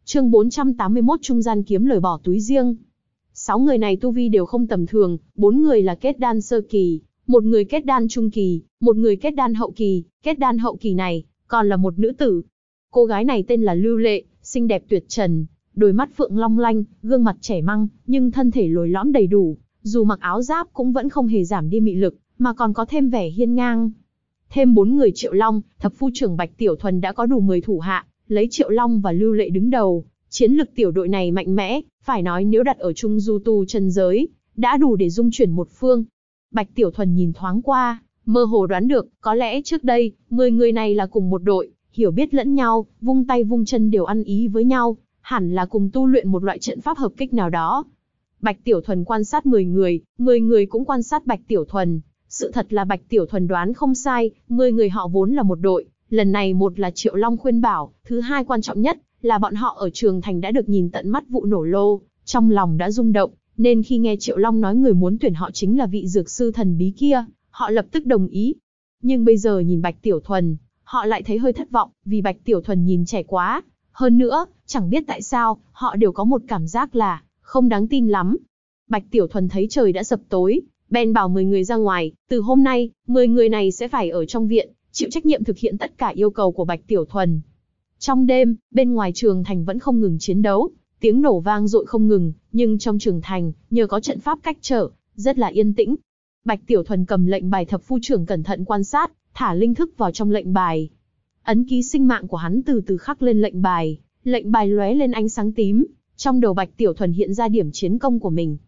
Chương 481 trung gian kiếm lời bỏ túi riêng. 6 người này tu vi đều không tầm thường, 4 người là kết đan sơ kỳ, một người kết đan trung kỳ, một người kết đan hậu kỳ, kết đan hậu kỳ này còn là một nữ tử. Cô gái này tên là Lưu Lệ, xinh đẹp tuyệt trần, đôi mắt phượng long lanh, gương mặt trẻ măng, nhưng thân thể lồi lõm đầy đủ, dù mặc áo giáp cũng vẫn không hề giảm đi mị lực, mà còn có thêm vẻ hiên ngang. Thêm 4 người Triệu Long, thập phu trưởng Bạch Tiểu Thuần đã có đủ 10 thủ hạ, lấy Triệu Long và Lưu Lệ đứng đầu, chiến lực tiểu đội này mạnh mẽ, phải nói nếu đặt ở Trung Du tu chân giới, đã đủ để dung chuyển một phương. Bạch Tiểu Thuần nhìn thoáng qua, mơ hồ đoán được, có lẽ trước đây, 10 người này là cùng một đội, hiểu biết lẫn nhau, vung tay vung chân đều ăn ý với nhau, hẳn là cùng tu luyện một loại trận pháp hợp kích nào đó. Bạch Tiểu Thuần quan sát 10 người cũng quan sát Bạch Tiểu Thuần. Sự thật là Bạch Tiểu Thuần đoán không sai, 10 người họ vốn là một đội, lần này một là Triệu Long khuyên bảo, thứ hai quan trọng nhất là bọn họ ở Trường Thành đã được nhìn tận mắt vụ nổ lô, trong lòng đã rung động, nên khi nghe Triệu Long nói người muốn tuyển họ chính là vị dược sư thần bí kia, họ lập tức đồng ý. Nhưng bây giờ nhìn Bạch Tiểu Thuần, họ lại thấy hơi thất vọng, vì Bạch Tiểu Thuần nhìn trẻ quá, hơn nữa, chẳng biết tại sao, họ đều có một cảm giác là không đáng tin lắm. Bạch Tiểu Thuần thấy trời đã sập tối, bèn bảo 10 người ra ngoài, từ hôm nay, 10 người này sẽ phải ở trong viện, chịu trách nhiệm thực hiện tất cả yêu cầu của Bạch Tiểu Thuần. Trong đêm, bên ngoài Trường Thành vẫn không ngừng chiến đấu, tiếng nổ vang dội không ngừng, nhưng trong Trường Thành, nhờ có trận pháp cách trở, rất là yên tĩnh. Bạch Tiểu Thuần cầm lệnh bài thập phu trưởng cẩn thận quan sát, thả linh thức vào trong lệnh bài. Ấn ký sinh mạng của hắn từ từ khắc lên lệnh bài lóe lên ánh sáng tím, trong đầu Bạch Tiểu Thuần hiện ra điểm chiến công của mình.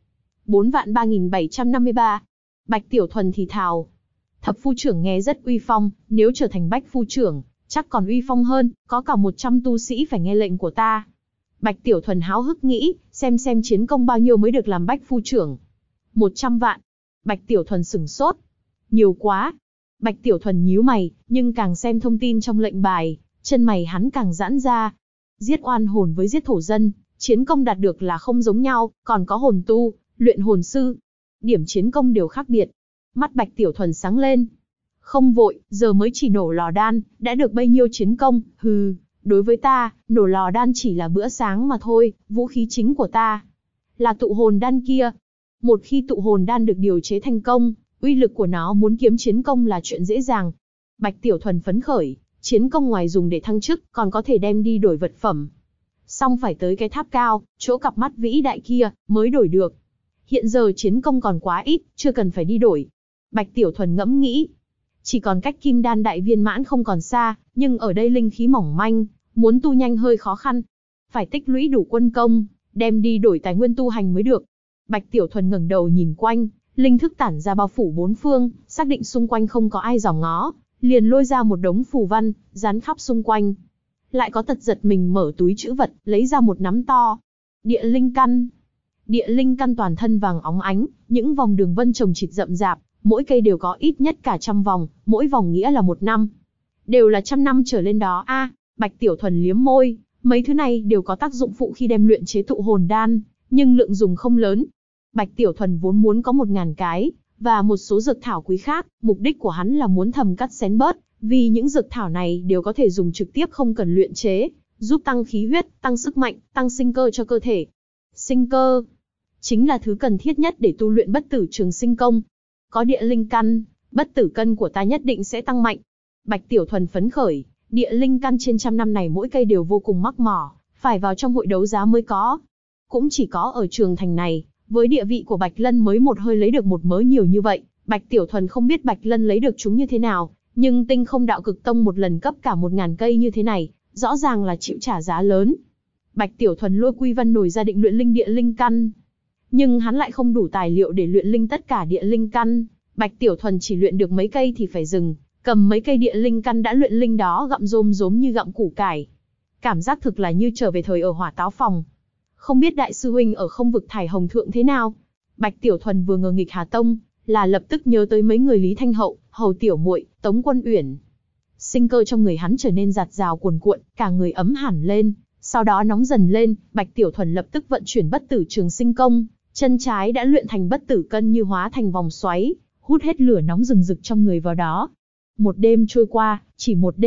4.3753. Bạch Tiểu Thuần thì thào. Thập phu trưởng nghe rất uy phong, nếu trở thành Bách phu trưởng, chắc còn uy phong hơn, có cả 100 tu sĩ phải nghe lệnh của ta. Bạch Tiểu Thuần háo hức nghĩ, xem chiến công bao nhiêu mới được làm Bách phu trưởng. 100 vạn. Bạch Tiểu Thuần sửng sốt. Nhiều quá. Bạch Tiểu Thuần nhíu mày, nhưng càng xem thông tin trong lệnh bài, chân mày hắn càng giãn ra. Giết oan hồn với giết thổ dân, chiến công đạt được là không giống nhau, còn có hồn tu, luyện hồn sư. Điểm chiến công đều khác biệt. Mắt Bạch Tiểu Thuần sáng lên. Không vội, giờ mới chỉ nổ lò đan, đã được bấy nhiêu chiến công, hừ, đối với ta, nổ lò đan chỉ là bữa sáng mà thôi, vũ khí chính của ta là tụ hồn đan kia. Một khi tụ hồn đan được điều chế thành công, uy lực của nó muốn kiếm chiến công là chuyện dễ dàng. Bạch Tiểu Thuần phấn khởi, chiến công ngoài dùng để thăng chức, còn có thể đem đi đổi vật phẩm. Xong phải tới cái tháp cao, chỗ cặp mắt vĩ đại kia, mới đổi được. Hiện giờ chiến công còn quá ít, chưa cần phải đi đổi. Bạch Tiểu Thuần ngẫm nghĩ. Chỉ còn cách kim đan đại viên mãn không còn xa, nhưng ở đây linh khí mỏng manh, muốn tu nhanh hơi khó khăn. Phải tích lũy đủ quân công, đem đi đổi tài nguyên tu hành mới được. Bạch Tiểu Thuần ngẩng đầu nhìn quanh, linh thức tản ra bao phủ bốn phương, xác định xung quanh không có ai dòm ngó, liền lôi ra một đống phù văn, dán khắp xung quanh. Lại có tật giật mình mở túi trữ vật, lấy ra một nắm to. Địa linh căn. Địa linh căn toàn thân vàng óng ánh, những vòng đường vân chồng chịt rậm rạp, mỗi cây đều có ít nhất cả 100 vòng, mỗi vòng nghĩa là 1 năm. Đều là 100 năm trở lên đó a. Bạch Tiểu Thuần liếm môi, mấy thứ này đều có tác dụng phụ khi đem luyện chế tụ hồn đan, nhưng lượng dùng không lớn. Bạch Tiểu Thuần vốn muốn có 1000 cái, và một số dược thảo quý khác, mục đích của hắn là muốn thầm cắt xén bớt, vì những dược thảo này đều có thể dùng trực tiếp không cần luyện chế, giúp tăng khí huyết, tăng sức mạnh, tăng sinh cơ cho cơ thể. Sinh cơ chính là thứ cần thiết nhất để tu luyện bất tử trường sinh công. Có địa linh căn, bất tử cân của ta nhất định sẽ tăng mạnh. Bạch Tiểu Thuần phấn khởi, địa linh căn trên 100 năm này mỗi cây đều vô cùng mắc mỏ, phải vào trong hội đấu giá mới có. Cũng chỉ có ở Trường Thành này, với địa vị của Bạch Lân mới một hơi lấy được một mớ nhiều như vậy. Bạch Tiểu Thuần không biết Bạch Lân lấy được chúng như thế nào, nhưng Tinh Không Đạo Cực Tông một lần cấp cả 1000 cây như thế này, rõ ràng là chịu trả giá lớn. Bạch Tiểu Thuần lôi Quy Văn Nổi ra định luyện linh địa linh căn, nhưng hắn lại không đủ tài liệu để luyện linh tất cả địa linh căn. Bạch Tiểu Thuần chỉ luyện được mấy cây thì phải dừng, cầm mấy cây địa linh căn đã luyện linh đó gặm rôm rốm như gặm củ cải. Cảm giác thực là như trở về thời ở Hỏa Táo Phòng. Không biết đại sư huynh ở Không Vực Thải Hồng Thượng thế nào? Bạch Tiểu Thuần vừa ngờ nghịch Hà Tông, là lập tức nhớ tới mấy người Lý Thanh Hậu, Hầu Tiểu Muội, Tống Quân Uyển. Sinh cơ trong người hắn trở nên dạt dào cuồn cuộn, cả người ấm hẳn lên, sau đó nóng dần lên. Bạch Tiểu Thuần lập tức vận chuyển bất tử trường sinh công, chân trái đã luyện thành bất tử cân như hóa thành vòng xoáy, hút hết lửa nóng rừng rực trong người vào đó. Một đêm trôi qua, chỉ một đêm,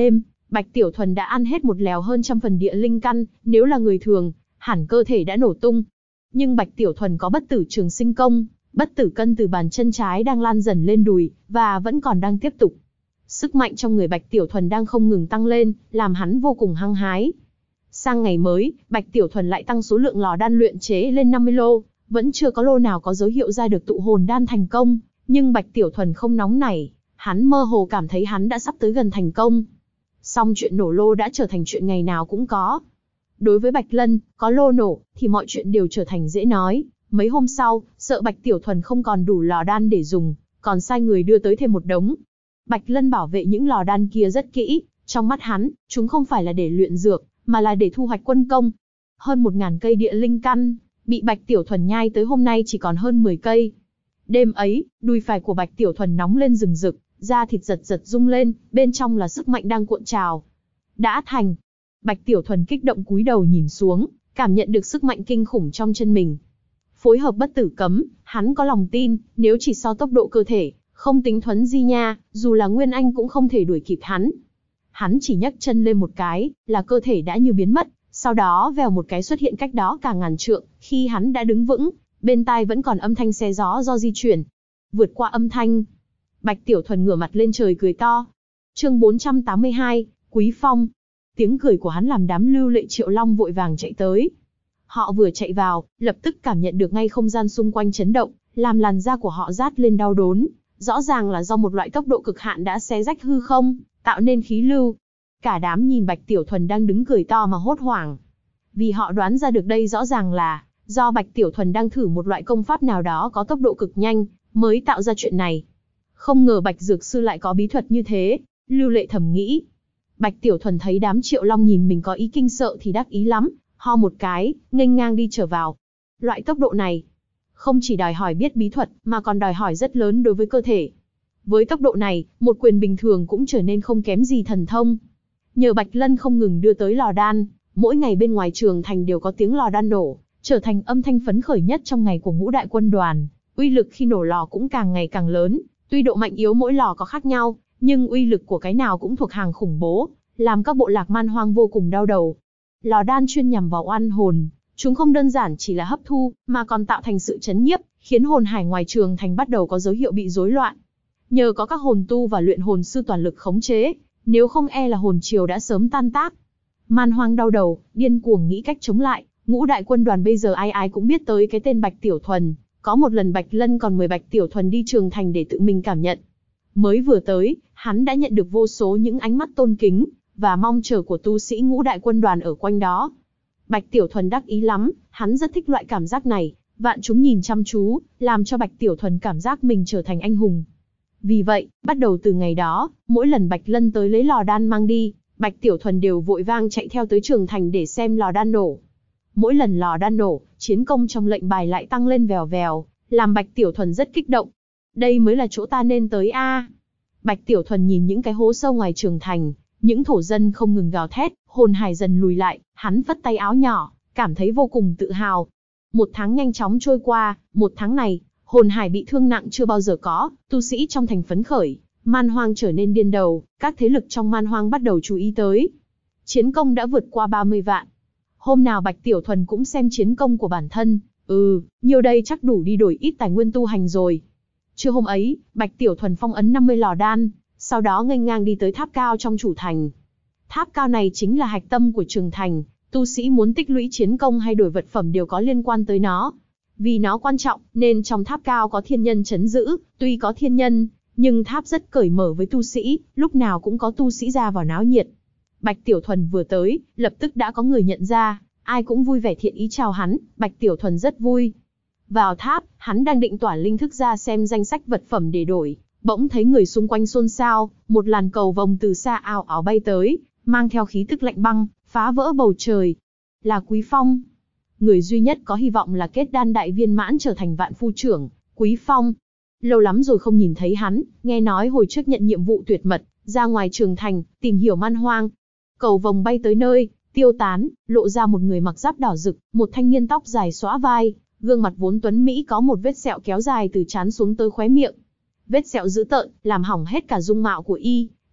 Bạch Tiểu Thuần đã ăn hết một lèo hơn 100 phần địa linh căn, nếu là người thường, hẳn cơ thể đã nổ tung. Nhưng Bạch Tiểu Thuần có bất tử trường sinh công, bất tử cân từ bàn chân trái đang lan dần lên đùi, và vẫn còn đang tiếp tục. Sức mạnh trong người Bạch Tiểu Thuần đang không ngừng tăng lên, làm hắn vô cùng hăng hái. Sang ngày mới, Bạch Tiểu Thuần lại tăng số lượng lò đan luyện chế lên 50 lô, vẫn chưa có lô nào có dấu hiệu ra được tụ hồn đan thành công, nhưng Bạch Tiểu Thuần không nóng nảy, hắn mơ hồ cảm thấy hắn đã sắp tới gần thành công. Song chuyện nổ lô đã trở thành chuyện ngày nào cũng có. Đối với Bạch Lân, có lô nổ, thì mọi chuyện đều trở thành dễ nói. Mấy hôm sau, sợ Bạch Tiểu Thuần không còn đủ lò đan để dùng, còn sai người đưa tới thêm một đống. Bạch Lân bảo vệ những lò đan kia rất kỹ, trong mắt hắn, chúng không phải là để luyện dược, mà là để thu hoạch quân công. Hơn 1000 cây địa linh căn, bị Bạch Tiểu Thuần nhai tới hôm nay chỉ còn hơn 10 cây. Đêm ấy, đùi phải của Bạch Tiểu Thuần nóng lên rừng rực, da thịt giật giật rung lên, bên trong là sức mạnh đang cuộn trào. Đã thành. Bạch Tiểu Thuần kích động cúi đầu nhìn xuống, cảm nhận được sức mạnh kinh khủng trong chân mình. Phối hợp bất tử cấm, hắn có lòng tin, nếu chỉ so tốc độ cơ thể, không tính thuấn di nha, dù là Nguyên Anh cũng không thể đuổi kịp hắn. Hắn chỉ nhấc chân lên một cái, là cơ thể đã như biến mất, sau đó vèo một cái xuất hiện cách đó cả ngàn trượng, khi hắn đã đứng vững, bên tai vẫn còn âm thanh xé gió do di chuyển. Vượt qua âm thanh, Bạch Tiểu Thuần ngửa mặt lên trời cười to. Chương 482, Quý Phong. Tiếng cười của hắn làm đám Lưu Lệ Triệu Long vội vàng chạy tới. Họ vừa chạy vào, lập tức cảm nhận được ngay không gian xung quanh chấn động, làm làn da của họ rát lên đau đớn. Rõ ràng là do một loại tốc độ cực hạn đã xé rách hư không, tạo nên khí lưu. Cả đám nhìn Bạch Tiểu Thuần đang đứng cười to mà hốt hoảng. Vì họ đoán ra được đây rõ ràng là do Bạch Tiểu Thuần đang thử một loại công pháp nào đó có tốc độ cực nhanh, mới tạo ra chuyện này. Không ngờ Bạch Dược Sư lại có bí thuật như thế, Lưu Lệ thầm nghĩ. Bạch Tiểu Thuần thấy đám Triệu Long nhìn mình có ý kinh sợ thì đắc ý lắm, ho một cái, nghênh ngang đi trở vào. Loại tốc độ này, không chỉ đòi hỏi biết bí thuật, mà còn đòi hỏi rất lớn đối với cơ thể. Với tốc độ này, một quyền bình thường cũng trở nên không kém gì thần thông. Nhờ Bạch Lân không ngừng đưa tới lò đan, mỗi ngày bên ngoài trường thành đều có tiếng lò đan nổ, trở thành âm thanh phấn khởi nhất trong ngày của ngũ đại quân đoàn. Uy lực khi nổ lò cũng càng ngày càng lớn, tuy độ mạnh yếu mỗi lò có khác nhau, nhưng uy lực của cái nào cũng thuộc hàng khủng bố, làm các bộ lạc man hoang vô cùng đau đầu. Lò đan chuyên nhằm vào oan hồn, chúng không đơn giản chỉ là hấp thu, mà còn tạo thành sự chấn nhiếp, khiến hồn hải ngoài trường thành bắt đầu có dấu hiệu bị rối loạn. Nhờ có các hồn tu và luyện hồn sư toàn lực khống chế, nếu không e là hồn triều đã sớm tan tác. Man hoang đau đầu, điên cuồng nghĩ cách chống lại, ngũ đại quân đoàn bây giờ ai ai cũng biết tới cái tên Bạch Tiểu Thuần. Có một lần Bạch Lân còn mời Bạch Tiểu Thuần đi trường thành để tự mình cảm nhận. Mới vừa tới, hắn đã nhận được vô số những ánh mắt tôn kính và mong chờ của tu sĩ ngũ đại quân đoàn ở quanh đó. Bạch Tiểu Thuần đắc ý lắm, hắn rất thích loại cảm giác này, vạn chúng nhìn chăm chú, làm cho Bạch Tiểu Thuần cảm giác mình trở thành anh hùng. Vì vậy, bắt đầu từ ngày đó, mỗi lần Bạch Lân tới lấy lò đan mang đi, Bạch Tiểu Thuần đều vội vang chạy theo tới trường thành để xem lò đan nổ. Mỗi lần lò đan nổ, chiến công trong lệnh bài lại tăng lên vèo vèo, làm Bạch Tiểu Thuần rất kích động. Đây mới là chỗ ta nên tới a. Bạch Tiểu Thuần nhìn những cái hố sâu ngoài trường thành, những thổ dân không ngừng gào thét, hồn hải dần lùi lại, hắn phất tay áo nhỏ, cảm thấy vô cùng tự hào. Một tháng nhanh chóng trôi qua, một tháng này, hồn hải bị thương nặng chưa bao giờ có, tu sĩ trong thành phấn khởi, man hoang trở nên điên đầu, các thế lực trong man hoang bắt đầu chú ý tới. Chiến công đã vượt qua 30 vạn. Hôm nào Bạch Tiểu Thuần cũng xem chiến công của bản thân, nhiều đây chắc đủ đi đổi ít tài nguyên tu hành rồi. Trưa hôm ấy, Bạch Tiểu Thuần phong ấn 50 lò đan, sau đó nghênh ngang đi tới tháp cao trong chủ thành. Tháp cao này chính là hạch tâm của trường thành, tu sĩ muốn tích lũy chiến công hay đổi vật phẩm đều có liên quan tới nó. Vì nó quan trọng, nên trong tháp cao có thiên nhân trấn giữ, tuy có thiên nhân, nhưng tháp rất cởi mở với tu sĩ, lúc nào cũng có tu sĩ ra vào náo nhiệt. Bạch Tiểu Thuần vừa tới, lập tức đã có người nhận ra, ai cũng vui vẻ thiện ý chào hắn, Bạch Tiểu Thuần rất vui. Vào tháp, hắn đang định tỏa linh thức ra xem danh sách vật phẩm để đổi, bỗng thấy người xung quanh xôn xao, một làn cầu vồng từ xa ào ào bay tới, mang theo khí tức lạnh băng, phá vỡ bầu trời. Là Quý Phong. Người duy nhất có hy vọng là kết đan đại viên mãn trở thành vạn phu trưởng, Quý Phong. Lâu lắm rồi không nhìn thấy hắn, nghe nói hồi trước nhận nhiệm vụ tuyệt mật, ra ngoài trường thành, tìm hiểu man hoang. Cầu vồng bay tới nơi, tiêu tán, lộ ra một người mặc giáp đỏ rực, một thanh niên tóc dài xõa vai, gương mặt vốn tuấn mỹ có một vết sẹo kéo dài từ trán xuống tới khóe miệng. Vết sẹo dữ tợn, làm hỏng hết cả dung mạo của y,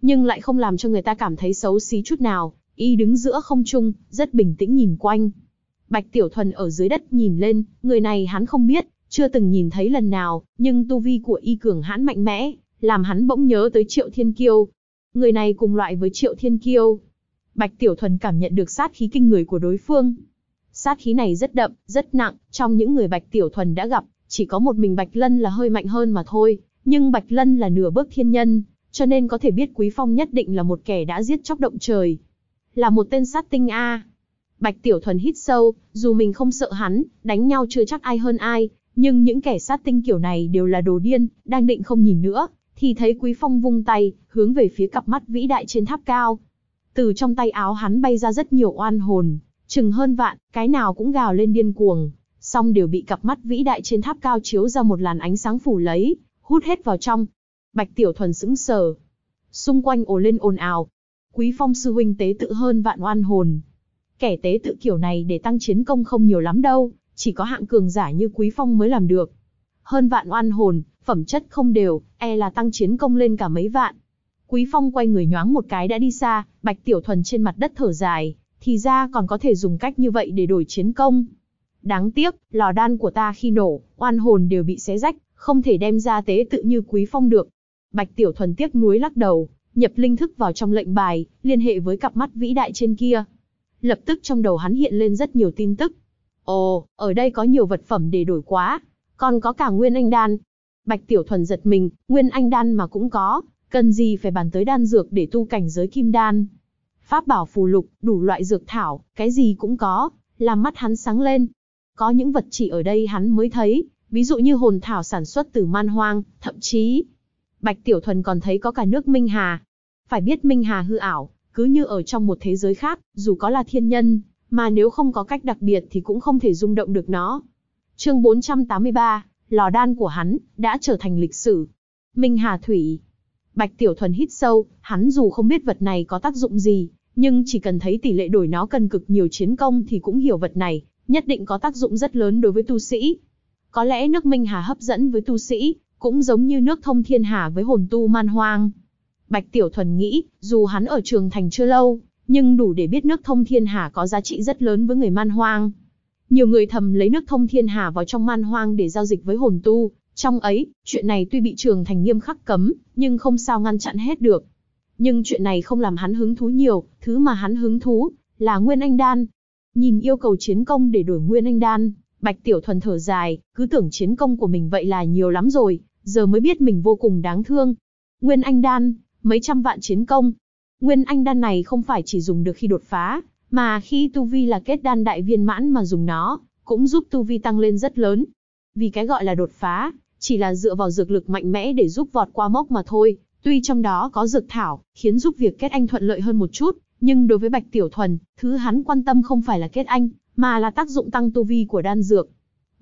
nhưng lại không làm cho người ta cảm thấy xấu xí chút nào. Y đứng giữa không trung, rất bình tĩnh nhìn quanh. Bạch Tiểu Thuần ở dưới đất nhìn lên, người này hắn không biết, chưa từng nhìn thấy lần nào, nhưng tu vi của y cường hãn mạnh mẽ, làm hắn bỗng nhớ tới Triệu Thiên Kiêu. Người này cùng loại với Triệu Thiên Kiêu. Bạch Tiểu Thuần cảm nhận được sát khí kinh người của đối phương. Sát khí này rất đậm, rất nặng, trong những người Bạch Tiểu Thuần đã gặp, chỉ có một mình Bạch Lân là hơi mạnh hơn mà thôi, nhưng Bạch Lân là nửa bước thiên nhân, cho nên có thể biết Quý Phong nhất định là một kẻ đã giết chóc động trời. Là một tên sát tinh A. Bạch Tiểu Thuần hít sâu, dù mình không sợ hắn, đánh nhau chưa chắc ai hơn ai, nhưng những kẻ sát tinh kiểu này đều là đồ điên, đang định không nhìn nữa, thì thấy Quý Phong vung tay, hướng về phía cặp mắt vĩ đại trên tháp cao. Từ trong tay áo hắn bay ra rất nhiều oan hồn, chừng hơn vạn, cái nào cũng gào lên điên cuồng, song đều bị cặp mắt vĩ đại trên tháp cao chiếu ra một làn ánh sáng phủ lấy, hút hết vào trong. Bạch Tiểu Thuần sững sờ. Xung quanh ồ lên ồn ào. Quý Phong sư huynh tế tự hơn vạn oan hồn. Kẻ tế tự kiểu này để tăng chiến công không nhiều lắm đâu, chỉ có hạng cường giả như Quý Phong mới làm được. Hơn vạn oan hồn, phẩm chất không đều, e là tăng chiến công lên cả mấy vạn. Quý Phong quay người nhoáng một cái đã đi xa, Bạch Tiểu Thuần trên mặt đất thở dài, thì ra còn có thể dùng cách như vậy để đổi chiến công. Đáng tiếc, lò đan của ta khi nổ, oan hồn đều bị xé rách, không thể đem ra tế tự như Quý Phong được. Bạch Tiểu Thuần tiếc nuối lắc đầu, nhập linh thức vào trong lệnh bài, liên hệ với cặp mắt vĩ đại trên kia. Lập tức trong đầu hắn hiện lên rất nhiều tin tức. Ồ, ở đây có nhiều vật phẩm để đổi quá, còn có cả Nguyên Anh Đan. Bạch Tiểu Thuần giật mình, Nguyên Anh Đan mà cũng có, cần gì phải bàn tới đan dược để tu cảnh giới kim đan. Pháp bảo phù lục, đủ loại dược thảo, cái gì cũng có, làm mắt hắn sáng lên. Có những vật chỉ ở đây hắn mới thấy, ví dụ như hồn thảo sản xuất từ man hoang, thậm chí Bạch Tiểu Thuần còn thấy có cả nước Minh Hà. Phải biết Minh Hà hư ảo, cứ như ở trong một thế giới khác, dù có là thiên nhân, mà nếu không có cách đặc biệt thì cũng không thể rung động được nó. Chương 483, lò đan của hắn, đã trở thành lịch sử. Minh Hà Thủy. Bạch Tiểu Thuần hít sâu, hắn dù không biết vật này có tác dụng gì, nhưng chỉ cần thấy tỷ lệ đổi nó cần cực nhiều chiến công thì cũng hiểu vật này, nhất định có tác dụng rất lớn đối với tu sĩ. Có lẽ nước Minh Hà hấp dẫn với tu sĩ, cũng giống như nước Thông Thiên Hà với hồn tu man hoang. Bạch Tiểu Thuần nghĩ, dù hắn ở Trường Thành chưa lâu, nhưng đủ để biết nước Thông Thiên Hà có giá trị rất lớn với người man hoang. Nhiều người thầm lấy nước Thông Thiên Hà vào trong man hoang để giao dịch với hồn tu, trong ấy, chuyện này tuy bị Trường Thành nghiêm khắc cấm, nhưng không sao ngăn chặn hết được. Nhưng chuyện này không làm hắn hứng thú nhiều, thứ mà hắn hứng thú là Nguyên Anh Đan. Nhìn yêu cầu chiến công để đổi Nguyên Anh Đan, Bạch Tiểu Thuần thở dài, cứ tưởng chiến công của mình vậy là nhiều lắm rồi, giờ mới biết mình vô cùng đáng thương. Nguyên Anh Đan, mấy trăm vạn chiến công. Nguyên Anh Đan này không phải chỉ dùng được khi đột phá, mà khi tu vi là kết đan đại viên mãn mà dùng nó, cũng giúp tu vi tăng lên rất lớn. Vì cái gọi là đột phá, chỉ là dựa vào dược lực mạnh mẽ để giúp vọt qua mốc mà thôi, tuy trong đó có dược thảo, khiến giúp việc kết anh thuận lợi hơn một chút, nhưng đối với Bạch Tiểu Thuần, thứ hắn quan tâm không phải là kết anh, mà là tác dụng tăng tu vi của đan dược.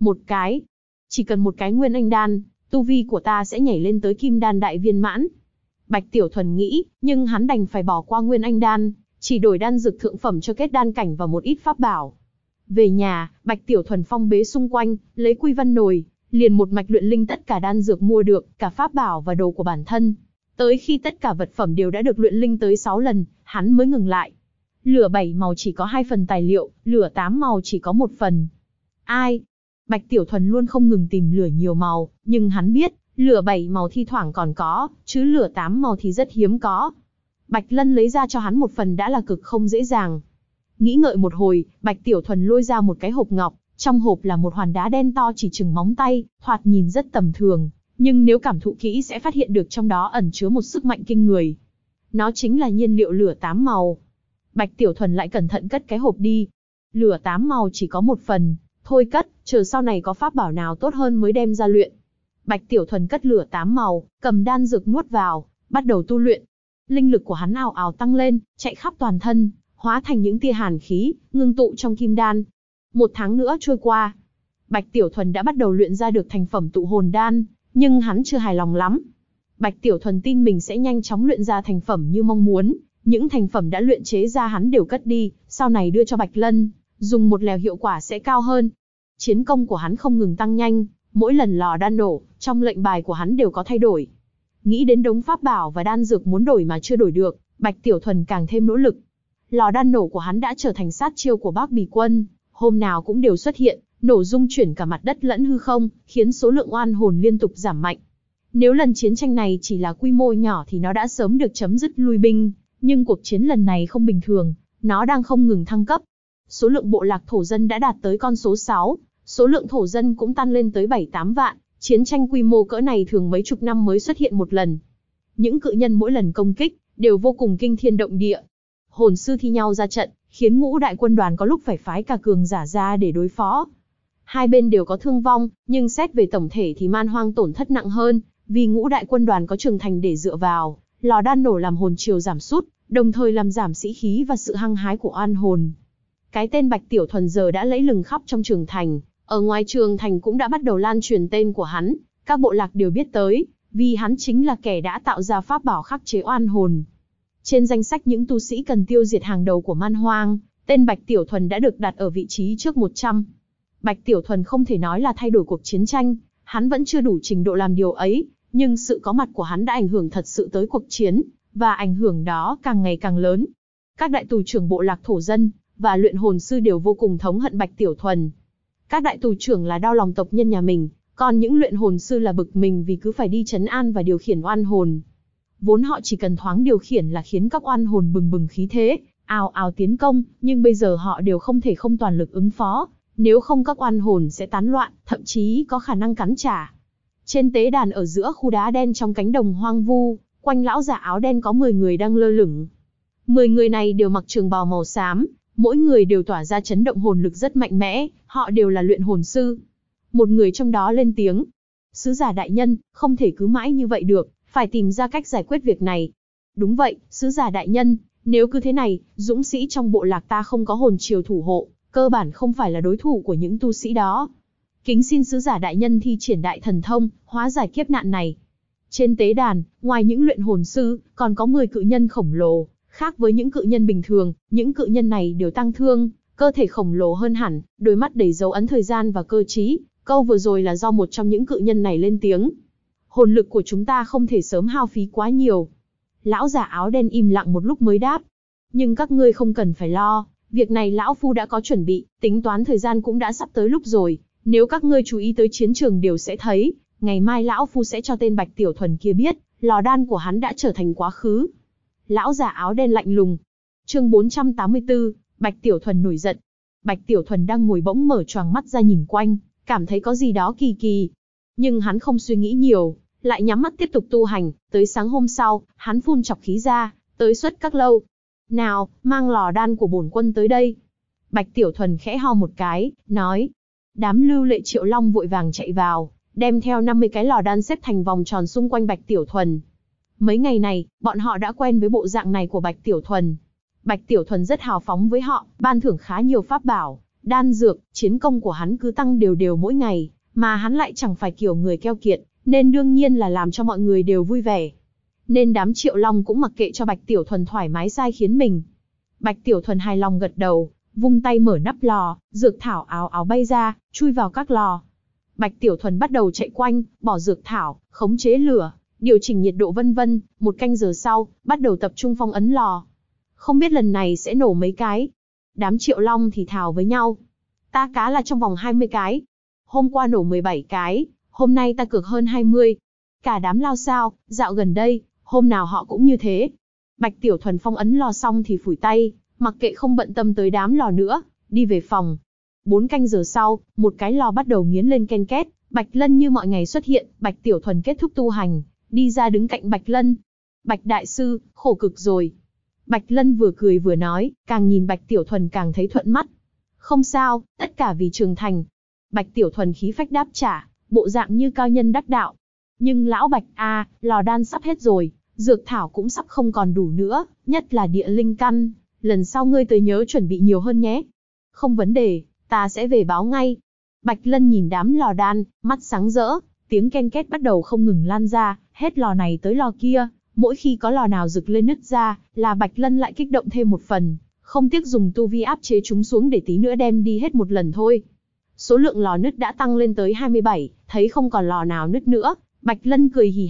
Chỉ cần một cái Nguyên Anh Đan, tu vi của ta sẽ nhảy lên tới kim đan đại viên mãn. Bạch Tiểu Thuần nghĩ, nhưng hắn đành phải bỏ qua Nguyên Anh Đan, chỉ đổi đan dược thượng phẩm cho kết đan cảnh và một ít pháp bảo. Về nhà, Bạch Tiểu Thuần phong bế xung quanh, lấy quy văn nồi, liền một mạch luyện linh tất cả đan dược mua được, cả pháp bảo và đồ của bản thân. Tới khi tất cả vật phẩm đều đã được luyện linh tới 6 lần, hắn mới ngừng lại. Lửa 7 màu chỉ có 2 phần tài liệu, lửa 8 màu chỉ có 1 phần. Ai? Bạch Tiểu Thuần luôn không ngừng tìm lửa nhiều màu, nhưng hắn biết, lửa 7 màu thi thoảng còn có, chứ lửa 8 màu thì rất hiếm có. Bạch Lân lấy ra cho hắn 1 phần đã là cực không dễ dàng. Nghĩ ngợi một hồi, Bạch Tiểu Thuần lôi ra một cái hộp ngọc, trong hộp là một hòn đá đen to chỉ chừng móng tay, thoạt nhìn rất tầm thường, nhưng nếu cảm thụ kỹ sẽ phát hiện được trong đó ẩn chứa một sức mạnh kinh người. Nó chính là nhiên liệu lửa 8 màu. Bạch Tiểu Thuần lại cẩn thận cất cái hộp đi. Lửa 8 màu chỉ có 1 phần, thôi cất, chờ sau này có pháp bảo nào tốt hơn mới đem ra luyện. Bạch Tiểu Thuần cất lửa 8 màu, cầm đan dược nuốt vào, bắt đầu tu luyện. Linh lực của hắn ào ào tăng lên, chạy khắp toàn thân, hóa thành những tia hàn khí, ngưng tụ trong kim đan. 1 tháng nữa trôi qua, Bạch Tiểu Thuần đã bắt đầu luyện ra được thành phẩm tụ hồn đan, nhưng hắn chưa hài lòng lắm. Bạch Tiểu Thuần tin mình sẽ nhanh chóng luyện ra thành phẩm như mong muốn, những thành phẩm đã luyện chế ra hắn đều cất đi, sau này đưa cho Bạch Lân, dùng một lèo hiệu quả sẽ cao hơn. Chiến công của hắn không ngừng tăng nhanh, mỗi lần lò đan nổ, trong lệnh bài của hắn đều có thay đổi. Nghĩ đến đống pháp bảo và đan dược muốn đổi mà chưa đổi được, Bạch Tiểu Thuần càng thêm nỗ lực. Lò đan nổ của hắn đã trở thành sát chiêu của Bác Bì Quân, hôm nào cũng đều xuất hiện, nổ rung chuyển cả mặt đất lẫn hư không, khiến số lượng oan hồn liên tục giảm mạnh. Nếu lần chiến tranh này chỉ là quy mô nhỏ thì nó đã sớm được chấm dứt lui binh, nhưng cuộc chiến lần này không bình thường, nó đang không ngừng thăng cấp. Số lượng bộ lạc thổ dân đã đạt tới con số 6, số lượng thổ dân cũng tăng lên tới 7-8 vạn, chiến tranh quy mô cỡ này thường mấy chục năm mới xuất hiện một lần. Những cự nhân mỗi lần công kích, đều vô cùng kinh thiên động địa. Hồn sư thi nhau ra trận, khiến ngũ đại quân đoàn có lúc phải phái cả cường giả ra để đối phó. Hai bên đều có thương vong, nhưng xét về tổng thể thì Man Hoang tổn thất nặng hơn, vì ngũ đại quân đoàn có Trường Thành để dựa vào, lò đan nổ làm hồn triều giảm sút, đồng thời làm giảm sĩ khí và sự hăng hái của oan hồn. Cái tên Bạch Tiểu Thuần giờ đã lẫy lừng khắp trong Trường Thành, ở ngoài Trường Thành cũng đã bắt đầu lan truyền tên của hắn, các bộ lạc đều biết tới, vì hắn chính là kẻ đã tạo ra pháp bảo khắc chế oan hồn. Trên danh sách những tu sĩ cần tiêu diệt hàng đầu của Man Hoang, tên Bạch Tiểu Thuần đã được đặt ở vị trí trước 100. Bạch Tiểu Thuần không thể nói là thay đổi cuộc chiến tranh, hắn vẫn chưa đủ trình độ làm điều ấy, nhưng sự có mặt của hắn đã ảnh hưởng thật sự tới cuộc chiến, và ảnh hưởng đó càng ngày càng lớn. Các đại tù trưởng bộ lạc thổ dân và luyện hồn sư đều vô cùng thống hận Bạch Tiểu Thuần. Các đại tù trưởng là đau lòng tộc nhân nhà mình, còn những luyện hồn sư là bực mình vì cứ phải đi trấn an và điều khiển oan hồn. Vốn họ chỉ cần thoáng điều khiển là khiến các oan hồn bừng bừng khí thế, ào ào tiến công, nhưng bây giờ họ đều không thể không toàn lực ứng phó, nếu không các oan hồn sẽ tán loạn, thậm chí có khả năng cắn trả. Trên tế đàn ở giữa khu đá đen trong cánh đồng hoang vu, quanh lão giả áo đen có 10 người đang lơ lửng. 10 người này đều mặc trường bào màu xám, mỗi người đều tỏa ra chấn động hồn lực rất mạnh mẽ, họ đều là luyện hồn sư. Một người trong đó lên tiếng: "Sứ giả đại nhân, không thể cứ mãi như vậy được, phải tìm ra cách giải quyết việc này." "Đúng vậy, sứ giả đại nhân, nếu cứ thế này, dũng sĩ trong bộ lạc ta không có hồn triều thủ hộ, cơ bản không phải là đối thủ của những tu sĩ đó. Kính xin sứ giả đại nhân thi triển đại thần thông, hóa giải kiếp nạn này." Trên tế đàn, ngoài những luyện hồn sư, còn có 10 cự nhân khổng lồ, khác với những cự nhân bình thường, những cự nhân này đều tăng thương, cơ thể khổng lồ hơn hẳn, đôi mắt đầy dấu ấn thời gian và cơ trí. Câu vừa rồi là do một trong những cự nhân này lên tiếng: "Hồn lực của chúng ta không thể sớm hao phí quá nhiều." Lão giả áo đen im lặng một lúc mới đáp: "Nhưng các ngươi không cần phải lo, việc này lão phu đã có chuẩn bị, tính toán thời gian cũng đã sắp tới lúc rồi, nếu các ngươi chú ý tới chiến trường đều sẽ thấy, ngày mai lão phu sẽ cho tên Bạch Tiểu Thuần kia biết, lò đan của hắn đã trở thành quá khứ." Lão giả áo đen lạnh lùng. Chương 484, Bạch Tiểu Thuần nổi giận. Bạch Tiểu Thuần đang ngồi bỗng mở choàng mắt ra nhìn quanh, cảm thấy có gì đó kỳ kỳ. Nhưng hắn không suy nghĩ nhiều, lại nhắm mắt tiếp tục tu hành, tới sáng hôm sau, hắn phun chọc khí ra, tới Xuất Các Lâu. "Nào, mang lò đan của bổn quân tới đây." Bạch Tiểu Thuần khẽ ho một cái, nói. Đám Lưu Lệ Triệu Long vội vàng chạy vào, đem theo 50 cái lò đan xếp thành vòng tròn xung quanh Bạch Tiểu Thuần. Mấy ngày này, bọn họ đã quen với bộ dạng này của Bạch Tiểu Thuần. Bạch Tiểu Thuần rất hào phóng với họ, ban thưởng khá nhiều pháp bảo, đan dược, chiến công của hắn cứ tăng đều đều mỗi ngày, mà hắn lại chẳng phải kiểu người keo kiệt, nên đương nhiên là làm cho mọi người đều vui vẻ. Nên đám Triệu Long cũng mặc kệ cho Bạch Tiểu Thuần thoải mái sai khiến mình. Bạch Tiểu Thuần hài lòng gật đầu, vung tay mở nắp lò, dược thảo ào ào bay ra, chui vào các lò. Bạch Tiểu Thuần bắt đầu chạy quanh, bỏ dược thảo, khống chế lửa, điều chỉnh nhiệt độ vân vân, 1 canh giờ sau, bắt đầu tập trung phong ấn lò. Không biết lần này sẽ nổ mấy cái. Đám Triệu Long thì thào với nhau. Ta cá là trong vòng 20 cái. Hôm qua nổ 17 cái, hôm nay ta cược hơn 20. Cả đám lao sao, dạo gần đây, hôm nào họ cũng như thế. Bạch Tiểu Thuần phong ấn lò xong thì phủi tay, mặc kệ không bận tâm tới đám lò nữa, đi về phòng. 4 canh giờ sau, một cái lò bắt đầu nghiến lên ken két, Bạch Lân như mọi ngày xuất hiện, Bạch Tiểu Thuần kết thúc tu hành, đi ra đứng cạnh Bạch Lân. Bạch đại sư, khổ cực rồi. Bạch Lân vừa cười vừa nói, càng nhìn Bạch Tiểu Thuần càng thấy thuận mắt. Không sao, tất cả vì Trường Thành. Bạch Tiểu Thuần khí phách đáp trả, bộ dạng như cao nhân đắc đạo. Nhưng lão Bạch a, lò đan sắp hết rồi, dược thảo cũng sắp không còn đủ nữa, nhất là địa linh căn, lần sau ngươi tới nhớ chuẩn bị nhiều hơn nhé. Không vấn đề, ta sẽ về báo ngay. Bạch Lân nhìn đám lò đan, mắt sáng rỡ, tiếng ken két bắt đầu không ngừng lan ra, hết lò này tới lò kia, mỗi khi có lò nào rực lên nứt ra, là Bạch Lân lại kích động thêm một phần, không tiếc dùng tu vi áp chế chúng xuống để tí nữa đem đi hết một lần thôi. Số lượng lò nứt đã tăng lên tới 27, thấy không còn lò nào nứt nữa, Bạch Lân cười hì hả,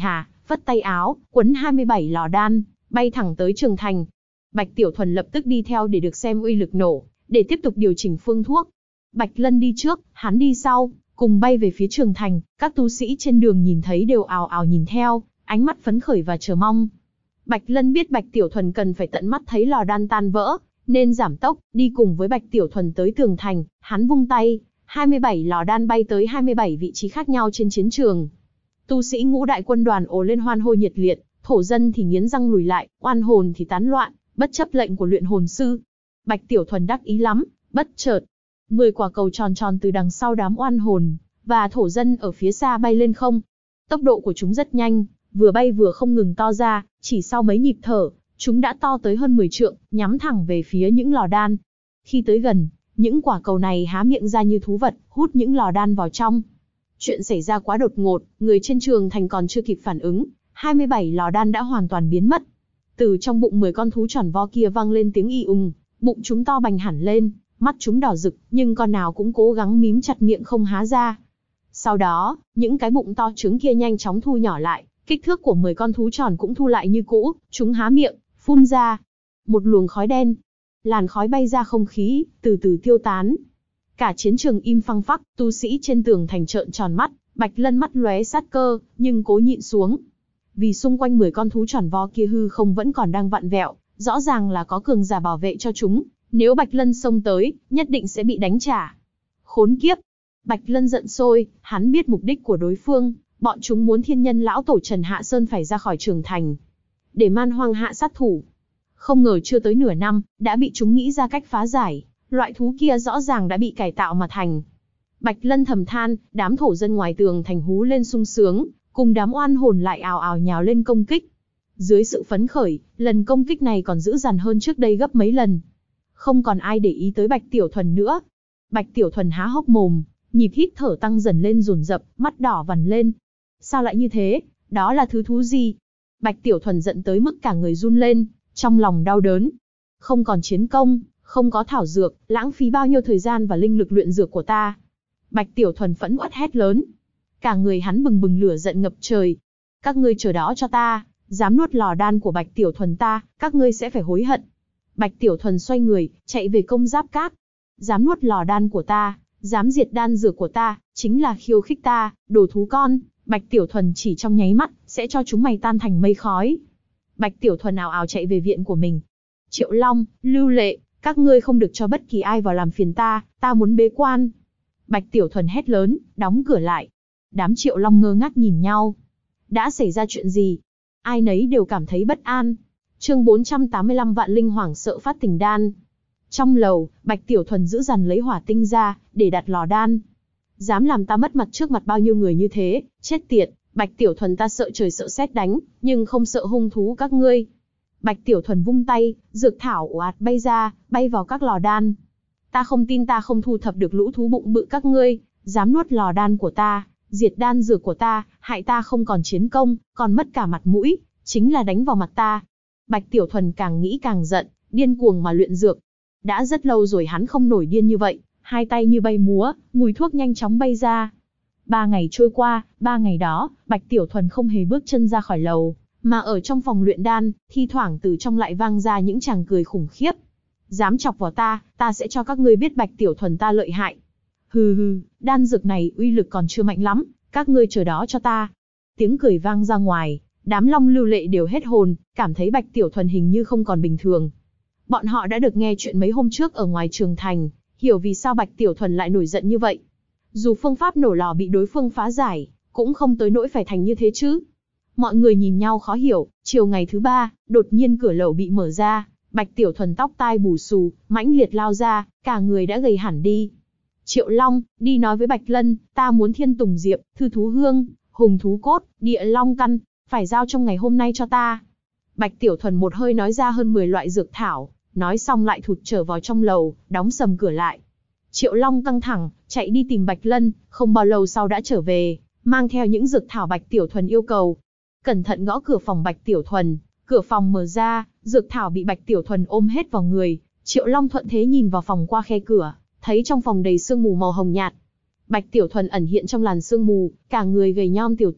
phất tay áo, quấn 27 lò đan, bay thẳng tới trường thành. Bạch Tiểu Thuần lập tức đi theo để được xem uy lực nổ, để tiếp tục điều chỉnh phương thuốc. Bạch Lân đi trước, hắn đi sau, cùng bay về phía trường thành, các tu sĩ trên đường nhìn thấy đều ào ào nhìn theo, ánh mắt phấn khởi và chờ mong. Bạch Lân biết Bạch Tiểu Thuần cần phải tận mắt thấy lò đan tan vỡ, nên giảm tốc, đi cùng với Bạch Tiểu Thuần tới tường thành, hắn vung tay, 27 lò đan bay tới 27 vị trí khác nhau trên chiến trường. Tu sĩ Ngũ Đại Quân đoàn ồ lên hoan hô nhiệt liệt, thổ dân thì nghiến răng lùi lại, oan hồn thì tán loạn, bất chấp lệnh của luyện hồn sư. Bạch Tiểu Thuần đắc ý lắm, bất chợt, 10 quả cầu tròn tròn từ đằng sau đám oan hồn và thổ dân ở phía xa bay lên không. Tốc độ của chúng rất nhanh, vừa bay vừa không ngừng to ra, chỉ sau mấy nhịp thở, chúng đã to tới hơn 10 trượng, nhắm thẳng về phía những lò đan. Khi tới gần, những quả cầu này há miệng ra như thú vật, hút những lò đan vào trong. Chuyện xảy ra quá đột ngột, người trên trường thành còn chưa kịp phản ứng, 27 lò đan đã hoàn toàn biến mất. Từ trong bụng 10 con thú tròn vo kia vang lên tiếng y ùng, bụng chúng to bành hẳn lên, mắt chúng đỏ rực, nhưng con nào cũng cố gắng mím chặt miệng không há ra. Sau đó, những cái bụng to trứng kia nhanh chóng thu nhỏ lại, kích thước của 10 con thú tròn cũng thu lại như cũ, chúng há miệng, phun ra một luồng khói đen. Làn khói bay ra không khí, từ từ tiêu tán. Cả chiến trường im phăng phắc, tu sĩ trên tường thành trợn tròn mắt, Bạch Lân mắt lóe sát cơ, nhưng cố nhịn xuống. Vì xung quanh 10 con thú tròn vo kia hư không vẫn còn đang vặn vẹo, rõ ràng là có cường giả bảo vệ cho chúng, nếu Bạch Lân xông tới, nhất định sẽ bị đánh trả. Khốn kiếp! Bạch Lân giận sôi, hắn biết mục đích của đối phương, bọn chúng muốn thiên nhân lão tổ Trần Hạ Sơn phải ra khỏi trường thành, để Man Hoang hạ sát thủ. Không ngờ chưa tới nửa năm, đã bị chúng nghĩ ra cách phá giải, loại thú kia rõ ràng đã bị cải tạo mà thành. Bạch Lân thầm than, đám thổ dân ngoài tường thành hú lên sung sướng, cùng đám oan hồn lại ào ào nhào lên công kích. Dưới sự phấn khởi, lần công kích này còn dữ dằn hơn trước đây gấp mấy lần. Không còn ai để ý tới Bạch Tiểu Thuần nữa. Bạch Tiểu Thuần há hốc mồm, nhịp hít thở tăng dần lên dồn dập, mắt đỏ vằn lên. Sao lại như thế? Đó là thứ thú gì? Bạch Tiểu Thuần giận tới mức cả người run lên, trong lòng đau đớn. Không còn chiến công, không có thảo dược, lãng phí bao nhiêu thời gian và linh lực luyện dược của ta. Bạch Tiểu Thuần phẫn uất hét lớn. Cả người hắn bừng bừng lửa giận ngập trời. Các ngươi chờ đó cho ta, dám nuốt lò đan của Bạch Tiểu Thuần ta, các ngươi sẽ phải hối hận. Bạch Tiểu Thuần xoay người, chạy về công giáp cát. Dám nuốt lò đan của ta, dám diệt đan dược của ta, chính là khiêu khích ta, đồ thú con. Bạch Tiểu Thuần chỉ trong nháy mắt, sẽ cho chúng mày tan thành mây khói. Bạch Tiểu Thuần ào ào chạy về viện của mình. Triệu Long, Lưu Lệ, các ngươi không được cho bất kỳ ai vào làm phiền ta, ta muốn bế quan. Bạch Tiểu Thuần hét lớn, đóng cửa lại. Đám Triệu Long ngơ ngác nhìn nhau. Đã xảy ra chuyện gì? Ai nấy đều cảm thấy bất an. Chương 485 Vạn Linh hoảng sợ phát tình đan. Trong lầu, Bạch Tiểu Thuần giữ dằn lấy hỏa tinh ra, để đặt lò đan. Dám làm ta mất mặt trước mặt bao nhiêu người như thế, chết tiệt. Bạch Tiểu Thuần ta sợ trời sợ sét đánh, nhưng không sợ hung thú các ngươi. Bạch Tiểu Thuần vung tay, dược thảo ồ ạt bay ra, bay vào các lò đan. Ta không tin ta không thu thập được lũ thú bụng bự các ngươi, dám nuốt lò đan của ta, diệt đan dược của ta, hại ta không còn chiến công, còn mất cả mặt mũi, chính là đánh vào mặt ta. Bạch Tiểu Thuần càng nghĩ càng giận, điên cuồng mà luyện dược. Đã rất lâu rồi hắn không nổi điên như vậy, hai tay như bay múa, mùi thuốc nhanh chóng bay ra. 3 ngày trôi qua, 3 ngày đó, Bạch Tiểu Thuần không hề bước chân ra khỏi lầu, mà ở trong phòng luyện đan, thi thoảng từ trong lại vang ra những tràng cười khủng khiếp. Dám chọc vào ta sẽ cho các ngươi biết Bạch Tiểu Thuần ta lợi hại. Hừ hừ, đan dược này uy lực còn chưa mạnh lắm, các ngươi chờ đó cho ta. Tiếng cười vang ra ngoài, đám Long Lưu Lệ đều hết hồn, cảm thấy Bạch Tiểu Thuần hình như không còn bình thường. Bọn họ đã được nghe chuyện mấy hôm trước ở ngoài trường thành, hiểu vì sao Bạch Tiểu Thuần lại nổi giận như vậy. Dù phương pháp nổ lò bị đối phương phá giải, cũng không tới nỗi phải thành như thế chứ. Mọi người nhìn nhau khó hiểu, chiều ngày thứ 3, đột nhiên cửa lầu bị mở ra, Bạch Tiểu Thuần tóc tai bù xù, mãnh liệt lao ra, cả người đã gầy hẳn đi. Triệu Long, đi nói với Bạch Lân, ta muốn Thiên Tùng Diệp, Thư Thú Hương, Hùng Thú Cốt, Địa Long Căn, phải giao trong ngày hôm nay cho ta. Bạch Tiểu Thuần một hơi nói ra hơn 10 loại dược thảo, nói xong lại thụt trở vào trong lầu, đóng sầm cửa lại. Triệu Long căng thẳng, chạy đi tìm Bạch Lân, không bao lâu sau đã trở về, mang theo những dược thảo Bạch Tiểu Thuần yêu cầu. Cẩn thận gõ cửa phòng Bạch Tiểu Thuần, cửa phòng mở ra, dược thảo bị Bạch Tiểu Thuần ôm hết vào người. Triệu Long thuận thế nhìn vào phòng qua khe cửa, thấy trong phòng đầy sương mù màu hồng nhạt. Bạch Tiểu Thuần ẩn hiện trong làn sương mù, cả người gầy nhom tiểu tụy,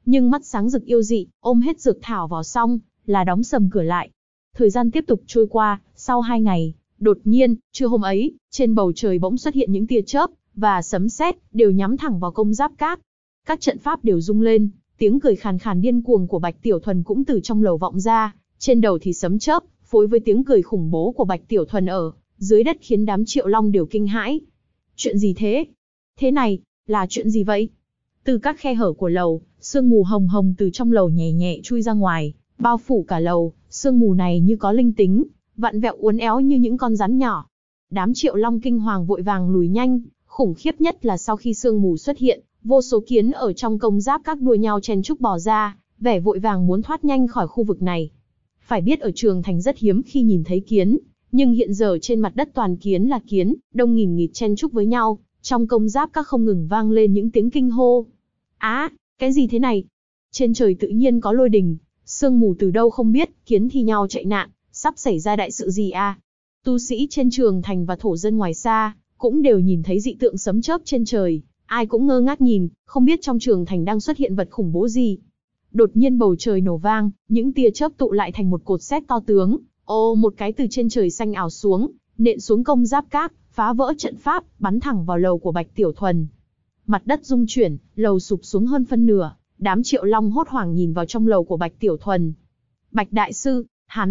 nhưng mắt sáng rực yêu dị, ôm hết dược thảo vào xong, là đóng sầm cửa lại. Thời gian tiếp tục trôi qua, sau 2 ngày, đột nhiên, trưa hôm ấy, trên bầu trời bỗng xuất hiện những tia chớp, và sấm sét đều nhắm thẳng vào Công Giáp Các. Các trận pháp đều rung lên, tiếng cười khàn khàn điên cuồng của Bạch Tiểu Thuần cũng từ trong lầu vọng ra, trên đầu thì sấm chớp, phối với tiếng cười khủng bố của Bạch Tiểu Thuần ở dưới đất khiến đám Triệu Long đều kinh hãi. Chuyện gì thế? Thế này, là chuyện gì vậy? Từ các khe hở của lầu, sương mù hồng hồng từ trong lầu nhẹ nhẹ chui ra ngoài, bao phủ cả lầu, sương mù này như có linh tính, vặn vẹo uốn éo như những con rắn nhỏ. Đám Triệu Long kinh hoàng vội vàng lùi nhanh, khủng khiếp nhất là sau khi sương mù xuất hiện, vô số kiến ở trong Công Giáp Các đua nhau chen chúc bò ra, vẻ vội vàng muốn thoát nhanh khỏi khu vực này. Phải biết ở Trường Thành rất hiếm khi nhìn thấy kiến, nhưng hiện giờ trên mặt đất toàn kiến là kiến, đông nghìn nghịt chen chúc với nhau, trong Công Giáp Các không ngừng vang lên những tiếng kinh hô. Á, cái gì thế này? Trên trời tự nhiên có lôi đình, sương mù từ đâu không biết, kiến thi nhau chạy nạn, sắp xảy ra đại sự gì à? Tu sĩ trên Trường Thành và thổ dân ngoài xa, cũng đều nhìn thấy dị tượng sấm chớp trên trời, ai cũng ngơ ngác nhìn, không biết trong Trường Thành đang xuất hiện vật khủng bố gì. Đột nhiên bầu trời nổ vang, những tia chớp tụ lại thành một cột sét to tướng, một cái từ trên trời xanh ảo xuống, nện xuống Công Giáp Các, phá vỡ trận pháp, bắn thẳng vào lầu của Bạch Tiểu Thuần. Mặt đất rung chuyển, lầu sụp xuống hơn phân nửa, đám Triệu Long hốt hoảng nhìn vào trong lầu của Bạch Tiểu Thuần. Bạch đại sư,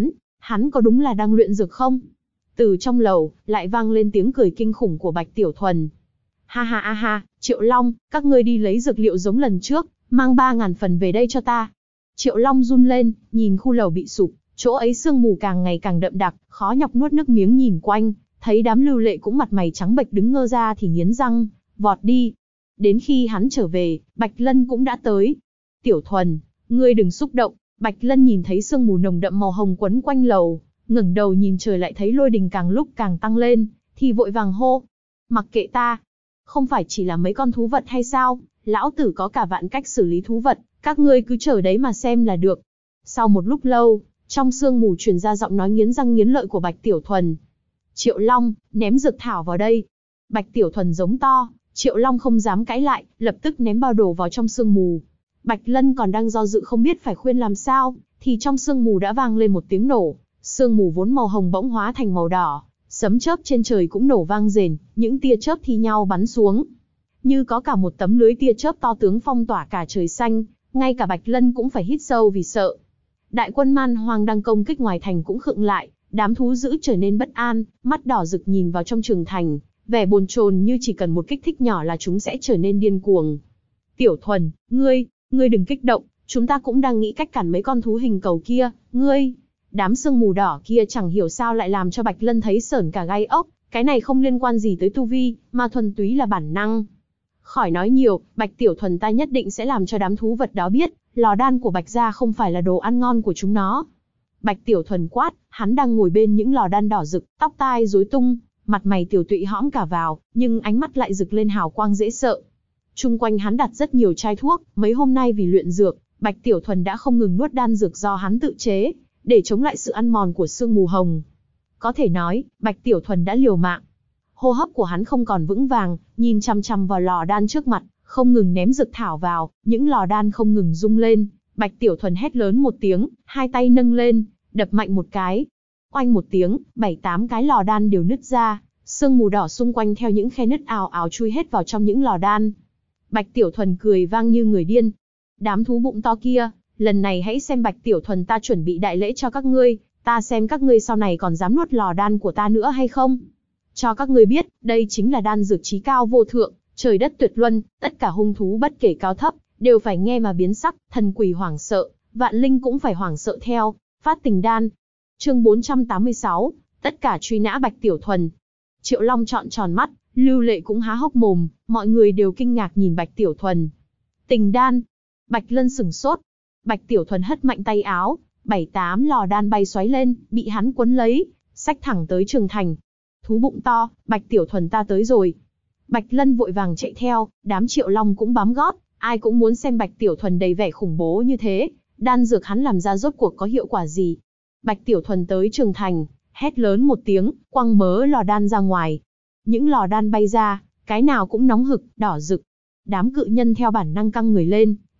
hắn có đúng là đang luyện dược không? Từ trong lầu, lại vang lên tiếng cười kinh khủng của Bạch Tiểu Thuần. Ha ha ha ha, Triệu Long, các ngươi đi lấy dược liệu giống lần trước, mang 3.000 phần về đây cho ta. Triệu Long run lên, nhìn khu lầu bị sụp, chỗ ấy sương mù càng ngày càng đậm đặc, khó nhọc nuốt nước miếng nhìn quanh, thấy đám Lưu Lệ cũng mặt mày trắng bệch đứng ngơ ra thì nghiến răng, vọt đi. Đến khi hắn trở về, Bạch Lân cũng đã tới. Tiểu Thuần, ngươi đừng xúc động. Bạch Lân nhìn thấy sương mù nồng đậm màu hồng quấn quanh lầu, ngẩng đầu nhìn trời lại thấy lôi đình càng lúc càng tăng lên, thì vội vàng hô. Mặc kệ ta, không phải chỉ là mấy con thú vật hay sao, lão tử có cả vạn cách xử lý thú vật, các ngươi cứ chờ đấy mà xem là được. Sau một lúc lâu, trong sương mù truyền ra giọng nói nghiến răng nghiến lợi của Bạch Tiểu Thuần. Triệu Long, ném dược thảo vào đây. Bạch Tiểu Thuần giống to, Triệu Long không dám cãi lại, lập tức ném bao đồ vào trong sương mù. Bạch Lân còn đang do dự không biết phải khuyên làm sao, thì trong sương mù đã vang lên một tiếng nổ, sương mù vốn màu hồng bỗng hóa thành màu đỏ, sấm chớp trên trời cũng nổ vang rền, những tia chớp thi nhau bắn xuống. Như có cả một tấm lưới tia chớp to tướng phong tỏa cả trời xanh, ngay cả Bạch Lân cũng phải hít sâu vì sợ. Đại quân Man Hoang đang công kích ngoài thành cũng khựng lại, đám thú dữ trở nên bất an, mắt đỏ rực nhìn vào trong Trường Thành, vẻ bồn chồn như chỉ cần một kích thích nhỏ là chúng sẽ trở nên điên cuồng. Tiểu Thuần, ngươi đừng kích động, chúng ta cũng đang nghĩ cách cản mấy con thú hình cầu kia, ngươi. Đám sương mù đỏ kia chẳng hiểu sao lại làm cho Bạch Lân thấy sởn cả gai ốc, cái này không liên quan gì tới tu vi, mà thuần túy là bản năng. Khỏi nói nhiều, Bạch Tiểu Thuần ta nhất định sẽ làm cho đám thú vật đó biết, lò đan của Bạch gia không phải là đồ ăn ngon của chúng nó. Bạch Tiểu Thuần quát, hắn đang ngồi bên những lò đan đỏ rực, tóc tai rối tung, mặt mày tiểu tụy hõm cả vào, nhưng ánh mắt lại rực lên hào quang dễ sợ. Chung quanh hắn đặt rất nhiều chai thuốc, mấy hôm nay vì luyện dược, Bạch Tiểu Thuần đã không ngừng nuốt đan dược do hắn tự chế, để chống lại sự ăn mòn của sương mù hồng. Có thể nói, Bạch Tiểu Thuần đã liều mạng. Hô hấp của hắn không còn vững vàng, nhìn chằm chằm vào lò đan trước mặt, không ngừng ném dược thảo vào, những lò đan không ngừng rung lên. Bạch Tiểu Thuần hét lớn một tiếng, hai tay nâng lên, đập mạnh một cái. Oanh một tiếng, 7-8 cái lò đan đều nứt ra, sương mù đỏ xung quanh theo những khe nứt ào ào chui hết vào trong những lò đan. Bạch Tiểu Thuần cười vang như người điên. Đám thú bụng to kia, lần này hãy xem Bạch Tiểu Thuần ta chuẩn bị đại lễ cho các ngươi, ta xem các ngươi sau này còn dám nuốt lò đan của ta nữa hay không. Cho các ngươi biết, đây chính là đan dược chí cao vô thượng, trời đất tuyệt luân, tất cả hung thú bất kể cao thấp, đều phải nghe mà biến sắc, thần quỷ hoảng sợ, vạn linh cũng phải hoảng sợ theo. Phát tình đan. Chương 486, tất cả truy nã Bạch Tiểu Thuần. Triệu Long trọn tròn mắt, Lưu Lệ cũng há hốc mồm, mọi người đều kinh ngạc nhìn Bạch Tiểu Thuần. Tình đan. Bạch Lân sửng sốt. Bạch Tiểu Thuần hất mạnh tay áo, 7-8 lò đan bay xoáy lên, bị hắn quấn lấy, xách thẳng tới Trường Thành. Thú bụng to, Bạch Tiểu Thuần ta tới rồi. Bạch Lân vội vàng chạy theo, đám Triệu Long cũng bám gót, ai cũng muốn xem Bạch Tiểu Thuần đầy vẻ khủng bố như thế, đan dược hắn làm ra rốt cuộc có hiệu quả gì. Bạch Tiểu Thuần tới Trường Thành, hét lớn một tiếng, quăng mớ lò đan ra ngoài. Những lò đan bay ra, cái nào cũng nóng hực, đỏ rực. Đám cự nhân theo bản năng căng người lên,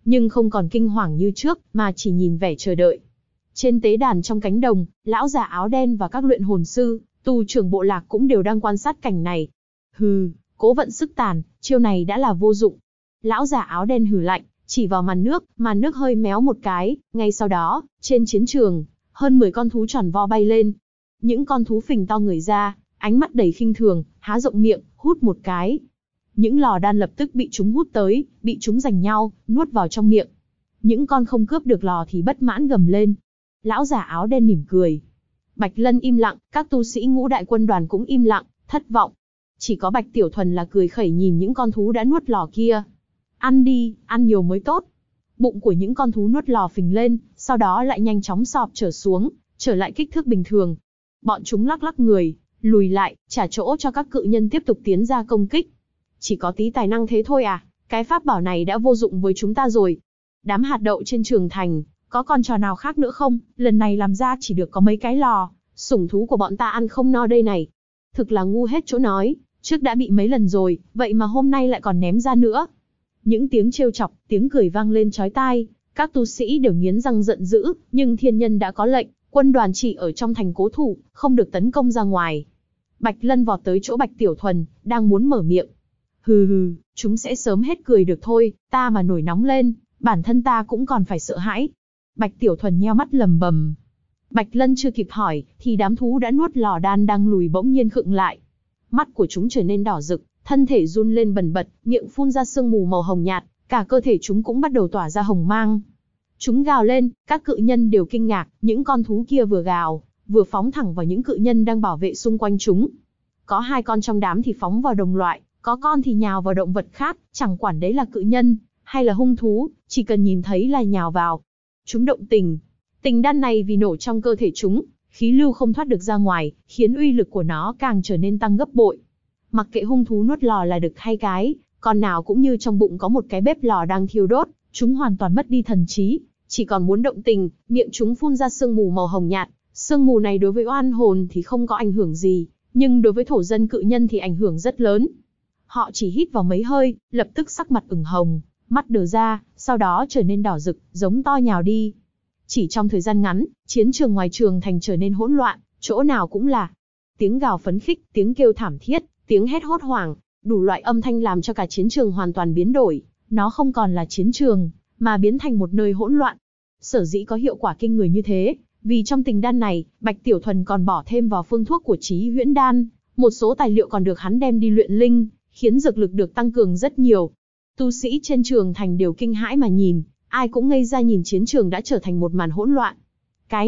nhưng không còn kinh hoàng như trước, mà chỉ nhìn vẻ chờ đợi. Trên tế đàn trong cánh đồng, lão già áo đen và các luyện hồn sư, tu trưởng bộ lạc cũng đều đang quan sát cảnh này. Hừ, cố vận sức tàn, chiêu này đã là vô dụng. Lão già áo đen hừ lạnh, chỉ vào màn nước hơi méo một cái, ngay sau đó, trên chiến trường, hơn 10 con thú tròn vo bay lên. Những con thú phình to người ra, ánh mắt đầy khinh thường, há rộng miệng, hút một cái. Những lò đan lập tức bị chúng hút tới, bị chúng giành nhau, nuốt vào trong miệng. Những con không cướp được lò thì bất mãn gầm lên. Lão già áo đen mỉm cười. Bạch Lân im lặng, các tu sĩ ngũ đại quân đoàn cũng im lặng, thất vọng. Chỉ có Bạch Tiểu Thuần là cười khẩy nhìn những con thú đã nuốt lò kia. Ăn đi, ăn nhiều mới tốt. Bụng của những con thú nuốt lò phình lên, sau đó lại nhanh chóng sọp trở xuống, trở lại kích thước bình thường. Bọn chúng lắc lắc người, lùi lại, trả chỗ cho các cự nhân tiếp tục tiến ra công kích. Chỉ có tí tài năng thế thôi à, cái pháp bảo này đã vô dụng với chúng ta rồi. Đám hạt đậu trên trường thành, có con trò nào khác nữa không? Lần này làm ra chỉ được có mấy cái lò, sủng thú của bọn ta ăn không no đây này. Thực là ngu hết chỗ nói, trước đã bị mấy lần rồi, vậy mà hôm nay lại còn ném ra nữa. Những tiếng trêu chọc, tiếng cười vang lên chói tai, các tu sĩ đều nghiến răng giận dữ, nhưng thiên nhân đã có lệnh, quân đoàn chỉ ở trong thành cố thủ, không được tấn công ra ngoài. Bạch Lân vọt tới chỗ Bạch Tiểu Thuần, đang muốn mở miệng. Hừ hừ, chúng sẽ sớm hết cười được thôi, ta mà nổi nóng lên, bản thân ta cũng còn phải sợ hãi. Bạch Tiểu Thuần nheo mắt lầm bầm. Bạch Lân chưa kịp hỏi, thì đám thú đã nuốt lò đan đang lùi bỗng nhiên khựng lại. Mắt của chúng trở nên đỏ rực, thân thể run lên bần bật, miệng phun ra sương mù màu hồng nhạt, cả cơ thể chúng cũng bắt đầu tỏa ra hồng mang. Chúng gào lên, các cự nhân đều kinh ngạc, những con thú kia vừa gào, vừa phóng thẳng vào những cự nhân đang bảo vệ xung quanh chúng. Có 2 con trong đám thì phóng vào đồng loại, có con thì nhào vào động vật khác, chẳng quản đấy là cự nhân, hay là hung thú, chỉ cần nhìn thấy là nhào vào. Chúng động tình. Tình đan này vì nổ trong cơ thể chúng, khí lưu không thoát được ra ngoài, khiến uy lực của nó càng trở nên tăng gấp bội. Mặc kệ hung thú nuốt lò là đực hay cái, con nào cũng như trong bụng có một cái bếp lò đang thiêu đốt, chúng hoàn toàn mất đi thần trí, chỉ còn muốn động tình, miệng chúng phun ra sương mù màu hồng nhạt. Sương mù này đối với oan hồn thì không có ảnh hưởng gì, nhưng đối với thổ dân cự nhân thì ảnh hưởng rất lớn. Họ chỉ hít vào mấy hơi, lập tức sắc mặt ửng hồng, mắt đờ ra, sau đó trở nên đỏ rực, giống to nhào đi. Chỉ trong thời gian ngắn, chiến trường ngoài trường thành trở nên hỗn loạn, chỗ nào cũng là tiếng gào phấn khích, tiếng kêu thảm thiết, tiếng hét hốt hoảng, đủ loại âm thanh làm cho cả chiến trường hoàn toàn biến đổi. Nó không còn là chiến trường, mà biến thành một nơi hỗn loạn. Sở dĩ có hiệu quả kinh người như thế, vì trong tình đan này, Bạch Tiểu Thuần còn bỏ thêm vào phương thuốc của Chí Huyễn Đan, một số tài liệu còn được hắn đem đi luyện linh, khiến dược lực được tăng cường rất nhiều. Tu sĩ trên trường thành đều kinh hãi mà nhìn, ai cũng ngây ra nhìn chiến trường đã trở thành một màn hỗn loạn. Cái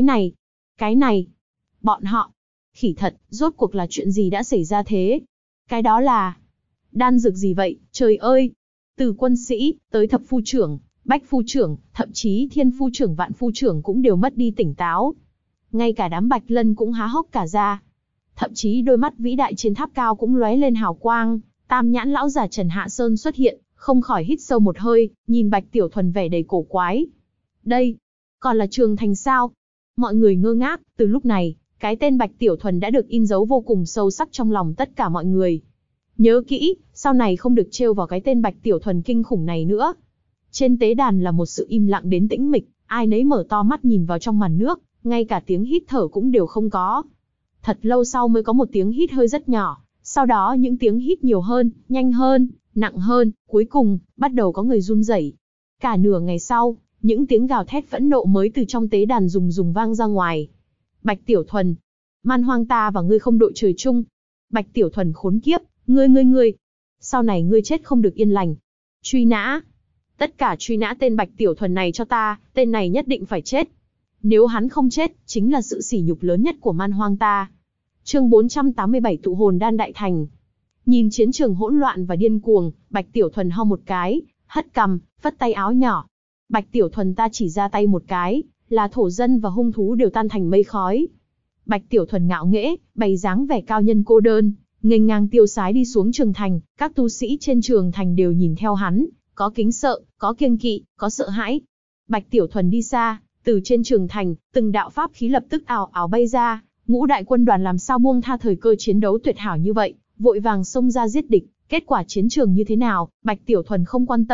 này, bọn họ, khỉ thật, rốt cuộc là chuyện gì đã xảy ra thế? Cái đó là đan dược gì vậy, trời ơi! Từ quân sĩ, tới thập phu trưởng, bách phu trưởng, thậm chí thiên phu trưởng vạn phu trưởng cũng đều mất đi tỉnh táo. Ngay cả đám Bạch Lân cũng há hốc cả ra. Thậm chí đôi mắt vĩ đại trên tháp cao cũng lóe lên hào quang, tam nhãn lão già Trần Hạ Sơn xuất hiện, không khỏi hít sâu một hơi, nhìn Bạch Tiểu Thuần vẻ đầy cổ quái. Đây, còn là trường thành sao? Mọi người ngơ ngác, từ lúc này, cái tên Bạch Tiểu Thuần đã được in dấu vô cùng sâu sắc trong lòng tất cả mọi người. Nhớ kỹ, sau này không được trêu vào cái tên Bạch Tiểu Thuần kinh khủng này nữa. Trên tế đàn là một sự im lặng đến tĩnh mịch, ai nấy mở to mắt nhìn vào trong màn nước, ngay cả tiếng hít thở cũng đều không có. Thật lâu sau mới có một tiếng hít hơi rất nhỏ, sau đó những tiếng hít nhiều hơn, nhanh hơn, nặng hơn, cuối cùng, bắt đầu có người run rẩy. Cả nửa ngày sau, những tiếng gào thét phẫn nộ mới từ trong tế đàn rùng vang ra ngoài. Bạch Tiểu Thuần, man hoang ta và ngươi không đội trời chung. Bạch Tiểu Thuần khốn kiếp, ngươi. Sau này ngươi chết không được yên lành. Truy nã. Tất cả truy nã tên Bạch Tiểu Thuần này cho ta, tên này nhất định phải chết. Nếu hắn không chết, chính là sự sỉ nhục lớn nhất của man hoang ta. Chương 487 tụ hồn đan đại thành. Nhìn chiến trường hỗn loạn và điên cuồng, Bạch Tiểu Thuần ho một cái, hất cằm, phất tay áo nhỏ. Bạch Tiểu Thuần ta chỉ ra tay một cái, là thổ dân và hung thú đều tan thành mây khói. Bạch Tiểu Thuần ngạo nghễ, bày dáng vẻ cao nhân cô đơn, nghênh ngang tiêu sái đi xuống trường thành, các tu sĩ trên trường thành đều nhìn theo hắn, có kính sợ, có kiêng kỵ, có sợ hãi. Bạch Tiểu Thuần đi xa, từ trên trường thành, từng đạo pháp khí lập tức ào ào bay ra, ngũ đại quân đoàn làm sao buông tha thời cơ chiến đấu tuyệt hảo như vậy, vội vàng xông ra giết địch. Kết quả chiến trường như thế nào, Bạch Tiểu Thuần không quan tâm,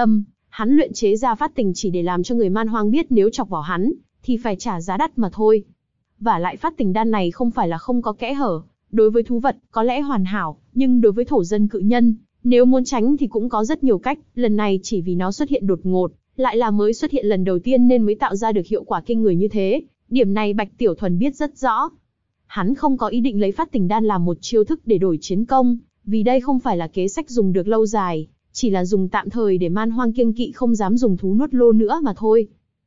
Hắn luyện chế ra phát tình chỉ để làm cho người man hoang biết nếu chọc vào hắn, thì phải trả giá đắt mà thôi. Vả lại phát tình đan này không phải là không có kẽ hở, đối với thú vật có lẽ hoàn hảo, nhưng đối với thổ dân cự nhân, nếu muốn tránh thì cũng có rất nhiều cách, lần này chỉ vì nó xuất hiện đột ngột, lại là mới xuất hiện lần đầu tiên nên mới tạo ra được hiệu quả kinh người như thế, điểm này Bạch Tiểu Thuần biết rất rõ. Hắn không có ý định lấy phát tình đan làm một chiêu thức để đổi chiến công, vì đây không phải là kế sách dùng được lâu dài, chỉ là dùng tạm thời để man hoang kiêng kỵ không dám dùng thú nuốt lô nữa mà thôi.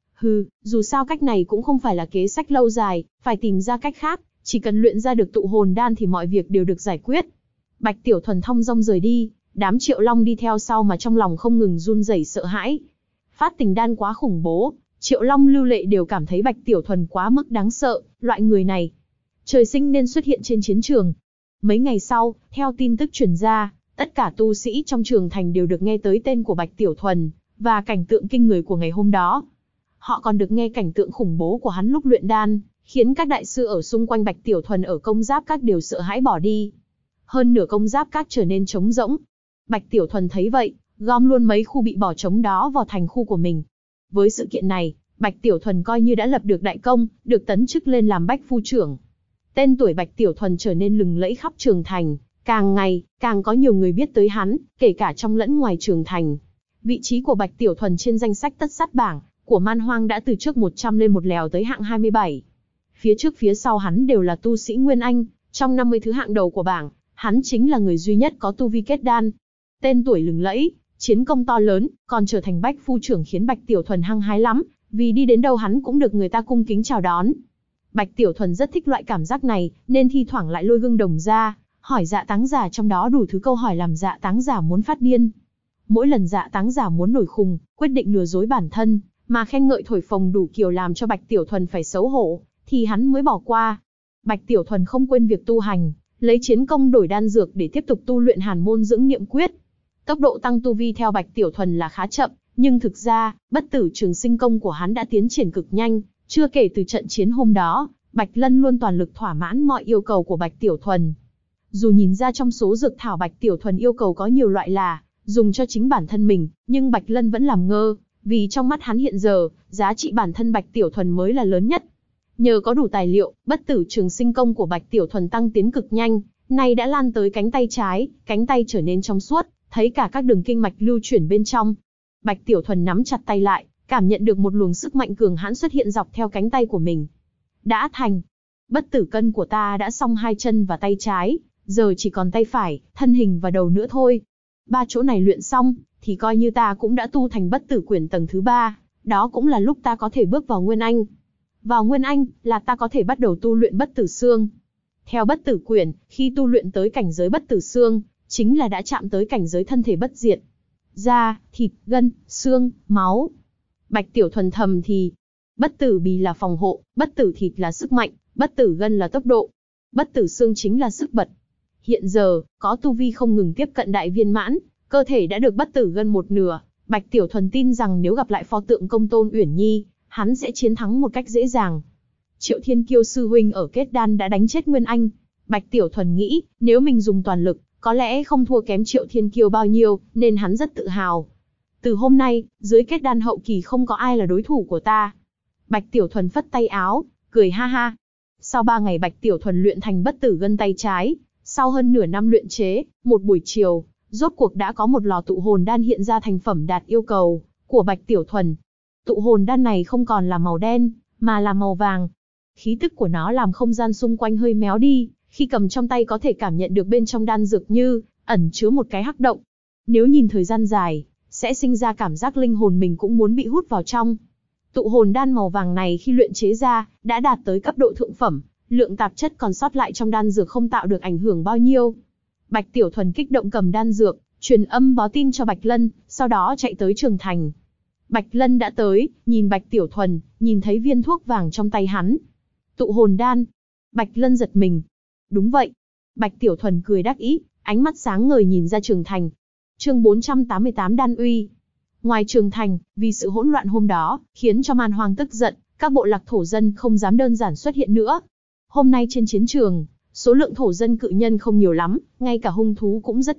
Dù sao cách này cũng không phải là kế sách lâu dài, phải tìm ra cách khác, chỉ cần luyện ra được tụ hồn đan thì mọi việc đều được giải quyết. Bạch Tiểu Thuần thong dong rời đi, đám Triệu Long đi theo sau mà trong lòng không ngừng run rẩy sợ hãi. Phát tình đan quá khủng bố, Triệu Long Lưu Lệ đều cảm thấy Bạch Tiểu Thuần quá mức đáng sợ, loại người này trời sinh nên xuất hiện trên chiến trường. Mấy ngày sau, theo tin tức truyền ra, tất cả tu sĩ trong trường thành đều được nghe tới tên của Bạch Tiểu Thuần, và cảnh tượng kinh người của ngày hôm đó. Họ còn được nghe cảnh tượng khủng bố của hắn lúc luyện đan, khiến các đại sư ở xung quanh Bạch Tiểu Thuần ở công giáp các đều sợ hãi bỏ đi. Hơn nửa công giáp các trở nên trống rỗng. Bạch Tiểu Thuần thấy vậy, gom luôn mấy khu bị bỏ trống đó vào thành khu của mình. Với sự kiện này, Bạch Tiểu Thuần coi như đã lập được đại công, được tấn chức lên làm Bách Phu trưởng. Tên tuổi Bạch Tiểu Thuần trở nên lừng lẫy khắp trường thành, càng ngày, càng có nhiều người biết tới hắn, kể cả trong lẫn ngoài trường thành. Vị trí của Bạch Tiểu Thuần trên danh sách tất sát bảng của man hoang đã từ trước 100 lên một lèo tới hạng 27. Phía trước phía sau hắn đều là tu sĩ Nguyên Anh, trong 50 thứ hạng đầu của bảng, hắn chính là người duy nhất có tu vi kết đan. Tên tuổi lừng lẫy, chiến công to lớn, còn trở thành Bách Phu trưởng khiến Bạch Tiểu Thuần hăng hái lắm, vì đi đến đâu hắn cũng được người ta cung kính chào đón. Bạch Tiểu Thuần rất thích loại cảm giác này, nên thi thoảng lại lôi gương đồng ra, hỏi Dạ Táng Giả trong đó đủ thứ câu hỏi làm Dạ Táng Giả muốn phát điên. Mỗi lần Dạ Táng Giả muốn nổi khùng, quyết định lừa dối bản thân, mà khen ngợi thổi phồng đủ kiểu làm cho Bạch Tiểu Thuần phải xấu hổ, thì hắn mới bỏ qua. Bạch Tiểu Thuần không quên việc tu hành, lấy chiến công đổi đan dược để tiếp tục tu luyện hàn môn dưỡng niệm quyết. Tốc độ tăng tu vi theo Bạch Tiểu Thuần là khá chậm, nhưng thực ra, bất tử trường sinh công của hắn đã tiến triển cực nhanh. Chưa kể từ trận chiến hôm đó, Bạch Lân luôn toàn lực thỏa mãn mọi yêu cầu của Bạch Tiểu Thuần. Dù nhìn ra trong số dược thảo Bạch Tiểu Thuần yêu cầu có nhiều loại là dùng cho chính bản thân mình, nhưng Bạch Lân vẫn làm ngơ, vì trong mắt hắn hiện giờ, giá trị bản thân Bạch Tiểu Thuần mới là lớn nhất. Nhờ có đủ tài liệu, bất tử trường sinh công của Bạch Tiểu Thuần tăng tiến cực nhanh, nay đã lan tới cánh tay trái, cánh tay trở nên trong suốt, thấy cả các đường kinh mạch lưu chuyển bên trong. Bạch Tiểu Thuần nắm chặt tay lại, cảm nhận được một luồng sức mạnh cường hãn xuất hiện dọc theo cánh tay của mình. Đã thành. Bất tử cân của ta đã xong hai chân và tay trái, giờ chỉ còn tay phải, thân hình và đầu nữa thôi. Ba chỗ này luyện xong, thì coi như ta cũng đã tu thành bất tử quyển tầng thứ 3, đó cũng là lúc ta có thể bước vào Nguyên Anh. Vào Nguyên Anh, là ta có thể bắt đầu tu luyện bất tử xương. Theo bất tử quyển, khi tu luyện tới cảnh giới bất tử xương, chính là đã chạm tới cảnh giới thân thể bất diệt. Da, thịt, gân, xương, máu. Bạch Tiểu Thuần thầm thì, bất tử bì là phòng hộ, bất tử thịt là sức mạnh, bất tử gân là tốc độ, bất tử xương chính là sức bật. Hiện giờ, có tu vi không ngừng tiếp cận đại viên mãn, cơ thể đã được bất tử gân một nửa, Bạch Tiểu Thuần tin rằng nếu gặp lại pho tượng công tôn Uyển Nhi, hắn sẽ chiến thắng một cách dễ dàng. Triệu Thiên Kiêu sư huynh ở kết đan đã đánh chết Nguyên Anh. Bạch Tiểu Thuần nghĩ, nếu mình dùng toàn lực, có lẽ không thua kém Triệu Thiên Kiêu bao nhiêu, nên hắn rất tự hào. Từ hôm nay, dưới kết đan hậu kỳ không có ai là đối thủ của ta. Bạch Tiểu Thuần phất tay áo, cười ha ha. Sau 3 ngày Bạch Tiểu Thuần luyện thành bất tử gân tay trái, sau hơn nửa năm luyện chế, một buổi chiều, rốt cuộc đã có một lò tụ hồn đan hiện ra thành phẩm đạt yêu cầu của Bạch Tiểu Thuần. Tụ hồn đan này không còn là màu đen, mà là màu vàng. Khí tức của nó làm không gian xung quanh hơi méo đi, khi cầm trong tay có thể cảm nhận được bên trong đan dược như ẩn chứa một cái hắc động. Nếu nhìn thời gian dài, sẽ sinh ra cảm giác linh hồn mình cũng muốn bị hút vào trong. Tụ hồn đan màu vàng này khi luyện chế ra, đã đạt tới cấp độ thượng phẩm, lượng tạp chất còn sót lại trong đan dược không tạo được ảnh hưởng bao nhiêu. Bạch Tiểu Thuần kích động cầm đan dược, truyền âm báo tin cho Bạch Lân, sau đó chạy tới trường thành. Bạch Lân đã tới, nhìn Bạch Tiểu Thuần, nhìn thấy viên thuốc vàng trong tay hắn. Tụ hồn đan. Bạch Lân giật mình. Đúng vậy. Bạch Tiểu Thuần cười đắc ý, ánh mắt sáng ngời nhìn ra trường thành. Chương 488 Đan Uy. Ngoài trường thành, vì sự hỗn loạn hôm đó, khiến cho man hoang tức giận, các bộ lạc thổ dân không dám đơn giản xuất hiện nữa. Hôm nay trên chiến trường, số lượng thổ dân cự nhân không nhiều lắm, ngay cả hung thú cũng rất ít,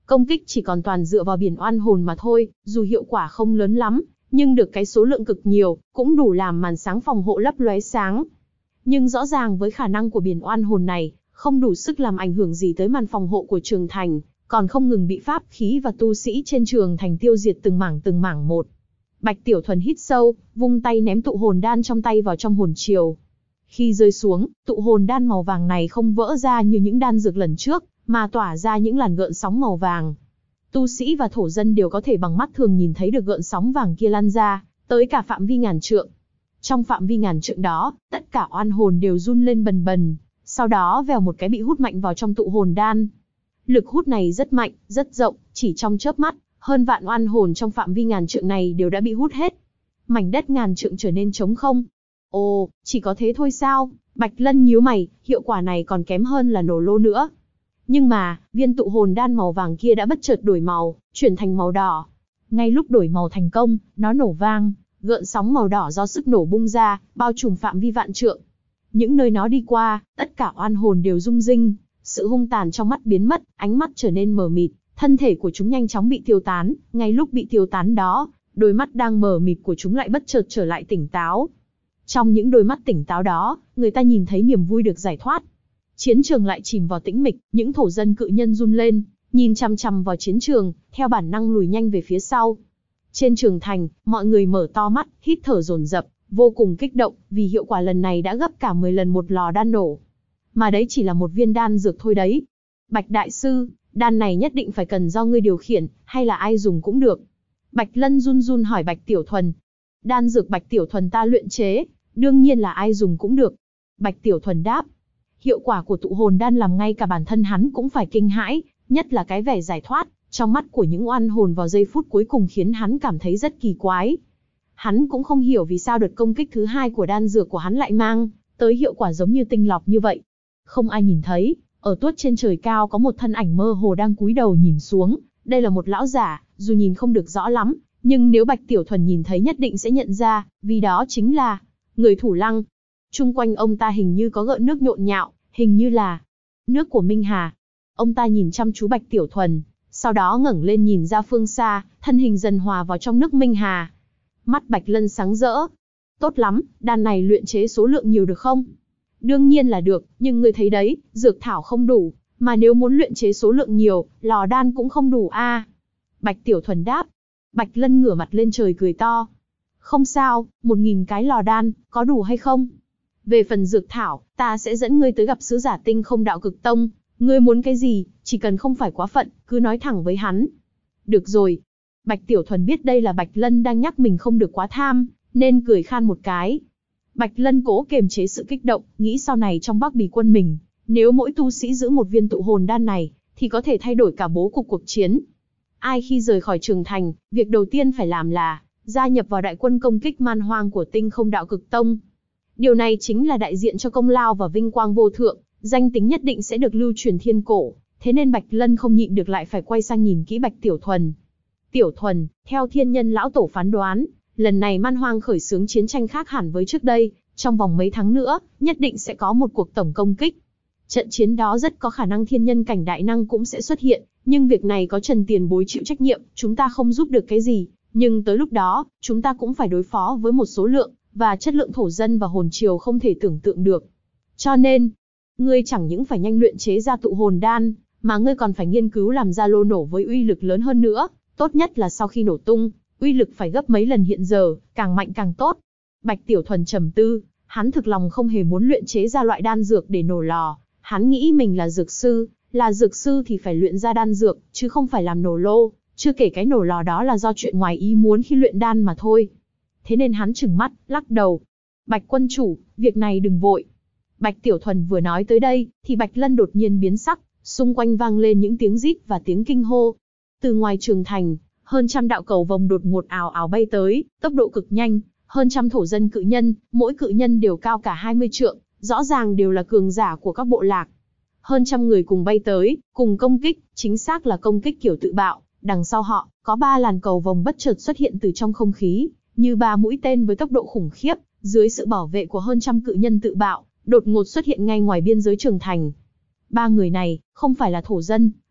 Công kích chỉ còn toàn dựa vào biển oan hồn mà thôi, dù hiệu quả không lớn lắm, nhưng được cái số lượng cực nhiều, cũng đủ làm màn sáng phòng hộ lấp lóe sáng. Nhưng rõ ràng với khả năng của biển oan hồn này, không đủ sức làm ảnh hưởng gì tới màn phòng hộ của trường thành, còn không ngừng bị pháp khí và tu sĩ trên trường thành tiêu diệt từng mảng một. Bạch Tiểu Thuần hít sâu, vung tay ném tụ hồn đan trong tay vào trong hồn triều. Khi rơi xuống, tụ hồn đan màu vàng này không vỡ ra như những đan dược lần trước, mà tỏa ra những làn gợn sóng màu vàng. Tu sĩ và thổ dân đều có thể bằng mắt thường nhìn thấy được gợn sóng vàng kia lan ra, tới cả phạm vi ngàn trượng. Trong phạm vi ngàn trượng đó, tất cả oan hồn đều run lên bần bần, sau đó vèo một cái bị hút mạnh vào trong tụ hồn đan. Lực hút này rất mạnh, rất rộng, chỉ trong chớp mắt, hơn vạn oan hồn trong phạm vi ngàn trượng này đều đã bị hút hết. Mảnh đất ngàn trượng trở nên trống không. Ồ, chỉ có thế thôi sao? Bạch Lân nhíu mày, hiệu quả này còn kém hơn là nổ lô nữa. Nhưng mà, viên tụ hồn đan màu vàng kia đã bất chợt đổi màu, chuyển thành màu đỏ. Ngay lúc đổi màu thành công, nó nổ vang, gợn sóng màu đỏ do sức nổ bung ra, bao trùm phạm vi vạn trượng. Những nơi nó đi qua, tất cả oan hồn đều rung rinh, sự hung tàn trong mắt biến mất, ánh mắt trở nên mờ mịt, thân thể của chúng nhanh chóng bị tiêu tán. Ngay lúc bị tiêu tán đó, đôi mắt đang mờ mịt của chúng lại bất chợt trở lại tỉnh táo. Trong những đôi mắt tỉnh táo đó, người ta nhìn thấy niềm vui được giải thoát. Chiến trường lại chìm vào tĩnh mịch, những thổ dân cự nhân run lên, nhìn chằm chằm vào chiến trường, theo bản năng lùi nhanh về phía sau. Trên trường thành, mọi người mở to mắt, hít thở dồn dập, vô cùng kích động, vì hiệu quả lần này đã gấp cả 10 lần một lò đan nổ. Mà đấy chỉ là một viên đan dược thôi đấy. Bạch Đại Sư, đan này nhất định phải cần do ngươi điều khiển, hay là ai dùng cũng được. Bạch Lân run run hỏi Bạch Tiểu Thuần. Đan dược Bạch Tiểu Thuần ta luyện chế, đương nhiên là ai dùng cũng được. Bạch Tiểu Thuần đáp. Hiệu quả của tụ hồn đan làm ngay cả bản thân hắn cũng phải kinh hãi, nhất là cái vẻ giải thoát trong mắt của những oan hồn vào giây phút cuối cùng khiến hắn cảm thấy rất kỳ quái. Hắn cũng không hiểu vì sao đợt công kích thứ hai của đan dược của hắn lại mang tới hiệu quả giống như tinh lọc như vậy. Không ai nhìn thấy, ở tuốt trên trời cao có một thân ảnh mơ hồ đang cúi đầu nhìn xuống, đây là một lão giả, dù nhìn không được rõ lắm, nhưng nếu Bạch Tiểu Thuần nhìn thấy nhất định sẽ nhận ra, vì đó chính là người Thủ Lăng. Chung quanh ông ta hình như có gợn nước nhộn nhạo, hình như là nước của Minh Hà. Ông ta nhìn chăm chú Bạch Tiểu Thuần, sau đó ngẩng lên nhìn ra phương xa, thân hình dần hòa vào trong nước Minh Hà. Mắt Bạch Lân sáng rỡ. Tốt lắm, đan này luyện chế số lượng nhiều được không? Đương nhiên là được, nhưng ngươi thấy đấy, dược thảo không đủ, mà nếu muốn luyện chế số lượng nhiều, lò đan cũng không đủ a. Bạch Tiểu Thuần đáp. Bạch Lân ngửa mặt lên trời cười to. Không sao, 1000 cái lò đan, có đủ hay không? Về phần dược thảo, ta sẽ dẫn ngươi tới gặp sứ giả Tinh Không Đạo Cực Tông. Ngươi muốn cái gì, chỉ cần không phải quá phận, cứ nói thẳng với hắn. Được rồi. Bạch Tiểu Thuần biết đây là Bạch Lân đang nhắc mình không được quá tham, nên cười khan một cái. Bạch Lân cố kiềm chế sự kích động, nghĩ sau này trong Bắc Bì quân mình, nếu mỗi tu sĩ giữ một viên tụ hồn đan này, thì có thể thay đổi cả bố cục cuộc chiến. Ai khi rời khỏi trường thành, việc đầu tiên phải làm là gia nhập vào đại quân công kích man hoang của Tinh Không Đạo Cực Tông. Điều này chính là đại diện cho công lao và vinh quang vô thượng, danh tính nhất định sẽ được lưu truyền thiên cổ, thế nên Bạch Lân không nhịn được lại phải quay sang nhìn kỹ Bạch Tiểu Thuần. Tiểu Thuần, theo thiên nhân lão tổ phán đoán, lần này man hoang khởi xướng chiến tranh khác hẳn với trước đây, trong vòng mấy tháng nữa, nhất định sẽ có một cuộc tổng công kích. Trận chiến đó rất có khả năng thiên nhân cảnh đại năng cũng sẽ xuất hiện, nhưng việc này có Trần Tiền Bối chịu trách nhiệm, chúng ta không giúp được cái gì, nhưng tới lúc đó, chúng ta cũng phải đối phó với một số lượng và chất lượng thổ dân và hồn triều không thể tưởng tượng được. Cho nên, ngươi chẳng những phải nhanh luyện chế ra tụ hồn đan, mà ngươi còn phải nghiên cứu làm ra lô nổ với uy lực lớn hơn nữa, tốt nhất là sau khi nổ tung, uy lực phải gấp mấy lần hiện giờ, càng mạnh càng tốt. Bạch Tiểu Thuần trầm tư, hắn thực lòng không hề muốn luyện chế ra loại đan dược để nổ lò, hắn nghĩ mình là dược sư thì phải luyện ra đan dược, chứ không phải làm nổ lô, chưa kể cái nổ lò đó là do chuyện ngoài ý muốn khi luyện đan mà thôi. Thế nên hắn trừng mắt, lắc đầu. Bạch quân chủ, việc này đừng vội. Bạch Tiểu Thuần vừa nói tới đây, thì Bạch Lân đột nhiên biến sắc, xung quanh vang lên những tiếng rít và tiếng kinh hô. Từ ngoài trường thành, hơn trăm đạo cầu vồng đột ngột ào ào bay tới, tốc độ cực nhanh, hơn trăm thổ dân cự nhân, mỗi cự nhân đều cao cả 20 trượng, rõ ràng đều là cường giả của các bộ lạc. Hơn trăm người cùng bay tới, cùng công kích, chính xác là công kích kiểu tự bạo. Đằng sau họ, có 3 làn cầu vồng bất chợt xuất hiện từ trong không khí, như 3 mũi tên với tốc độ khủng khiếp, dưới sự bảo vệ của hơn trăm cự nhân tự bạo, đột ngột xuất hiện ngay ngoài biên giới trường thành. 3 người này, không phải là thổ dân,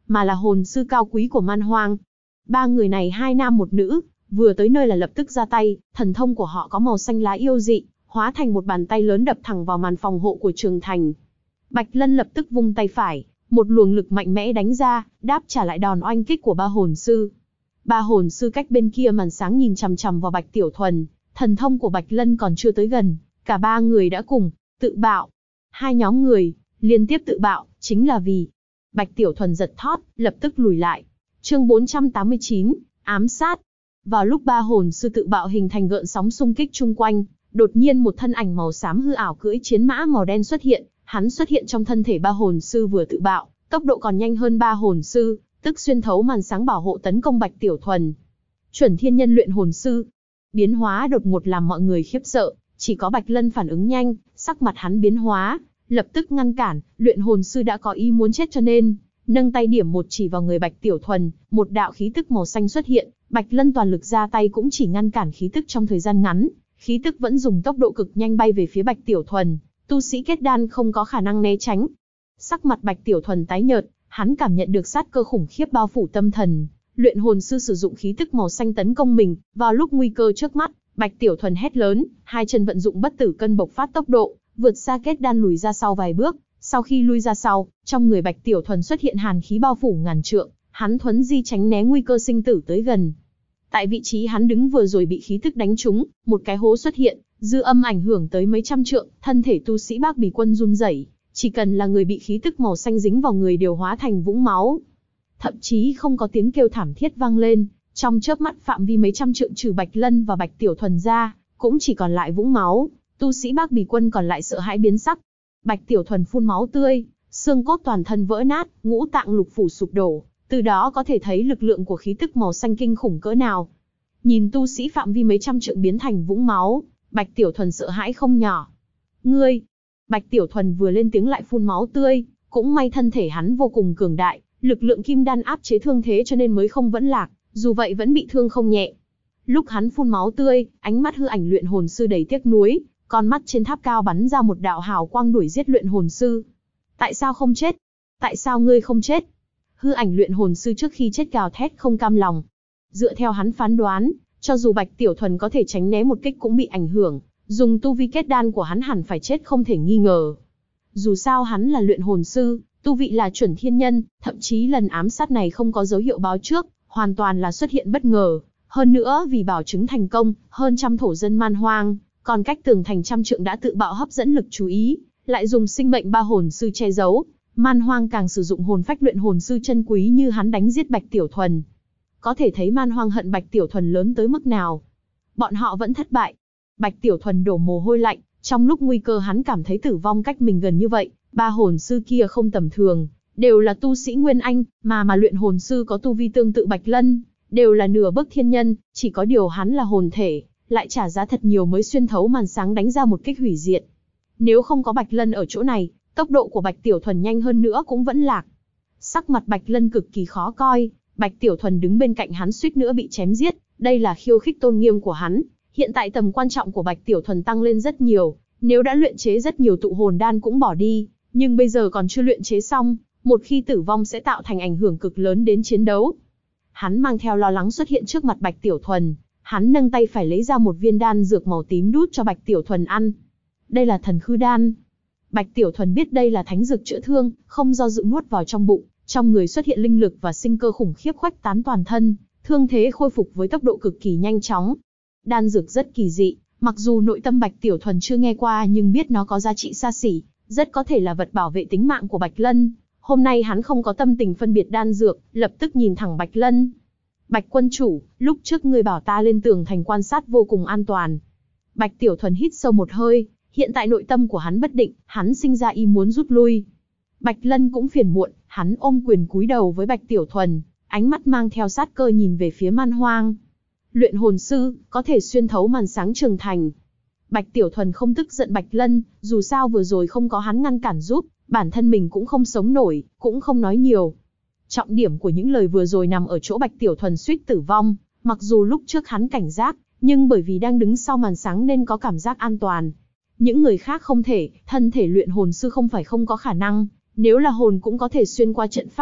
mà là hồn sư cao quý của man hoang. Ba người này hai nam một nữ, vừa tới nơi là lập tức ra tay, thần thông của họ có màu xanh lá yêu dị, hóa thành một bàn tay lớn đập thẳng vào màn phòng hộ của trường thành. Bạch Lân lập tức vung tay phải, một luồng lực mạnh mẽ đánh ra, đáp trả lại đòn oanh kích của ba hồn sư. Ba hồn sư cách bên kia màn sáng nhìn chằm chằm vào Bạch Tiểu Thuần, thần thông của Bạch Lân còn chưa tới gần, cả ba người đã cùng tự bạo. Hai nhóm người liên tiếp tự bạo, chính là vì Bạch Tiểu Thuần giật thót, lập tức lùi lại. Chương 489, ám sát. Vào lúc ba hồn sư tự bạo hình thành gợn sóng xung kích chung quanh, đột nhiên một thân ảnh màu xám hư ảo cưỡi chiến mã màu đen xuất hiện, hắn xuất hiện trong thân thể ba hồn sư vừa tự bạo, tốc độ còn nhanh hơn ba hồn sư, tức xuyên thấu màn sáng bảo hộ tấn công Bạch Tiểu Thuần. Chuẩn thiên nhân luyện hồn sư. Biến hóa đột ngột làm mọi người khiếp sợ, chỉ có Bạch Lân phản ứng nhanh, sắc mặt hắn biến hóa, lập tức ngăn cản, luyện hồn sư đã có ý muốn chết cho nên, nâng tay điểm một chỉ vào người Bạch Tiểu Thuần, một đạo khí tức màu xanh xuất hiện, Bạch Lân toàn lực ra tay cũng chỉ ngăn cản khí tức trong thời gian ngắn, khí tức vẫn dùng tốc độ cực nhanh bay về phía Bạch Tiểu Thuần, tu sĩ kết đan không có khả năng né tránh. Sắc mặt Bạch Tiểu Thuần tái nhợt, hắn cảm nhận được sát cơ khủng khiếp bao phủ tâm thần, luyện hồn sư sử dụng khí tức màu xanh tấn công mình, vào lúc nguy cơ trước mắt, Bạch Tiểu Thuần hét lớn, hai chân vận dụng bất tử cân bộc phát tốc độ, vượt xa kết đan lùi ra sau vài bước, sau khi lui ra sau, trong người Bạch Tiểu Thuần xuất hiện hàn khí bao phủ ngàn trượng, hắn thuấn di tránh né nguy cơ sinh tử tới gần. Tại vị trí hắn đứng vừa rồi bị khí tức đánh trúng, một cái hố xuất hiện, dư âm ảnh hưởng tới mấy trăm trượng, thân thể tu sĩ Bác Bì Quân run rẩy, chỉ cần là người bị khí tức màu xanh dính vào người đều hóa thành vũng máu. Thậm chí không có tiếng kêu thảm thiết vang lên, trong chớp mắt phạm vi mấy trăm trượng trừ Bạch Lân và Bạch Tiểu Thuần ra, cũng chỉ còn lại vũng máu, tu sĩ Bác Bì Quân còn lại sợ hãi biến sắc. Bạch Tiểu Thuần phun máu tươi, xương cốt toàn thân vỡ nát, ngũ tạng lục phủ sụp đổ, từ đó có thể thấy lực lượng của khí tức màu xanh kinh khủng cỡ nào. Nhìn tu sĩ phạm vi mấy trăm trượng biến thành vũng máu, Bạch Tiểu Thuần sợ hãi không nhỏ. Ngươi! Bạch Tiểu Thuần vừa lên tiếng lại phun máu tươi, cũng may thân thể hắn vô cùng cường đại, lực lượng kim đan áp chế thương thế cho nên mới không vẫn lạc, dù vậy vẫn bị thương không nhẹ. Lúc hắn phun máu tươi, ánh mắt hư ảnh luyện hồn sư đầy tiếc nuối, con mắt trên tháp cao bắn ra một đạo hào quang đuổi giết luyện hồn sư. Tại sao không chết? Tại sao ngươi không chết? Hư ảnh luyện hồn sư trước khi chết gào thét không cam lòng. Dựa theo hắn phán đoán, cho dù Bạch Tiểu Thuần có thể tránh né một kích cũng bị ảnh hưởng, dùng tu vi kết đan của hắn hẳn phải chết không thể nghi ngờ. Dù sao hắn là luyện hồn sư, tu vị là chuẩn thiên nhân, thậm chí lần ám sát này không có dấu hiệu báo trước, hoàn toàn là xuất hiện bất ngờ. Hơn nữa vì bảo chứng thành công, hơn trăm thổ dân man hoang, còn cách tường thành trăm trượng đã tự bạo hấp dẫn lực chú ý, lại dùng sinh mệnh ba hồn sư che giấu. Man hoang càng sử dụng hồn phách luyện hồn sư chân quý như hắn đánh giết Bạch Tiểu Thuần. Có thể thấy man hoang hận Bạch Tiểu Thuần lớn tới mức nào. Bọn họ vẫn thất bại. Bạch Tiểu Thuần đổ mồ hôi lạnh, trong lúc nguy cơ hắn cảm thấy tử vong cách mình gần như vậy, ba hồn sư kia không tầm thường, đều là tu sĩ Nguyên Anh, mà luyện hồn sư có tu vi tương tự Bạch Lân, đều là nửa bước thiên nhân, chỉ có điều hắn là hồn thể, lại trả giá thật nhiều mới xuyên thấu màn sáng đánh ra một kích hủy diệt. Nếu không có Bạch Lân ở chỗ này, tốc độ của Bạch Tiểu Thuần nhanh hơn nữa cũng vẫn lạc. Sắc mặt Bạch Lân cực kỳ khó coi, Bạch Tiểu Thuần đứng bên cạnh hắn suýt nữa bị chém giết, đây là khiêu khích tôn nghiêm của hắn. Hiện tại tầm quan trọng của Bạch Tiểu Thuần tăng lên rất nhiều, nếu đã luyện chế rất nhiều tụ hồn đan cũng bỏ đi, nhưng bây giờ còn chưa luyện chế xong, một khi tử vong sẽ tạo thành ảnh hưởng cực lớn đến chiến đấu. Hắn mang theo lo lắng xuất hiện trước mặt Bạch Tiểu Thuần, hắn nâng tay phải lấy ra một viên đan dược màu tím đút cho Bạch Tiểu Thuần ăn. Đây là thần khư đan. Bạch Tiểu Thuần biết đây là thánh dược chữa thương, không do dự nuốt vào trong bụng, trong người xuất hiện linh lực và sinh cơ khủng khiếp khuếch tán toàn thân, thương thế khôi phục với tốc độ cực kỳ nhanh chóng. Đan dược rất kỳ dị, mặc dù nội tâm Bạch Tiểu Thuần chưa nghe qua nhưng biết nó có giá trị xa xỉ, rất có thể là vật bảo vệ tính mạng của Bạch Lân. Hôm nay hắn không có tâm tình phân biệt đan dược, lập tức nhìn thẳng Bạch Lân. Bạch quân chủ, lúc trước ngươi bảo ta lên tường thành quan sát vô cùng an toàn. Bạch Tiểu Thuần hít sâu một hơi, hiện tại nội tâm của hắn bất định, hắn sinh ra ý muốn rút lui. Bạch Lân cũng phiền muộn, hắn ôm quyền cúi đầu với Bạch Tiểu Thuần, ánh mắt mang theo sát cơ nhìn về phía man hoang. Luyện hồn sư, có thể xuyên thấu màn sáng trường thành. Bạch Tiểu Thuần không tức giận Bạch Lân, dù sao vừa rồi không có hắn ngăn cản giúp, bản thân mình cũng không sống nổi, cũng không nói nhiều. Trọng điểm của những lời vừa rồi nằm ở chỗ Bạch Tiểu Thuần suýt tử vong, mặc dù lúc trước hắn cảnh giác, nhưng bởi vì đang đứng sau màn sáng nên có cảm giác an toàn. Những người khác không thể, thân thể luyện hồn sư không phải không có khả năng, nếu là hồn cũng có thể xuyên qua trận pháp,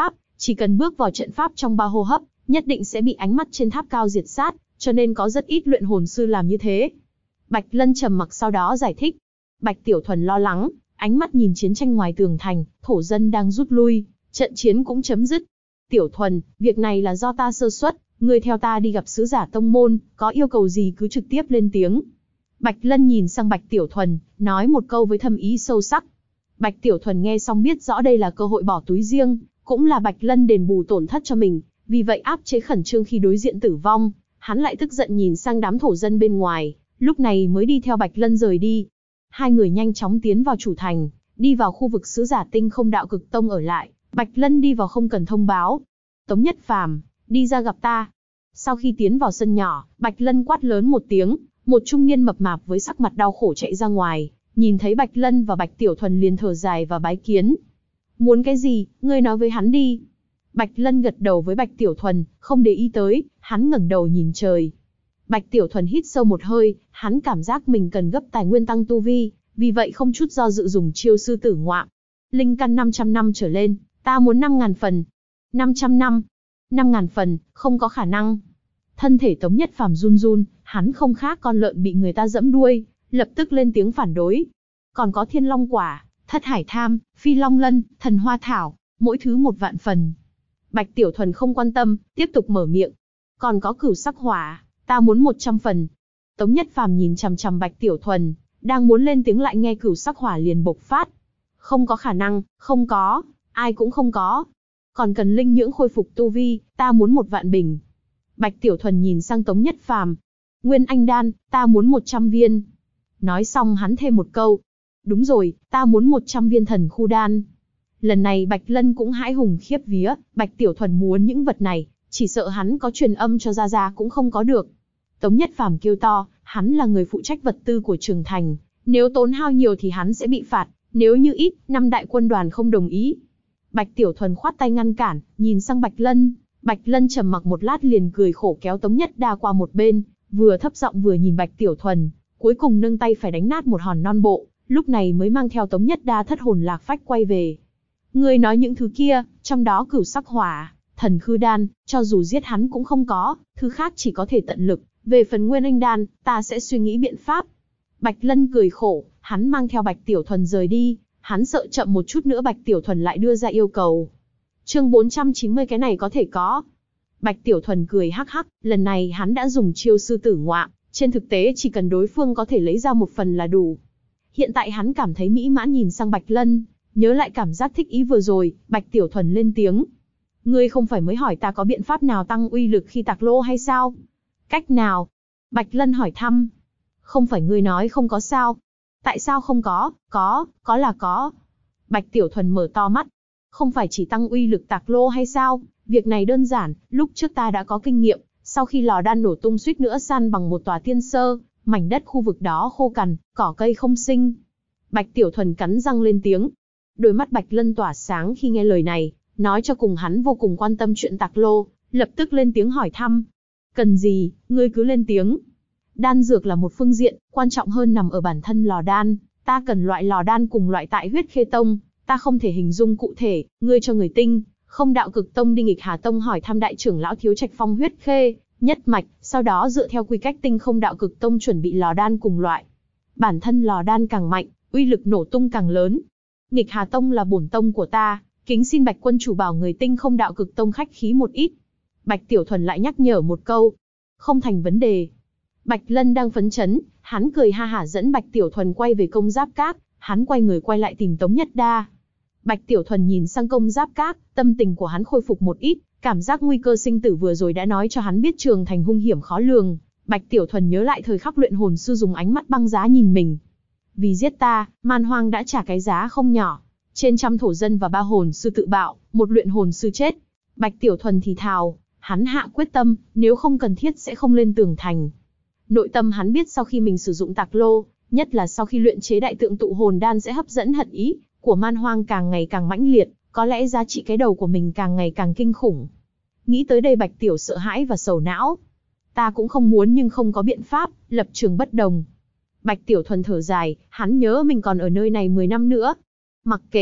Chỉ cần bước vào trận pháp trong 3 hô hấp, nhất định sẽ bị ánh mắt trên tháp cao diệt sát, cho nên có rất ít luyện hồn sư làm như thế. Bạch Lân trầm mặc sau đó giải thích. Bạch Tiểu Thuần lo lắng, ánh mắt nhìn chiến tranh ngoài tường thành, thổ dân đang rút lui, trận chiến cũng chấm dứt. Tiểu Thuần, việc này là do ta sơ suất, ngươi theo ta đi gặp sứ giả tông môn, có yêu cầu gì cứ trực tiếp lên tiếng. Bạch Lân nhìn sang Bạch Tiểu Thuần, nói một câu với thâm ý sâu sắc. Bạch Tiểu Thuần nghe xong biết rõ đây là cơ hội bỏ túi riêng, cũng là Bạch Lân đền bù tổn thất cho mình, vì vậy áp chế khẩn trương khi đối diện tử vong, hắn lại tức giận nhìn sang đám thổ dân bên ngoài, lúc này mới đi theo Bạch Lân rời đi. Hai người nhanh chóng tiến vào chủ thành, đi vào khu vực sứ giả Tinh Không Đạo Cực Tông ở lại, Bạch Lân đi vào không cần thông báo. Tống Nhất Phàm, đi ra gặp ta. Sau khi tiến vào sân nhỏ, Bạch Lân quát lớn một tiếng, một trung niên mập mạp với sắc mặt đau khổ chạy ra ngoài, nhìn thấy Bạch Lân và Bạch Tiểu Thuần liền thở dài và bái kiến. Muốn cái gì, ngươi nói với hắn đi. Bạch Lân gật đầu với Bạch Tiểu Thuần, không để ý tới, hắn ngẩng đầu nhìn trời. Bạch Tiểu Thuần hít sâu một hơi, hắn cảm giác mình cần gấp tài nguyên tăng tu vi, vì vậy không chút do dự dùng chiêu sư tử ngoạm. Linh căn 500 năm trở lên, ta muốn 5.000 phần. 500 năm. 5.000 phần, không có khả năng. Thân thể Tống Nhất Phàm run run, hắn không khác con lợn bị người ta giẫm đuôi, lập tức lên tiếng phản đối. Còn có Thiên Long Quả, Thất Hải Tham, Phi Long Lân, Thần Hoa Thảo, mỗi thứ 1.000 phần. Bạch Tiểu Thuần không quan tâm, tiếp tục mở miệng. Còn có Cửu Sắc Hỏa, ta muốn 100 phần. Tống Nhất Phàm nhìn chằm chằm Bạch Tiểu Thuần, đang muốn lên tiếng lại nghe Cửu Sắc Hỏa liền bộc phát. Không có khả năng, không có, ai cũng không có. Còn cần linh nhưỡng khôi phục tu vi, ta muốn 1.000 bình. Bạch Tiểu Thuần nhìn sang Tống Nhất Phàm. Nguyên Anh Đan, ta muốn 100 viên. Nói xong hắn thêm một câu. Đúng rồi, ta muốn 100 viên Thần Khu Đan. Lần này Bạch Lân cũng hãi hùng khiếp vía, Bạch Tiểu Thuần muốn những vật này, chỉ sợ hắn có truyền âm cho Gia Gia cũng không có được. Tống Nhất Phàm kêu to, hắn là người phụ trách vật tư của Trường Thành, nếu tốn hao nhiều thì hắn sẽ bị phạt, nếu như ít, 5 đại quân đoàn không đồng ý. Bạch Tiểu Thuần khoát tay ngăn cản, nhìn sang Bạch Lân. Bạch Lân trầm mặc một lát liền cười khổ kéo Tống Nhất Đa qua một bên, vừa thấp giọng vừa nhìn Bạch Tiểu Thuần, cuối cùng nâng tay phải đánh nát một hòn non bộ, lúc này mới mang theo Tống Nhất Đa thất hồn lạc phách quay về. Ngươi nói những thứ kia, trong đó Cửu Sắc Hỏa, Thần Khư Đan, cho dù giết hắn cũng không có, thứ khác chỉ có thể tận lực, về phần Nguyên Anh Đan, ta sẽ suy nghĩ biện pháp. Bạch Lân cười khổ, hắn mang theo Bạch Tiểu Thuần rời đi, hắn sợ chậm một chút nữa Bạch Tiểu Thuần lại đưa ra yêu cầu. Chương 490 cái này có thể có. Bạch Tiểu Thuần cười hắc hắc, lần này hắn đã dùng chiêu sư tử ngoạm, trên thực tế chỉ cần đối phương có thể lấy ra 1 phần là đủ. Hiện tại hắn cảm thấy mỹ mãn nhìn sang Bạch Lân, nhớ lại cảm giác thích ý vừa rồi, Bạch Tiểu Thuần lên tiếng. Ngươi không phải mới hỏi ta có biện pháp nào tăng uy lực khi tạc lô hay sao? Cách nào? Bạch Lân hỏi thăm. Không phải ngươi nói không có sao? Tại sao không có? Có là có. Bạch Tiểu Thuần mở to mắt. Không phải chỉ tăng uy lực tạc lô hay sao? Việc này đơn giản, lúc trước ta đã có kinh nghiệm, sau khi lò đan nổ tung suýt nữa san bằng một tòa tiên sơ, mảnh đất khu vực đó khô cằn, cỏ cây không sinh. Bạch Tiểu Thuần cắn răng lên tiếng. Đôi mắt Bạch Lân tỏa sáng khi nghe lời này, nói cho cùng hắn vô cùng quan tâm chuyện tạc lô, lập tức lên tiếng hỏi thăm. Cần gì, ngươi cứ lên tiếng. Đan dược là một phương diện, quan trọng hơn nằm ở bản thân lò đan, ta cần loại lò đan cùng loại tại Huyết Khê Tông, ta không thể hình dung cụ thể, ngươi cho người Tinh Không Đạo Cực Tông đi Nghịch Hà Tông hỏi thăm đại trưởng lão Thiếu Trạch Phong Huyết Khê nhất mạch, sau đó dựa theo quy cách Tinh Không Đạo Cực Tông chuẩn bị lò đan cùng loại. Bản thân lò đan càng mạnh, uy lực nổ tung càng lớn. Nghịch Hà Tông là bổn tông của ta, kính xin Bạch quân chủ bảo người Tinh Không Đạo Cực Tông khách khí một ít. Bạch Tiểu Thuần lại nhắc nhở một câu. Không thành vấn đề. Bạch Lân đang phấn chấn, hắn cười ha hả dẫn Bạch Tiểu Thuần quay về Công Giáp Các, hắn quay người quay lại tìm Tống Nhất Đa. Bạch Tiểu Thuần nhìn sang Công Giáp Các, tâm tình của hắn khôi phục một ít, cảm giác nguy cơ sinh tử vừa rồi đã nói cho hắn biết Trường Thành hung hiểm khó lường. Bạch Tiểu Thuần nhớ lại thời khắc luyện hồn sư dùng ánh mắt băng giá nhìn mình. Vì giết ta, Man Hoang đã trả cái giá không nhỏ. Trên trăm thổ dân và 3 hồn sư tự bạo, một luyện hồn sư chết. Bạch Tiểu Thuần thì thào, hắn hạ quyết tâm, nếu không cần thiết sẽ không lên tường thành. Nội tâm hắn biết sau khi mình sử dụng tạc lô, nhất là sau khi luyện chế đại tượng tụ hồn đan sẽ hấp dẫn hận ý của Man Hoang càng ngày càng mãnh liệt, có lẽ giá trị cái đầu của mình càng ngày càng kinh khủng. Nghĩ tới đây Bạch Tiểu sợ hãi và sầu não. Ta cũng không muốn nhưng không có biện pháp, lập trường bất đồng. Bạch Tiểu Thuần thở dài, hắn nhớ mình còn ở nơi này 10 năm nữa. Mặc kệ,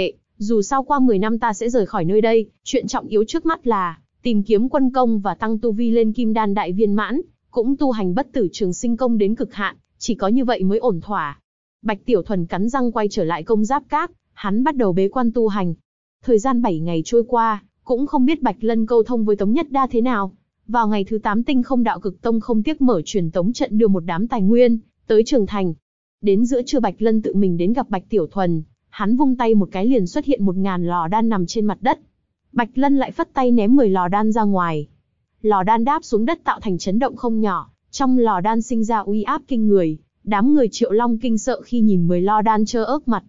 Dù sao qua 10 năm ta sẽ rời khỏi nơi đây, chuyện trọng yếu trước mắt là tìm kiếm quân công và tăng tu vi lên kim đan đại viên mãn, cũng tu hành bất tử trường sinh công đến cực hạn, chỉ có như vậy mới ổn thỏa. Bạch Tiểu Thuần cắn răng quay trở lại Công Giáp Các, hắn bắt đầu bế quan tu hành. Thời gian 7 ngày trôi qua, cũng không biết Bạch Lân câu thông với Tống Nhất Đa thế nào. Vào ngày thứ 8 Tinh Không Đạo Cực Tông không tiếc mở truyền tống trận đưa một đám tài nguyên tới Trường Thành. Đến giữa trưa Bạch Lân tự mình đến gặp Bạch Tiểu Thuần, hắn vung tay một cái liền xuất hiện 1000 lò đan nằm trên mặt đất. Bạch Lân lại phất tay ném 10 lò đan ra ngoài. Lò đan đáp xuống đất tạo thành chấn động không nhỏ, trong lò đan sinh ra uy áp kinh người, đám người Triệu Long kinh sợ khi nhìn 10 lò đan trơ ớt mặt.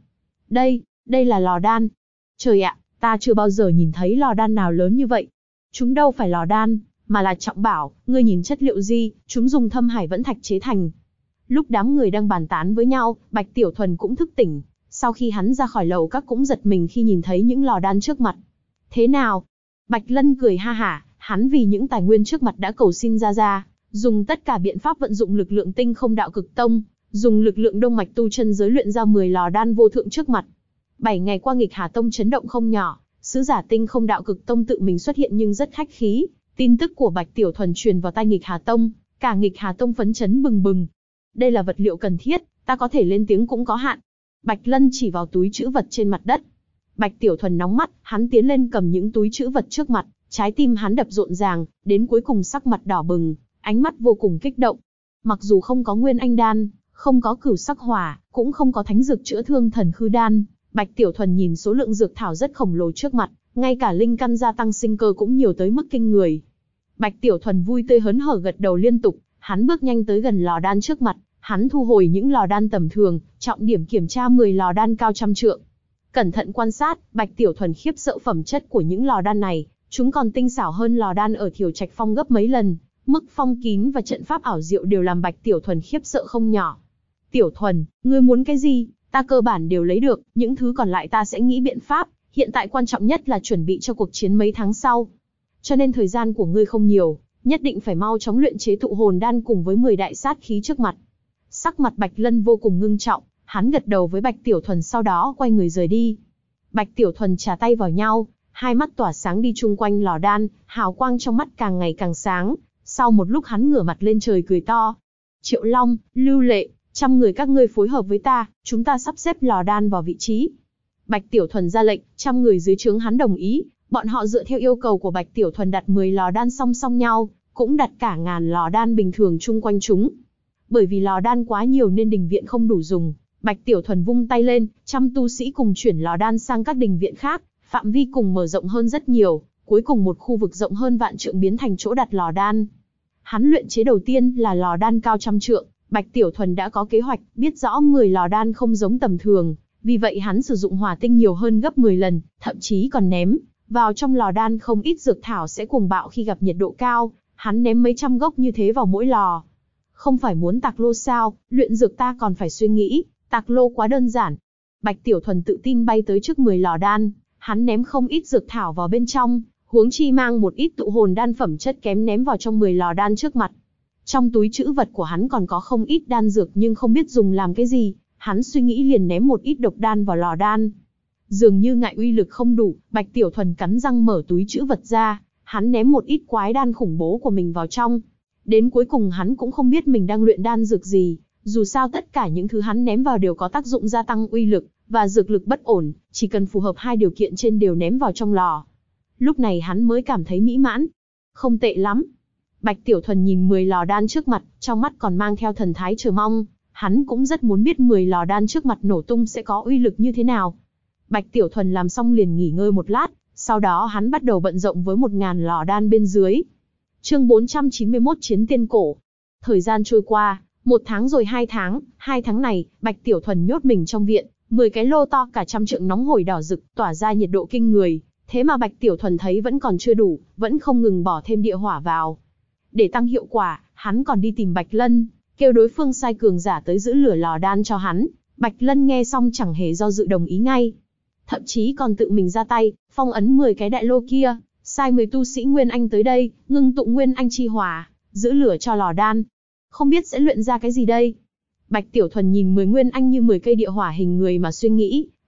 Đây là lò đan. Trời ạ, ta chưa bao giờ nhìn thấy lò đan nào lớn như vậy. Chúng đâu phải lò đan, mà là trọng bảo, ngươi nhìn chất liệu gì, chúng dùng thâm hải vẫn thạch chế thành. Lúc đám người đang bàn tán với nhau, Bạch Tiểu Thuần cũng thức tỉnh. Sau khi hắn ra khỏi lầu các cũng giật mình khi nhìn thấy những lò đan trước mặt. Thế nào? Bạch Lân cười ha hả, hắn vì những tài nguyên trước mặt đã cầu xin ra, dùng tất cả biện pháp vận dụng lực lượng Tinh Không Đạo Cực Tông, dùng lực lượng Đông Mạch tu chân giới luyện ra 10 lò đan vô thượng trước mặt. 7 ngày qua Nghịch Hà Tông chấn động không nhỏ, sứ giả Tinh Không Đạo Cực Tông tự mình xuất hiện nhưng rất khách khí. Tin tức của Bạch Tiểu Thuần truyền vào tai Nghịch Hà Tông, cả Nghịch Hà Tông phấn chấn bừng bừng. Đây là vật liệu cần thiết, ta có thể lên tiếng cũng có hạn. Bạch Lân chỉ vào túi trữ vật trên mặt đất. Bạch Tiểu Thuần nóng mắt, hắn tiến lên cầm những túi trữ vật trước mặt, trái tim hắn đập rộn ràng, đến cuối cùng sắc mặt đỏ bừng, ánh mắt vô cùng kích động. Mặc dù không có Nguyên Anh đan, không có Cửu Sắc Hỏa, cũng không có thánh dược chữa thương Thần Khư đan, Bạch Tiểu Thuần nhìn số lượng dược thảo rất khổng lồ trước mặt, ngay cả linh căn gia tăng sinh cơ cũng nhiều tới mức kinh người. Bạch Tiểu Thuần vui tươi hớn hở gật đầu liên tục, hắn bước nhanh tới gần lò đan trước mặt, hắn thu hồi những lò đan tầm thường, trọng điểm kiểm tra 10 lò đan cao trăm trượng. Cẩn thận quan sát, Bạch Tiểu Thuần khiếp sợ phẩm chất của những lò đan này, chúng còn tinh xảo hơn lò đan ở Thiểu Trạch Phong gấp mấy lần, mức phong kín và trận pháp ảo diệu đều làm Bạch Tiểu Thuần khiếp sợ không nhỏ. Tiểu Thuần, ngươi muốn cái gì? Ta cơ bản đều lấy được, những thứ còn lại ta sẽ nghĩ biện pháp, hiện tại quan trọng nhất là chuẩn bị cho cuộc chiến mấy tháng sau. Cho nên thời gian của ngươi không nhiều, nhất định phải mau chóng luyện chế tụ hồn đan cùng với 10 đại sát khí trước mặt. Sắc mặt Bạch Lân vô cùng ngưng trọng, hắn gật đầu với Bạch Tiểu Thuần sau đó quay người rời đi. Bạch Tiểu Thuần chà tay vào nhau, hai mắt tỏa sáng đi chung quanh lò đan, hào quang trong mắt càng ngày càng sáng. Sau một lúc hắn ngửa mặt lên trời cười to. Triệu Long, Lưu Lệ, 100 người các ngươi phối hợp với ta, chúng ta sắp xếp lò đan vào vị trí. Bạch Tiểu Thuần ra lệnh, 100 người dưới trướng hắn đồng ý, bọn họ dựa theo yêu cầu của Bạch Tiểu Thuần đặt 10 lò đan song song nhau, cũng đặt cả ngàn lò đan bình thường chung quanh chúng. Bởi vì lò đan quá nhiều nên đình viện không đủ dùng, Bạch Tiểu Thuần vung tay lên, 100 tu sĩ cùng chuyển lò đan sang các đình viện khác, phạm vi cùng mở rộng hơn rất nhiều, cuối cùng một khu vực rộng hơn vạn trượng biến thành chỗ đặt lò đan. Hắn luyện chế đầu tiên là lò đan cao trăm trượng, Bạch Tiểu Thuần đã có kế hoạch, biết rõ 10 lò đan không giống tầm thường, vì vậy hắn sử dụng hỏa tinh nhiều hơn gấp 10 lần, thậm chí còn ném vào trong lò đan không ít dược thảo sẽ cuồng bạo khi gặp nhiệt độ cao, hắn ném mấy trăm gốc như thế vào mỗi lò. Không phải muốn tạc lô sao, luyện dược ta còn phải suy nghĩ, tạc lô quá đơn giản. Bạch Tiểu Thuần tự tin bay tới trước 10 lò đan, hắn ném không ít dược thảo vào bên trong, huống chi mang một ít tụ hồn đan phẩm chất kém ném vào trong 10 lò đan trước mặt. Trong túi trữ vật của hắn còn có không ít đan dược nhưng không biết dùng làm cái gì, hắn suy nghĩ liền ném một ít độc đan vào lò đan. Dường như ngại uy lực không đủ, Bạch Tiểu Thuần cắn răng mở túi trữ vật ra, hắn ném một ít quái đan khủng bố của mình vào trong. Đến cuối cùng hắn cũng không biết mình đang luyện đan dược gì, dù sao tất cả những thứ hắn ném vào đều có tác dụng gia tăng uy lực và dược lực bất ổn, chỉ cần phù hợp hai điều kiện trên đều ném vào trong lò. Lúc này hắn mới cảm thấy mỹ mãn. Không tệ lắm. Bạch Tiểu Thuần nhìn 10 lò đan trước mặt, trong mắt còn mang theo thần thái chờ mong, hắn cũng rất muốn biết 10 lò đan trước mặt nổ tung sẽ có uy lực như thế nào. Bạch Tiểu Thuần làm xong liền nghỉ ngơi một lát, sau đó hắn bắt đầu bận rộn với 1000 lò đan bên dưới. Chương 491 Chiến Tiên Cổ. Thời gian trôi qua, 1 tháng rồi 2 tháng này, Bạch Tiểu Thuần nhốt mình trong viện, 10 cái lô to cả trăm trượng nóng hổi đỏ rực, tỏa ra nhiệt độ kinh người, thế mà Bạch Tiểu Thuần thấy vẫn còn chưa đủ, vẫn không ngừng bỏ thêm địa hỏa vào. Để tăng hiệu quả, hắn còn đi tìm Bạch Lân, kêu đối phương sai cường giả tới giữ lửa lò đan cho hắn. Bạch Lân nghe xong chẳng hề do dự đồng ý ngay. Thậm chí còn tự mình ra tay, phong ấn 10 cái đại lô kia, sai 10 tu sĩ Nguyên Anh tới đây, ngưng tụ Nguyên Anh chi hỏa, giữ lửa cho lò đan. Không biết sẽ luyện ra cái gì đây? Bạch Tiểu Thuần nhìn 10 Nguyên Anh như 10 cây địa hỏa hình người mà suy nghĩ,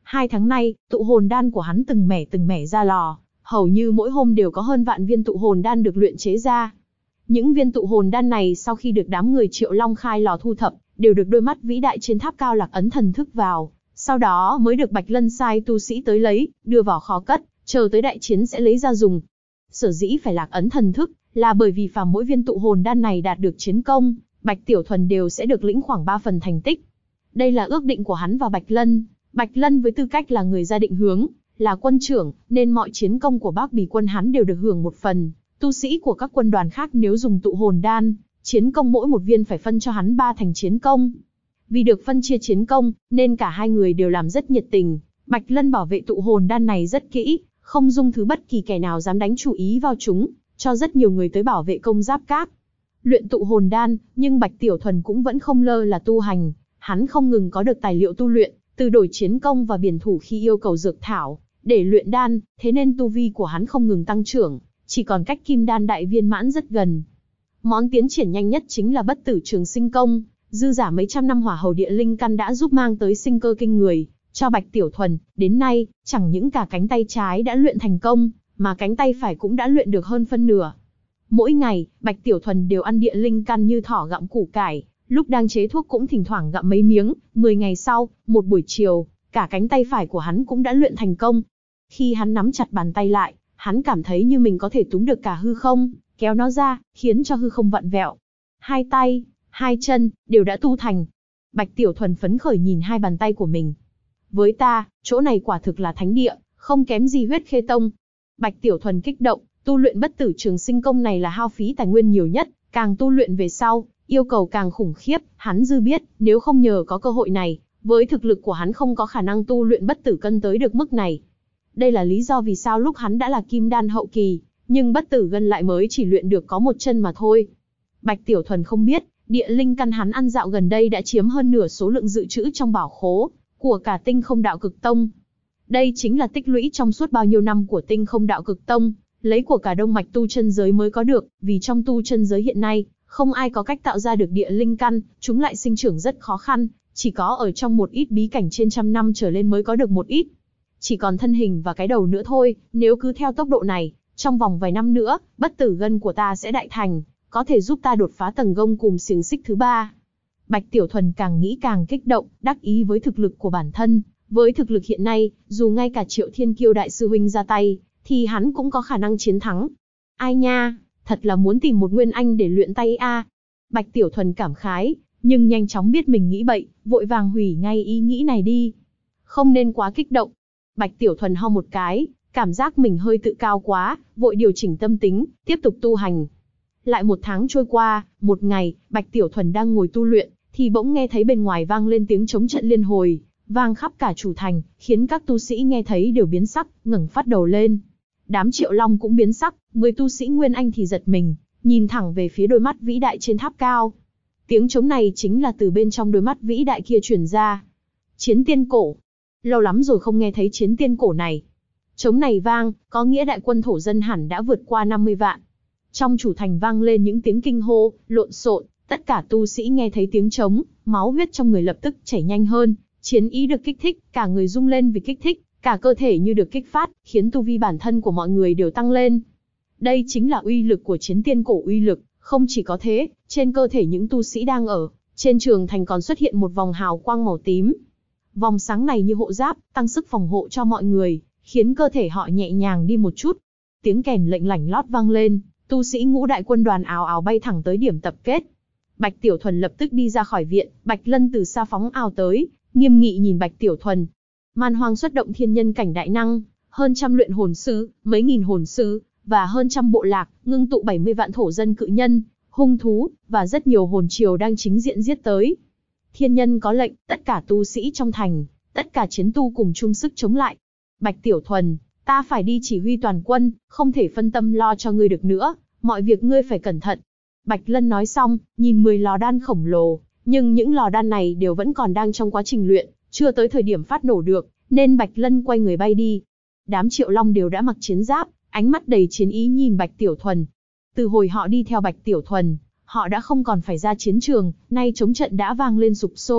2 tháng nay, tụ hồn đan của hắn từng mẻ ra lò, hầu như mỗi hôm đều có hơn vạn viên tụ hồn đan được luyện chế ra. Những viên tụ hồn đan này sau khi được đám người Triệu Long khai lò thu thập, đều được đôi mắt vĩ đại trên tháp cao lạc ấn thần thức vào, sau đó mới được Bạch Lân sai tu sĩ tới lấy, đưa vào kho cất, chờ tới đại chiến sẽ lấy ra dùng. Sở dĩ phải lạc ấn thần thức, là bởi vì phàm mỗi viên tụ hồn đan này đạt được chiến công, Bạch Tiểu Thuần đều sẽ được lĩnh khoảng 3 phần thành tích. Đây là ước định của hắn và Bạch Lân. Bạch Lân với tư cách là người ra định hướng, là quân trưởng, nên mọi chiến công của Bác Bì quân hắn đều được hưởng một phần. Tu sĩ của các quân đoàn khác nếu dùng tụ hồn đan, chiến công mỗi một viên phải phân cho hắn 3 thành chiến công. Vì được phân chia chiến công, nên cả hai người đều làm rất nhiệt tình. Bạch Lân bảo vệ tụ hồn đan này rất kỹ, không dung thứ bất kỳ kẻ nào dám đánh chủ ý vào chúng, cho rất nhiều người tới bảo vệ công giáp các. Luyện tụ hồn đan, nhưng Bạch Tiểu Thuần cũng vẫn không lơ là tu hành, hắn không ngừng có được tài liệu tu luyện, từ đổi chiến công và biển thủ khi yêu cầu dược thảo, để luyện đan, thế nên tu vi của hắn không ngừng tăng trưởng, chỉ còn cách kim đan đại viên mãn rất gần. Món tiến triển nhanh nhất chính là bất tử trường sinh công, dư giả mấy trăm năm hỏa hầu địa linh căn đã giúp mang tới sinh cơ kinh người, cho Bạch Tiểu Thuần, đến nay, chẳng những cả cánh tay trái đã luyện thành công, mà cánh tay phải cũng đã luyện được hơn phân nửa. Mỗi ngày, Bạch Tiểu Thuần đều ăn địa linh căn như thỏ gặm củ cải, lúc đang chế thuốc cũng thỉnh thoảng gặm mấy miếng. 10 ngày sau, một buổi chiều, cả cánh tay phải của hắn cũng đã luyện thành công. Khi hắn nắm chặt bàn tay lại, hắn cảm thấy như mình có thể túm được cả hư không, kéo nó ra, khiến cho hư không vặn vẹo. 2 tay, 2 chân, đều đã tu thành. Bạch Tiểu Thuần phấn khởi nhìn 2 bàn tay của mình. Với ta, chỗ này quả thực là thánh địa, không kém gì Huyết Khê Tông. Bạch Tiểu Thuần kích động, tu luyện bất tử trường sinh công này là hao phí tài nguyên nhiều nhất, càng tu luyện về sau, yêu cầu càng khủng khiếp, hắn dư biết, nếu không nhờ có cơ hội này, với thực lực của hắn không có khả năng tu luyện bất tử cân tới được mức này. Đây là lý do vì sao lúc hắn đã là kim đan hậu kỳ, nhưng bất tử gân lại mới chỉ luyện được có 1 chân mà thôi. Bạch Tiểu Thuần không biết, địa linh căn hắn ăn dạo gần đây đã chiếm hơn nửa số lượng dự trữ trong bảo khố của cả Tinh Không Đạo Cực Tông. Đây chính là tích lũy trong suốt bao nhiêu năm của Tinh Không Đạo Cực Tông, lấy của cả đông mạch tu chân giới mới có được, vì trong tu chân giới hiện nay, không ai có cách tạo ra được địa linh căn, chúng lại sinh trưởng rất khó khăn, chỉ có ở trong một ít bí cảnh trên 100 năm trở lên mới có được một ít. Chỉ còn thân hình và cái đầu nữa thôi, nếu cứ theo tốc độ này, trong vòng vài năm nữa, bất tử gân của ta sẽ đại thành, có thể giúp ta đột phá tầng gông cùm xiềng xích thứ 3. Bạch Tiểu Thuần càng nghĩ càng kích động, đắc ý với thực lực của bản thân. Với thực lực hiện nay, dù ngay cả Triệu Thiên Kiêu đại sư huynh ra tay, thì hắn cũng có khả năng chiến thắng. Ai nha, thật là muốn tìm một nguyên anh để luyện tay a. Bạch Tiểu Thuần cảm khái, nhưng nhanh chóng biết mình nghĩ bậy, vội vàng hủy ngay ý nghĩ này đi. Không nên quá kích động. Bạch Tiểu Thuần ho một cái, cảm giác mình hơi tự cao quá, vội điều chỉnh tâm tính, tiếp tục tu hành. Lại 1 tháng trôi qua, một ngày, Bạch Tiểu Thuần đang ngồi tu luyện, thì bỗng nghe thấy bên ngoài vang lên tiếng trống trận liên hồi, vang khắp cả chủ thành, khiến các tu sĩ nghe thấy đều biến sắc, ngẩng phát đầu lên. Đám Triệu Long cũng biến sắc, 10 tu sĩ Nguyên Anh thì giật mình, nhìn thẳng về phía đôi mắt vĩ đại trên tháp cao. Tiếng trống này chính là từ bên trong đôi mắt vĩ đại kia truyền ra. Chiến tiên cổ. Lâu lắm rồi không nghe thấy chiến tiên cổ này. Trống này vang, có nghĩa đại quân thổ dân hẳn đã vượt qua 50 vạn. Trong chủ thành vang lên những tiếng kinh hô, lộn xộn, tất cả tu sĩ nghe thấy tiếng trống, máu huyết trong người lập tức chảy nhanh hơn, chiến ý được kích thích, cả người rung lên vì kích thích, cả cơ thể như được kích phát, khiến tu vi bản thân của mọi người đều tăng lên. Đây chính là uy lực của chiến tiên cổ uy lực, không chỉ có thế, trên cơ thể những tu sĩ đang ở trên trường thành còn xuất hiện một vòng hào quang màu tím. Vòng sáng này như hộ giáp, tăng sức phòng hộ cho mọi người, khiến cơ thể họ nhẹ nhàng đi một chút. Tiếng kèn lệnh lảnh lót vang lên, tu sĩ ngũ đại quân đoàn ào ào bay thẳng tới điểm tập kết. Bạch Tiểu Thuần lập tức đi ra khỏi viện, Bạch Lân từ xa phóng ào tới, nghiêm nghị nhìn Bạch Tiểu Thuần. Man Hoang xuất động thiên nhân cảnh đại năng, hơn 100 luyện hồn sư, mấy nghìn hồn sư, và hơn 100 bộ lạc, ngưng tụ 70 vạn thổ dân cự nhân, hung thú, và rất nhiều hồn triều đang chính diện giết tới. Thiên nhân có lệnh, tất cả tu sĩ trong thành, tất cả chiến tu cùng chung sức chống lại. Bạch Tiểu Thuần, ta phải đi chỉ huy toàn quân, không thể phân tâm lo cho ngươi được nữa, mọi việc ngươi phải cẩn thận. Bạch Lân nói xong, nhìn 10 lò đan khổng lồ, nhưng những lò đan này đều vẫn còn đang trong quá trình luyện, chưa tới thời điểm phát nổ được, nên Bạch Lân quay người bay đi. Đám Triệu Long đều đã mặc chiến giáp, ánh mắt đầy chiến ý nhìn Bạch Tiểu Thuần. Từ hồi họ đi theo Bạch Tiểu Thuần, họ đã không còn phải ra chiến trường, nay chống trận đã vang lên sục sôi,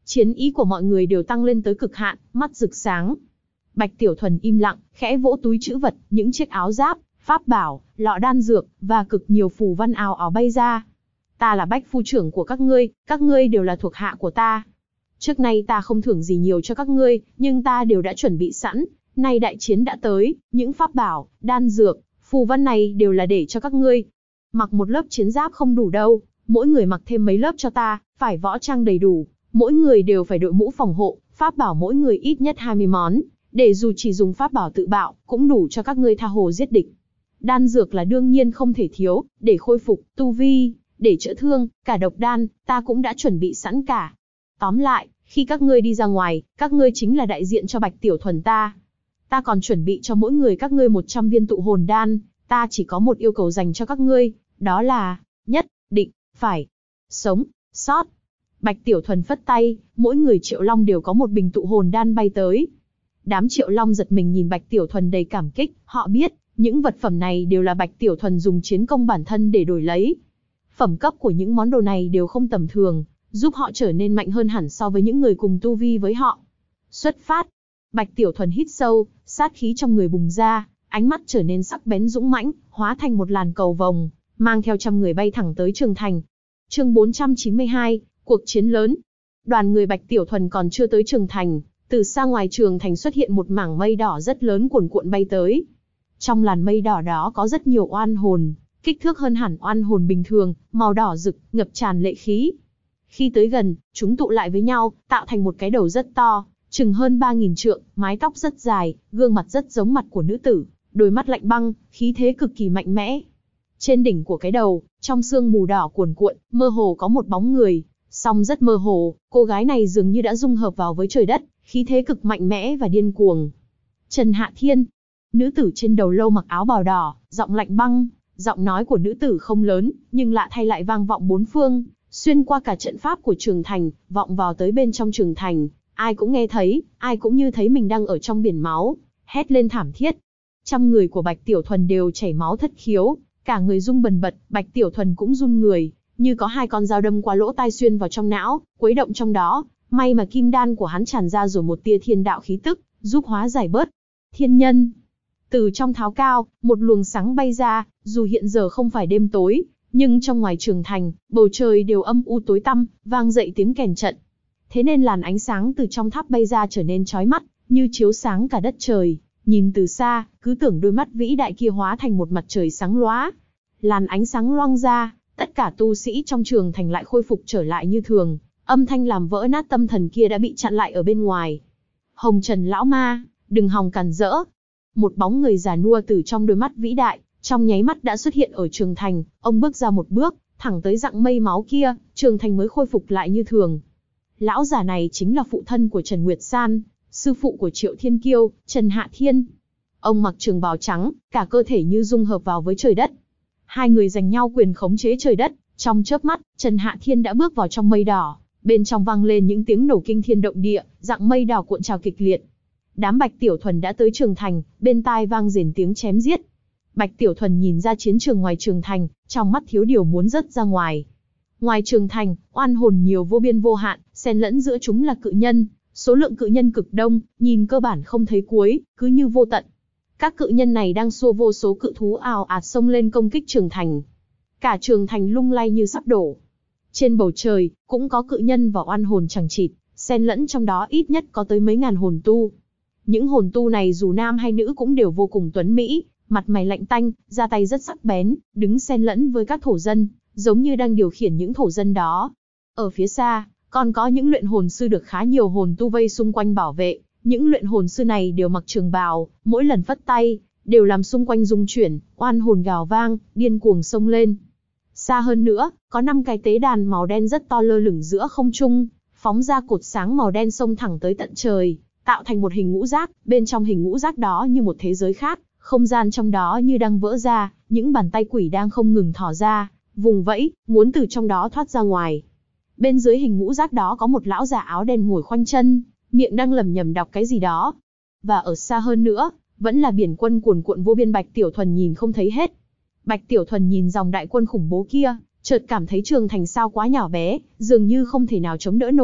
Chiến ý của mọi người đều tăng lên tới cực hạn, mắt rực sáng. Bạch Tiểu Thuần im lặng, khẽ vỗ túi trữ vật, những chiếc áo giáp, pháp bảo, lọ đan dược, và cực nhiều phù văn ào ào bay ra. Ta là Bách phu trưởng của các ngươi đều là thuộc hạ của ta. Trước nay ta không thưởng gì nhiều cho các ngươi, nhưng ta đều đã chuẩn bị sẵn, nay đại chiến đã tới, những pháp bảo, đan dược, phù văn này đều là để cho các ngươi. Mặc một lớp chiến giáp không đủ đâu, mỗi người mặc thêm mấy lớp cho ta, phải võ trang đầy đủ, mỗi người đều phải đội mũ phòng hộ, pháp bảo mỗi người ít nhất 20 món, để dù chỉ dùng pháp bảo tự bạo, cũng đủ cho các ngươi tha hồ giết địch. Đan dược là đương nhiên không thể thiếu, để khôi phục tu vi, để chữa thương, cả độc đan, ta cũng đã chuẩn bị sẵn cả. Tóm lại, khi các ngươi đi ra ngoài, các ngươi chính là đại diện cho Bạch Tiểu Thuần ta. Ta còn chuẩn bị cho mỗi người các ngươi 100 viên tụ hồn đan, ta chỉ có một yêu cầu dành cho các ngươi, đó là, nhất định, phải, sống, sót. Bạch Tiểu Thuần phất tay, mỗi người Triệu Long đều có một bình tụ hồn đan bay tới. Đám Triệu Long giật mình nhìn Bạch Tiểu Thuần đầy cảm kích, họ biết, những vật phẩm này đều là Bạch Tiểu Thuần dùng chiến công bản thân để đổi lấy. Phẩm cấp của những món đồ này đều không tầm thường, giúp họ trở nên mạnh hơn hẳn so với những người cùng tu vi với họ. Xuất phát. Bạch Tiểu Thuần hít sâu, sát khí trong người bùng ra, ánh mắt trở nên sắc bén dũng mãnh, hóa thành một làn cầu vồng, mang theo trăm người bay thẳng tới Trường Thành. Chương 492, cuộc chiến lớn. Đoàn người Bạch Tiểu Thuần còn chưa tới Trường Thành, từ xa ngoài Trường Thành xuất hiện một mảng mây đỏ rất lớn cuồn cuộn bay tới. Trong làn mây đỏ đó có rất nhiều oan hồn, kích thước hơn hẳn oan hồn bình thường, màu đỏ rực, ngập tràn lệ khí. Khi tới gần, chúng tụ lại với nhau, tạo thành một cái đầu rất to, chừng hơn 3000 trượng, mái tóc rất dài, gương mặt rất giống mặt của nữ tử, đôi mắt lạnh băng, khí thế cực kỳ mạnh mẽ. Trên đỉnh của cái đầu, trong sương mù đỏ cuồn cuộn, mơ hồ có một bóng người, song rất mơ hồ, cô gái này dường như đã dung hợp vào với trời đất, khí thế cực mạnh mẽ và điên cuồng. Trần Hạ Thiên, nữ tử trên đầu lâu mặc áo bào đỏ, giọng lạnh băng, giọng nói của nữ tử không lớn, nhưng lạ thay lại vang vọng bốn phương, xuyên qua cả trận pháp của Trường Thành, vọng vào tới bên trong Trường Thành, ai cũng nghe thấy, ai cũng như thấy mình đang ở trong biển máu, hét lên thảm thiết. Trăm người của Bạch Tiểu Thuần đều chảy máu thất khiếu, cả người rung bần bật, Bạch Tiểu Thuần cũng run người, như có hai con dao đâm qua lỗ tai xuyên vào trong não, quấy động trong đó, may mà kim đan của hắn tràn ra rồi một tia thiên đạo khí tức, giúp hóa giải bớt. Thiên nhân. Từ trong tháo cao, một luồng sáng bay ra, dù hiện giờ không phải đêm tối, nhưng trong ngoài Trường Thành, bầu trời đều âm u tối tăm, vang dậy tiếng kèn trận. Thế nên làn ánh sáng từ trong tháp bay ra trở nên chói mắt, như chiếu sáng cả đất trời. Nhìn từ xa, cứ tưởng đôi mắt vĩ đại kia hóa thành một mặt trời sáng lóa. Làn ánh sáng loang ra, tất cả tu sĩ trong Trường Thành lại khôi phục trở lại như thường. Âm thanh làm vỡ nát tâm thần kia đã bị chặn lại ở bên ngoài. Hồng Trần lão ma, đừng hòng cản rỡ. Một bóng người già nua từ trong đôi mắt vĩ đại, trong nháy mắt đã xuất hiện ở Trường Thành. Ông bước ra một bước, thẳng tới rặng mây máu kia, Trường Thành mới khôi phục lại như thường. Lão già này chính là phụ thân của Trần Nguyệt San, sư phụ của Triệu Thiên Kiêu, Trần Hạ Thiên. Ông mặc trường bào trắng, cả cơ thể như dung hợp vào với trời đất. Hai người giành nhau quyền khống chế trời đất, trong chớp mắt, Trần Hạ Thiên đã bước vào trong mây đỏ, bên trong vang lên những tiếng nổ kinh thiên động địa, rặng mây đỏ cuộn trào kịch liệt. Đám Bạch Tiểu Thuần đã tới Trường Thành, bên tai vang rền tiếng chém giết. Bạch Tiểu Thuần nhìn ra chiến trường ngoài Trường Thành, trong mắt thiếu điều muốn rớt ra ngoài. Ngoài Trường Thành, oan hồn nhiều vô biên vô hạn, xen lẫn giữa chúng là cự nhân, số lượng cự nhân cực đông, nhìn cơ bản không thấy cuối, cứ như vô tận. Các cự nhân này đang xua vô số cự thú ào ạt xông lên công kích Trường Thành. Cả Trường Thành lung lay như sắp đổ. Trên bầu trời, cũng có cự nhân và oan hồn chằng chịt, xen lẫn trong đó ít nhất có tới mấy ngàn hồn tu. Những hồn tu này dù nam hay nữ cũng đều vô cùng tuấn mỹ, mặt mày lạnh tanh, ra tay rất sắc bén, đứng xen lẫn với các thổ dân, giống như đang điều khiển những thổ dân đó. Ở phía xa, còn có những luyện hồn sư được khá nhiều hồn tu vây xung quanh bảo vệ. Những luyện hồn sư này đều mặc trường bào, mỗi lần phất tay, đều làm xung quanh rung chuyển, oan hồn gào vang, điên cuồng xông lên. Xa hơn nữa, có 5 cái tế đàn màu đen rất to lơ lửng giữa không trung, phóng ra cột sáng màu đen xông thẳng tới tận trời, tạo thành một hình ngũ giác, bên trong hình ngũ giác đó như một thế giới khác, không gian trong đó như đang vỡ ra, những bàn tay quỷ đang không ngừng thò ra, vùng vẫy, muốn từ trong đó thoát ra ngoài. Bên dưới hình ngũ giác đó có một lão già áo đen ngồi khoanh chân, miệng đang lẩm nhẩm đọc cái gì đó. Và ở xa hơn nữa, vẫn là biển quân cuồn cuộn vô biên. Bạch Tiểu Thuần nhìn không thấy hết. Bạch Tiểu Thuần nhìn dòng đại quân khủng bố kia, chợt cảm thấy Trường Thành sao quá nhỏ bé, dường như không thể nào chống đỡ nổi.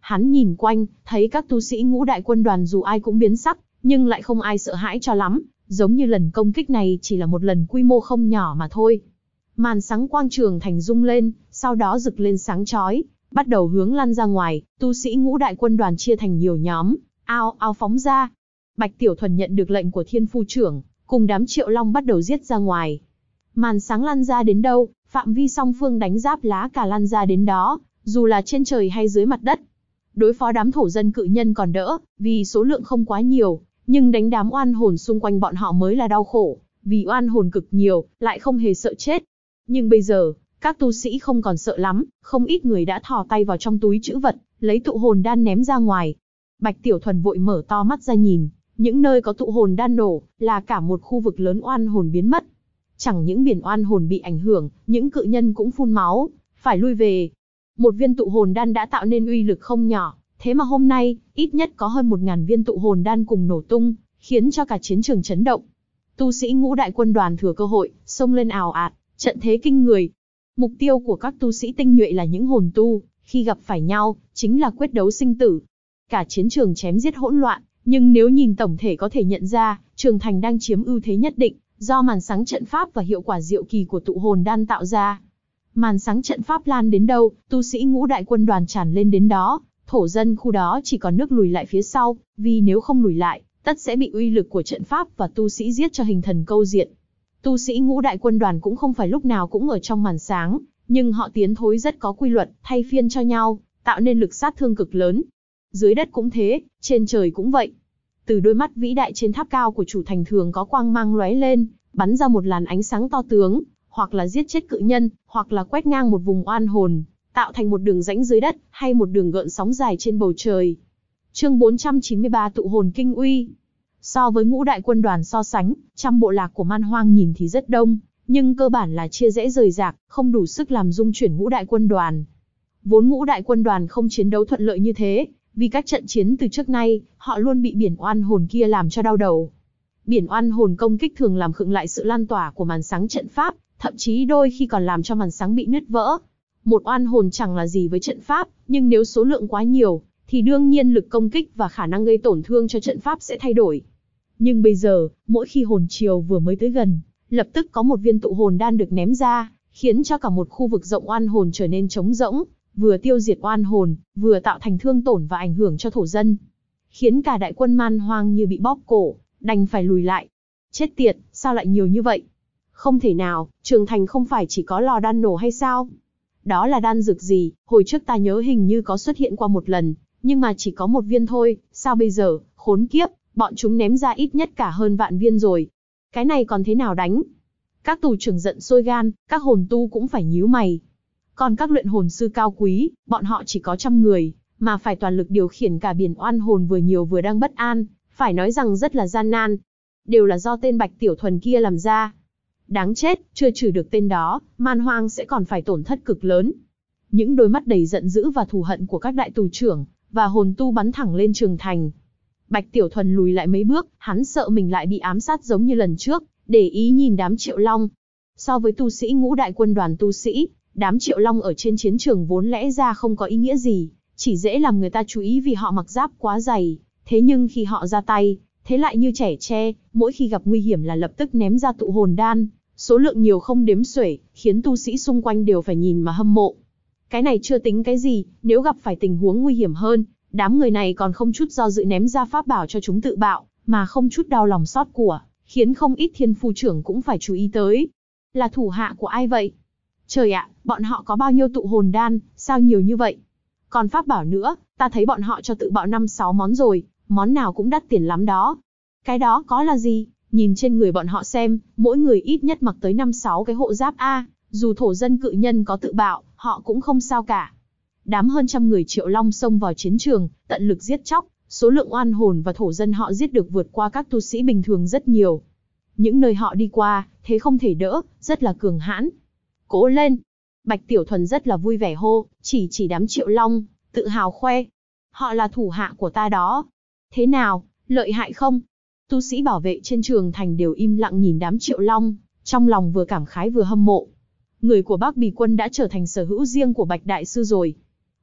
Hắn nhìn quanh, thấy các tu sĩ ngũ đại quân đoàn dù ai cũng biến sắc, nhưng lại không ai sợ hãi cho lắm, giống như lần công kích này chỉ là một lần quy mô không nhỏ mà thôi. Màn sáng quang trường thành rung lên, sau đó rực lên sáng chói, bắt đầu hướng lăn ra ngoài, tu sĩ ngũ đại quân đoàn chia thành nhiều nhóm, ao ao phóng ra. Bạch Tiểu Thuần nhận được lệnh của Thiên Phu trưởng, cùng đám Triệu Long bắt đầu giết ra ngoài. Màn sáng lăn ra đến đâu, phạm vi song phương đánh giáp lá cả lăn ra đến đó, dù là trên trời hay dưới mặt đất. Đối phó đám thổ dân cự nhân còn đỡ, vì số lượng không quá nhiều, nhưng đánh đám oan hồn xung quanh bọn họ mới là đau khổ, vì oan hồn cực nhiều, lại không hề sợ chết. Nhưng bây giờ, các tu sĩ không còn sợ lắm, không ít người đã thò tay vào trong túi trữ vật, lấy tụ hồn đan ném ra ngoài. Bạch Tiểu Thuần vội mở to mắt ra nhìn, những nơi có tụ hồn đan nổ, là cả một khu vực lớn oan hồn biến mất. Chẳng những biển oan hồn bị ảnh hưởng, những cự nhân cũng phun máu, phải lui về. Một viên tụ hồn đan đã tạo nên uy lực không nhỏ, thế mà hôm nay, ít nhất có hơn 1000 viên tụ hồn đan cùng nổ tung, khiến cho cả chiến trường chấn động. Tu sĩ ngũ đại quân đoàn thừa cơ hội, xông lên ào ạt, trận thế kinh người. Mục tiêu của các tu sĩ tinh nhuệ là những hồn tu, khi gặp phải nhau, chính là quyết đấu sinh tử. Cả chiến trường chém giết hỗn loạn, nhưng nếu nhìn tổng thể có thể nhận ra, Trường Thành đang chiếm ưu thế nhất định, do màn sáng trận pháp và hiệu quả diệu kỳ của tụ hồn đan tạo ra. Màn sáng trận pháp lan đến đâu, tu sĩ ngũ đại quân đoàn tràn lên đến đó, thổ dân khu đó chỉ còn nước lùi lại phía sau, vì nếu không lùi lại, tất sẽ bị uy lực của trận pháp và tu sĩ giết cho hình thần câu diện. Tu sĩ ngũ đại quân đoàn cũng không phải lúc nào cũng ở trong màn sáng, nhưng họ tiến thối rất có quy luật, thay phiên cho nhau, tạo nên lực sát thương cực lớn. Dưới đất cũng thế, trên trời cũng vậy. Từ đôi mắt vĩ đại trên tháp cao của chủ thành thường có quang mang lóe lên, bắn ra một làn ánh sáng to tướng, hoặc là giết chết cự nhân, hoặc là quét ngang một vùng oan hồn, tạo thành một đường rãnh dưới đất, hay một đường gợn sóng dài trên bầu trời. Chương 493 Tụ hồn kinh uy. So với ngũ đại quân đoàn so sánh, trăm bộ lạc của Man Hoang nhìn thì rất đông, nhưng cơ bản là chia rẽ rời rạc, không đủ sức làm dung chuyển ngũ đại quân đoàn. Vốn ngũ đại quân đoàn không chiến đấu thuận lợi như thế, vì các trận chiến từ trước nay, họ luôn bị biển oan hồn kia làm cho đau đầu. Biển oan hồn công kích thường làm khựng lại sự lan tỏa của màn sáng trận pháp, thậm chí đôi khi còn làm cho màn sáng bị nứt vỡ. Một oan hồn chẳng là gì với trận pháp, nhưng nếu số lượng quá nhiều, thì đương nhiên lực công kích và khả năng gây tổn thương cho trận pháp sẽ thay đổi. Nhưng bây giờ, mỗi khi hồn chiều vừa mới tới gần, lập tức có một viên tụ hồn đan được ném ra, khiến cho cả một khu vực rộng oan hồn trở nên trống rỗng, vừa tiêu diệt oan hồn, vừa tạo thành thương tổn và ảnh hưởng cho thổ dân. Khiến cả đại quân Man Hoang như bị bóp cổ, đành phải lùi lại. Chết tiệt, sao lại nhiều như vậy? Không thể nào, Trường Thành không phải chỉ có lò đan nổ hay sao? Đó là đan dược gì, hồi trước ta nhớ hình như có xuất hiện qua một lần, nhưng mà chỉ có một viên thôi, sao bây giờ, khốn kiếp, bọn chúng ném ra ít nhất cả hơn vạn viên rồi. Cái này còn thế nào đánh? Các tù trưởng giận sôi gan, các hồn tu cũng phải nhíu mày. Còn các luyện hồn sư cao quý, bọn họ chỉ có 100 người, mà phải toàn lực điều khiển cả biển oan hồn vừa nhiều vừa đang bất an, phải nói rằng rất là gian nan. Đều là do tên Bạch Tiểu Thuần kia làm ra. Đáng chết, chưa trừ được tên đó, Man Hoang sẽ còn phải tổn thất cực lớn. Những đôi mắt đầy giận dữ và thù hận của các đại tù trưởng và hồn tu bắn thẳng lên Trường Thành. Bạch Tiểu Thuần lùi lại mấy bước, hắn sợ mình lại bị ám sát giống như lần trước, để ý nhìn đám Triệu Long. So với tu sĩ ngũ đại quân đoàn tu sĩ, đám Triệu Long ở trên chiến trường vốn lẽ ra không có ý nghĩa gì, chỉ dễ làm người ta chú ý vì họ mặc giáp quá dày. Thế nhưng khi họ ra tay, thế lại như trẻ tre, mỗi khi gặp nguy hiểm là lập tức ném ra tụ hồn đan, số lượng nhiều không đếm xuể, khiến tu sĩ xung quanh đều phải nhìn mà hâm mộ. Cái này chưa tính cái gì, nếu gặp phải tình huống nguy hiểm hơn, đám người này còn không chút do dự ném ra pháp bảo cho chúng tự bạo, mà không chút đau lòng xót của, khiến không ít thiên phu trưởng cũng phải chú ý tới. Là thủ hạ của ai vậy? Trời ạ, bọn họ có bao nhiêu tụ hồn đan, sao nhiều như vậy? Còn pháp bảo nữa, ta thấy bọn họ cho tự bạo 5-6 món rồi, món nào cũng đắt tiền lắm đó. Cái đó có là gì? Nhìn trên người bọn họ xem, mỗi người ít nhất mặc tới 5-6 cái hộ giáp A, dù thổ dân cự nhân có tự bạo, họ cũng không sao cả. Đám hơn 100 người Triệu Long xông vào chiến trường, tận lực giết chóc, số lượng oan hồn và thổ dân họ giết được vượt qua các tu sĩ bình thường rất nhiều. Những nơi họ đi qua, thế không thể đỡ, rất là cường hãn. Cố lên! Bạch Tiểu Thuần rất là vui vẻ hô, chỉ đám Triệu Long, tự hào khoe. Họ là thủ hạ của ta đó. Thế nào, lợi hại không? Tu sĩ bảo vệ trên Trường Thành đều im lặng nhìn đám Triệu Long, trong lòng vừa cảm khái vừa hâm mộ. Người của Bắc Bì Quân đã trở thành sở hữu riêng của Bạch Đại Sư rồi.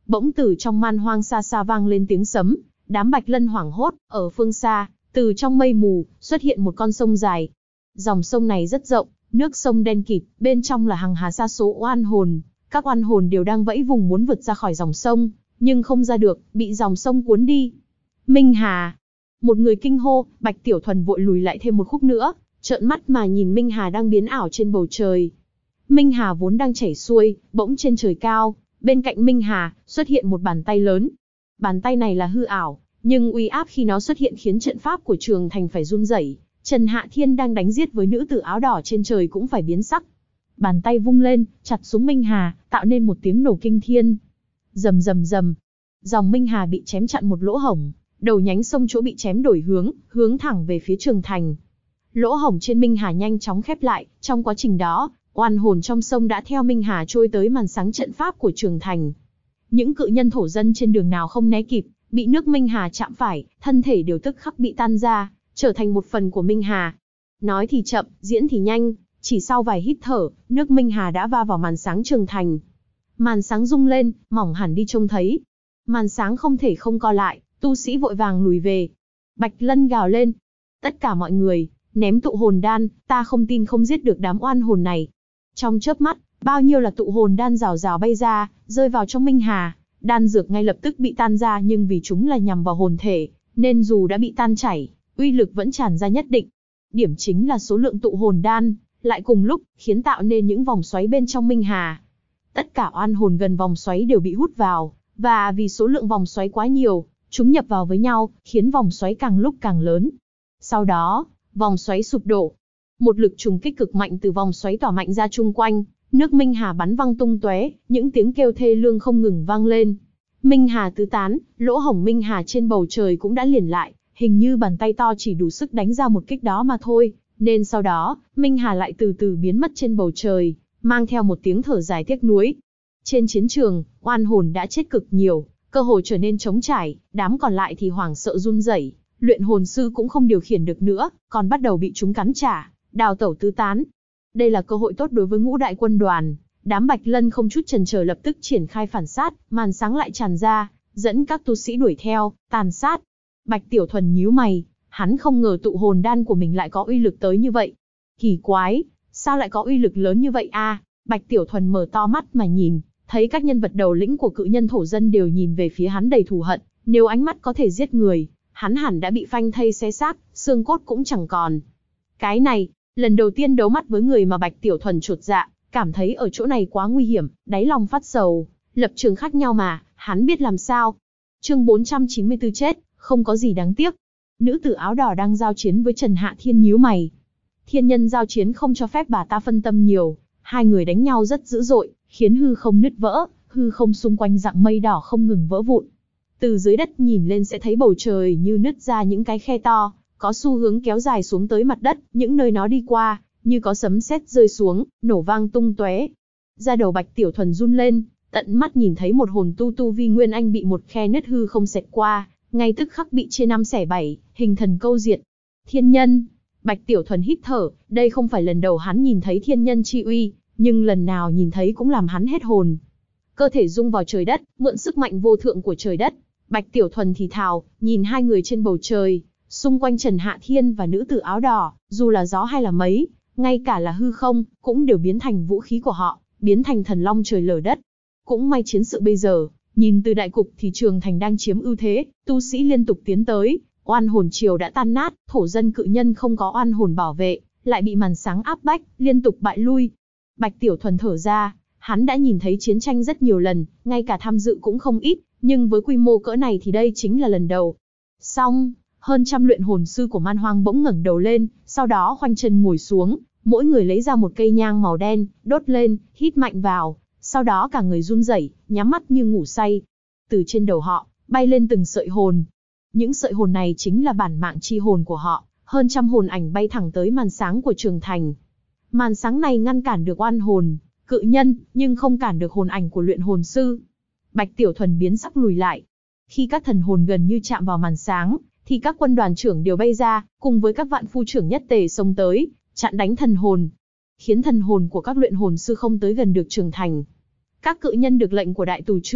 Bỗng từ trong man hoang xa xa vang lên tiếng sấm, đám Bạch Lân hoảng hốt, ở phương xa, từ trong mây mù, xuất hiện một con sông dài. Dòng sông này rất rộng, nước sông đen kịt, bên trong là hằng hà sa số oan hồn. Các oan hồn đều đang vẫy vùng muốn vượt ra khỏi dòng sông, nhưng không ra được, bị dòng sông cuốn đi. Minh Hà! Một người kinh hô, Bạch Tiểu Thuần vội lùi lại thêm một khúc nữa, trợn mắt mà nhìn Minh Hà đang biến ảo trên bầu trời. Minh Hà vốn đang chảy xuôi, bỗng trên trời cao, bên cạnh Minh Hà, xuất hiện một bàn tay lớn. Bàn tay này là hư ảo, nhưng uy áp khi nó xuất hiện khiến trận pháp của Trường Thành phải run rẩy. Trần Hạ Thiên đang đánh giết với nữ tử áo đỏ trên trời cũng phải biến sắc. Bàn tay vung lên, chặt xuống Minh Hà, tạo nên một tiếng nổ kinh thiên. Rầm rầm rầm. Dòng Minh Hà bị chém chặn một lỗ hổng, đầu nhánh sông chỗ bị chém đổi hướng thẳng về phía Trường Thành. Lỗ hổng trên Minh Hà nhanh chóng khép lại, trong quá trình đó, oan hồn trong sông đã theo Minh Hà trôi tới màn sáng trận pháp của Trường Thành. Những cự nhân thổ dân trên đường nào không né kịp, bị nước Minh Hà chạm phải, thân thể đều tức khắc bị tan ra, trở thành một phần của Minh Hà. Nói thì chậm, diễn thì nhanh, chỉ sau vài hít thở, nước Minh Hà đã va vào màn sáng Trường Thành. Màn sáng rung lên, mỏng hẳn đi trông thấy. Màn sáng không thể không co lại, tu sĩ vội vàng lùi về. Bạch Lân gào lên. Tất cả mọi người, ném tụ hồn đan, ta không tin không giết được đám oan hồn này. Trong chớp mắt, bao nhiêu là tụ hồn đan rào rào bay ra, rơi vào trong Minh Hà. Đan dược ngay lập tức bị tan ra, nhưng vì chúng là nhằm vào hồn thể, nên dù đã bị tan chảy, uy lực vẫn tràn ra nhất định. Điểm chính là số lượng tụ hồn đan, lại cùng lúc, khiến tạo nên những vòng xoáy bên trong Minh Hà. Tất cả oan hồn gần vòng xoáy đều bị hút vào, và vì số lượng vòng xoáy quá nhiều, chúng nhập vào với nhau, khiến vòng xoáy càng lúc càng lớn. Sau đó, vòng xoáy sụp đổ. Một lực trùng kích cực mạnh từ vòng xoáy tỏa mạnh ra chung quanh, nước Minh Hà bắn văng tung tóe, những tiếng kêu thê lương không ngừng vang lên. Minh Hà tứ tán, lỗ hổng Minh Hà trên bầu trời cũng đã liền lại, hình như bàn tay to chỉ đủ sức đánh ra một kích đó mà thôi, nên sau đó, Minh Hà lại từ từ biến mất trên bầu trời, mang theo một tiếng thở dài tiếc nuối. Trên chiến trường, oan hồn đã chết cực nhiều, cơ hội trở nên trống trải, đám còn lại thì hoảng sợ run rẩy, luyện hồn sư cũng không điều khiển được nữa, còn bắt đầu bị chúng cắn trả, đào tẩu tứ tán. Đây là cơ hội tốt đối với ngũ đại quân đoàn, đám Bạch Lân không chút chần chờ lập tức triển khai phản sát, màn sáng lại tràn ra, dẫn các tu sĩ đuổi theo, tàn sát. Bạch Tiểu Thuần nhíu mày, hắn không ngờ tụ hồn đan của mình lại có uy lực tới như vậy. Kỳ quái, sao lại có uy lực lớn như vậy a? Bạch Tiểu Thuần mở to mắt mà nhìn, thấy các nhân vật đầu lĩnh của cự nhân thổ dân đều nhìn về phía hắn đầy thù hận, nếu ánh mắt có thể giết người, hắn hẳn đã bị phanh thây xé xác, xương cốt cũng chẳng còn. Cái này, lần đầu tiên đấu mắt với người mà Bạch Tiểu Thuần chột dạ, cảm thấy ở chỗ này quá nguy hiểm, đáy lòng phát sầu, lập trường khác nhau mà, hắn biết làm sao. Chương 494 chết, không có gì đáng tiếc. Nữ tử áo đỏ đang giao chiến với Trần Hạ Thiên nhíu mày. Thiên nhân giao chiến không cho phép bà ta phân tâm nhiều, hai người đánh nhau rất dữ dội, khiến hư không nứt vỡ, hư không xung quanh dạng mây đỏ không ngừng vỡ vụn. Từ dưới đất nhìn lên sẽ thấy bầu trời như nứt ra những cái khe to, có xu hướng kéo dài xuống tới mặt đất, những nơi nó đi qua, như có sấm sét rơi xuống, nổ vang tung tóe. Da đầu Bạch Tiểu Thuần run lên, tận mắt nhìn thấy một hồn tu vi Nguyên Anh bị một khe nứt hư không xẹt qua, ngay tức khắc bị chia năm xẻ bảy, hình thần câu diệt. Thiên nhân! Bạch Tiểu Thuần hít thở, đây không phải lần đầu hắn nhìn thấy thiên nhân chi uy, nhưng lần nào nhìn thấy cũng làm hắn hết hồn. Cơ thể rung vào trời đất, mượn sức mạnh vô thượng của trời đất. Bạch Tiểu Thuần thì thào, nhìn hai người trên bầu trời, xung quanh Trần Hạ Thiên và nữ tử áo đỏ, dù là gió hay là mấy, ngay cả là hư không, cũng đều biến thành vũ khí của họ, biến thành thần long trời lở đất. Cũng may chiến sự bây giờ, nhìn từ đại cục thì Trường Thành đang chiếm ưu thế, tu sĩ liên tục tiến tới, oan hồn triều đã tan nát, thổ dân cự nhân không có oan hồn bảo vệ, lại bị màn sáng áp bách, liên tục bại lui. Bạch Tiểu Thuần thở ra, hắn đã nhìn thấy chiến tranh rất nhiều lần, ngay cả tham dự cũng không ít, nhưng với quy mô cỡ này thì đây chính là lần đầu. Xong, hơn trăm luyện hồn sư của Man Hoang bỗng ngẩng đầu lên, sau đó khoanh chân ngồi xuống, mỗi người lấy ra một cây nhang màu đen, đốt lên, hít mạnh vào, sau đó cả người run rẩy, nhắm mắt như ngủ say. Từ trên đầu họ, bay lên từng sợi hồn. Những sợi hồn này chính là bản mạng chi hồn của họ, hơn trăm hồn ảnh bay thẳng tới màn sáng của Trường Thành. Màn sáng này ngăn cản được oan hồn, cự nhân, nhưng không cản được hồn ảnh của luyện hồn sư. Bạch Tiểu Thuần biến sắc lùi lại. Khi các thần hồn gần như chạm vào màn sáng, thì các quân đoàn trưởng đều bay ra, cùng với các vạn phu trưởng nhất tề xông tới, chặn đánh thần hồn, khiến thần hồn của các luyện hồn sư không tới gần được Trường Thành. Các cự nhân được lệnh của đại tù trưởng,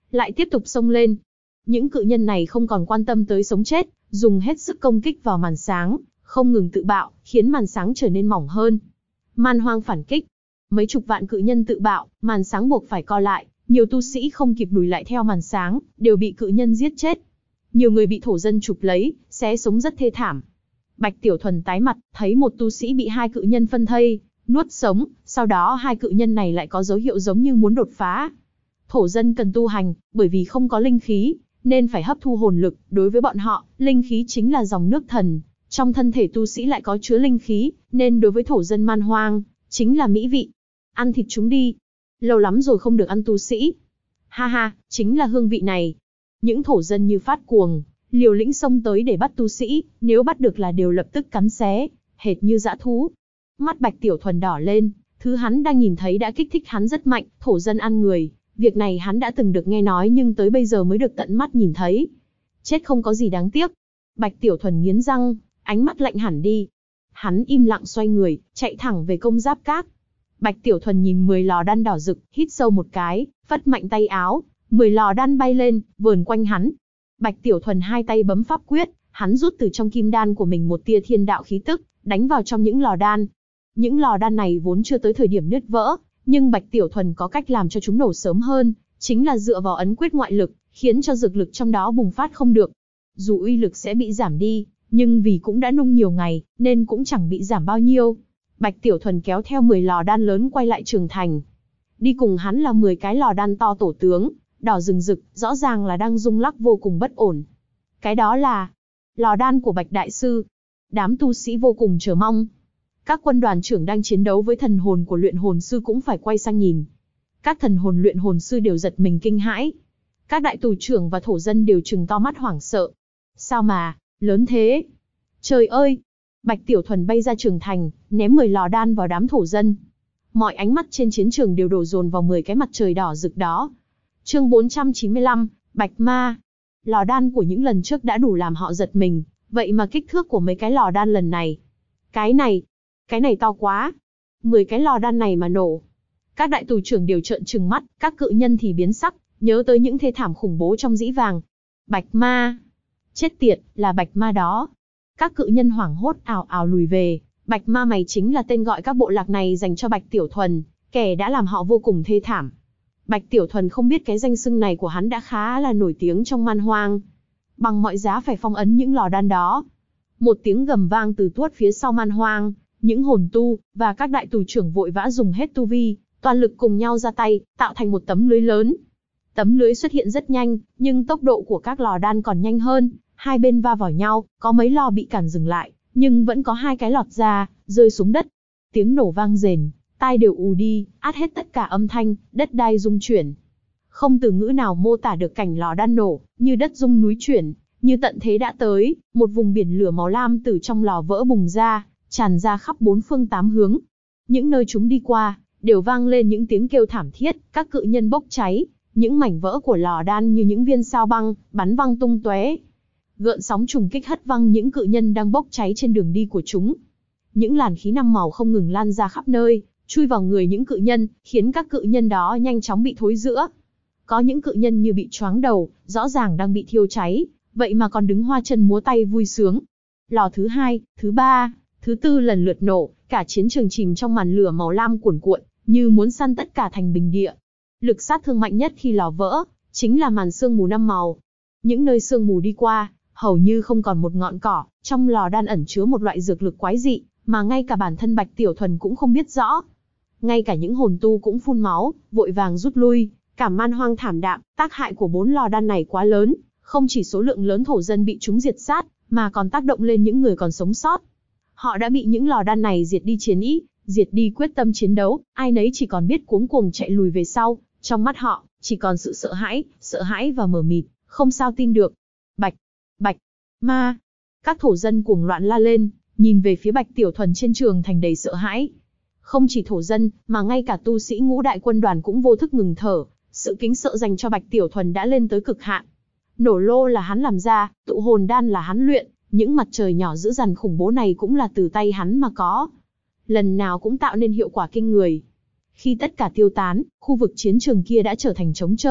lại tiếp tục xông lên. Những cự nhân này không còn quan tâm tới sống chết, dùng hết sức công kích vào màn sáng, không ngừng tự bạo, khiến màn sáng trở nên mỏng hơn. Man Hoang phản kích. Mấy chục vạn cự nhân tự bạo, màn sáng buộc phải co lại, nhiều tu sĩ không kịp lùi lại theo màn sáng, đều bị cự nhân giết chết. Nhiều người bị thổ dân chụp lấy, xé sống rất thê thảm. Bạch Tiểu Thuần tái mặt, thấy một tu sĩ bị hai cự nhân phân thây, nuốt sống, sau đó hai cự nhân này lại có dấu hiệu giống như muốn đột phá. Thổ dân cần tu hành, bởi vì không có linh khí, nên phải hấp thu hồn lực, đối với bọn họ, linh khí chính là dòng nước thần. Trong thân thể tu sĩ lại có chứa linh khí, nên đối với thổ dân Man Hoang, chính là mỹ vị. Ăn thịt chúng đi. Lâu lắm rồi không được ăn tu sĩ. Ha ha, chính là hương vị này. Những thổ dân như phát cuồng, liều lĩnh xông tới để bắt tu sĩ, nếu bắt được là đều lập tức cắn xé, hệt như dã thú. Mắt Bạch Tiểu Thuần đỏ lên, thứ hắn đang nhìn thấy đã kích thích hắn rất mạnh, thổ dân ăn người. Việc này hắn đã từng được nghe nói nhưng tới bây giờ mới được tận mắt nhìn thấy. Chết không có gì đáng tiếc. Bạch Tiểu Thuần nghiến răng, ánh mắt lạnh hẳn đi. Hắn im lặng xoay người, chạy thẳng về Công Giáp Các. Bạch Tiểu Thuần nhìn 10 lò đan đỏ rực, hít sâu một cái, phất mạnh tay áo, 10 lò đan bay lên, vờn quanh hắn. Bạch Tiểu Thuần hai tay bấm pháp quyết, hắn rút từ trong kim đan của mình một tia thiên đạo khí tức, đánh vào trong những lò đan. Những lò đan này vốn chưa tới thời điểm nứt vỡ, nhưng Bạch Tiểu Thuần có cách làm cho chúng nổ sớm hơn, chính là dựa vào ấn quyết ngoại lực, khiến cho dược lực trong đó bùng phát không được. Dù uy lực sẽ bị giảm đi, nhưng vì cũng đã nung nhiều ngày, nên cũng chẳng bị giảm bao nhiêu. Bạch Tiểu Thuần kéo theo 10 lò đan lớn quay lại trường thành. Đi cùng hắn là 10 cái lò đan to tổ tướng, đỏ rừng rực, rõ ràng là đang rung lắc vô cùng bất ổn. Cái đó là lò đan của Bạch Đại Sư. Đám tu sĩ vô cùng chờ mong. Các quân đoàn trưởng đang chiến đấu với thần hồn của luyện hồn sư cũng phải quay sang nhìn. Các thần hồn luyện hồn sư đều giật mình kinh hãi. Các đại tù trưởng và thổ dân đều trừng to mắt hoảng sợ. Sao mà, lớn thế? Trời ơi! Bạch Tiểu Thuần bay ra trường thành, ném 10 lò đan vào đám thổ dân. Mọi ánh mắt trên chiến trường đều đổ dồn vào 10 cái mặt trời đỏ rực đó. Chương 495, Bạch Ma. Lò đan của những lần trước đã đủ làm họ giật mình, vậy mà kích thước của mấy cái lò đan lần này. Cái này to quá. 10 cái lò đan này mà nổ. Các đại tù trưởng đều trợn trừng mắt, các cự nhân thì biến sắc, nhớ tới những thê thảm khủng bố trong dĩ vàng. Bạch Ma. Chết tiệt, là Bạch Ma đó. Các cự nhân hoảng hốt ào ào lùi về. Bạch Ma mày chính là tên gọi các bộ lạc này dành cho Bạch Tiểu Thuần, kẻ đã làm họ vô cùng thê thảm. Bạch Tiểu Thuần không biết cái danh xưng này của hắn đã khá là nổi tiếng trong Man Hoang. Bằng mọi giá phải phong ấn những lò đan đó. Một tiếng gầm vang từ tuốt phía sau Man Hoang, những hồn tu và các đại tù trưởng vội vã dùng hết tu vi, toàn lực cùng nhau ra tay, tạo thành một tấm lưới lớn. Tấm lưới xuất hiện rất nhanh, nhưng tốc độ của các lò đan còn nhanh hơn, hai bên va vào nhau, có mấy lò bị cản dừng lại, nhưng vẫn có 2 cái lọt ra, rơi xuống đất. Tiếng nổ vang rền, tai đều ù đi, át hết tất cả âm thanh, đất đai rung chuyển. Không từ ngữ nào mô tả được cảnh lò đan nổ, như đất rung núi chuyển, như tận thế đã tới, một vùng biển lửa màu lam từ trong lò vỡ bùng ra, tràn ra khắp 4 phương 8 hướng. Những nơi chúng đi qua, đều vang lên những tiếng kêu thảm thiết, các cự nhân bốc cháy, những mảnh vỡ của lò đan như những viên sao băng, bắn văng tung tóe. Gợn sóng trùng kích hất văng những cự nhân đang bốc cháy trên đường đi của chúng. Những làn khí 5 màu không ngừng lan ra khắp nơi, chui vào người những cự nhân, khiến các cự nhân đó nhanh chóng bị thối rữa. Có những cự nhân như bị choáng đầu, rõ ràng đang bị thiêu cháy, vậy mà còn đứng hoa chân múa tay vui sướng. Lò thứ 2, thứ 3, thứ 4 lần lượt nổ, cả chiến trường chìm trong màn lửa màu lam cuồn cuộn, như muốn săn tất cả thành bình địa. Lực sát thương mạnh nhất khi lò vỡ, chính là màn sương mù 5 màu. Những nơi sương mù đi qua, hầu như không còn một ngọn cỏ, trong lò đan ẩn chứa một loại dược lực quái dị, mà ngay cả bản thân Bạch Tiểu Thuần cũng không biết rõ. Ngay cả những hồn tu cũng phun máu, vội vàng rút lui, cả Man Hoang thảm đạm, tác hại của 4 lò đan này quá lớn, không chỉ số lượng lớn thổ dân bị chúng diệt sát, mà còn tác động lên những người còn sống sót. Họ đã bị những lò đan này diệt đi chiến ý, diệt đi quyết tâm chiến đấu, ai nấy chỉ còn biết cuống cuồng chạy lùi về sau, trong mắt họ, chỉ còn sự sợ hãi và mờ mịt, không sao tin được. Bạch Ma. Các thổ dân cuồng loạn la lên, nhìn về phía Bạch Tiểu Thuần trên trường thành đầy sợ hãi. Không chỉ thổ dân, mà ngay cả tu sĩ ngũ đại quân đoàn cũng vô thức ngừng thở, sự kính sợ dành cho Bạch Tiểu Thuần đã lên tới cực hạn. Nổ lô là hắn làm ra, tụ hồn đan là hắn luyện, những mặt trời nhỏ dữ dằn khủng bố này cũng là từ tay hắn mà có. Lần nào cũng tạo nên hiệu quả kinh người. Khi tất cả tiêu tán, khu vực chiến trường kia đã trở thành trống trơn,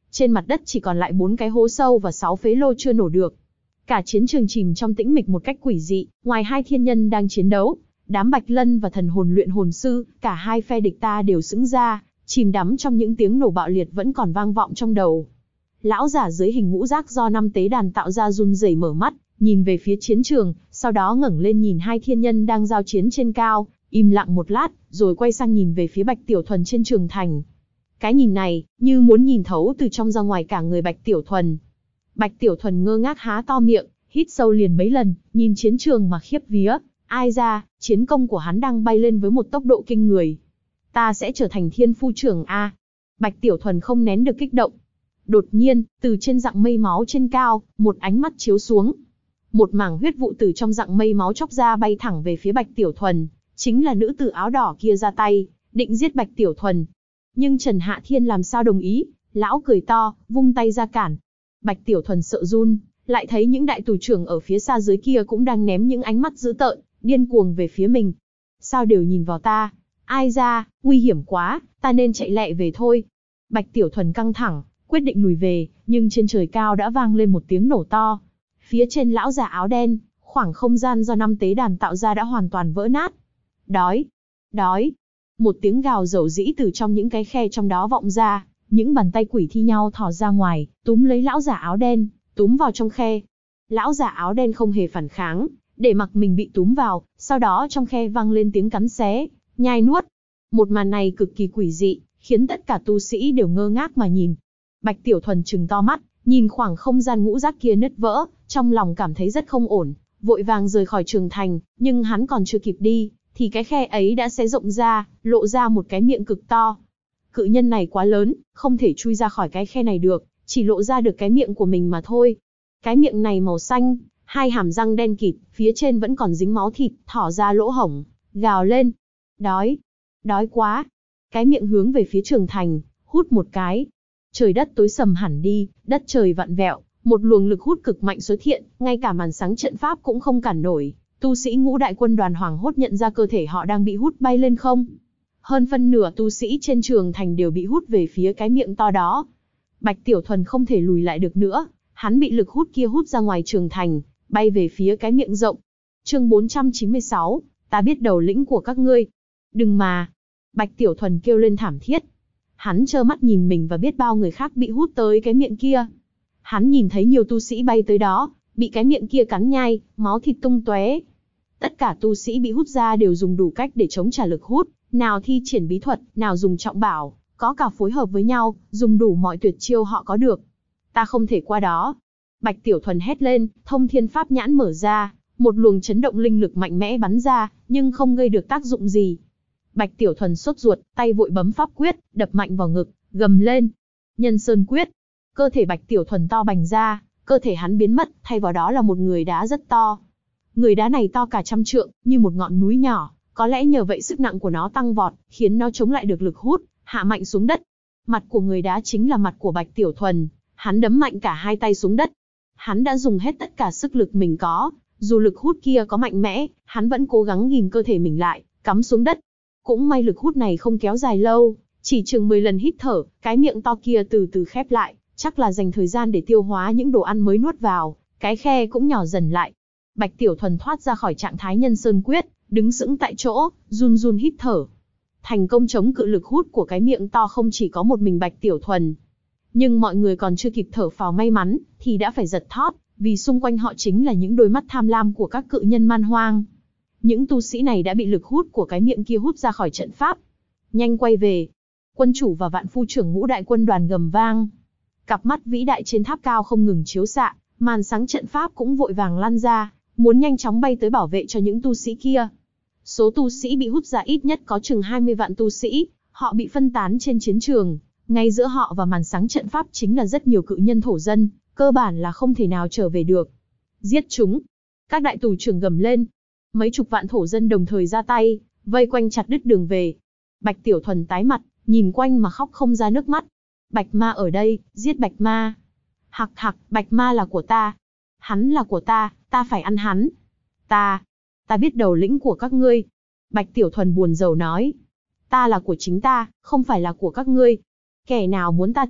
Trên mặt đất chỉ còn lại 4 cái hố sâu và 6 phế lô chưa nổ được. Cả chiến trường chìm trong tĩnh mịch một cách quỷ dị, ngoài hai thiên nhân đang chiến đấu, đám Bạch Lân và thần hồn luyện hồn sư, cả hai phe địch ta đều sững ra, chìm đắm trong những tiếng nổ bạo liệt vẫn còn vang vọng trong đầu. Lão giả dưới hình ngũ giác do 5 tế đàn tạo ra run rẩy mở mắt, nhìn về phía chiến trường, sau đó ngẩng lên nhìn hai thiên nhân đang giao chiến trên cao, im lặng một lát, rồi quay sang nhìn về phía Bạch Tiểu Thuần trên trường thành. Cái nhìn này, như muốn nhìn thấu từ trong ra ngoài cả người Bạch Tiểu Thuần. Bạch Tiểu Thuần ngơ ngác há to miệng, hít sâu liền mấy lần, nhìn chiến trường mà khiếp vía. Ai ra, chiến công của hắn đang bay lên với một tốc độ kinh người. Ta sẽ trở thành thiên phu trưởng a. Bạch Tiểu Thuần không nén được kích động. Đột nhiên, từ trên dặng mây máu trên cao, một ánh mắt chiếu xuống. Một mảng huyết vụ từ trong dặng mây máu chóc ra bay thẳng về phía Bạch Tiểu Thuần. Chính là nữ tử áo đỏ kia ra tay, định giết Bạch Tiểu Thuần. Nhưng Trần Hạ Thiên làm sao đồng ý, lão cười to, vung tay ra cản. Bạch Tiểu Thuần sợ run, lại thấy những đại tù trưởng ở phía xa dưới kia cũng đang ném những ánh mắt dữ tợn, điên cuồng về phía mình. Sao đều nhìn vào ta? Ai ra, nguy hiểm quá, ta nên chạy lẹ về thôi. Bạch Tiểu Thuần căng thẳng, quyết định lùi về, nhưng trên trời cao đã vang lên một tiếng nổ to. Phía trên lão già áo đen, khoảng không gian do 5 tế đàn tạo ra đã hoàn toàn vỡ nát. Đói! Đói! Một tiếng gào dầu dĩ từ trong những cái khe trong đó vọng ra, những bàn tay quỷ thi nhau thò ra ngoài, túm lấy lão già áo đen, túm vào trong khe. Lão già áo đen không hề phản kháng, để mặc mình bị túm vào, sau đó trong khe vang lên tiếng cắn xé, nhai nuốt. Một màn này cực kỳ quỷ dị, khiến tất cả tu sĩ đều ngơ ngác mà nhìn. Bạch Tiểu Thuần trừng to mắt, nhìn khoảng không gian ngũ giác kia nứt vỡ, trong lòng cảm thấy rất không ổn, vội vàng rời khỏi trường thành, nhưng hắn còn chưa kịp đi, thì cái khe ấy đã xé rộng ra, lộ ra một cái miệng cực to. Cự nhân này quá lớn, không thể chui ra khỏi cái khe này được, chỉ lộ ra được cái miệng của mình mà thôi. Cái miệng này màu xanh, hai hàm răng đen kịt, phía trên vẫn còn dính máu thịt, thỏ ra lỗ hổng, gào lên. Đói! Đói quá! Cái miệng hướng về phía trường thành, hút một cái. Trời đất tối sầm hẳn đi, đất trời vặn vẹo, một luồng lực hút cực mạnh xuất hiện, ngay cả màn sáng trận pháp cũng không cản nổi. Tu sĩ ngũ đại quân đoàn hoảng hốt nhận ra cơ thể họ đang bị hút bay lên không. Hơn phân nửa tu sĩ trên trường thành đều bị hút về phía cái miệng to đó. Bạch Tiểu Thuần không thể lùi lại được nữa, hắn bị lực hút kia hút ra ngoài trường thành, bay về phía cái miệng rộng. Chương 496, ta biết đầu lĩnh của các ngươi. Đừng mà! Bạch Tiểu Thuần kêu lên thảm thiết. Hắn trơ mắt nhìn mình và biết bao người khác bị hút tới cái miệng kia. Hắn nhìn thấy nhiều tu sĩ bay tới đó, bị cái miệng kia cắn nhai, máu thịt tung tóe. Tất cả tu sĩ bị hút ra đều dùng đủ cách để chống trả lực hút, nào thi triển bí thuật, nào dùng trọng bảo, có cả phối hợp với nhau, dùng đủ mọi tuyệt chiêu họ có được. Ta không thể qua đó. Bạch Tiểu Thuần hét lên, thông thiên pháp nhãn mở ra, một luồng chấn động linh lực mạnh mẽ bắn ra, nhưng không gây được tác dụng gì. Bạch Tiểu Thuần sốt ruột, tay vội bấm pháp quyết, đập mạnh vào ngực, gầm lên. Nhân Sơn Quyết. Cơ thể Bạch Tiểu Thuần to bành ra, cơ thể hắn biến mất, thay vào đó là một người đá rất to. Người đá này to cả 100 trượng, như một ngọn núi nhỏ, có lẽ nhờ vậy sức nặng của nó tăng vọt, khiến nó chống lại được lực hút, hạ mạnh xuống đất. Mặt của người đá chính là mặt của Bạch Tiểu Thuần, hắn đấm mạnh cả hai tay xuống đất. Hắn đã dùng hết tất cả sức lực mình có, dù lực hút kia có mạnh mẽ, hắn vẫn cố gắng ghìm cơ thể mình lại, cắm xuống đất. Cũng may lực hút này không kéo dài lâu, chỉ chừng 10 lần hít thở, cái miệng to kia từ từ khép lại, chắc là dành thời gian để tiêu hóa những đồ ăn mới nuốt vào, cái khe cũng nhỏ dần lại. Bạch Tiểu Thuần thoát ra khỏi trạng thái Nhân Sơn Quyết, đứng sững tại chỗ, run run hít thở. Thành công chống cự lực hút của cái miệng to không chỉ có một mình Bạch Tiểu Thuần. Nhưng mọi người còn chưa kịp thở phào may mắn, thì đã phải giật thót, vì xung quanh họ chính là những đôi mắt tham lam của các cự nhân man hoang. Những tu sĩ này đã bị lực hút của cái miệng kia hút ra khỏi trận pháp. Nhanh quay về! Quân chủ và vạn phu trưởng ngũ đại quân đoàn gầm vang. Cặp mắt vĩ đại trên tháp cao không ngừng chiếu xạ, màn sáng trận pháp cũng vội vàng lan ra, muốn nhanh chóng bay tới bảo vệ cho những tu sĩ kia. Số tu sĩ bị hút ra ít nhất có chừng 20 vạn tu sĩ, họ bị phân tán trên chiến trường. Ngay giữa họ và màn sáng trận pháp chính là rất nhiều cự nhân thổ dân, cơ bản là không thể nào trở về được. Giết chúng! Các đại tù trưởng gầm lên. Mấy chục vạn thổ dân đồng thời ra tay, vây quanh chặt đứt đường về. Bạch Tiểu Thuần tái mặt, nhìn quanh mà khóc không ra nước mắt. Bạch Ma ở đây, giết Bạch Ma! Hặc hặc, Bạch Ma là của ta! Hắn là của ta phải ăn hắn! Ta biết đầu lĩnh của các ngươi! Bạch Tiểu Thuần buồn rầu nói. Ta là của chính ta, không phải là của các ngươi. Kẻ nào muốn ta chết,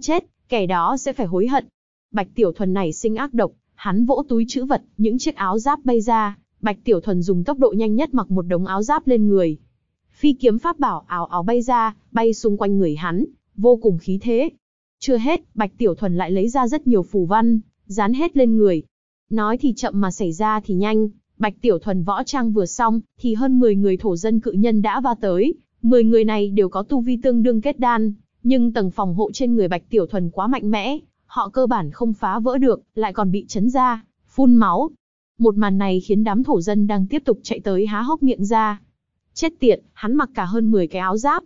kẻ đó sẽ phải hối hận. Bạch Tiểu Thuần này sinh ác độc, hắn vỗ túi trữ vật, những chiếc áo giáp bay ra, Bạch Tiểu Thuần dùng tốc độ nhanh nhất mặc một đống áo giáp lên người. Phi kiếm pháp bảo ào ào bay ra, bay xung quanh người hắn, vô cùng khí thế. Chưa hết, Bạch Tiểu Thuần lại lấy ra rất nhiều phù văn, dán hết lên người. Nói thì chậm mà xảy ra thì nhanh, Bạch Tiểu Thuần võ trang vừa xong, thì hơn 10 người thổ dân cự nhân đã va tới. 10 người này đều có tu vi tương đương kết đan, nhưng tầng phòng hộ trên người Bạch Tiểu Thuần quá mạnh mẽ, họ cơ bản không phá vỡ được, lại còn bị chấn ra, phun máu. Một màn này khiến đám thổ dân đang tiếp tục chạy tới há hốc miệng ra. Chết tiệt, hắn mặc cả hơn 10 cái áo giáp,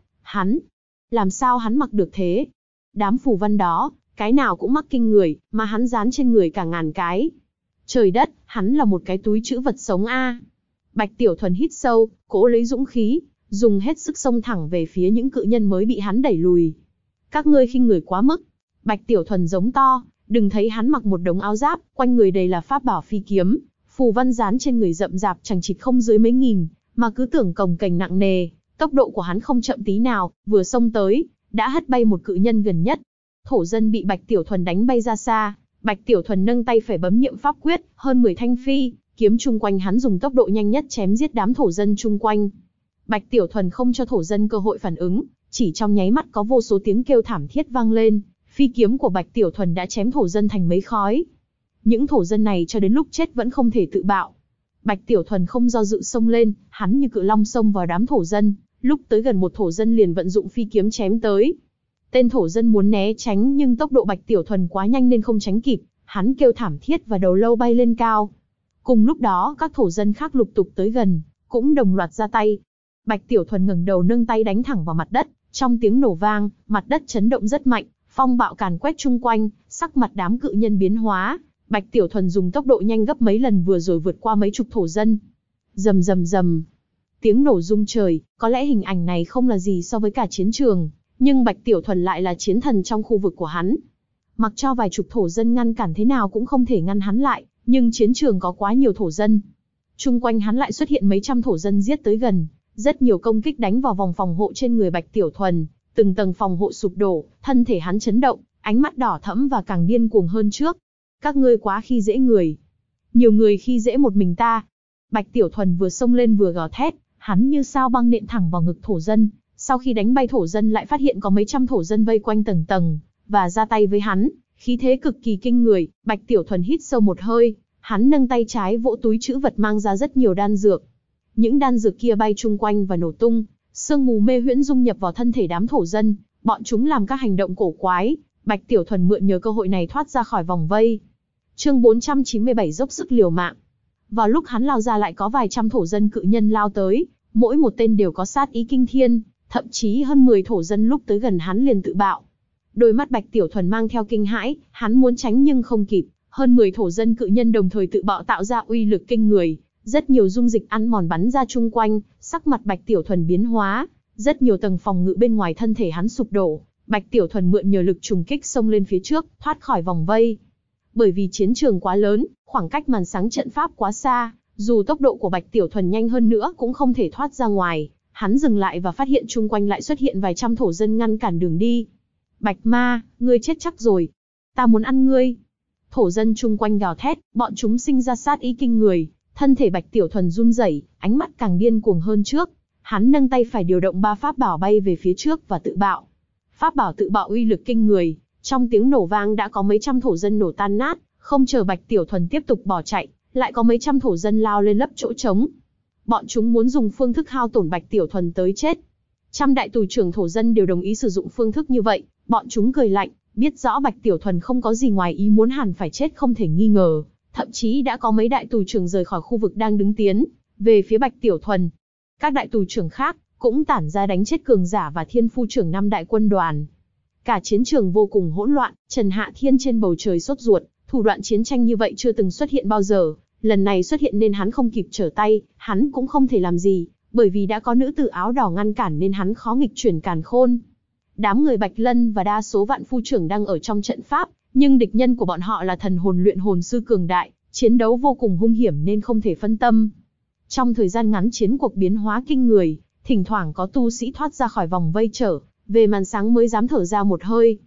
làm sao hắn mặc được thế? Đám phù văn đó, cái nào cũng mắc kinh người, mà hắn dán trên người cả ngàn cái. Trời đất, hắn là một cái túi trữ vật sống a. Bạch Tiểu Thuần hít sâu, cố lấy dũng khí, dùng hết sức xông thẳng về phía những cự nhân mới bị hắn đẩy lùi. Các ngươi khinh người quá mức. Bạch Tiểu Thuần giống to, đừng thấy hắn mặc một đống áo giáp, quanh người đầy là pháp bảo phi kiếm, phù văn dán trên người rậm rạp chằng chịt không dưới mấy nghìn, mà cứ tưởng cồng kềnh nặng nề. Tốc độ của hắn không chậm tí nào, vừa xông tới, đã hất bay một cự nhân gần nhất. Thổ dân bị Bạch Tiểu Thuần đánh bay ra xa, Bạch Tiểu Thuần nâng tay phải bấm niệm pháp quyết, hơn 10 thanh phi kiếm chung quanh hắn dùng tốc độ nhanh nhất chém giết đám thổ dân chung quanh. Bạch Tiểu Thuần không cho thổ dân cơ hội phản ứng, chỉ trong nháy mắt có vô số tiếng kêu thảm thiết vang lên, phi kiếm của Bạch Tiểu Thuần đã chém thổ dân thành mấy khói. Những thổ dân này cho đến lúc chết vẫn không thể tự bạo. Bạch Tiểu Thuần không do dự xông lên, hắn như cự long xông vào đám thổ dân, lúc tới gần một thổ dân liền vận dụng phi kiếm chém tới. Tên thổ dân muốn né tránh nhưng tốc độ Bạch Tiểu Thuần quá nhanh nên không tránh kịp, hắn kêu thảm thiết và đầu lâu bay lên cao. Cùng lúc đó các thổ dân khác lục tục tới gần, cũng đồng loạt ra tay. Bạch Tiểu Thuần ngẩng đầu nâng tay đánh thẳng vào mặt đất, trong tiếng nổ vang, mặt đất chấn động rất mạnh, phong bạo càn quét chung quanh, sắc mặt đám cự nhân biến hóa. Bạch Tiểu Thuần dùng tốc độ nhanh gấp mấy lần vừa rồi vượt qua mấy chục thổ dân. Rầm rầm rầm, tiếng nổ rung trời, có lẽ hình ảnh này không là gì so với cả chiến trường, nhưng Bạch Tiểu Thuần lại là chiến thần trong khu vực của hắn. Mặc cho vài chục thổ dân ngăn cản thế nào cũng không thể ngăn hắn lại, nhưng chiến trường có quá nhiều thổ dân. Chung quanh hắn lại xuất hiện mấy trăm thổ dân giết tới gần, rất nhiều công kích đánh vào vòng phòng hộ trên người Bạch Tiểu Thuần, từng tầng phòng hộ sụp đổ, thân thể hắn chấn động, ánh mắt đỏ thẫm và càng điên cuồng hơn trước. Các ngươi quá khi dễ người. Nhiều người khi dễ một mình ta. Bạch Tiểu Thuần vừa xông lên vừa gào thét, hắn như sao băng nện thẳng vào ngực thổ dân. Sau khi đánh bay thổ dân lại phát hiện có mấy trăm thổ dân vây quanh tầng tầng, và ra tay với hắn, khí thế cực kỳ kinh người. Bạch Tiểu Thuần hít sâu một hơi, hắn nâng tay trái vỗ túi trữ vật mang ra rất nhiều đan dược. Những đan dược kia bay chung quanh và nổ tung, sương mù mê huyễn dung nhập vào thân thể đám thổ dân, bọn chúng làm các hành động cổ quái. Bạch Tiểu Thuần mượn nhờ cơ hội này thoát ra khỏi vòng vây. Chương 497 dốc sức liều mạng. Vào lúc hắn lao ra lại có vài trăm thổ dân cự nhân lao tới, mỗi một tên đều có sát ý kinh thiên, thậm chí hơn 10 thổ dân lúc tới gần hắn liền tự bạo. Đôi mắt Bạch Tiểu Thuần mang theo kinh hãi, hắn muốn tránh nhưng không kịp, hơn 10 thổ dân cự nhân đồng thời tự bạo tạo ra uy lực kinh người, rất nhiều dung dịch ăn mòn bắn ra chung quanh, sắc mặt Bạch Tiểu Thuần biến hóa, rất nhiều tầng phòng ngự bên ngoài thân thể hắn sụp đổ. Bạch Tiểu Thuần mượn nhờ lực trùng kích xông lên phía trước, thoát khỏi vòng vây. Bởi vì chiến trường quá lớn, khoảng cách màn sáng trận pháp quá xa, dù tốc độ của Bạch Tiểu Thuần nhanh hơn nữa cũng không thể thoát ra ngoài. Hắn dừng lại và phát hiện chung quanh lại xuất hiện vài trăm thổ dân ngăn cản đường đi. Bạch ma, ngươi chết chắc rồi. Ta muốn ăn ngươi. Thổ dân chung quanh gào thét, bọn chúng sinh ra sát ý kinh người. Thân thể Bạch Tiểu Thuần run rẩy, ánh mắt càng điên cuồng hơn trước. Hắn nâng tay phải điều động 3 pháp bảo bay về phía trước và tự bạo. Pháp bảo tự bạo uy lực kinh người, trong tiếng nổ vang đã có mấy trăm thổ dân nổ tan nát, không chờ Bạch Tiểu Thuần tiếp tục bỏ chạy, lại có mấy trăm thổ dân lao lên lấp chỗ trống. Bọn chúng muốn dùng phương thức hao tổn Bạch Tiểu Thuần tới chết. Trăm đại tù trưởng thổ dân đều đồng ý sử dụng phương thức như vậy, bọn chúng cười lạnh, biết rõ Bạch Tiểu Thuần không có gì ngoài ý muốn hẳn phải chết không thể nghi ngờ, thậm chí đã có mấy đại tù trưởng rời khỏi khu vực đang đứng tiến về phía Bạch Tiểu Thuần. Các đại tù trưởng khác cũng tản ra đánh chết cường giả và thiên phu trưởng 5 đại quân đoàn. Cả chiến trường vô cùng hỗn loạn, Trần Hạ Thiên trên bầu trời sốt ruột, thủ đoạn chiến tranh như vậy chưa từng xuất hiện bao giờ, lần này xuất hiện nên hắn không kịp trở tay, hắn cũng không thể làm gì, bởi vì đã có nữ tử áo đỏ ngăn cản nên hắn khó nghịch chuyển càn khôn. Đám người Bạch Lân và đa số vạn phu trưởng đang ở trong trận pháp, nhưng địch nhân của bọn họ là thần hồn luyện hồn sư cường đại, chiến đấu vô cùng hung hiểm nên không thể phân tâm. Trong thời gian ngắn chiến cuộc biến hóa kinh người, thỉnh thoảng có tu sĩ thoát ra khỏi vòng vây trở về màn sáng mới dám thở ra một hơi.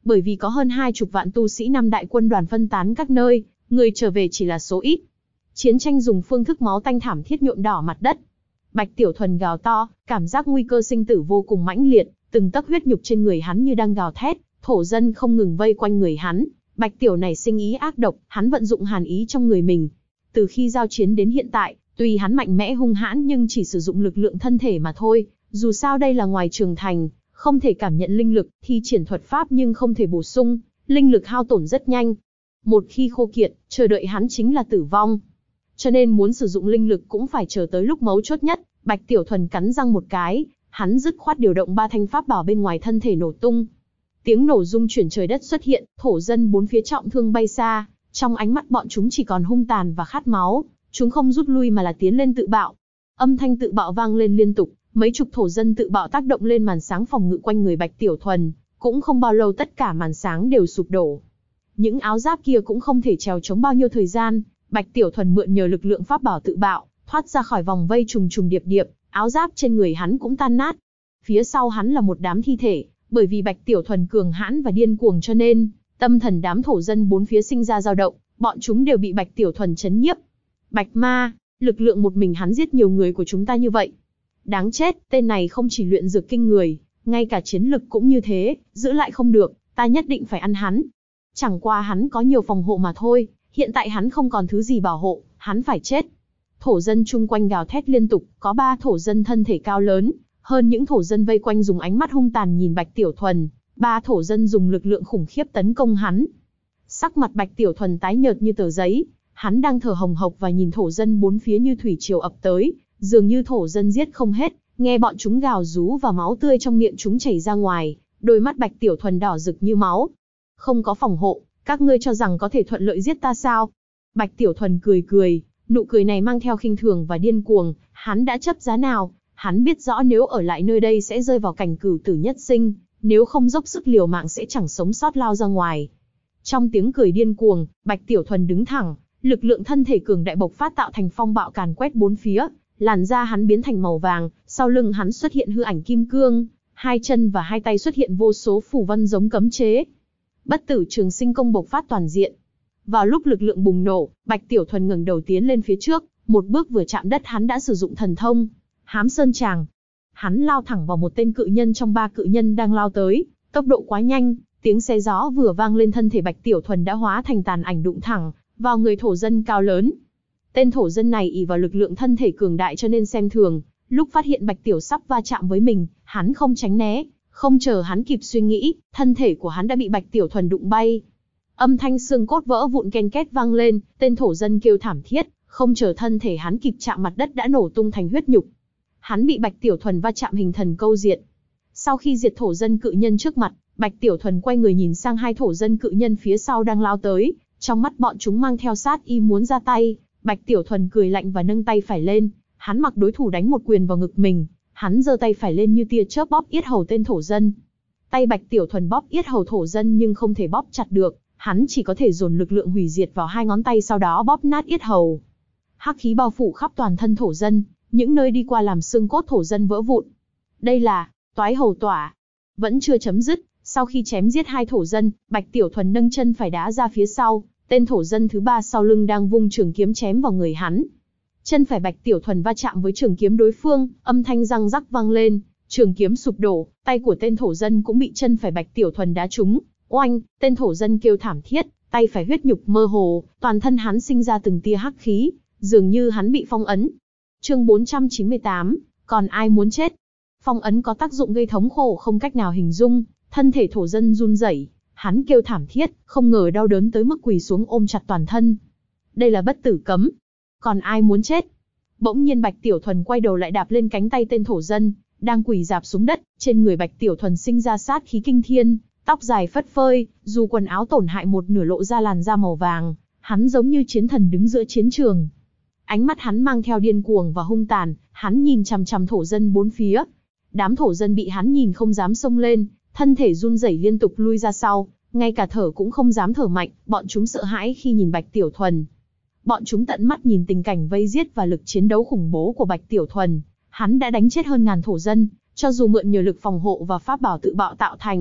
bởi vì có hơn 20 vạn tu sĩ năm đại quân đoàn phân tán các nơi, người trở về chỉ là số ít. Chiến tranh dùng phương thức máu tanh thảm thiết nhuộm đỏ mặt đất. Bạch Tiểu Thuần gào to, cảm giác nguy cơ sinh tử vô cùng mãnh liệt, từng tấc huyết nhục trên người hắn như đang gào thét, thổ dân không ngừng vây quanh người hắn. Bạch Tiểu này sinh ý ác độc, hắn vận dụng hàn ý trong người mình. Từ khi giao chiến đến hiện tại, tuy hắn mạnh mẽ hung hãn nhưng chỉ sử dụng lực lượng thân thể mà thôi, dù sao đây là ngoài trường thành, không thể cảm nhận linh lực, thi triển thuật pháp nhưng không thể bổ sung, linh lực hao tổn rất nhanh. Một khi khô kiệt, chờ đợi hắn chính là tử vong. Cho nên muốn sử dụng linh lực cũng phải chờ tới lúc mấu chốt nhất. Bạch Tiểu Thuần cắn răng một cái, hắn dứt khoát điều động 3 thanh pháp bảo bên ngoài thân thể nổ tung. Tiếng nổ rung chuyển trời đất xuất hiện, thổ dân bốn phía trọng thương bay xa, trong ánh mắt bọn chúng chỉ còn hung tàn và khát máu, chúng không rút lui mà là tiến lên tự bạo. Âm thanh tự bạo vang lên liên tục, mấy chục thổ dân tự bạo tác động lên màn sáng phòng ngự quanh người Bạch Tiểu Thuần, cũng không bao lâu tất cả màn sáng đều sụp đổ. Những áo giáp kia cũng không thể trèo chống bao nhiêu thời gian, Bạch Tiểu Thuần mượn nhờ lực lượng pháp bảo tự bạo, thoát ra khỏi vòng vây trùng trùng điệp điệp, áo giáp trên người hắn cũng tan nát. Phía sau hắn là một đám thi thể, bởi vì Bạch Tiểu Thuần cường hãn và điên cuồng cho nên, tâm thần đám thổ dân bốn phía sinh ra dao động, bọn chúng đều bị Bạch Tiểu Thuần chấn nhiếp. Bạch Ma, lực lượng một mình hắn giết nhiều người của chúng ta như vậy. Đáng chết, tên này không chỉ luyện dược kinh người, ngay cả chiến lực cũng như thế, giữ lại không được, ta nhất định phải ăn hắn. Chẳng qua hắn có nhiều phòng hộ mà thôi, hiện tại hắn không còn thứ gì bảo hộ, hắn phải chết. Thổ dân chung quanh gào thét liên tục, có 3 thổ dân thân thể cao lớn, hơn những thổ dân vây quanh dùng ánh mắt hung tàn nhìn Bạch Tiểu Thuần, 3 thổ dân dùng lực lượng khủng khiếp tấn công hắn. Sắc mặt Bạch Tiểu Thuần tái nhợt như tờ giấy, hắn đang thở hồng hộc và nhìn thổ dân bốn phía như thủy triều ập tới, dường như thổ dân giết không hết, nghe bọn chúng gào rú và máu tươi trong miệng chúng chảy ra ngoài, đôi mắt Bạch Tiểu Thuần đỏ rực như máu. Không có phòng hộ, các ngươi cho rằng có thể thuận lợi giết ta sao? Bạch Tiểu Thuần cười cười, nụ cười này mang theo khinh thường và điên cuồng, hắn đã chấp giá nào, hắn biết rõ nếu ở lại nơi đây sẽ rơi vào cảnh cửu tử nhất sinh, nếu không dốc sức liều mạng sẽ chẳng sống sót lao ra ngoài. Trong tiếng cười điên cuồng, Bạch Tiểu Thuần đứng thẳng, lực lượng thân thể cường đại bộc phát tạo thành phong bạo càn quét bốn phía, làn da hắn biến thành màu vàng, sau lưng hắn xuất hiện hư ảnh kim cương, 2 chân và 2 tay xuất hiện vô số phù văn giống cấm chế. Bất tử trường sinh công bộc phát toàn diện. Vào lúc lực lượng bùng nổ, Bạch Tiểu Thuần ngẩng đầu tiến lên phía trước, một bước vừa chạm đất hắn đã sử dụng thần thông Hám Sơn Tràng. Hắn lao thẳng vào một tên cự nhân trong 3 cự nhân đang lao tới, tốc độ quá nhanh, tiếng xé gió vừa vang lên thân thể Bạch Tiểu Thuần đã hóa thành tàn ảnh đụng thẳng vào người thổ dân cao lớn. Tên thổ dân này ỷ vào lực lượng thân thể cường đại cho nên xem thường, lúc phát hiện Bạch Tiểu sắp va chạm với mình, hắn không tránh né, không chờ hắn kịp suy nghĩ, thân thể của hắn đã bị Bạch Tiểu Thuần đụng bay. Âm thanh xương cốt vỡ vụn ken két vang lên, tên thổ dân kêu thảm thiết, không chờ thân thể hắn kịp chạm mặt đất đã nổ tung thành huyết nhục. Hắn bị Bạch Tiểu Thuần va chạm hình thần câu diệt. Sau khi diệt thổ dân cự nhân trước mặt, Bạch Tiểu Thuần quay người nhìn sang 2 thổ dân cự nhân phía sau đang lao tới, trong mắt bọn chúng mang theo sát ý muốn ra tay. Bạch Tiểu Thuần cười lạnh và nâng tay phải lên, hắn mặc đối thủ đánh một quyền vào ngực mình, hắn giơ tay phải lên như tia chớp bóp yết hầu tên thổ dân. Tay Bạch Tiểu Thuần bóp yết hầu thổ dân nhưng không thể bóp chặt được, hắn chỉ có thể dồn lực lượng hủy diệt vào 2 ngón tay sau đó bóp nát yết hầu. Hắc khí bao phủ khắp toàn thân thổ dân, những nơi đi qua làm xương cốt thổ dân vỡ vụn. Đây là toái hầu tỏa. Vẫn chưa chấm dứt, sau khi chém giết 2 thổ dân, Bạch Tiểu Thuần nâng chân phải đá ra phía sau, tên thổ dân thứ 3 sau lưng đang vung trường kiếm chém vào người hắn. Chân phải Bạch Tiểu Thuần va chạm với trường kiếm đối phương, âm thanh răng rắc vang lên, trường kiếm sụp đổ, tay của tên thổ dân cũng bị chân phải Bạch Tiểu Thuần đá trúng. Oanh, tên thổ dân kêu thảm thiết, tay phải huyết nhục mơ hồ, toàn thân hắn sinh ra từng tia hắc khí, dường như hắn bị phong ấn. Chương 498, còn ai muốn chết? Phong ấn có tác dụng gây thống khổ không cách nào hình dung, thân thể thổ dân run rẩy, hắn kêu thảm thiết, không ngờ đau đớn tới mức quỳ xuống ôm chặt toàn thân. Đây là bất tử cấm. Còn ai muốn chết? Bỗng nhiên Bạch Tiểu Thuần quay đầu lại đạp lên cánh tay tên thổ dân, đang quỳ rạp xuống đất, trên người Bạch Tiểu Thuần sinh ra sát khí kinh thiên, tóc dài phất phơi, dù quần áo tổn hại một nửa lộ ra làn da màu vàng, hắn giống như chiến thần đứng giữa chiến trường. Ánh mắt hắn mang theo điên cuồng và hung tàn, hắn nhìn chằm chằm thổ dân bốn phía. Đám thổ dân bị hắn nhìn không dám xông lên, thân thể run rẩy liên tục lui ra sau, ngay cả thở cũng không dám thở mạnh, bọn chúng sợ hãi khi nhìn Bạch Tiểu Thuần. Bọn chúng tận mắt nhìn tình cảnh vây giết và lực chiến đấu khủng bố của Bạch Tiểu Thuần. Hắn đã đánh chết hơn ngàn thổ dân, cho dù mượn nhờ lực phòng hộ và pháp bảo tự bạo tạo thành,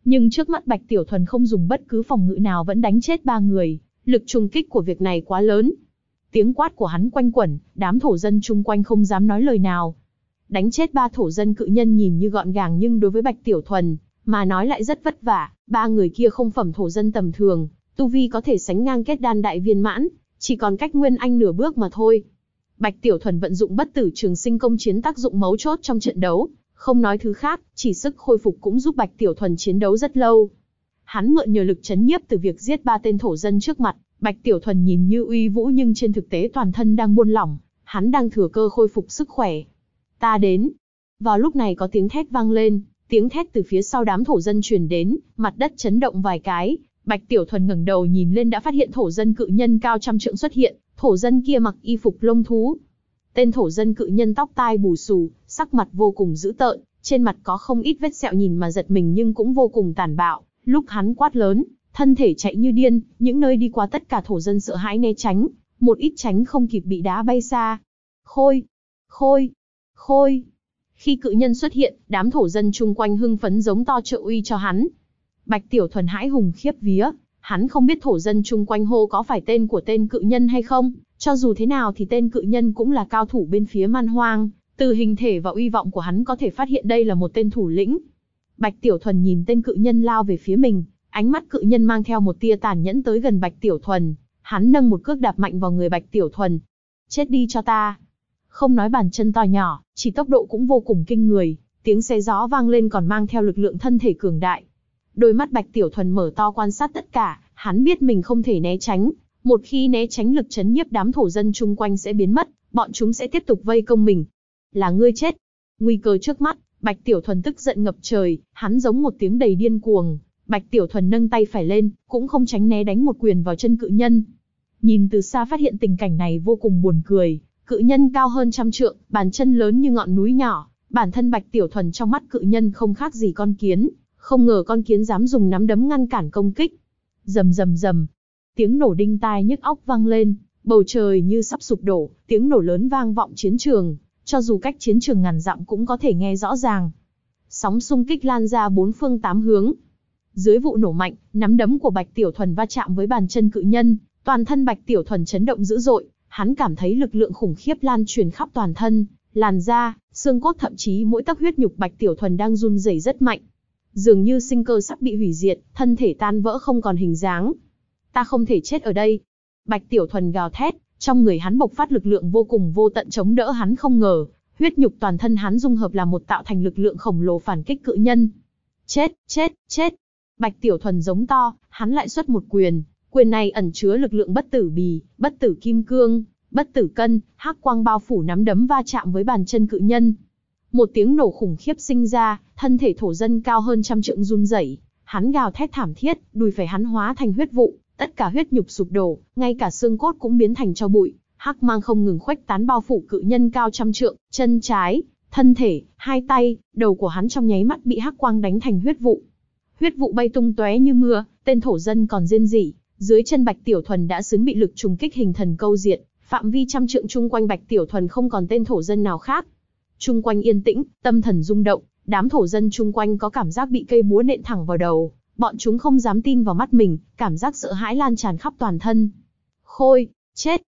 Nhưng trước mắt Bạch Tiểu Thuần không dùng bất cứ phòng ngự nào vẫn đánh chết 3 người, lực trùng kích của việc này quá lớn. Tiếng quát của hắn quanh quẩn, đám thổ dân chung quanh không dám nói lời nào. Đánh chết 3 thổ dân cự nhân nhìn như gọn gàng nhưng đối với Bạch Tiểu Thuần mà nói lại rất vất vả. 3 người kia không phẩm thổ dân tầm thường, tu vi có thể sánh ngang kết đan đại viên mãn, chỉ còn cách Nguyên Anh nửa bước mà thôi. Bạch Tiểu Thuần vận dụng bất tử trường sinh công chiến tác dụng mấu chốt trong trận đấu, không nói thứ khác, chỉ sức khôi phục cũng giúp Bạch Tiểu Thuần chiến đấu rất lâu. Hắn mượn nhờ lực chấn nhiếp từ việc giết 3 tên thổ dân trước mặt, Bạch Tiểu Thuần nhìn như uy vũ nhưng trên thực tế toàn thân đang buông lỏng, hắn đang thừa cơ khôi phục sức khỏe. Ta đến. Vào lúc này có tiếng thét vang lên, tiếng thét từ phía sau đám thổ dân truyền đến, mặt đất chấn động vài cái. Bạch Tiểu Thuần ngẩng đầu nhìn lên đã phát hiện thổ dân cự nhân cao trăm trượng xuất hiện, thổ dân kia mặc y phục lông thú. Tên thổ dân cự nhân tóc tai bù xù, sắc mặt vô cùng dữ tợn, trên mặt có không ít vết sẹo nhìn mà giật mình nhưng cũng vô cùng tàn bạo. Lúc hắn quát lớn, thân thể chạy như điên, những nơi đi qua tất cả thổ dân sợ hãi né tránh, một ít tránh không kịp bị đá bay xa. Khôi, khôi, khôi. Khi cự nhân xuất hiện, đám thổ dân chung quanh hưng phấn giống to trợ uy cho hắn. Bạch Tiểu Thuần hãi hùng khiếp vía, hắn không biết thổ dân chung quanh hô có phải tên của tên cự nhân hay không, cho dù thế nào thì tên cự nhân cũng là cao thủ bên phía man hoang, từ hình thể và uy vọng của hắn có thể phát hiện đây là một tên thủ lĩnh. Bạch Tiểu Thuần nhìn tên cự nhân lao về phía mình, ánh mắt cự nhân mang theo một tia tàn nhẫn tới gần Bạch Tiểu Thuần, hắn nâng một cước đạp mạnh vào người Bạch Tiểu Thuần. Chết đi cho ta. Không nói bàn chân to nhỏ, chỉ tốc độ cũng vô cùng kinh người, tiếng xé gió vang lên còn mang theo lực lượng thân thể cường đại. Đôi mắt Bạch Tiểu Thuần mở to quan sát tất cả, hắn biết mình không thể né tránh, một khi né tránh lực chấn nhiếp đám thổ dân chung quanh sẽ biến mất, bọn chúng sẽ tiếp tục vây công mình. Là ngươi chết. Nguy cơ trước mắt, Bạch Tiểu Thuần tức giận ngập trời, hắn giống một tiếng đầy điên cuồng. Bạch Tiểu Thuần nâng tay phải lên, cũng không tránh né đánh một quyền vào chân cự nhân. Nhìn từ xa phát hiện tình cảnh này vô cùng buồn cười, cự nhân cao hơn trăm trượng, bàn chân lớn như ngọn núi nhỏ, bản thân Bạch Tiểu Thuần trong mắt cự nhân không khác gì con kiến, không ngờ con kiến dám dùng nắm đấm ngăn cản công kích. Rầm rầm rầm, tiếng nổ đinh tai nhức óc vang lên, bầu trời như sắp sụp đổ, tiếng nổ lớn vang vọng chiến trường, cho dù cách chiến trường ngàn dặm cũng có thể nghe rõ ràng. Sóng xung kích lan ra 4 phương 8 hướng. Dưới vụ nổ mạnh, nắm đấm của Bạch Tiểu Thuần va chạm với bàn chân cự nhân, toàn thân Bạch Tiểu Thuần chấn động dữ dội, hắn cảm thấy lực lượng khủng khiếp lan truyền khắp toàn thân, làn da, xương cốt thậm chí mỗi tấc huyết nhục Bạch Tiểu Thuần đang run rẩy rất mạnh. Dường như sinh cơ sắp bị hủy diệt, thân thể tan vỡ không còn hình dáng. Ta không thể chết ở đây. Bạch Tiểu Thuần gào thét, trong người hắn bộc phát lực lượng vô cùng vô tận chống đỡ hắn không ngờ, huyết nhục toàn thân hắn dung hợp là một tạo thành lực lượng khổng lồ phản kích cự nhân. Chết, chết, chết. Bạch Tiểu Thuần giống to, hắn lại xuất một quyền, quyền này ẩn chứa lực lượng bất tử bì, bất tử kim cương, bất tử cân, hắc quang bao phủ nắm đấm va chạm với bàn chân cự nhân. Một tiếng nổ khủng khiếp sinh ra, thân thể thổ dân cao hơn trăm trượng run rẩy, hắn gào thét thảm thiết, đùi phải hắn hóa thành huyết vụ, tất cả huyết nhục sụp đổ, ngay cả xương cốt cũng biến thành tro bụi, hắc mang không ngừng khuếch tán bao phủ cự nhân cao trăm trượng, chân trái, thân thể, hai tay, đầu của hắn trong nháy mắt bị hắc quang đánh thành huyết vụ. Huyết vụ bay tung tóe như mưa, tên thổ dân còn rên rỉ, dưới chân Bạch Tiểu Thuần đã xứng bị lực trùng kích hình thần câu diệt, phạm vi trăm trượng chung quanh Bạch Tiểu Thuần không còn tên thổ dân nào khác. Chung quanh yên tĩnh, tâm thần rung động, đám thổ dân chung quanh có cảm giác bị cây búa nện thẳng vào đầu, bọn chúng không dám tin vào mắt mình, cảm giác sợ hãi lan tràn khắp toàn thân. Khôi, chết.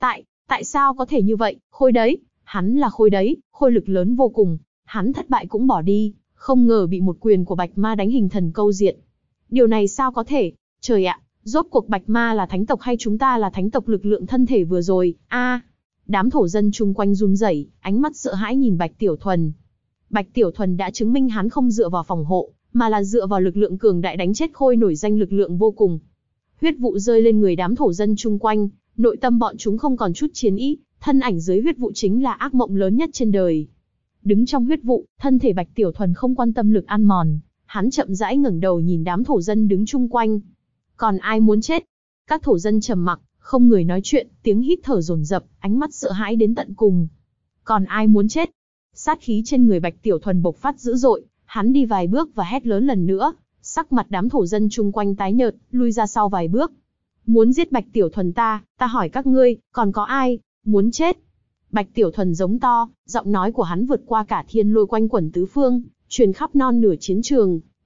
Tại sao có thể như vậy, Khôi đấy, hắn là Khôi đấy, Khôi lực lớn vô cùng, hắn thất bại cũng bỏ đi, không ngờ bị một quyền của Bạch Ma đánh hình thần câu diệt. Điều này sao có thể, trời ạ, rốt cuộc Bạch Ma là thánh tộc hay chúng ta là thánh tộc lực lượng thân thể vừa rồi, Đám thổ dân chung quanh run rẩy, ánh mắt sợ hãi nhìn Bạch Tiểu Thuần. Bạch Tiểu Thuần đã chứng minh hắn không dựa vào phòng hộ, mà là dựa vào lực lượng cường đại đánh chết Khôi nổi danh lực lượng vô cùng. Huyết vụ rơi lên người đám thổ dân chung quanh, nội tâm bọn chúng không còn chút chiến ý, thân ảnh dưới huyết vụ chính là ác mộng lớn nhất trên đời. Đứng trong huyết vụ, thân thể Bạch Tiểu Thuần không quan tâm lực ăn mòn, hắn chậm rãi ngẩng đầu nhìn đám thổ dân đứng chung quanh. Còn ai muốn chết? Các thổ dân trầm mặc, không người nói chuyện, tiếng hít thở dồn dập, ánh mắt sợ hãi đến tận cùng. Còn ai muốn chết? Sát khí trên người Bạch Tiểu Thuần bộc phát dữ dội, hắn đi vài bước và hét lớn lần nữa, sắc mặt đám thổ dân chung quanh tái nhợt, lui ra sau vài bước. Muốn giết Bạch Tiểu Thuần ta hỏi các ngươi, còn có ai muốn chết? Bạch Tiểu Thuần giống to, giọng nói của hắn vượt qua cả thiên lôi quanh quẩn tứ phương, truyền khắp non nửa chiến trường.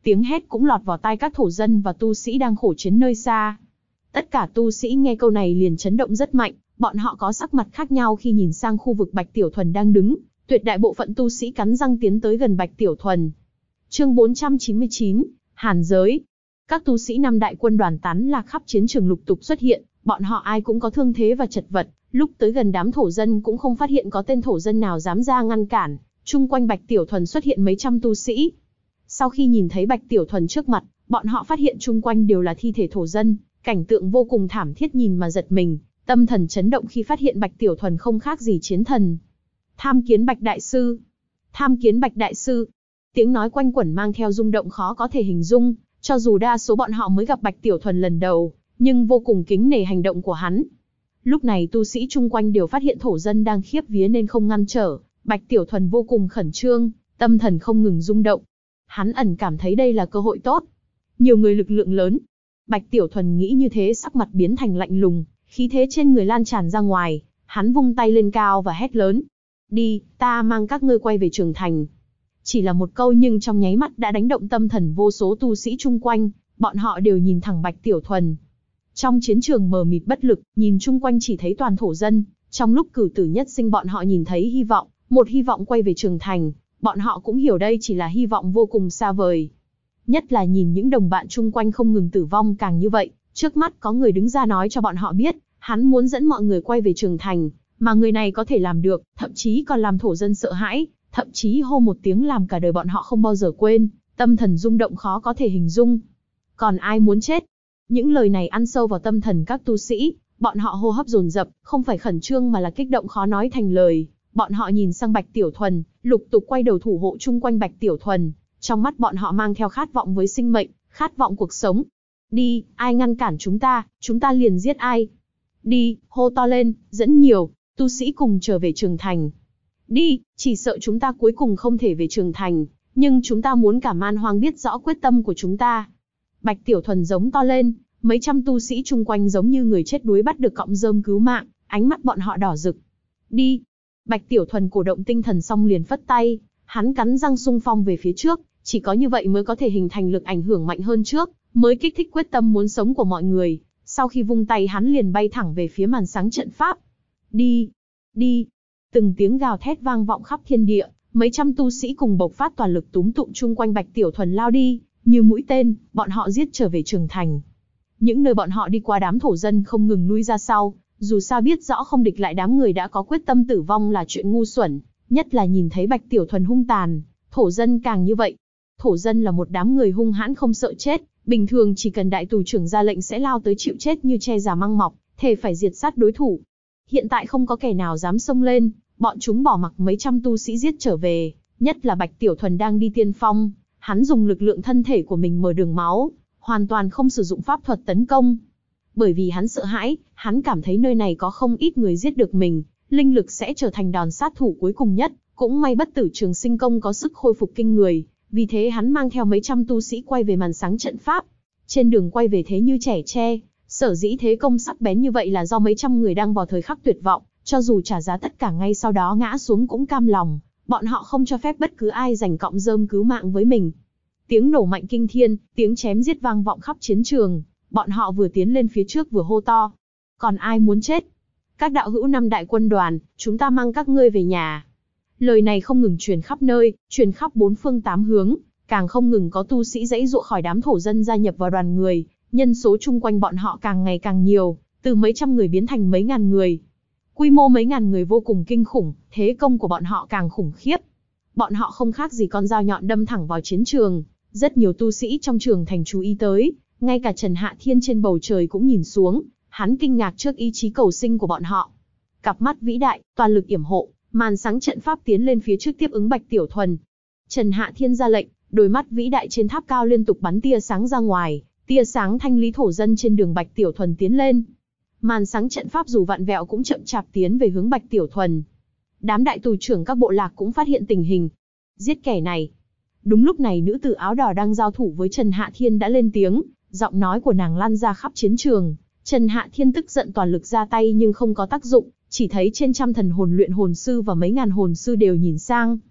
Tiếng hét cũng lọt vào tai các thổ dân và tu sĩ đang khổ chiến nơi xa. Tất cả tu sĩ nghe câu này liền chấn động rất mạnh, bọn họ có sắc mặt khác nhau khi nhìn sang khu vực Bạch Tiểu Thuần đang đứng, tuyệt đại bộ phận tu sĩ cắn răng tiến tới gần Bạch Tiểu Thuần. Chương 499, Hàn giới. Các tu sĩ năm đại quân đoàn tán lạc khắp chiến trường lục tục xuất hiện, bọn họ ai cũng có thương thế và chật vật, lúc tới gần đám thổ dân cũng không phát hiện có tên thổ dân nào dám ra ngăn cản, chung quanh Bạch Tiểu Thuần xuất hiện mấy trăm tu sĩ. Sau khi nhìn thấy Bạch Tiểu Thuần trước mặt, bọn họ phát hiện chung quanh đều là thi thể thổ dân, cảnh tượng vô cùng thảm thiết nhìn mà giật mình, tâm thần chấn động khi phát hiện Bạch Tiểu Thuần không khác gì chiến thần. Tham kiến Bạch Đại Sư! Tham kiến Bạch Đại Sư! Tiếng nói quanh quẩn mang theo rung động khó có thể hình dung, cho dù đa số bọn họ mới gặp Bạch Tiểu Thuần lần đầu, nhưng vô cùng kính nể hành động của hắn. Lúc này tu sĩ chung quanh đều phát hiện thổ dân đang khiếp vía nên không ngăn trở, Bạch Tiểu Thuần vô cùng khẩn trương, tâm thần không ngừng rung động. Hắn ẩn cảm thấy đây là cơ hội tốt. Nhiều người lực lượng lớn. Bạch Tiểu Thuần nghĩ như thế, sắc mặt biến thành lạnh lùng, khí thế trên người lan tràn ra ngoài, hắn vung tay lên cao và hét lớn. Đi, ta mang các ngươi quay về Trường Thành. Chỉ là một câu nhưng trong nháy mắt đã đánh động tâm thần vô số tu sĩ chung quanh, bọn họ đều nhìn thẳng Bạch Tiểu Thuần. Trong chiến trường mờ mịt bất lực, nhìn chung quanh chỉ thấy toàn thổ dân, trong lúc cửu tử nhất sinh bọn họ nhìn thấy hy vọng, một hy vọng quay về Trường Thành, bọn họ cũng hiểu đây chỉ là hy vọng vô cùng xa vời. Nhất là nhìn những đồng bạn chung quanh không ngừng tử vong càng như vậy, trước mắt có người đứng ra nói cho bọn họ biết, hắn muốn dẫn mọi người quay về Trường Thành, mà người này có thể làm được, thậm chí còn làm thổ dân sợ hãi, thậm chí hô một tiếng làm cả đời bọn họ không bao giờ quên, tâm thần rung động khó có thể hình dung. Còn ai muốn chết? Những lời này ăn sâu vào tâm thần các tu sĩ, bọn họ hô hấp dồn dập, không phải khẩn trương mà là kích động khó nói thành lời. Bọn họ nhìn sang Bạch Tiểu Thuần, lục tục quay đầu thủ hộ chung quanh Bạch Tiểu Thuần, trong mắt bọn họ mang theo khát vọng với sinh mệnh, khát vọng cuộc sống. Đi, ai ngăn cản chúng ta liền giết ai. Đi, hô to lên, dẫn nhiều tu sĩ cùng trở về Trường Thành. Đi, chỉ sợ chúng ta cuối cùng không thể về Trường Thành, nhưng chúng ta muốn cả man hoang biết rõ quyết tâm của chúng ta. Bạch Tiểu Thuần giống to lên, mấy trăm tu sĩ chung quanh giống như người chết đuối bắt được cọng rơm cứu mạng, ánh mắt bọn họ đỏ rực. Đi. Bạch Tiểu Thuần cổ động tinh thần xong liền phất tay, hắn cắn răng xung phong về phía trước, chỉ có như vậy mới có thể hình thành lực ảnh hưởng mạnh hơn trước, mới kích thích quyết tâm muốn sống của mọi người. Sau khi vung tay hắn liền bay thẳng về phía màn sáng trận pháp. Đi, đi. Từng tiếng gào thét vang vọng khắp thiên địa, mấy trăm tu sĩ cùng bộc phát toàn lực túm tụm chung quanh Bạch Tiểu Thuần lao đi, như mũi tên, bọn họ giết trở về Trường Thành. Những nơi bọn họ đi qua đám thổ dân không ngừng lui ra sau, dù sao biết rõ không địch lại đám người đã có quyết tâm tử vong là chuyện ngu xuẩn, nhất là nhìn thấy Bạch Tiểu Thuần hung tàn, thổ dân càng như vậy. Thổ dân là một đám người hung hãn không sợ chết, bình thường chỉ cần đại tù trưởng ra lệnh sẽ lao tới chịu chết như tre già măng mọc, thề phải diệt sát đối thủ. Hiện tại không có kẻ nào dám xông lên, bọn chúng bỏ mặc mấy trăm tu sĩ giết trở về, nhất là Bạch Tiểu Thuần đang đi tiên phong, hắn dùng lực lượng thân thể của mình mở đường máu, hoàn toàn không sử dụng pháp thuật tấn công. Bởi vì hắn sợ hãi, hắn cảm thấy nơi này có không ít người giết được mình, linh lực sẽ trở thành đòn sát thủ cuối cùng nhất, cũng may bất tử trường sinh công có sức khôi phục kinh người, vì thế hắn mang theo mấy trăm tu sĩ quay về màn sáng trận pháp. Trên đường quay về thế như trẻ tre, sở dĩ thế công sắc bén như vậy là do mấy trăm người đang vào thời khắc tuyệt vọng, cho dù trả giá tất cả ngay sau đó ngã xuống cũng cam lòng, bọn họ không cho phép bất cứ ai giành cọng rơm cứu mạng với mình. Tiếng nổ mạnh kinh thiên, tiếng chém giết vang vọng khắp chiến trường, bọn họ vừa tiến lên phía trước vừa hô to. Còn ai muốn chết? Các đạo hữu năm đại quân đoàn, chúng ta mang các ngươi về nhà. Lời này không ngừng truyền khắp nơi, truyền khắp bốn phương tám hướng, càng không ngừng có tu sĩ giãy giụa khỏi đám thổ dân gia nhập vào đoàn người, nhân số chung quanh bọn họ càng ngày càng nhiều, từ mấy trăm người biến thành mấy ngàn người. Quy mô mấy ngàn người vô cùng kinh khủng, thế công của bọn họ càng khủng khiếp. Bọn họ không khác gì con dao nhọn đâm thẳng vào chiến trường, rất nhiều tu sĩ trong Trường Thành chú ý tới, ngay cả Trần Hạ Thiên trên bầu trời cũng nhìn xuống, hắn kinh ngạc trước ý chí cầu sinh của bọn họ. Cặp mắt vĩ đại, toàn lực yểm hộ, màn sáng trận pháp tiến lên phía trước tiếp ứng Bạch Tiểu Thuần. Trần Hạ Thiên ra lệnh, đôi mắt vĩ đại trên tháp cao liên tục bắn tia sáng ra ngoài, tia sáng thanh lý thổ dân trên đường Bạch Tiểu Thuần tiến lên. Màn sáng trận pháp dù vặn vẹo cũng chậm chạp tiến về hướng Bạch Tiểu Thuần. Đám đại tù trưởng các bộ lạc cũng phát hiện tình hình. Giết kẻ này. Đúng lúc này nữ tử áo đỏ đang giao thủ với Trần Hạ Thiên đã lên tiếng, giọng nói của nàng lan ra khắp chiến trường. Trần Hạ Thiên tức giận toàn lực ra tay nhưng không có tác dụng, chỉ thấy trên trăm thần hồn luyện hồn sư và mấy ngàn hồn sư đều nhìn sang.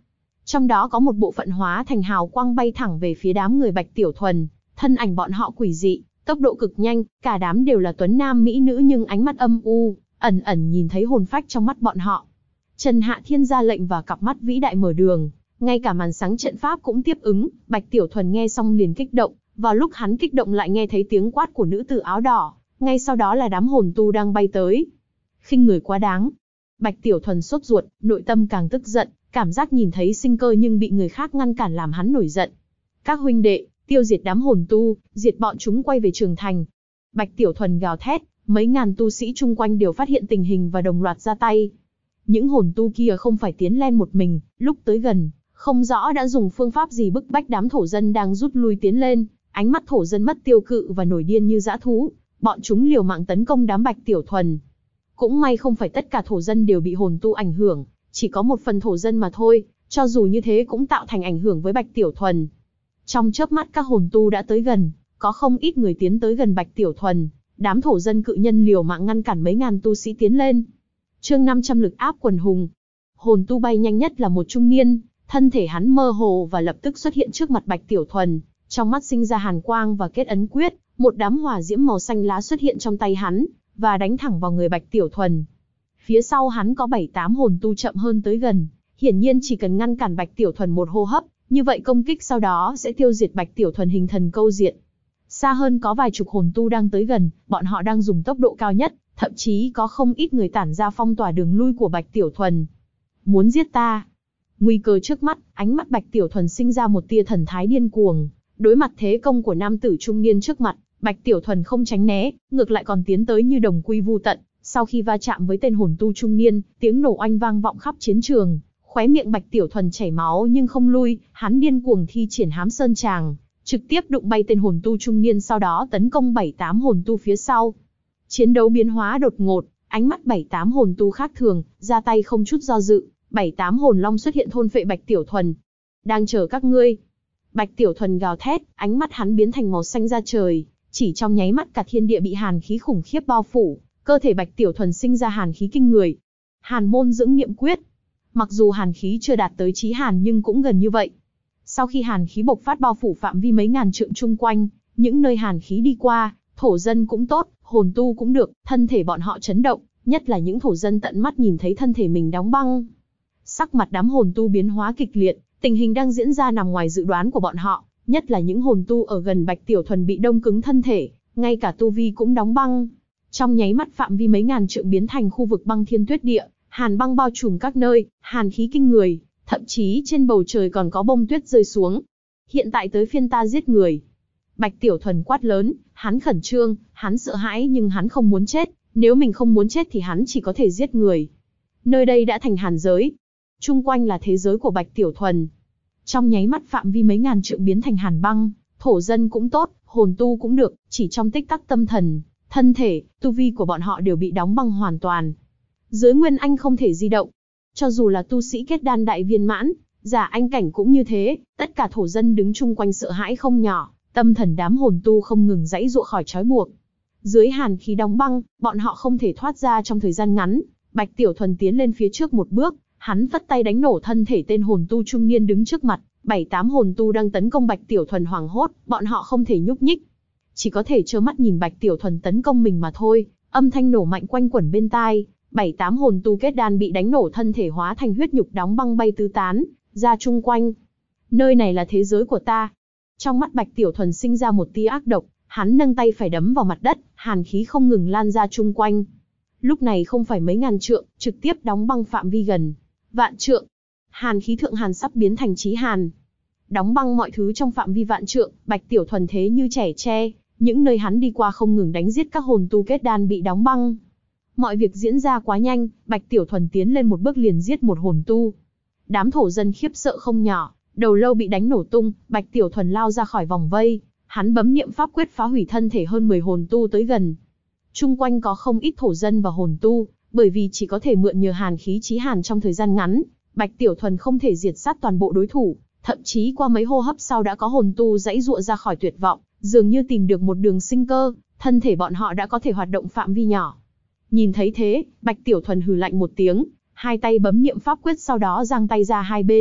Trong đó có một bộ phận hóa thành hào quang bay thẳng về phía đám người Bạch Tiểu Thuần, thân ảnh bọn họ quỷ dị, tốc độ cực nhanh, cả đám đều là tuấn nam mỹ nữ nhưng ánh mắt âm u, ẩn ẩn nhìn thấy hồn phách trong mắt bọn họ. Trần Hạ Thiên ra lệnh và cặp mắt vĩ đại mở đường, ngay cả màn sáng trận pháp cũng tiếp ứng. Bạch Tiểu Thuần nghe xong liền kích động, vào lúc hắn kích động lại nghe thấy tiếng quát của nữ tử áo đỏ, ngay sau đó là đám hồn tu đang bay tới. Khinh người quá đáng. Bạch Tiểu Thuần sốt ruột, nội tâm càng tức giận, cảm giác nhìn thấy sinh cơ nhưng bị người khác ngăn cản làm hắn nổi giận. Các huynh đệ, tiêu diệt đám hồn tu, diệt bọn chúng quay về trường thành. Bạch Tiểu Thuần gào thét, mấy ngàn tu sĩ chung quanh đều phát hiện tình hình và đồng loạt ra tay. Những hồn tu kia không phải tiến lên một mình, lúc tới gần, không rõ đã dùng phương pháp gì bức bách đám thổ dân đang rút lui tiến lên, ánh mắt thổ dân mất tiêu cự và nổi điên như dã thú, bọn chúng liều mạng tấn công đám Bạch Tiểu Thuần. Cũng may không phải tất cả thổ dân đều bị hồn tu ảnh hưởng, chỉ có một phần thổ dân mà thôi, cho dù như thế cũng tạo thành ảnh hưởng với Bạch Tiểu Thuần. Trong chớp mắt các hồn tu đã tới gần, có không ít người tiến tới gần Bạch Tiểu Thuần, đám thổ dân cự nhân liều mạng ngăn cản mấy ngàn tu sĩ tiến lên. Chương 500 lực áp quần hùng. Hồn tu bay nhanh nhất là một trung niên, thân thể hắn mơ hồ và lập tức xuất hiện trước mặt Bạch Tiểu Thuần, trong mắt sinh ra hàn quang và kết ấn quyết, một đám hỏa diễm màu xanh lá xuất hiện trong tay hắn và đánh thẳng vào người Bạch Tiểu Thuần. Phía sau hắn có 7-8 hồn tu chậm hơn tới gần, hiển nhiên chỉ cần ngăn cản Bạch Tiểu Thuần một hô hấp, như vậy công kích sau đó sẽ tiêu diệt Bạch Tiểu Thuần hình thần câu diệt. Xa hơn có vài chục hồn tu đang tới gần, bọn họ đang dùng tốc độ cao nhất, thậm chí có không ít người tản ra phong tỏa đường lui của Bạch Tiểu Thuần. Muốn giết ta? Nguy cơ trước mắt, ánh mắt Bạch Tiểu Thuần sinh ra một tia thần thái điên cuồng. Đối mặt thế công của nam tử trung niên trước mặt, Bạch Tiểu Thuần không tránh né, ngược lại còn tiến tới như đồng quy vu tận. Sau khi va chạm với tên hồn tu trung niên, tiếng nổ oanh vang vọng khắp chiến trường. Khóe miệng Bạch Tiểu Thuần chảy máu nhưng không lui, hắn điên cuồng thi triển Hám Sơn Tràng, trực tiếp đụng bay tên hồn tu trung niên, sau đó tấn công 7-8 hồn tu phía sau. Chiến đấu biến hóa đột ngột, ánh mắt 7-8 hồn tu khác thường, ra tay không chút do dự, 7-8 hồn long xuất hiện thôn phệ Bạch Tiểu Thuần. Đang chờ các ngươi. Bạch Tiểu Thuần gào thét, ánh mắt hắn biến thành màu xanh da trời, chỉ trong nháy mắt cả thiên địa bị hàn khí khủng khiếp bao phủ, cơ thể Bạch Tiểu Thuần sinh ra hàn khí kinh người. Hàn môn dưỡng niệm quyết. Mặc dù hàn khí chưa đạt tới chí hàn nhưng cũng gần như vậy. Sau khi hàn khí bộc phát bao phủ phạm vi mấy ngàn trượng chung quanh, những nơi hàn khí đi qua, thổ dân cũng tốt, hồn tu cũng được, thân thể bọn họ chấn động, nhất là những thổ dân tận mắt nhìn thấy thân thể mình đóng băng. Sắc mặt đám hồn tu biến hóa kịch liệt, tình hình đang diễn ra nằm ngoài dự đoán của bọn họ, nhất là những hồn tu ở gần Bạch Tiểu Thuần bị đông cứng thân thể, ngay cả tu vi cũng đóng băng. Trong nháy mắt phạm vi mấy ngàn trượng biến thành khu vực băng thiên tuyết địa, hàn băng bao trùm các nơi, hàn khí kinh người, thậm chí trên bầu trời còn có bông tuyết rơi xuống. Hiện tại tới phiên ta giết người. Bạch Tiểu Thuần quát lớn, hắn khẩn trương, hắn sợ hãi nhưng hắn không muốn chết, nếu mình không muốn chết thì hắn chỉ có thể giết người. Nơi đây đã thành hàn giới. Chung quanh là thế giới của Bạch Tiểu Thuần. Trong nháy mắt phạm vi mấy ngàn trượng biến thành hàn băng, thổ dân cũng tốt, hồn tu cũng được, chỉ trong tích tắc tâm thần, thân thể, tu vi của bọn họ đều bị đóng băng hoàn toàn. Giới nguyên anh không thể di động. Cho dù là tu sĩ kết đan đại viên mãn, giả anh cảnh cũng như thế, tất cả thổ dân đứng chung quanh sợ hãi không nhỏ, tâm thần đám hồn tu không ngừng giãy giụa khỏi trói buộc. Dưới hàn khí đóng băng, bọn họ không thể thoát ra trong thời gian ngắn. Bạch Tiểu Thuần tiến lên phía trước một bước, hắn phất tay đánh nổ thân thể tên hồn tu trung niên đứng trước mặt. 7-8 hồn tu đang tấn công Bạch Tiểu Thuần hoảng hốt, bọn họ không thể nhúc nhích, chỉ có thể trơ mắt nhìn Bạch Tiểu Thuần tấn công mình mà thôi. Âm thanh nổ mạnh quanh quẩn bên tai, 7-8 hồn tu kết đan bị đánh nổ thân thể hóa thành huyết nhục đóng băng bay tứ tán ra chung quanh. Nơi này là thế giới của ta. Trong mắt Bạch Tiểu Thuần sinh ra một tia ác độc, hắn nâng tay phải đấm vào mặt đất, hàn khí không ngừng lan ra chung quanh. Lúc này không phải mấy ngàn trượng, trực tiếp đóng băng phạm vi gần vạn trượng. Hàn khí thượng hàn sắp biến thành chí hàn, đóng băng mọi thứ trong phạm vi vạn trượng. Bạch Tiểu Thuần thế như trẻ tre, những nơi hắn đi qua không ngừng đánh giết các hồn tu kết đan bị đóng băng. Mọi việc diễn ra quá nhanh, Bạch Tiểu Thuần tiến lên một bước liền giết một hồn tu. Đám thổ dân khiếp sợ không nhỏ, đầu lâu bị đánh nổ tung. Bạch Tiểu Thuần lao ra khỏi vòng vây, hắn bấm niệm pháp quyết phá hủy thân thể hơn 10 hồn tu tới gần. Chung quanh có không ít thổ dân và hồn tu, bởi vì chỉ có thể mượn nhờ hàn khí chí hàn trong thời gian ngắn, Bạch Tiểu Thuần không thể diệt sát toàn bộ đối thủ. Thậm chí qua mấy hô hấp sau đã có hồn tu giãy giụa ra khỏi tuyệt vọng, dường như tìm được một đường sinh cơ, thân thể bọn họ đã có thể hoạt động phạm vi nhỏ. Nhìn thấy thế, Bạch Tiểu Thuần hừ lạnh một tiếng, hai tay bấm niệm pháp quyết, sau đó giang tay ra hai bên,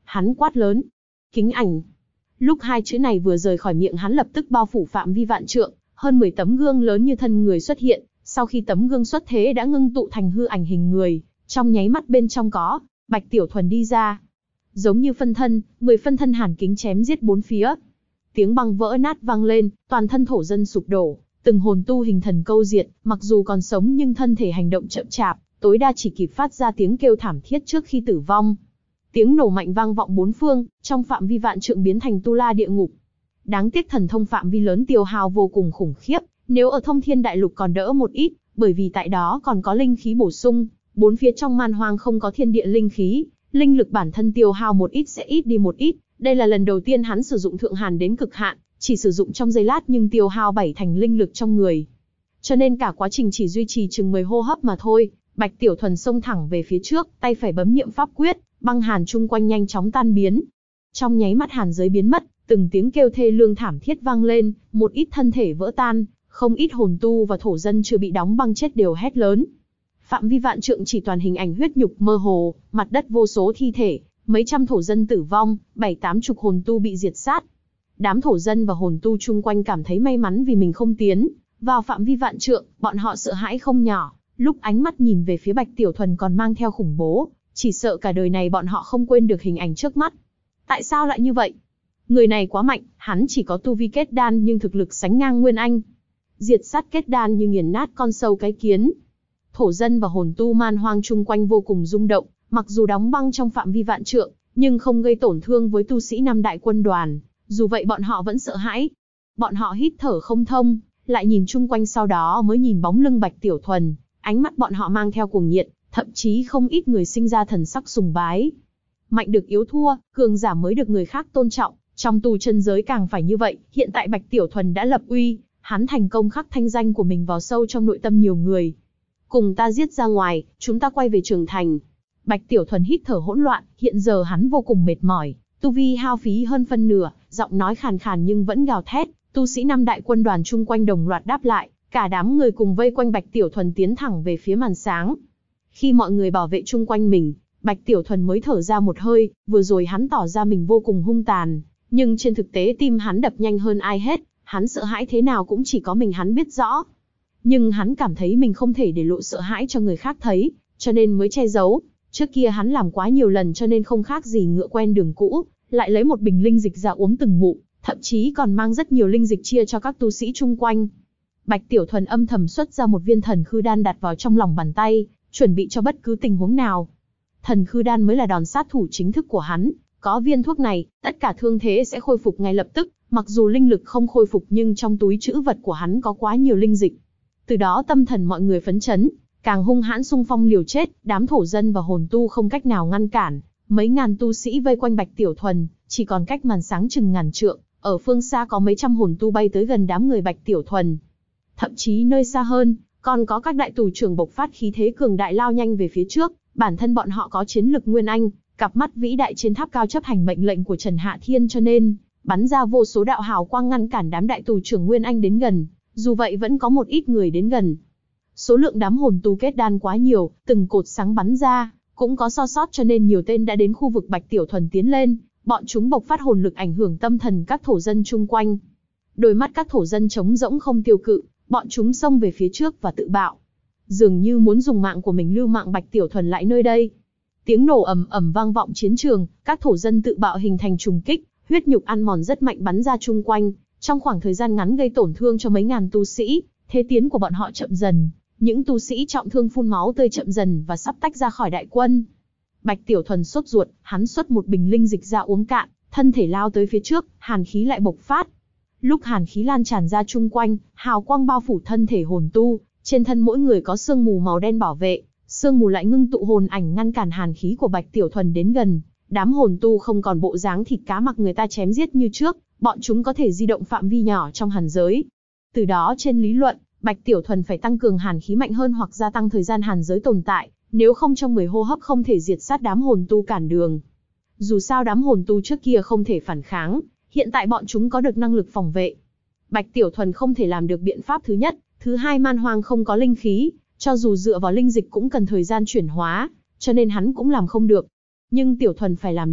Hắn quát lớn. Kính ảnh. Lúc hai chữ này vừa rời khỏi miệng hắn lập tức bao phủ phạm vi vạn trượng, hơn 10 tấm gương lớn như thân người xuất hiện, sau khi tấm gương xuất thế đã ngưng tụ thành hư ảnh hình người, trong nháy mắt bên trong có Bạch Tiểu Thuần đi ra. Giống như phân thân, 10 phân thân hàn kính chém giết bốn phía. Tiếng băng vỡ nát vang lên, toàn thân thổ dân sụp đổ, từng hồn tu hình thần câu diệt, mặc dù còn sống nhưng thân thể hành động chậm chạp, tối đa chỉ kịp phát ra tiếng kêu thảm thiết trước khi tử vong. Tiếng nổ mạnh vang vọng bốn phương, trong phạm vi vạn trượng biến thành tu la địa ngục. Đáng tiếc thần thông phạm vi lớn tiêu hao vô cùng khủng khiếp, nếu ở Thông Thiên Đại Lục còn đỡ một ít, bởi vì tại đó còn có linh khí bổ sung, bốn phía trong man hoang không có thiên địa linh khí, linh lực bản thân tiêu hao một ít sẽ ít đi một ít. Đây là lần đầu tiên hắn sử dụng thượng hàn đến cực hạn, chỉ sử dụng trong giây lát nhưng tiêu hao 7 thành linh lực trong người. Cho nên cả quá trình chỉ duy trì chừng 10 hô hấp mà thôi. Bạch Tiểu Thuần xông thẳng về phía trước, tay phải bấm niệm pháp quyết, băng hàn chung quanh nhanh chóng tan biến. Trong nháy mắt hàn giới biến mất, từng tiếng kêu thê lương thảm thiết vang lên, một ít thân thể vỡ tan, không ít hồn tu và thổ dân chưa bị đóng băng chết đều hét lớn. Phạm vi vạn trượng chỉ toàn hình ảnh huyết nhục mơ hồ, mặt đất vô số thi thể, mấy trăm thổ dân tử vong, 7-80 hồn tu bị diệt sát. Đám thổ dân và hồn tu chung quanh cảm thấy may mắn vì mình không tiến vào phạm vi vạn trượng, bọn họ sợ hãi không nhỏ, lúc ánh mắt nhìn về phía Bạch Tiểu Thuần còn mang theo khủng bố, chỉ sợ cả đời này bọn họ không quên được hình ảnh trước mắt. Tại sao lại như vậy? Người này quá mạnh, hắn chỉ có tu vi kết đan nhưng thực lực sánh ngang Nguyên Anh. Diệt sát kết đan như nghiền nát con sâu cái kiến. Thổ dân và hồn tu man hoang chung quanh vô cùng rung động, mặc dù đóng băng trong phạm vi vạn trượng, nhưng không gây tổn thương với tu sĩ năm đại quân đoàn. Dù vậy bọn họ vẫn sợ hãi. Bọn họ hít thở không thông, lại nhìn chung quanh sau đó mới nhìn bóng lưng Bạch Tiểu Thuần. Ánh mắt bọn họ mang theo cuồng nhiệt, thậm chí không ít người sinh ra thần sắc sùng bái. Mạnh được yếu thua, cường giả mới được người khác tôn trọng, trong tu chân giới càng phải như vậy. Hiện tại Bạch Tiểu Thuần đã lập uy, hắn thành công khắc thanh danh của mình vào sâu trong nội tâm nhiều người. Cùng ta giết ra ngoài, chúng ta quay về Trường Thành. Bạch Tiểu Thuần hít thở hỗn loạn, hiện giờ hắn vô cùng mệt mỏi, tu vi hao phí hơn phân nửa, giọng nói khàn khàn nhưng vẫn gào thét. Tu sĩ năm đại quân đoàn chung quanh đồng loạt đáp lại, cả đám người cùng vây quanh Bạch Tiểu Thuần tiến thẳng về phía màn sáng. Khi mọi người bảo vệ chung quanh mình, Bạch Tiểu Thuần mới thở ra một hơi. Vừa rồi hắn tỏ ra mình vô cùng hung tàn, nhưng trên thực tế tim hắn đập nhanh hơn ai hết. Hắn sợ hãi thế nào cũng chỉ có mình hắn biết rõ. Nhưng hắn cảm thấy mình không thể để lộ sợ hãi cho người khác thấy, cho nên mới che giấu. Trước kia hắn làm quá nhiều lần cho nên không khác gì ngựa quen đường cũ, lại lấy một bình linh dịch ra uống từng ngụm, thậm chí còn mang rất nhiều linh dịch chia cho các tu sĩ chung quanh. Bạch Tiểu Thuần âm thầm xuất ra một viên thần khư đan đặt vào trong lòng bàn tay, chuẩn bị cho bất cứ tình huống nào. Thần khư đan mới là đòn sát thủ chính thức của hắn, có viên thuốc này, tất cả thương thế sẽ khôi phục ngay lập tức, mặc dù linh lực không khôi phục nhưng trong túi trữ vật của hắn có quá nhiều linh dịch. Từ đó tâm thần mọi người phấn chấn, càng hung hãn xung phong liều chết, đám thổ dân và hồn tu không cách nào ngăn cản. Mấy ngàn tu sĩ vây quanh Bạch Tiểu Thuần, chỉ còn cách màn sáng chừng ngàn trượng, ở phương xa có mấy trăm hồn tu bay tới gần đám người Bạch Tiểu Thuần. Thậm chí nơi xa hơn, còn có các đại tù trưởng bộc phát khí thế cường đại lao nhanh về phía trước, bản thân bọn họ có chiến lực Nguyên Anh, cặp mắt vĩ đại trên tháp cao chấp hành mệnh lệnh của Trần Hạ Thiên cho nên, bắn ra vô số đạo hào quang ngăn cản đám đại tù trưởng Nguyên Anh đến gần, dù vậy vẫn có một ít người đến gần. Số lượng đám hồn tu kết đan quá nhiều, từng cột sáng bắn ra, cũng có so sót cho nên nhiều tên đã đến khu vực Bạch Tiểu Thuần tiến lên, bọn chúng bộc phát hồn lực ảnh hưởng tâm thần các thổ dân chung quanh. Đôi mắt các thổ dân trống rỗng không tiêu cự, bọn chúng xông về phía trước và tự bạo. Dường như muốn dùng mạng của mình lưu mạng Bạch Tiểu Thuần lại nơi đây. Tiếng nổ ầm ầm vang vọng chiến trường, các thổ dân tự bạo hình thành trùng kích, huyết nhục ăn mòn rất mạnh bắn ra chung quanh, trong khoảng thời gian ngắn gây tổn thương cho mấy ngàn tu sĩ, thế tiến của bọn họ chậm dần. Những tu sĩ trọng thương phun máu tươi chậm dần và sắp tách ra khỏi đại quân. Bạch Tiểu Thuần sốt ruột, hắn xuất một bình linh dịch ra uống cạn, thân thể lao tới phía trước, hàn khí lại bộc phát. Lúc hàn khí lan tràn ra chung quanh, hào quang bao phủ thân thể hồn tu, trên thân mỗi người có sương mù màu đen bảo vệ, sương mù lại ngưng tụ hồn ảnh ngăn cản hàn khí của Bạch Tiểu Thuần đến gần. Đám hồn tu không còn bộ dáng thịt cá mặc người ta chém giết như trước, bọn chúng có thể di động phạm vi nhỏ trong hàn giới. Từ đó trên lý luận, Bạch Tiểu Thuần phải tăng cường hàn khí mạnh hơn hoặc gia tăng thời gian hàn giới tồn tại, nếu không trong 10 hô hấp không thể diệt sát đám hồn tu cản đường. Dù sao đám hồn tu trước kia không thể phản kháng, hiện tại bọn chúng có được năng lực phòng vệ. Bạch Tiểu Thuần không thể làm được biện pháp thứ nhất, thứ hai man hoang không có linh khí, cho dù dựa vào linh dịch cũng cần thời gian chuyển hóa, cho nên hắn cũng làm không được. Nhưng Tiểu Thuần phải làm được,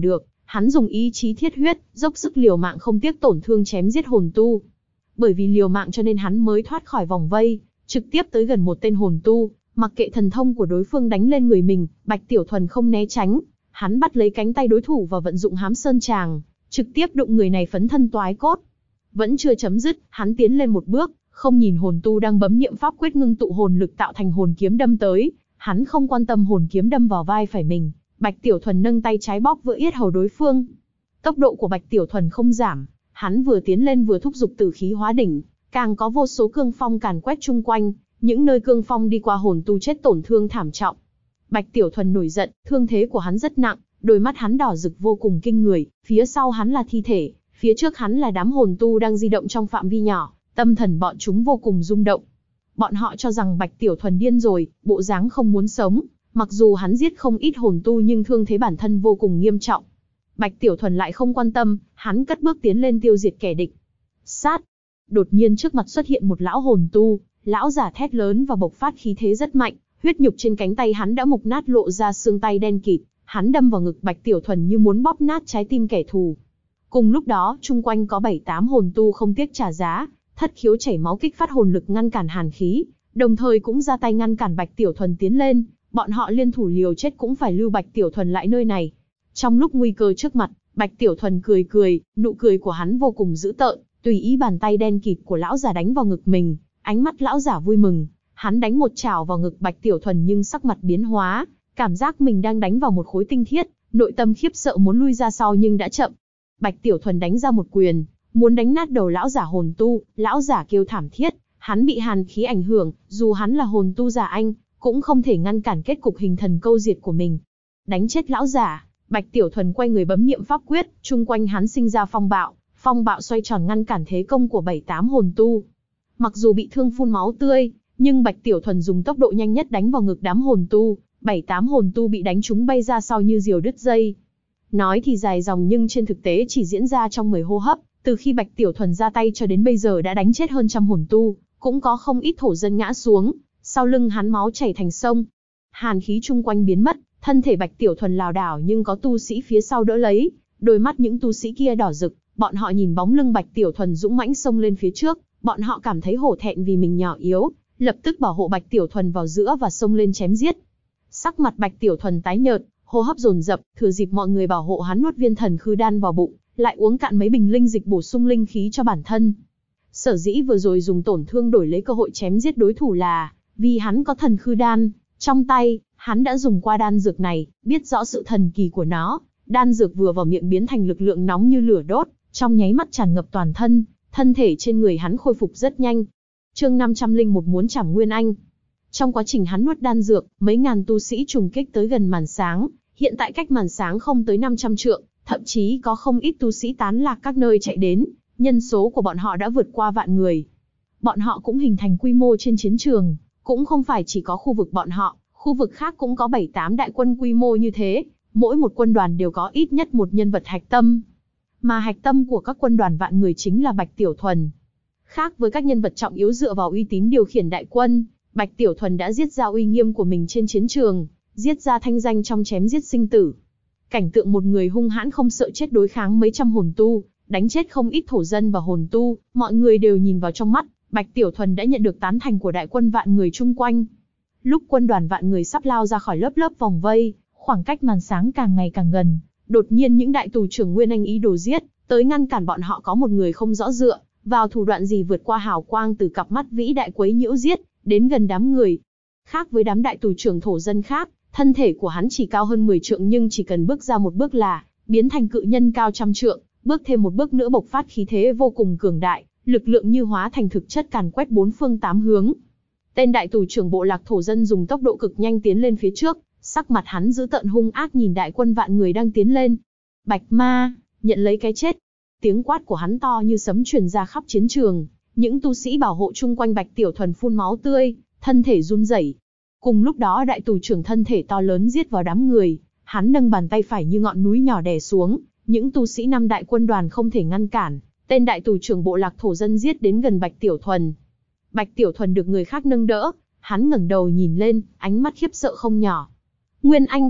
Hắn dùng ý chí thiết huyết, dốc sức liều mạng không tiếc tổn thương chém giết hồn tu. Bởi vì liều mạng cho nên hắn mới thoát khỏi vòng vây, trực tiếp tới gần một tên hồn tu, mặc kệ thần thông của đối phương đánh lên người mình, Bạch Tiểu Thuần không né tránh, hắn bắt lấy cánh tay đối thủ và vận dụng Hám Sơn Tràng, trực tiếp đụng người này phấn thân toái cốt. Vẫn chưa chấm dứt, hắn tiến lên một bước, không nhìn hồn tu đang bấm niệm pháp quyết ngưng tụ hồn lực tạo thành hồn kiếm đâm tới, hắn không quan tâm hồn kiếm đâm vào vai phải mình, Bạch Tiểu Thuần nâng tay trái bóp vỡ yết hầu đối phương. Tốc độ của Bạch Tiểu Thuần không giảm, hắn vừa tiến lên vừa thúc giục tử khí hóa đỉnh, càng có vô số cương phong càn quét chung quanh, những nơi cương phong đi qua hồn tu chết tổn thương thảm trọng. Bạch Tiểu Thuần nổi giận, thương thế của hắn rất nặng, đôi mắt hắn đỏ rực vô cùng kinh người, phía sau hắn là thi thể, phía trước hắn là đám hồn tu đang di động trong phạm vi nhỏ, tâm thần bọn chúng vô cùng rung động. Bọn họ cho rằng Bạch Tiểu Thuần điên rồi, bộ dáng không muốn sống, mặc dù hắn giết không ít hồn tu nhưng thương thế bản thân vô cùng nghiêm trọng. Bạch Tiểu Thuần lại không quan tâm, hắn cất bước tiến lên tiêu diệt kẻ địch. Sát! Đột nhiên trước mặt xuất hiện một lão hồn tu, lão giả thét lớn và bộc phát khí thế rất mạnh, huyết nhục trên cánh tay hắn đã mục nát lộ ra xương tay đen kịt, hắn đâm vào ngực Bạch Tiểu Thuần như muốn bóp nát trái tim kẻ thù. Cùng lúc đó, chung quanh có 7-8 hồn tu không tiếc trả giá, thất khiếu chảy máu kích phát hồn lực ngăn cản hàn khí, đồng thời cũng ra tay ngăn cản Bạch Tiểu Thuần tiến lên, bọn họ liên thủ liều chết cũng phải lưu Bạch Tiểu Thuần lại nơi này. Trong lúc nguy cơ trước mặt, Bạch Tiểu Thuần cười cười, nụ cười của hắn vô cùng dữ tợn, tùy ý bàn tay đen kịt của lão giả đánh vào ngực mình, ánh mắt lão giả vui mừng, hắn đánh một chảo vào ngực Bạch Tiểu Thuần nhưng sắc mặt biến hóa, cảm giác mình đang đánh vào một khối tinh thiết, nội tâm khiếp sợ muốn lui ra sau nhưng đã chậm. Bạch Tiểu Thuần đánh ra một quyền, muốn đánh nát đầu lão giả hồn tu, lão giả kêu thảm thiết, hắn bị hàn khí ảnh hưởng, dù hắn là hồn tu giả anh, cũng không thể ngăn cản kết cục hình thần câu diệt của mình. Đánh chết lão giả, Bạch Tiểu Thuần quay người bấm niệm pháp quyết, chung quanh hắn sinh ra phong bạo xoay tròn ngăn cản thế công của 7-8 hồn tu. Mặc dù bị thương phun máu tươi, nhưng Bạch Tiểu Thuần dùng tốc độ nhanh nhất đánh vào ngực đám hồn tu, 7-8 hồn tu bị đánh trúng bay ra sau như diều đứt dây. Nói thì dài dòng nhưng trên thực tế chỉ diễn ra trong 10 hô hấp, từ khi Bạch Tiểu Thuần ra tay cho đến bây giờ đã đánh chết hơn trăm hồn tu, cũng có không ít thổ dân ngã xuống, sau lưng hắn máu chảy thành sông. Hàn khí chung quanh biến mất, thân thể Bạch Tiểu Thuần lảo đảo nhưng có tu sĩ phía sau đỡ lấy, đôi mắt những tu sĩ kia đỏ rực, bọn họ nhìn bóng lưng Bạch Tiểu Thuần dũng mãnh xông lên phía trước, bọn họ cảm thấy hổ thẹn vì mình nhỏ yếu, lập tức bảo hộ Bạch Tiểu Thuần vào giữa và xông lên chém giết. Sắc mặt Bạch Tiểu Thuần tái nhợt, hô hấp dồn dập, thừa dịp mọi người bảo hộ hắn nuốt viên thần khư đan vào bụng, lại uống cạn mấy bình linh dịch bổ sung linh khí cho bản thân. Sở dĩ vừa rồi dùng tổn thương đổi lấy cơ hội chém giết đối thủ là vì hắn có thần khư đan trong tay, hắn đã dùng qua đan dược này, biết rõ sự thần kỳ của nó. Đan dược vừa vào miệng biến thành lực lượng nóng như lửa đốt, trong nháy mắt tràn ngập toàn thân, thân thể trên người hắn khôi phục rất nhanh. Chương 501 muốn trảm Nguyên Anh. Trong quá trình hắn nuốt đan dược, mấy ngàn tu sĩ trùng kích tới gần màn sáng, hiện tại cách màn sáng không tới 500 trượng, thậm chí có không ít tu sĩ tán lạc các nơi chạy đến, nhân số của bọn họ đã vượt qua vạn người. Bọn họ cũng hình thành quy mô trên chiến trường, cũng không phải chỉ có khu vực bọn họ, khu vực khác cũng có 7-8 đại quân quy mô như thế, mỗi một quân đoàn đều có ít nhất một nhân vật hạch tâm. Mà hạch tâm của các quân đoàn vạn người chính là Bạch Tiểu Thuần. Khác với các nhân vật trọng yếu dựa vào uy tín điều khiển đại quân, Bạch Tiểu Thuần đã giết ra uy nghiêm của mình trên chiến trường, giết ra thanh danh trong chém giết sinh tử. Cảnh tượng một người hung hãn không sợ chết đối kháng mấy trăm hồn tu, đánh chết không ít thổ dân và hồn tu, mọi người đều nhìn vào trong mắt, Bạch Tiểu Thuần đã nhận được tán thành của đại quân vạn người chung quanh. Lúc quân đoàn vạn người sắp lao ra khỏi lớp vòng vây, khoảng cách màn sáng càng ngày càng gần, đột nhiên những đại tù trưởng Nguyên Anh ý đồ giết, tới ngăn cản bọn họ có một người không rõ dựa vào thủ đoạn gì vượt qua hào quang từ cặp mắt vĩ đại quấy nhiễu giết, đến gần đám người. Khác với đám đại tù trưởng thổ dân khác, thân thể của hắn chỉ cao hơn 10 trượng nhưng chỉ cần bước ra một bước là biến thành cự nhân cao trăm trượng, bước thêm một bước nữa bộc phát khí thế vô cùng cường đại, lực lượng như hóa thành thực chất càn quét bốn phương tám hướng. Tên đại tù trưởng bộ lạc thổ dân dùng tốc độ cực nhanh tiến lên phía trước, sắc mặt hắn dữ tợn hung ác nhìn đại quân vạn người đang tiến lên. Bạch Ma, nhận lấy cái chết. Tiếng quát của hắn to như sấm truyền ra khắp chiến trường, những tu sĩ bảo hộ chung quanh Bạch Tiểu Thuần phun máu tươi, thân thể run rẩy. Cùng lúc đó đại tù trưởng thân thể to lớn giết vào đám người, hắn nâng bàn tay phải như ngọn núi nhỏ đè xuống, những tu sĩ năm đại quân đoàn không thể ngăn cản. Tên đại tù trưởng bộ lạc thổ dân giết đến gần Bạch Tiểu Thuần. Bạch Tiểu Thuần được người khác nâng đỡ, hắn ngẩng đầu nhìn lên, ánh mắt khiếp sợ không nhỏ. Nguyên Anh,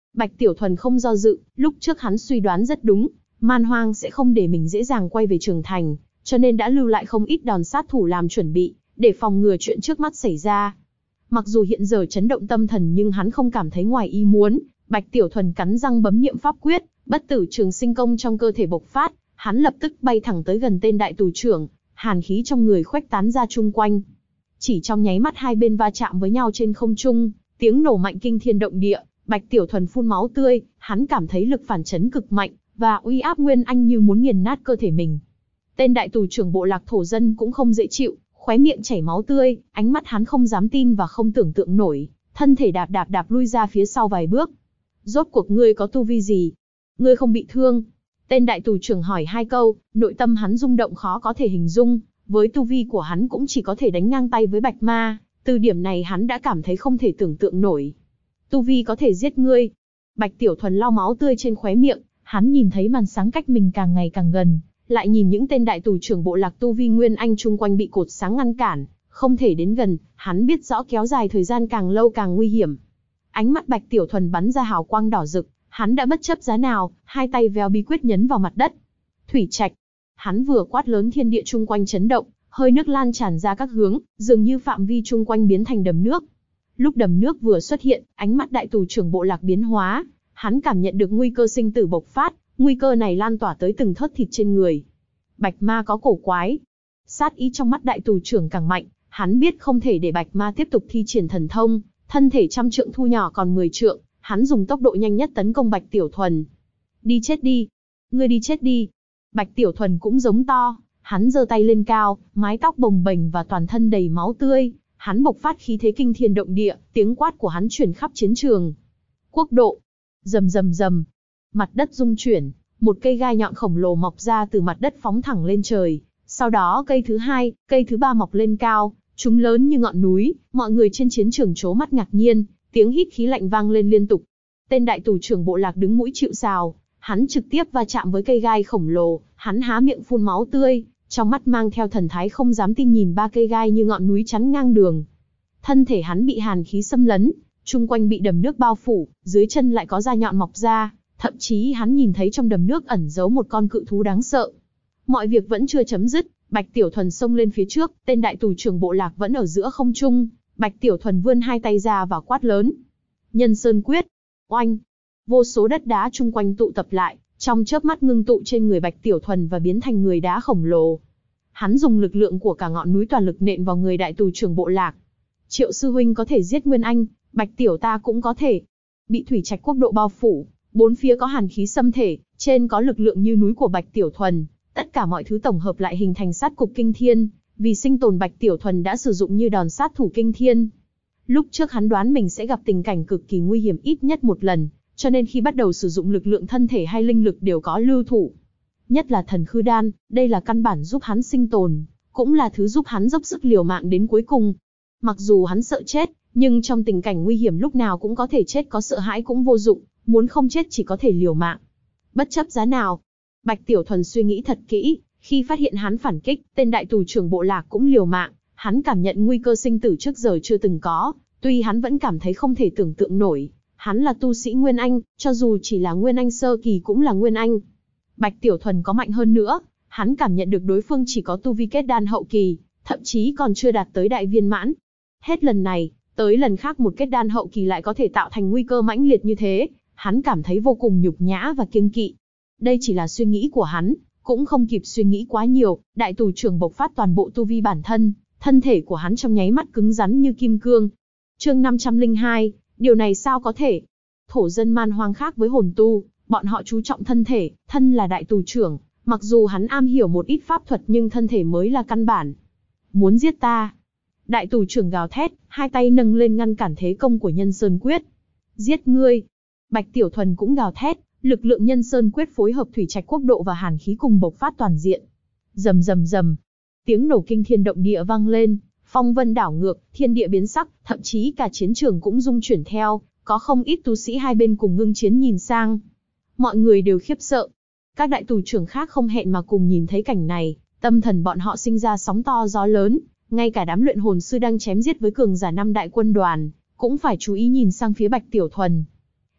Bạch Tiểu Thuần không do dự, lúc trước hắn suy đoán rất đúng, Man Hoang sẽ không để mình dễ dàng quay về Trường Thành, cho nên đã lưu lại không ít đòn sát thủ làm chuẩn bị, để phòng ngừa chuyện trước mắt xảy ra. Mặc dù hiện giờ chấn động tâm thần nhưng hắn không cảm thấy ngoài ý muốn. Bạch Tiểu Thuần cắn răng bấm niệm pháp quyết, bất tử trường sinh công trong cơ thể bộc phát, hắn lập tức bay thẳng tới gần tên đại tù trưởng, hàn khí trong người khuếch tán ra chung quanh. Chỉ trong nháy mắt hai bên va chạm với nhau trên không trung, tiếng nổ mạnh kinh thiên động địa, Bạch Tiểu Thuần phun máu tươi, hắn cảm thấy lực phản chấn cực mạnh, và uy áp nguyên anh như muốn nghiền nát cơ thể mình. Tên đại tù trưởng bộ lạc thổ dân cũng không dễ chịu, khóe miệng chảy máu tươi, ánh mắt hắn không dám tin và không tưởng tượng nổi, thân thể đạp lui ra phía sau vài bước. Rốt cuộc ngươi có tu vi gì? Ngươi không bị thương? Tên đại tù trưởng hỏi hai câu, nội tâm hắn rung động khó có thể hình dung, với tu vi của hắn cũng chỉ có thể đánh ngang tay với Bạch Ma, từ điểm này hắn đã cảm thấy không thể tưởng tượng nổi. Tu vi có thể giết ngươi. Bạch Tiểu Thuần lau máu tươi trên khóe miệng, hắn nhìn thấy màn sáng cách mình càng ngày càng gần, lại nhìn những tên đại tù trưởng bộ lạc tu vi nguyên anh chung quanh bị cột sáng ngăn cản, không thể đến gần, hắn biết rõ kéo dài thời gian càng lâu càng nguy hiểm. Ánh mắt Bạch Tiểu Thuần bắn ra hào quang đỏ rực, hắn đã bất chấp giá nào, hai tay vèo bí quyết nhấn vào mặt đất. Thủy trạch. Hắn vừa quát lớn thiên địa chung quanh chấn động, hơi nước lan tràn ra các hướng, dường như phạm vi chung quanh biến thành đầm nước. Lúc đầm nước vừa xuất hiện, ánh mắt đại tù trưởng bộ lạc biến hóa, hắn cảm nhận được nguy cơ sinh tử bộc phát, nguy cơ này lan tỏa tới từng thớt thịt trên người. Bạch Ma có cổ quái. Sát ý trong mắt đại tù trưởng càng mạnh, hắn biết không thể để Bạch Ma tiếp tục thi triển thần thông, thân thể trăm trượng thu nhỏ còn 10 trượng, hắn dùng tốc độ nhanh nhất tấn công Bạch Tiểu Thuần. Đi chết đi! Ngươi đi chết đi! Bạch Tiểu Thuần cũng giống to, hắn giơ tay lên cao, mái tóc bồng bềnh và toàn thân đầy máu tươi, hắn bộc phát khí thế kinh thiên động địa, tiếng quát của hắn truyền khắp chiến trường. Quốc độ! Rầm rầm rầm! Mặt đất rung chuyển, một cây gai nhọn khổng lồ mọc ra từ mặt đất phóng thẳng lên trời, sau đó cây thứ hai, cây thứ ba mọc lên cao, chúng lớn như ngọn núi, mọi người trên chiến trường trố mắt ngạc nhiên, tiếng hít khí lạnh vang lên liên tục. Tên đại tù trưởng bộ lạc đứng mũi chịu sào, hắn trực tiếp va chạm với cây gai khổng lồ, hắn há miệng phun máu tươi, trong mắt mang theo thần thái không dám tin nhìn ba cây gai như ngọn núi chắn ngang đường. Thân thể hắn bị hàn khí xâm lấn, chung quanh bị đầm nước bao phủ, dưới chân lại có da nhọn mọc ra, thậm chí hắn nhìn thấy trong đầm nước ẩn giấu một con cự thú đáng sợ. Mọi việc vẫn chưa chấm dứt, Bạch Tiểu Thuần xông lên phía trước, tên đại tù trưởng bộ lạc vẫn ở giữa không trung, Bạch Tiểu Thuần vươn hai tay ra và quát lớn. Nhân Sơn Quyết. Oanh! Vô số đất đá chung quanh tụ tập lại, trong chớp mắt ngưng tụ trên người Bạch Tiểu Thuần và biến thành người đá khổng lồ. Hắn dùng lực lượng của cả ngọn núi toàn lực nện vào người đại tù trưởng bộ lạc. Triệu sư huynh có thể giết Nguyên Anh, Bạch Tiểu ta cũng có thể. Bị thủy trạch quốc độ bao phủ, bốn phía có hàn khí xâm thể, trên có lực lượng như núi của Bạch Tiểu Thuần, tất cả mọi thứ tổng hợp lại hình thành sát cục kinh thiên, vì sinh tồn Bạch Tiểu Thuần đã sử dụng như đòn sát thủ kinh thiên. Lúc trước hắn đoán mình sẽ gặp tình cảnh cực kỳ nguy hiểm ít nhất một lần, cho nên khi bắt đầu sử dụng lực lượng thân thể hay linh lực đều có lưu thủ. Nhất là thần khư đan, đây là căn bản giúp hắn sinh tồn, cũng là thứ giúp hắn dốc sức liều mạng đến cuối cùng. Mặc dù hắn sợ chết, nhưng trong tình cảnh nguy hiểm lúc nào cũng có thể chết, có sợ hãi cũng vô dụng, muốn không chết chỉ có thể liều mạng. Bất chấp giá nào. Bạch Tiểu Thuần suy nghĩ thật kỹ, khi phát hiện hắn phản kích, tên đại tù trưởng bộ lạc cũng liều mạng, hắn cảm nhận nguy cơ sinh tử trước giờ chưa từng có, tuy hắn vẫn cảm thấy không thể tưởng tượng nổi. Hắn là tu sĩ Nguyên Anh, cho dù chỉ là Nguyên Anh sơ kỳ cũng là Nguyên Anh. Bạch Tiểu Thuần có mạnh hơn nữa, hắn cảm nhận được đối phương chỉ có tu vi kết đan hậu kỳ, thậm chí còn chưa đạt tới đại viên mãn. Hết lần này, tới lần khác một kết đan hậu kỳ lại có thể tạo thành nguy cơ mãnh liệt như thế, hắn cảm thấy vô cùng nhục nhã và kiêng kỵ. Đây chỉ là suy nghĩ của hắn, cũng không kịp suy nghĩ quá nhiều, đại tù trưởng bộc phát toàn bộ tu vi bản thân, thân thể của hắn trong nháy mắt cứng rắn như kim cương. Chương 502, điều này sao có thể? Thổ dân Man Hoang khác với hồn tu, bọn họ chú trọng thân thể, thân là đại tù trưởng, mặc dù hắn am hiểu một ít pháp thuật nhưng thân thể mới là căn bản. Muốn giết ta? Đại tù trưởng gào thét, hai tay nâng lên ngăn cản thế công của Nhân Sơn Quyết. Giết ngươi! Bạch Tiểu Thuần cũng gào thét, lực lượng Nhân Sơn Quyết phối hợp thủy trạch quốc độ và hàn khí cùng bộc phát toàn diện. Rầm rầm rầm, tiếng nổ kinh thiên động địa vang lên, phong vân đảo ngược, thiên địa biến sắc, thậm chí cả chiến trường cũng rung chuyển theo, có không ít tu sĩ hai bên cùng ngưng chiến nhìn sang. Mọi người đều khiếp sợ. Các đại tù trưởng khác không hẹn mà cùng nhìn thấy cảnh này, tâm thần bọn họ sinh ra sóng to gió lớn, ngay cả đám luyện hồn sư đang chém giết với cường giả năm đại quân đoàn, cũng phải chú ý nhìn sang phía Bạch Tiểu Thuần.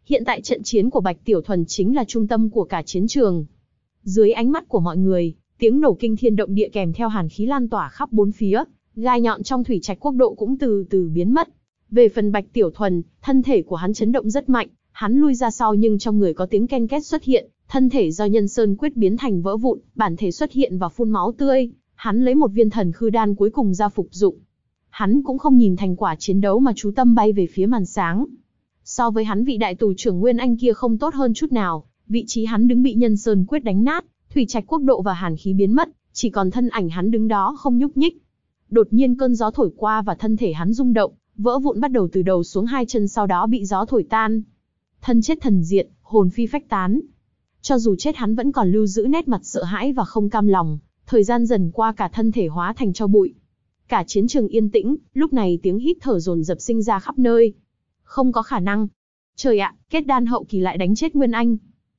Hiện tại trận chiến của Bạch Tiểu Thuần chính là trung tâm của cả chiến trường. Dưới ánh mắt của mọi người, tiếng nổ kinh thiên động địa kèm theo hàn khí lan tỏa khắp bốn phía, gai nhọn trong thủy trạch quốc độ cũng từ từ biến mất. Về phần Bạch Tiểu Thuần, thân thể của hắn chấn động rất mạnh, hắn lui ra sau nhưng trong người có tiếng ken két xuất hiện, thân thể do Nhân Sơn quyết biến thành vỡ vụn, bản thể xuất hiện và phun máu tươi, hắn lấy một viên thần khư đan cuối cùng ra phục dụng. Hắn cũng không nhìn thành quả chiến đấu mà chú tâm bay về phía màn sáng. So với hắn vị đại tù trưởng Nguyên Anh kia không tốt hơn chút nào, vị trí hắn đứng bị Nhân Sơn quyết đánh nát, thủy trạch quốc độ và hàn khí biến mất, chỉ còn thân ảnh hắn đứng đó không nhúc nhích. Đột nhiên cơn gió thổi qua và thân thể hắn rung động, vỡ vụn bắt đầu từ đầu xuống hai chân sau đó bị gió thổi tan. Thân chết thần diệt, hồn phi phách tán. Cho dù chết hắn vẫn còn lưu giữ nét mặt sợ hãi và không cam lòng, thời gian dần qua cả thân thể hóa thành tro bụi. Cả chiến trường yên tĩnh, lúc này tiếng hít thở dồn dập sinh ra khắp nơi. Không có khả năng. Trời ạ, kết đan hậu kỳ lại đánh chết Nguyên Anh.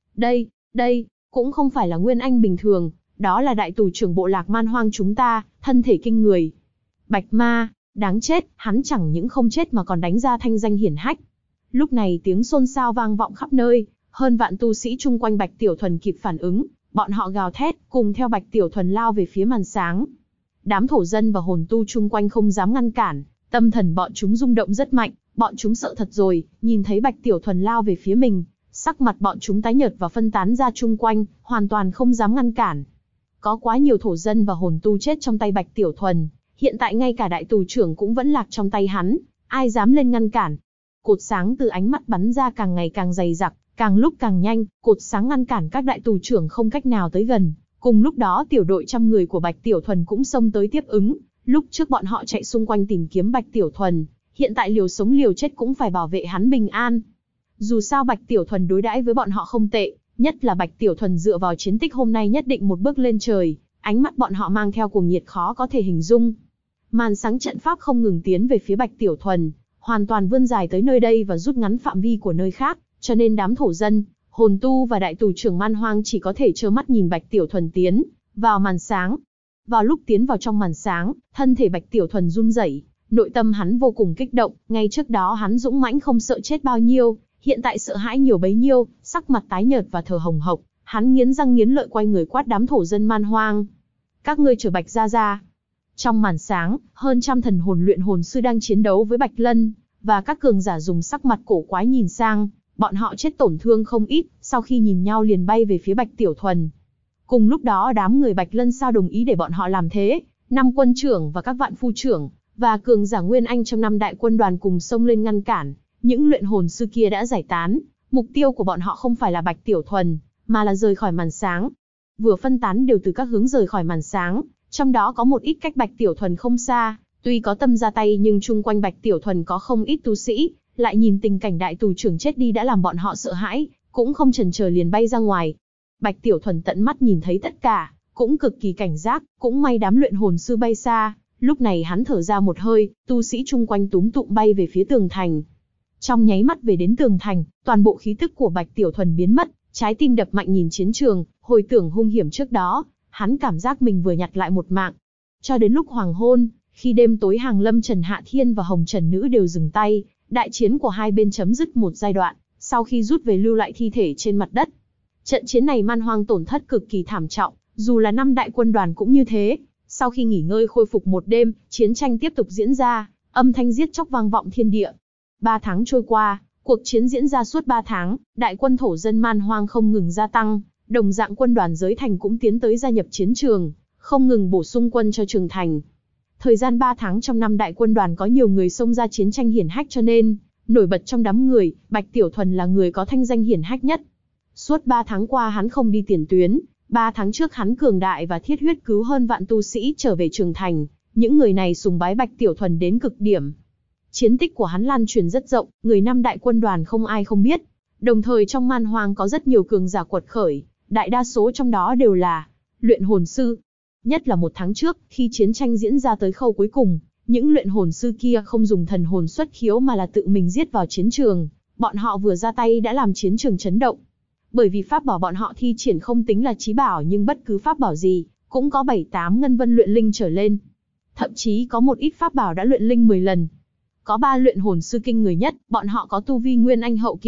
Đây, cũng không phải là Nguyên Anh bình thường, đó là đại tù trưởng bộ lạc Man Hoang chúng ta, thân thể kinh người. Bạch Ma, đáng chết, hắn chẳng những không chết mà còn đánh ra thanh danh hiển hách. Lúc này tiếng xôn xao vang vọng khắp nơi, hơn vạn tu sĩ chung quanh Bạch Tiểu Thuần kịp phản ứng, bọn họ gào thét, cùng theo Bạch Tiểu Thuần lao về phía màn sáng. Đám thổ dân và hồn tu chung quanh không dám ngăn cản, tâm thần bọn chúng rung động rất mạnh, bọn chúng sợ thật rồi, nhìn thấy Bạch Tiểu Thuần lao về phía mình, sắc mặt bọn chúng tái nhợt và phân tán ra chung quanh, hoàn toàn không dám ngăn cản. Có quá nhiều thổ dân và hồn tu chết trong tay Bạch Tiểu Thuần, hiện tại ngay cả đại tù trưởng cũng vẫn lạc trong tay hắn, ai dám lên ngăn cản. Cột sáng từ ánh mắt bắn ra càng ngày càng dày đặc, càng lúc càng nhanh, cột sáng ngăn cản các đại tù trưởng không cách nào tới gần. Cùng lúc đó tiểu đội trăm người của Bạch Tiểu Thuần cũng xông tới tiếp ứng, lúc trước bọn họ chạy xung quanh tìm kiếm Bạch Tiểu Thuần, hiện tại liều sống liều chết cũng phải bảo vệ hắn bình an. Dù sao Bạch Tiểu Thuần đối đãi với bọn họ không tệ, nhất là Bạch Tiểu Thuần dựa vào chiến tích hôm nay nhất định một bước lên trời, ánh mắt bọn họ mang theo cuồng nhiệt khó có thể hình dung. Màn sáng trận pháp không ngừng tiến về phía Bạch Tiểu Thuần, hoàn toàn vươn dài tới nơi đây và rút ngắn phạm vi của nơi khác, cho nên đám thổ dân, hồn tu và đại tù trưởng Man Hoang chỉ có thể trơ mắt nhìn Bạch Tiểu Thuần tiến vào màn sáng. Vào lúc tiến vào trong màn sáng, thân thể Bạch Tiểu Thuần run rẩy, nội tâm hắn vô cùng kích động, ngay trước đó hắn dũng mãnh không sợ chết bao nhiêu, hiện tại sợ hãi nhiều bấy nhiêu, sắc mặt tái nhợt và thở hồng hộc, hắn nghiến răng nghiến lợi quay người quát đám thổ dân Man Hoang: "Các ngươi chở Bạch gia ra." Trong màn sáng, hơn trăm thần hồn luyện hồn sư đang chiến đấu với Bạch Lân, và các cường giả dùng sắc mặt cổ quái nhìn sang, bọn họ chết tổn thương không ít, sau khi nhìn nhau liền bay về phía Bạch Tiểu Thuần. Cùng lúc đó đám người Bạch Lân sao đồng ý để bọn họ làm thế, 5 quân trưởng và các vạn phu trưởng, và cường giả Nguyên Anh trong 5 đại quân đoàn cùng xông lên ngăn cản, những luyện hồn sư kia đã giải tán, mục tiêu của bọn họ không phải là Bạch Tiểu Thuần, mà là rời khỏi màn sáng. Vừa phân tán đều từ các hướng rời khỏi màn sáng, trong đó có một ít cách Bạch Tiểu Thuần không xa, tuy có tâm ra tay nhưng chung quanh Bạch Tiểu Thuần có không ít tu sĩ, lại nhìn tình cảnh đại tù trưởng chết đi đã làm bọn họ sợ hãi, cũng không chần chờ liền bay ra ngoài. Bạch Tiểu Thuần tận mắt nhìn thấy tất cả, cũng cực kỳ cảnh giác, cũng may đám luyện hồn sư bay xa, lúc này hắn thở ra một hơi, tu sĩ chung quanh túm tụm bay về phía tường thành. Trong nháy mắt về đến tường thành, toàn bộ khí tức của Bạch Tiểu Thuần biến mất, trái tim đập mạnh nhìn chiến trường, hồi tưởng hung hiểm trước đó, hắn cảm giác mình vừa nhặt lại một mạng. Cho đến lúc hoàng hôn, khi đêm tối hàng lâm Trần Hạ Thiên và Hồng Trần Nữ đều dừng tay, đại chiến của hai bên chấm dứt một giai đoạn, sau khi rút về lưu lại thi thể trên mặt đất. Trận chiến này Man Hoang tổn thất cực kỳ thảm trọng, dù là 5 đại quân đoàn cũng như thế. Sau khi nghỉ ngơi khôi phục một đêm, chiến tranh tiếp tục diễn ra, âm thanh giết chóc vang vọng thiên địa. 3 tháng trôi qua, cuộc chiến diễn ra suốt 3 tháng, đại quân thổ dân Man Hoang không ngừng gia tăng, đồng dạng quân đoàn giới thành cũng tiến tới gia nhập chiến trường, không ngừng bổ sung quân cho trường thành. Thời gian 3 tháng trong 5 đại quân đoàn có nhiều người xông ra chiến tranh hiển hách cho nên, nổi bật trong đám người, Bạch Tiểu Thuần là người có thanh danh hiển hách nhất. Suốt 3 tháng qua hắn không đi tiền tuyến, 3 tháng trước hắn cường đại và thiết huyết cứu hơn vạn tu sĩ trở về trường thành, những người này sùng bái Bạch Tiểu Thuần đến cực điểm. Chiến tích của hắn lan truyền rất rộng, người 5 đại quân đoàn không ai không biết. Đồng thời trong Man Hoang có rất nhiều cường giả quật khởi, đại đa số trong đó đều là luyện hồn sư. Nhất là 1 tháng trước, khi chiến tranh diễn ra tới khâu cuối cùng, những luyện hồn sư kia không dùng thần hồn xuất khiếu mà là tự mình giết vào chiến trường, bọn họ vừa ra tay đã làm chiến trường chấn động. Bởi vì pháp bảo bọn họ thi triển không tính là chí bảo nhưng bất cứ pháp bảo gì, cũng có 7-8 ngân vân luyện linh trở lên. Thậm chí có một ít pháp bảo đã luyện linh 10 lần. Có 3 luyện hồn sư kinh người nhất, bọn họ có tu vi Nguyên Anh hậu kỳ,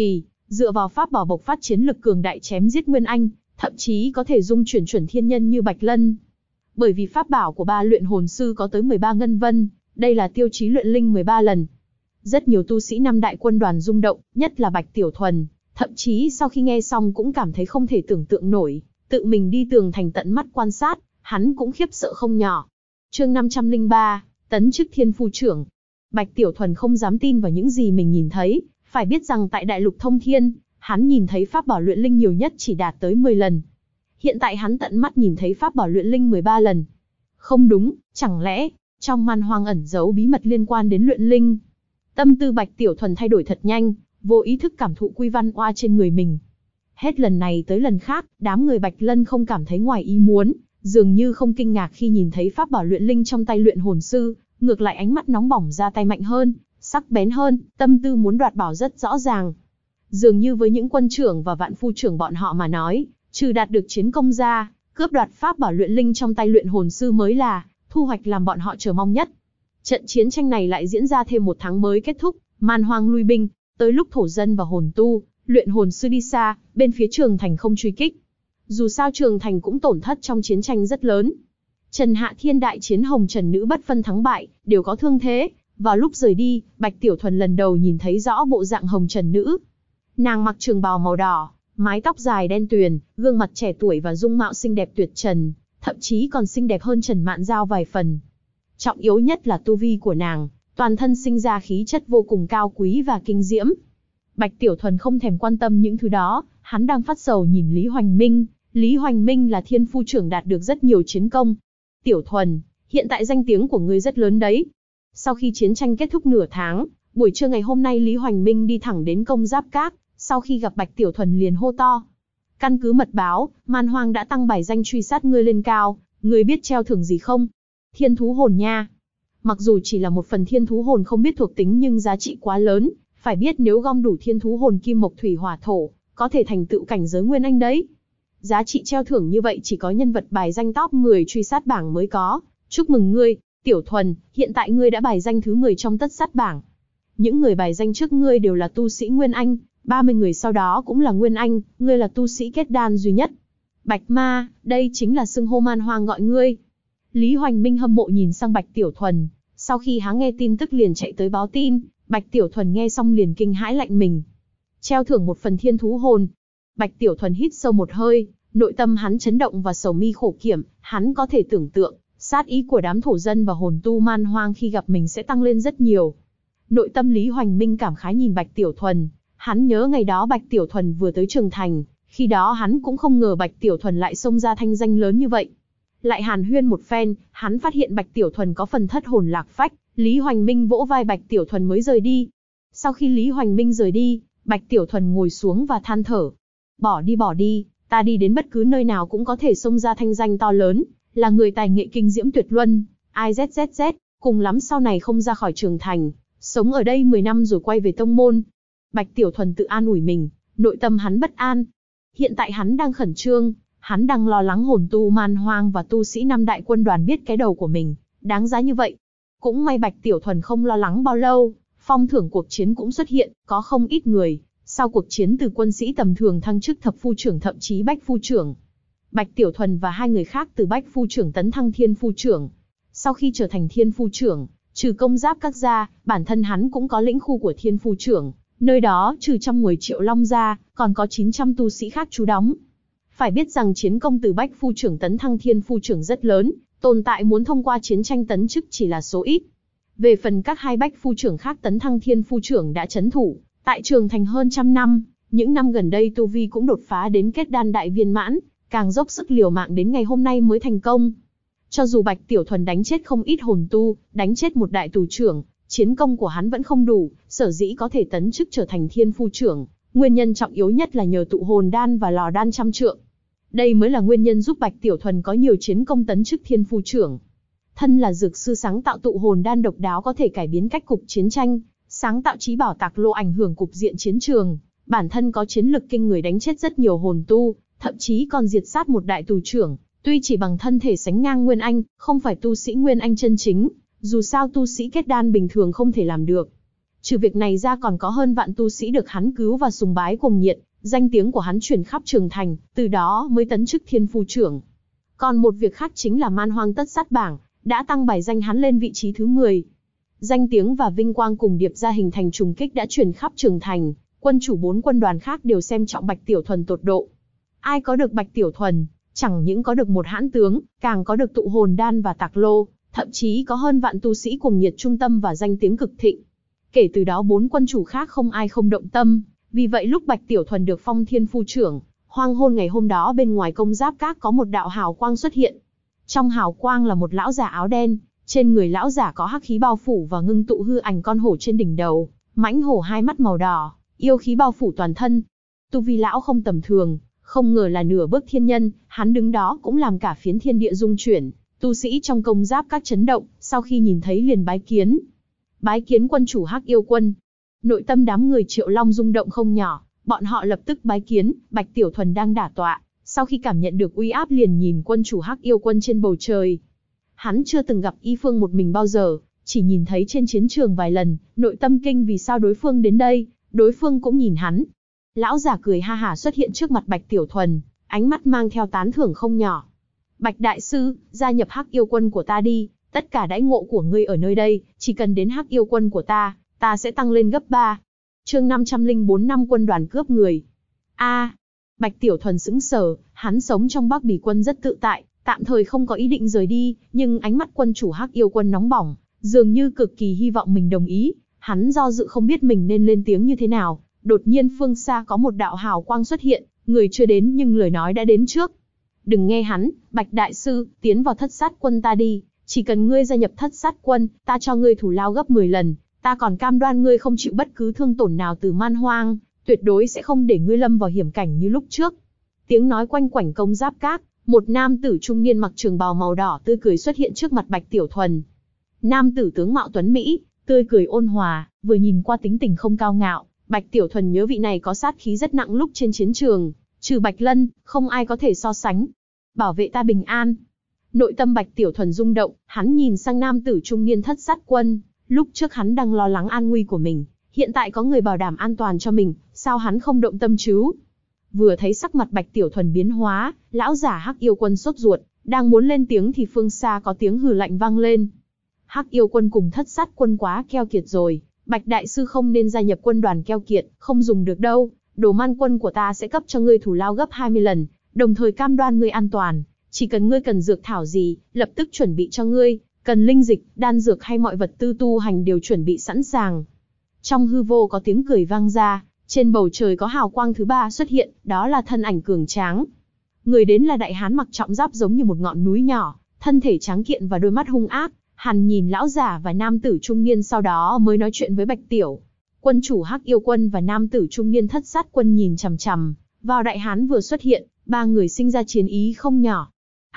dựa vào pháp bảo bộc phát chiến lực cường đại chém giết Nguyên Anh, thậm chí có thể dung chuyển chuẩn thiên nhân như Bạch Lân. Bởi vì pháp bảo của ba luyện hồn sư có tới 13 ngân vân, đây là tiêu chí luyện linh 13 lần. Rất nhiều tu sĩ năm đại quân đoàn rung động, nhất là Bạch Tiểu Thuần, thậm chí sau khi nghe xong cũng cảm thấy không thể tưởng tượng nổi, tự mình đi tường thành tận mắt quan sát, hắn cũng khiếp sợ không nhỏ. Chương 503, tấn chức thiên phu trưởng. Bạch Tiểu Thuần không dám tin vào những gì mình nhìn thấy, phải biết rằng tại đại lục thông thiên, hắn nhìn thấy pháp bảo luyện linh nhiều nhất chỉ đạt tới 10 lần. Hiện tại hắn tận mắt nhìn thấy pháp bảo luyện linh 13 lần. Không đúng, chẳng lẽ, trong man hoang ẩn giấu bí mật liên quan đến luyện linh? Tâm tư Bạch Tiểu Thuần thay đổi thật nhanh, vô ý thức cảm thụ quy văn oa trên người mình. Hết lần này tới lần khác, đám người Bạch Lân không cảm thấy ngoài ý muốn, dường như không kinh ngạc khi nhìn thấy pháp bảo luyện linh trong tay luyện hồn sư, ngược lại ánh mắt nóng bỏng ra tay mạnh hơn, sắc bén hơn, tâm tư muốn đoạt bảo rất rõ ràng. Dường như với những quân trưởng và vạn phu trưởng bọn họ mà nói, trừ đạt được chiến công ra, cướp đoạt pháp bảo luyện linh trong tay luyện hồn sư mới là thu hoạch làm bọn họ chờ mong nhất. Trận chiến tranh này lại diễn ra thêm một tháng mới kết thúc, man hoang lui binh, tới lúc thổ dân và hồn tu, luyện hồn sư đi xa, bên phía Trường Thành không truy kích. Dù sao Trường Thành cũng tổn thất trong chiến tranh rất lớn. Trần Hạ Thiên đại chiến Hồng Trần Nữ bất phân thắng bại, đều có thương thế. Vào lúc rời đi, Bạch Tiểu Thuần lần đầu nhìn thấy rõ bộ dạng Hồng Trần Nữ. Nàng mặc trường bào màu đỏ, mái tóc dài đen tuyền, gương mặt trẻ tuổi và dung mạo xinh đẹp tuyệt trần, thậm chí còn xinh đẹp hơn Trần Mạn Giao vài phần. Trọng yếu nhất là tu vi của nàng, toàn thân sinh ra khí chất vô cùng cao quý và kinh diễm. Bạch Tiểu Thuần không thèm quan tâm những thứ đó, hắn đang phát sầu nhìn Lý Hoành Minh. Lý Hoành Minh là thiên phu trưởng đạt được rất nhiều chiến công. Tiểu Thuần, hiện tại danh tiếng của ngươi rất lớn đấy. Sau khi chiến tranh kết thúc nửa tháng, buổi trưa ngày hôm nay Lý Hoành Minh đi thẳng đến Công Giáp Các, sau khi gặp Bạch Tiểu Thuần liền hô to. Căn cứ mật báo, man hoang đã tăng bài danh truy sát ngươi lên cao, ngươi biết treo thưởng gì không? Thiên thú hồn nha. Mặc dù chỉ là một phần thiên thú hồn không biết thuộc tính nhưng giá trị quá lớn, phải biết nếu gom đủ thiên thú hồn kim mộc thủy hỏa thổ, có thể thành tựu cảnh giới nguyên anh đấy. Giá trị treo thưởng như vậy chỉ có nhân vật bài danh top 10 truy sát bảng mới có. Chúc mừng ngươi, Tiểu Thuần, hiện tại ngươi đã bài danh thứ 10 trong tất sát bảng. Những người bài danh trước ngươi đều là tu sĩ nguyên anh, 30 người sau đó cũng là nguyên anh, ngươi là tu sĩ kết đan duy nhất. Bạch Ma, đây chính là xưng hô man hoang gọi ngươi. Lý Hoành Minh hâm mộ nhìn sang Bạch Tiểu Thuần, sau khi hắn nghe tin tức liền chạy tới báo tin, Bạch Tiểu Thuần nghe xong liền kinh hãi lạnh mình. Treo thưởng một phần thiên thú hồn. Bạch Tiểu Thuần hít sâu một hơi, nội tâm hắn chấn động và sầu mi khổ kiểm, hắn có thể tưởng tượng, sát ý của đám thổ dân và hồn tu man hoang khi gặp mình sẽ tăng lên rất nhiều. Nội tâm Lý Hoành Minh cảm khái nhìn Bạch Tiểu Thuần, hắn nhớ ngày đó Bạch Tiểu Thuần vừa tới Trường Thành, khi đó hắn cũng không ngờ Bạch Tiểu Thuần lại xông ra thanh danh lớn như vậy. Lại hàn huyên một phen, hắn phát hiện Bạch Tiểu Thuần có phần thất hồn lạc phách, Lý Hoành Minh vỗ vai Bạch Tiểu Thuần mới rời đi. Sau khi Lý Hoành Minh rời đi, Bạch Tiểu Thuần ngồi xuống và than thở. Bỏ đi, ta đi đến bất cứ nơi nào cũng có thể xông ra thanh danh to lớn, là người tài nghệ kinh diễm tuyệt luân, IZZZ, cùng lắm sau này không ra khỏi Trường Thành, sống ở đây 10 năm rồi quay về tông môn. Bạch Tiểu Thuần tự an ủi mình, nội tâm hắn bất an. Hiện tại hắn đang khẩn trương, hắn đang lo lắng hồn tu man hoang và tu sĩ năm đại quân đoàn biết cái đầu của mình, đáng giá như vậy. Cũng may Bạch Tiểu Thuần không lo lắng bao lâu, phong thưởng cuộc chiến cũng xuất hiện, có không ít người. Sau cuộc chiến từ quân sĩ tầm thường thăng chức thập phu trưởng thậm chí bách phu trưởng. Bạch Tiểu Thuần và hai người khác từ bách phu trưởng tấn thăng thiên phu trưởng. Sau khi trở thành thiên phu trưởng, trừ Công Giáp Các ra, bản thân hắn cũng có lĩnh khu của thiên phu trưởng. Nơi đó trừ 110 triệu long ra, còn có 900 tu sĩ khác trú đóng. Phải biết rằng chiến công từ bách phu trưởng tấn thăng thiên phu trưởng rất lớn, tồn tại muốn thông qua chiến tranh tấn chức chỉ là số ít. Về phần các hai bách phu trưởng khác tấn thăng thiên phu trưởng đã chấn thủ tại Trường Thành hơn trăm năm, những năm gần đây tu vi cũng đột phá đến kết đan đại viên mãn, càng dốc sức liều mạng đến ngày hôm nay mới thành công. Cho dù Bạch Tiểu Thuần đánh chết không ít hồn tu, đánh chết một đại tù trưởng, chiến công của hắn vẫn không đủ, sở dĩ có thể tấn chức trở thành thiên phu trưởng, nguyên nhân trọng yếu nhất là nhờ tụ hồn đan và lò đan trăm trượng. Đây mới là nguyên nhân giúp Bạch Tiểu Thuần có nhiều chiến công tấn chức thiên phu trưởng. Thân là dược sư sáng tạo tụ hồn đan độc đáo có thể cải biến cách cục chiến tranh, sáng tạo trí bảo tạc lô ảnh hưởng cục diện chiến trường, bản thân có chiến lực kinh người đánh chết rất nhiều hồn tu, thậm chí còn diệt sát một đại tù trưởng, tuy chỉ bằng thân thể sánh ngang Nguyên Anh, không phải tu sĩ Nguyên Anh chân chính, dù sao tu sĩ kết đan bình thường không thể làm được. Trừ việc này ra còn có hơn vạn tu sĩ được hắn cứu và sùng bái cuồng nhiệt, danh tiếng của hắn truyền khắp Trường Thành, từ đó mới tấn chức Thiên Phu trưởng. Còn một việc khác chính là Man Hoang Tất Sát bảng đã tăng bài danh hắn lên vị trí thứ 10. Danh tiếng và vinh quang cùng điệp ra hình thành trùng kích đã truyền khắp Trường Thành, quân chủ 4 quân đoàn khác đều xem trọng Bạch Tiểu Thuần tột độ. Ai có được Bạch Tiểu Thuần, chẳng những có được một hãn tướng, càng có được tụ hồn đan và tạc lô, thậm chí có hơn vạn tu sĩ cuồng nhiệt trung tâm và danh tiếng cực thịnh. Kể từ đó 4 quân chủ khác không ai không động tâm, vì vậy lúc Bạch Tiểu Thuần được phong Thiên Phu trưởng, hoang hôn ngày hôm đó bên ngoài Công Giáp Các có một đạo hào quang xuất hiện. Trong hào quang là một lão già áo đen, trên người lão giả có hắc khí bao phủ và ngưng tụ hư ảnh con hổ trên đỉnh đầu, mãnh hổ hai mắt màu đỏ, yêu khí bao phủ toàn thân. Tu vi lão không tầm thường, không ngờ là nửa bước thiên nhân, hắn đứng đó cũng làm cả phiến thiên địa rung chuyển, tu sĩ trong Công Giáp Các chấn động, sau khi nhìn thấy liền bái kiến. Bái kiến quân chủ Hắc Yêu Quân. Nội tâm đám người Triệu Long rung động không nhỏ, bọn họ lập tức bái kiến. Bạch Tiểu Thuần đang đả tọa, sau khi cảm nhận được uy áp liền nhìn quân chủ Hắc Yêu Quân trên bầu trời. Hắn chưa từng gặp Y Phương một mình bao giờ, chỉ nhìn thấy trên chiến trường vài lần, nội tâm kinh vì sao đối phương đến đây, đối phương cũng nhìn hắn. Lão giả cười ha hả xuất hiện trước mặt Bạch Tiểu Thuần, ánh mắt mang theo tán thưởng không nhỏ. Bạch Đại Sư, gia nhập Hắc Yêu Quân của ta đi, tất cả đãi ngộ của ngươi ở nơi đây, chỉ cần đến Hắc Yêu Quân của ta sẽ tăng lên gấp 3. Chương 504 năm quân đoàn cướp người. Bạch Tiểu Thuần sững sờ, hắn sống trong Bắc Bỉ Quân rất tự tại, tạm thời không có ý định rời đi, nhưng ánh mắt quân chủ Hắc Yêu Quân nóng bỏng, dường như cực kỳ hy vọng mình đồng ý. Hắn do dự không biết mình nên lên tiếng như thế nào. Đột nhiên phương xa có một đạo hào quang xuất hiện, người chưa đến nhưng lời nói đã đến trước. Đừng nghe hắn, Bạch Đại Sư, tiến vào Thất Sát Quân ta đi, chỉ cần ngươi gia nhập Thất Sát Quân, ta cho ngươi thủ lao gấp 10 lần, ta còn cam đoan ngươi không chịu bất cứ thương tổn nào từ Man Hoang, tuyệt đối sẽ không để ngươi lâm vào hiểm cảnh như lúc trước. Tiếng nói quanh quẩn Công Giáp Các, một nam tử trung niên mặc trường bào màu đỏ tươi cười xuất hiện trước mặt Bạch Tiểu Thuần. Nam tử tướng mạo tuấn mỹ, tươi cười ôn hòa, vừa nhìn qua tính tình không cao ngạo. Bạch Tiểu Thuần nhớ vị này có sát khí rất nặng lúc trên chiến trường, trừ Bạch Lân, không ai có thể so sánh. Bảo vệ ta bình an. Nội tâm Bạch Tiểu Thuần rung động, hắn nhìn sang nam tử trung niên Thất Sát Quân, lúc trước hắn đang lo lắng an nguy của mình, hiện tại có người bảo đảm an toàn cho mình, sao hắn không động tâm chứ? Vừa thấy sắc mặt Bạch Tiểu Thuần biến hóa, lão giả Hắc Yêu Quân sốt ruột, đang muốn lên tiếng thì phương xa có tiếng hừ lạnh vang lên. Hắc Yêu Quân cùng Thất Sát Quân quá keo kiệt rồi, Bạch Đại Sư không nên gia nhập quân đoàn keo kiệt, không dùng được đâu, Đồ Man Quân của ta sẽ cấp cho ngươi thủ lao gấp 20 lần, đồng thời cam đoan ngươi an toàn, chỉ cần ngươi cần dược thảo gì, lập tức chuẩn bị cho ngươi, cần linh dịch, đan dược hay mọi vật tư tu hành đều chuẩn bị sẵn sàng. Trong hư vô có tiếng cười vang ra, trên bầu trời có hào quang thứ 3 xuất hiện, đó là thân ảnh cường tráng. Người đến là đại hán mặc trọng giáp giống như một ngọn núi nhỏ, thân thể tráng kiện và đôi mắt hung ác. Hắn nhìn lão giả và nam tử trung niên sau đó mới nói chuyện với Bạch Tiểu. Quân chủ Hắc Yêu Quân và nam tử trung niên Thất Sát Quân nhìn chằm chằm vào đại hán vừa xuất hiện, ba người sinh ra chiến ý không nhỏ.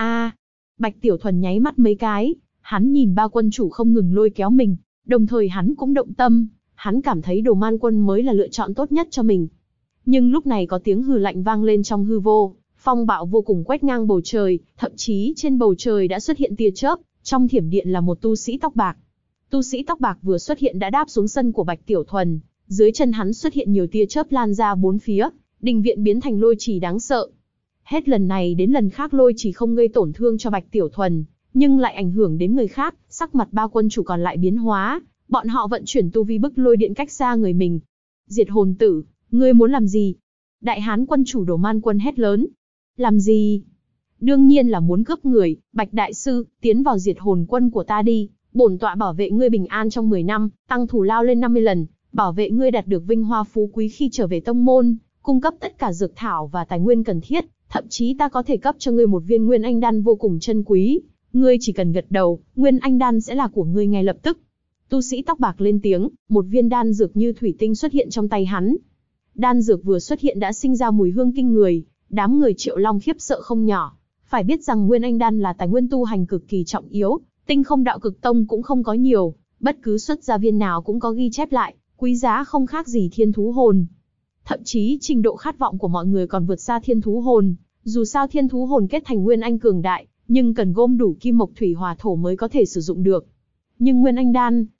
Bạch Tiểu Thuần nháy mắt mấy cái, hắn nhìn ba quân chủ không ngừng lôi kéo mình, đồng thời hắn cũng động tâm, hắn cảm thấy Đồ Man Quân mới là lựa chọn tốt nhất cho mình. Nhưng lúc này có tiếng hừ lạnh vang lên trong hư vô, phong bạo vô cùng quét ngang bầu trời, thậm chí trên bầu trời đã xuất hiện tia chớp. Trong thiểm điện là một tu sĩ tóc bạc. Tu sĩ tóc bạc vừa xuất hiện đã đáp xuống sân của Bạch Tiểu Thuần, dưới chân hắn xuất hiện nhiều tia chớp lan ra bốn phía, đình viện biến thành lôi trì đáng sợ. Hết lần này đến lần khác lôi trì không gây tổn thương cho Bạch Tiểu Thuần, nhưng lại ảnh hưởng đến người khác, sắc mặt ba quân chủ còn lại biến hóa, bọn họ vận chuyển tu vi bức lôi điện cách xa người mình. Diệt hồn tử, ngươi muốn làm gì? Đại hán quân chủ Đồ Man Quân hét lớn. Làm gì? Đương nhiên là muốn cướp người. Bạch Đại Sư, tiến vào Diệt Hồn Quân của ta đi, bổn tọa bảo vệ ngươi bình an trong 10 năm, tăng thủ lao lên 50 lần, bảo vệ ngươi đạt được vinh hoa phú quý khi trở về tông môn, cung cấp tất cả dược thảo và tài nguyên cần thiết, thậm chí ta có thể cấp cho ngươi một viên Nguyên Anh đan vô cùng chân quý, ngươi chỉ cần gật đầu, Nguyên Anh đan sẽ là của ngươi ngay lập tức. Tu sĩ tóc bạc lên tiếng, một viên đan dược như thủy tinh xuất hiện trong tay hắn. Đan dược vừa xuất hiện đã sinh ra mùi hương kinh người, đám người Triệu Long khiếp sợ không nhỏ. Phải biết rằng Nguyên Anh đan là tài nguyên tu hành cực kỳ trọng yếu, Tinh Không Đạo Cực Tông cũng không có nhiều, bất cứ xuất gia viên nào cũng có ghi chép lại, quý giá không khác gì thiên thú hồn. Thậm chí trình độ khát vọng của mọi người còn vượt xa thiên thú hồn, dù sao thiên thú hồn kết thành Nguyên Anh cường đại, nhưng cần gom đủ kim mộc thủy hỏa thổ mới có thể sử dụng được. Nhưng Nguyên Anh đan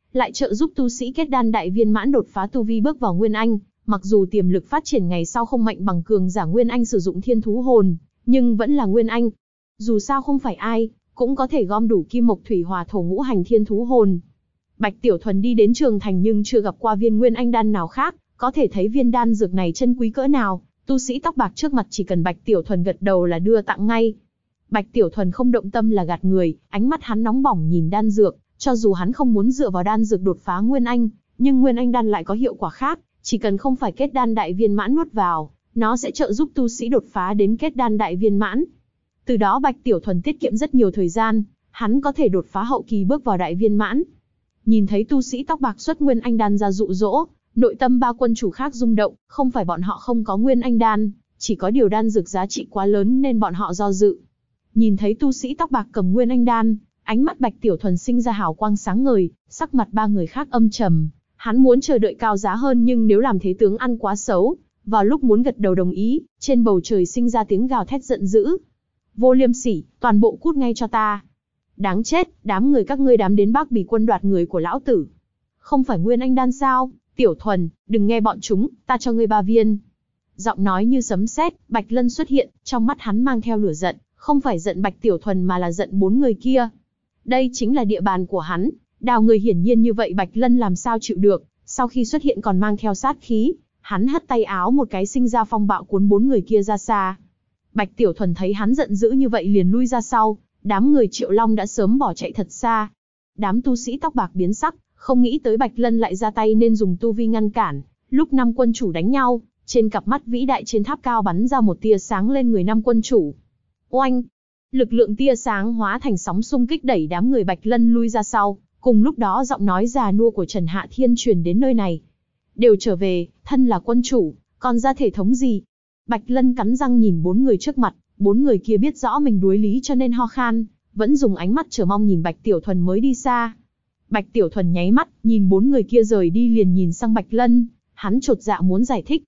lại trợ giúp tu sĩ kết đan đại viên mãn đột phá tu vi bước vào Nguyên Anh. Mặc dù tiềm lực phát triển ngày sau không mạnh bằng cường giả Nguyên Anh sử dụng thiên thú hồn, nhưng vẫn là Nguyên Anh. Dù sao không phải ai cũng có thể gom đủ kim mộc thủy hỏa thổ ngũ hành thiên thú hồn. Bạch Tiểu Thuần đi đến trường thành nhưng chưa gặp qua viên Nguyên Anh đan nào khác, có thể thấy viên đan dược này chân quý cỡ nào. Tu sĩ tóc bạc trước mặt chỉ cần Bạch Tiểu Thuần gật đầu là đưa tặng ngay. Bạch Tiểu Thuần không động tâm là gạt người, ánh mắt hắn nóng bỏng nhìn đan dược, cho dù hắn không muốn dựa vào đan dược đột phá Nguyên Anh, nhưng Nguyên Anh đan lại có hiệu quả khác, chỉ cần không phải kết đan đại viên mãn nuốt vào, nó sẽ trợ giúp tu sĩ đột phá đến kết đan đại viên mãn. Từ đó Bạch Tiểu Thuần tiết kiệm rất nhiều thời gian, hắn có thể đột phá hậu kỳ bước vào đại viên mãn. Nhìn thấy tu sĩ tóc bạc xuất Nguyên Anh đan ra dụ dỗ, nội tâm ba quân chủ khác rung động, không phải bọn họ không có Nguyên Anh đan, chỉ có điều đan dược giá trị quá lớn nên bọn họ do dự. Nhìn thấy tu sĩ tóc bạc cầm Nguyên Anh đan, ánh mắt Bạch Tiểu Thuần sinh ra hào quang sáng ngời, sắc mặt ba người khác âm trầm. Hắn muốn chờ đợi cao giá hơn nhưng nếu làm thế tướng ăn quá xấu, vào lúc muốn gật đầu đồng ý, trên bầu trời sinh ra tiếng gào thét giận dữ. Vô liêm sỉ, toàn bộ cút ngay cho ta. Đáng chết, đám người các ngươi dám đến Bắc Bỉ quân đoạt người của lão tử. Không phải Nguyên Anh đan sao? Tiểu Thuần, đừng nghe bọn chúng, ta cho ngươi 3 viên. Giọng nói như sấm sét, Bạch Lân xuất hiện, trong mắt hắn mang theo lửa giận, không phải giận Bạch Tiểu Thuần mà là giận 4 người kia. Đây chính là địa bàn của hắn, đào người hiển nhiên như vậy Bạch Lân làm sao chịu được, sau khi xuất hiện còn mang theo sát khí, hắn hất tay áo một cái sinh ra phong bạo cuốn 4 người kia ra xa. Bạch Tiểu Thuần thấy hắn giận dữ như vậy liền lui ra sau, đám người Triệu Long đã sớm bỏ chạy thật xa. Đám tu sĩ tóc bạc biến sắc, không nghĩ tới Bạch Lân lại ra tay nên dùng tu vi ngăn cản. Lúc 5 quân chủ đánh nhau, trên cặp mắt vĩ đại trên tháp cao bắn ra một tia sáng lên người 5 quân chủ. Oanh! Lực lượng tia sáng hóa thành sóng xung kích đẩy đám người Bạch Lân lui ra sau. Cùng lúc đó giọng nói già nua của Trần Hạ Thiên truyền đến nơi này. Đều trở về, thân là quân chủ, còn ra thể thống gì? Bạch Lân cắn răng nhìn 4 người trước mặt, 4 người kia biết rõ mình đuối lý cho nên ho khan, vẫn dùng ánh mắt chờ mong nhìn Bạch Tiểu Thuần mới đi xa. Bạch Tiểu Thuần nháy mắt, nhìn 4 người kia rời đi liền nhìn sang Bạch Lân, hắn chột dạ muốn giải thích.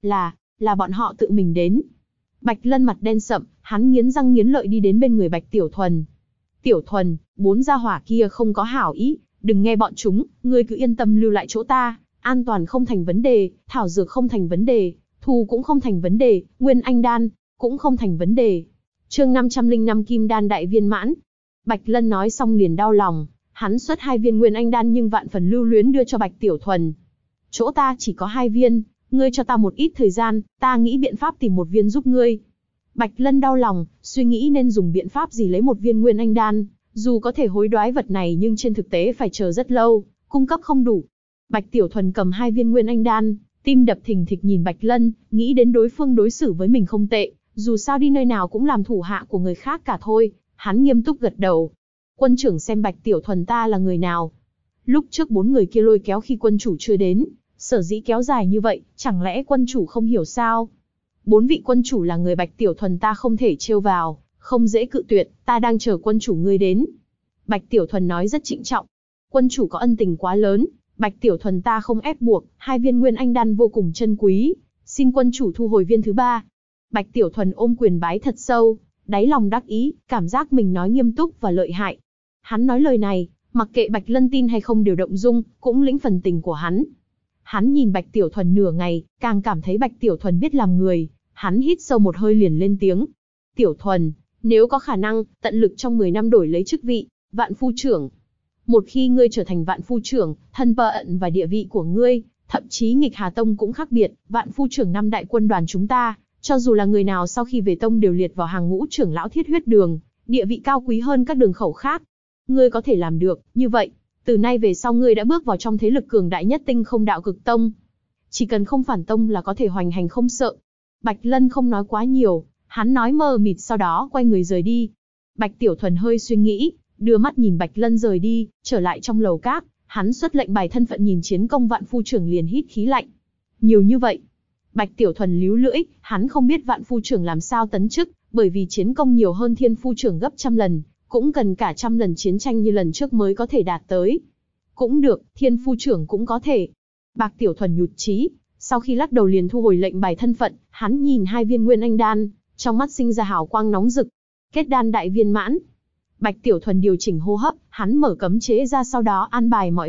Là bọn họ tự mình đến. Bạch Lân mặt đen sậm, hắn nghiến răng nghiến lợi đi đến bên người Bạch Tiểu Thuần. Tiểu Thuần, 4 gia hỏa kia không có hảo ý, đừng nghe bọn chúng, ngươi cứ yên tâm lưu lại chỗ ta, an toàn không thành vấn đề, thảo dược không thành vấn đề, thù cũng không thành vấn đề, Nguyên Anh đan cũng không thành vấn đề. Chương 505 Kim đan đại viên mãn. Bạch Lân nói xong liền đau lòng, hắn xuất 2 viên Nguyên Anh đan nhưng vạn phần lưu luyến đưa cho Bạch Tiểu Thuần. Chỗ ta chỉ có 2 viên, ngươi cho ta một ít thời gian, ta nghĩ biện pháp tìm một viên giúp ngươi. Bạch Lân đau lòng, suy nghĩ nên dùng biện pháp gì lấy một viên Nguyên Anh đan, dù có thể hối đoái vật này nhưng trên thực tế phải chờ rất lâu, cung cấp không đủ. Bạch Tiểu Thuần cầm 2 viên Nguyên Anh đan, tim đập thình thịch nhìn Bạch Lân, nghĩ đến đối phương đối xử với mình không tệ, dù sao đi nơi nào cũng làm thủ hạ của người khác cả thôi, hắn nghiêm túc gật đầu. Quân trưởng xem Bạch Tiểu Thuần ta là người nào. Lúc trước 4 người kia lôi kéo khi quân chủ chưa đến, sở dĩ kéo dài như vậy, chẳng lẽ quân chủ không hiểu sao? 4 vị quân chủ là người Bạch Tiểu Thuần ta không thể trêu vào, không dễ cự tuyệt, ta đang chờ quân chủ ngươi đến. Bạch Tiểu Thuần nói rất trịnh trọng. Quân chủ có ân tình quá lớn, Bạch Tiểu Thuần ta không ép buộc, 2 viên Nguyên Anh đan vô cùng chân quý, xin quân chủ thu hồi viên thứ 3. Bạch Tiểu Thuần ôm quyền bái thật sâu, đáy lòng đắc ý, cảm giác mình nói nghiêm túc và lợi hại. Hắn nói lời này, mặc kệ Bạch Lân tin hay không đều động dung, cũng lĩnh phần tình của hắn. Hắn nhìn Bạch Tiểu Thuần nửa ngày, càng cảm thấy Bạch Tiểu Thuần biết làm người, hắn hít sâu một hơi liền lên tiếng. Tiểu Thuần, nếu có khả năng, tận lực trong 10 năm đổi lấy chức vị, vạn phu trưởng. Một khi ngươi trở thành vạn phu trưởng, thân phận và địa vị của ngươi, thậm chí nghịch Hà Tông cũng khác biệt, vạn phu trưởng 5 đại quân đoàn chúng ta, cho dù là người nào sau khi về tông đều liệt vào hàng ngũ trưởng lão thiết huyết đường, địa vị cao quý hơn các đường khẩu khác. Ngươi có thể làm được, như vậy, từ nay về sau ngươi đã bước vào trong thế lực cường đại nhất Tinh Không Đạo Cực Tông. Chỉ cần không phản tông là có thể hoành hành không sợ. Bạch Lân không nói quá nhiều, hắn nói mờ mịt sau đó quay người rời đi. Bạch Tiểu Thuần hơi suy nghĩ, đưa mắt nhìn Bạch Lân rời đi, trở lại trong lầu các, hắn xuất lệnh bài thân phận nhìn chiến công vạn phu trưởng liền hít khí lạnh. Nhiều như vậy. Bạch Tiểu Thuần líu lưỡi, hắn không biết vạn phu trưởng làm sao tấn chức, bởi vì chiến công nhiều hơn thiên phu trưởng gấp trăm lần, cũng cần cả trăm lần chiến tranh như lần trước mới có thể đạt tới. Cũng được, thiên phu trưởng cũng có thể. Bạch Tiểu Thuần nhụt chí, sau khi lắc đầu liền thu hồi lệnh bài thân phận, hắn nhìn 2 viên Nguyên Anh đan, trong mắt sinh ra hào quang nóng rực. Kết đan đại viên mãn. Bạch Tiểu Thuần điều chỉnh hô hấp, hắn mở cấm chế ra sau đó an bài mọi việc,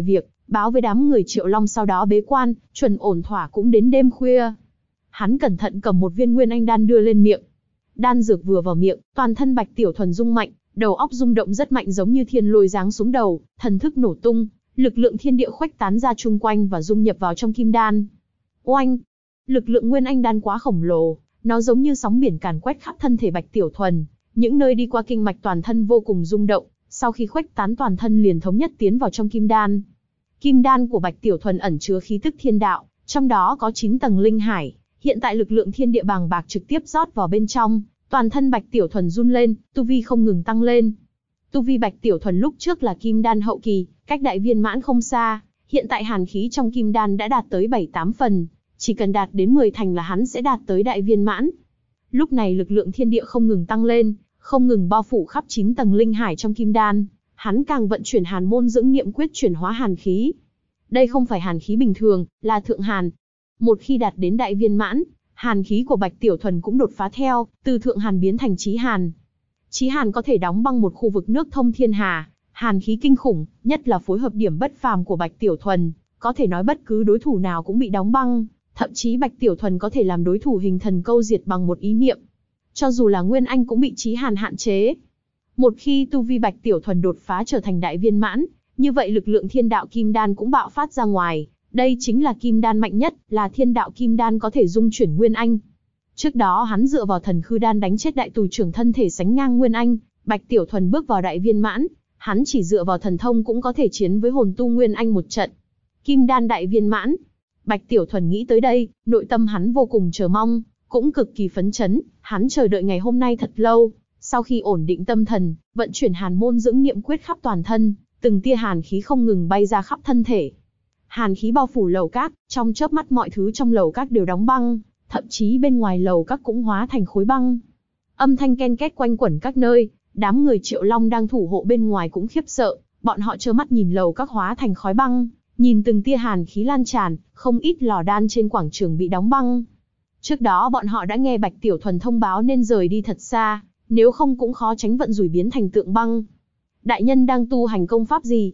báo với đám người Triệu Long sau đó bế quan, chuẩn ổn thỏa cũng đến đêm khuya. Hắn cẩn thận cầm một viên Nguyên Anh đan đưa lên miệng. Đan dược vừa vào miệng, toàn thân Bạch Tiểu Thuần rung mạnh, đầu óc rung động rất mạnh giống như thiên lôi giáng xuống đầu, thần thức nổ tung, lực lượng thiên địa khuếch tán ra chung quanh và dung nhập vào trong kim đan. Oanh! Lực lượng Nguyên Anh đan quá khổng lồ, nó giống như sóng biển càn quét khắp thân thể Bạch Tiểu Thuần, những nơi đi qua kinh mạch toàn thân vô cùng rung động, sau khi khuếch tán toàn thân liền thống nhất tiến vào trong kim đan. Kim đan của Bạch Tiểu Thuần ẩn chứa khí tức thiên đạo, trong đó có 9 tầng linh hải, hiện tại lực lượng thiên địa bàng bạc trực tiếp rót vào bên trong, toàn thân Bạch Tiểu Thuần run lên, tu vi không ngừng tăng lên. Tu vi Bạch Tiểu Thuần lúc trước là kim đan hậu kỳ, cách đại viên mãn không xa, hiện tại hàn khí trong kim đan đã đạt tới 7-8 phần, chỉ cần đạt đến 10 thành là hắn sẽ đạt tới đại viên mãn. Lúc này lực lượng thiên địa không ngừng tăng lên, không ngừng bao phủ khắp 9 tầng linh hải trong kim đan, hắn càng vận chuyển hàn môn dưỡng niệm quyết chuyển hóa hàn khí. Đây không phải hàn khí bình thường, là thượng hàn. Một khi đạt đến đại viên mãn, hàn khí của Bạch Tiểu Thuần cũng đột phá theo, từ thượng hàn biến thành chí hàn. Chí hàn có thể đóng băng một khu vực nước thông thiên hà, hàn khí kinh khủng, nhất là phối hợp điểm bất phàm của Bạch Tiểu Thuần, có thể nói bất cứ đối thủ nào cũng bị đóng băng, thậm chí Bạch Tiểu Thuần có thể làm đối thủ hình thần câu diệt bằng một ý niệm. Cho dù là Nguyên Anh cũng bị chí hàn hạn chế. Một khi tu vi Bạch Tiểu Thuần đột phá trở thành đại viên mãn, như vậy lực lượng thiên đạo kim đan cũng bạo phát ra ngoài. Đây chính là kim đan mạnh nhất, là thiên đạo kim đan có thể dung chuyển Nguyên Anh. Trước đó hắn dựa vào thần khư đan đánh chết đại tù trưởng thân thể sánh ngang Nguyên Anh, Bạch Tiểu Thuần bước vào đại viên mãn, hắn chỉ dựa vào thần thông cũng có thể chiến với hồn tu Nguyên Anh một trận. Kim đan đại viên mãn. Bạch Tiểu Thuần nghĩ tới đây, nội tâm hắn vô cùng chờ mong, cũng cực kỳ phấn chấn, hắn chờ đợi ngày hôm nay thật lâu. Sau khi ổn định tâm thần, vận chuyển hàn môn dưỡng niệm quyết khắp toàn thân, từng tia hàn khí không ngừng bay ra khắp thân thể. Hàn khí bao phủ lầu các, trong chớp mắt mọi thứ trong lầu các đều đóng băng, thậm chí bên ngoài lầu các cũng hóa thành khối băng. Âm thanh ken két quanh quẩn các nơi, đám người Triệu Long đang thủ hộ bên ngoài cũng khiếp sợ, bọn họ trơ mắt nhìn lầu các hóa thành khói băng, nhìn từng tia hàn khí lan tràn, không ít lò đan trên quảng trường bị đóng băng. Trước đó bọn họ đã nghe Bạch Tiểu Thuần thông báo nên rời đi thật xa, nếu không cũng khó tránh vận rủi biến thành tượng băng. Đại nhân đang tu hành công pháp gì?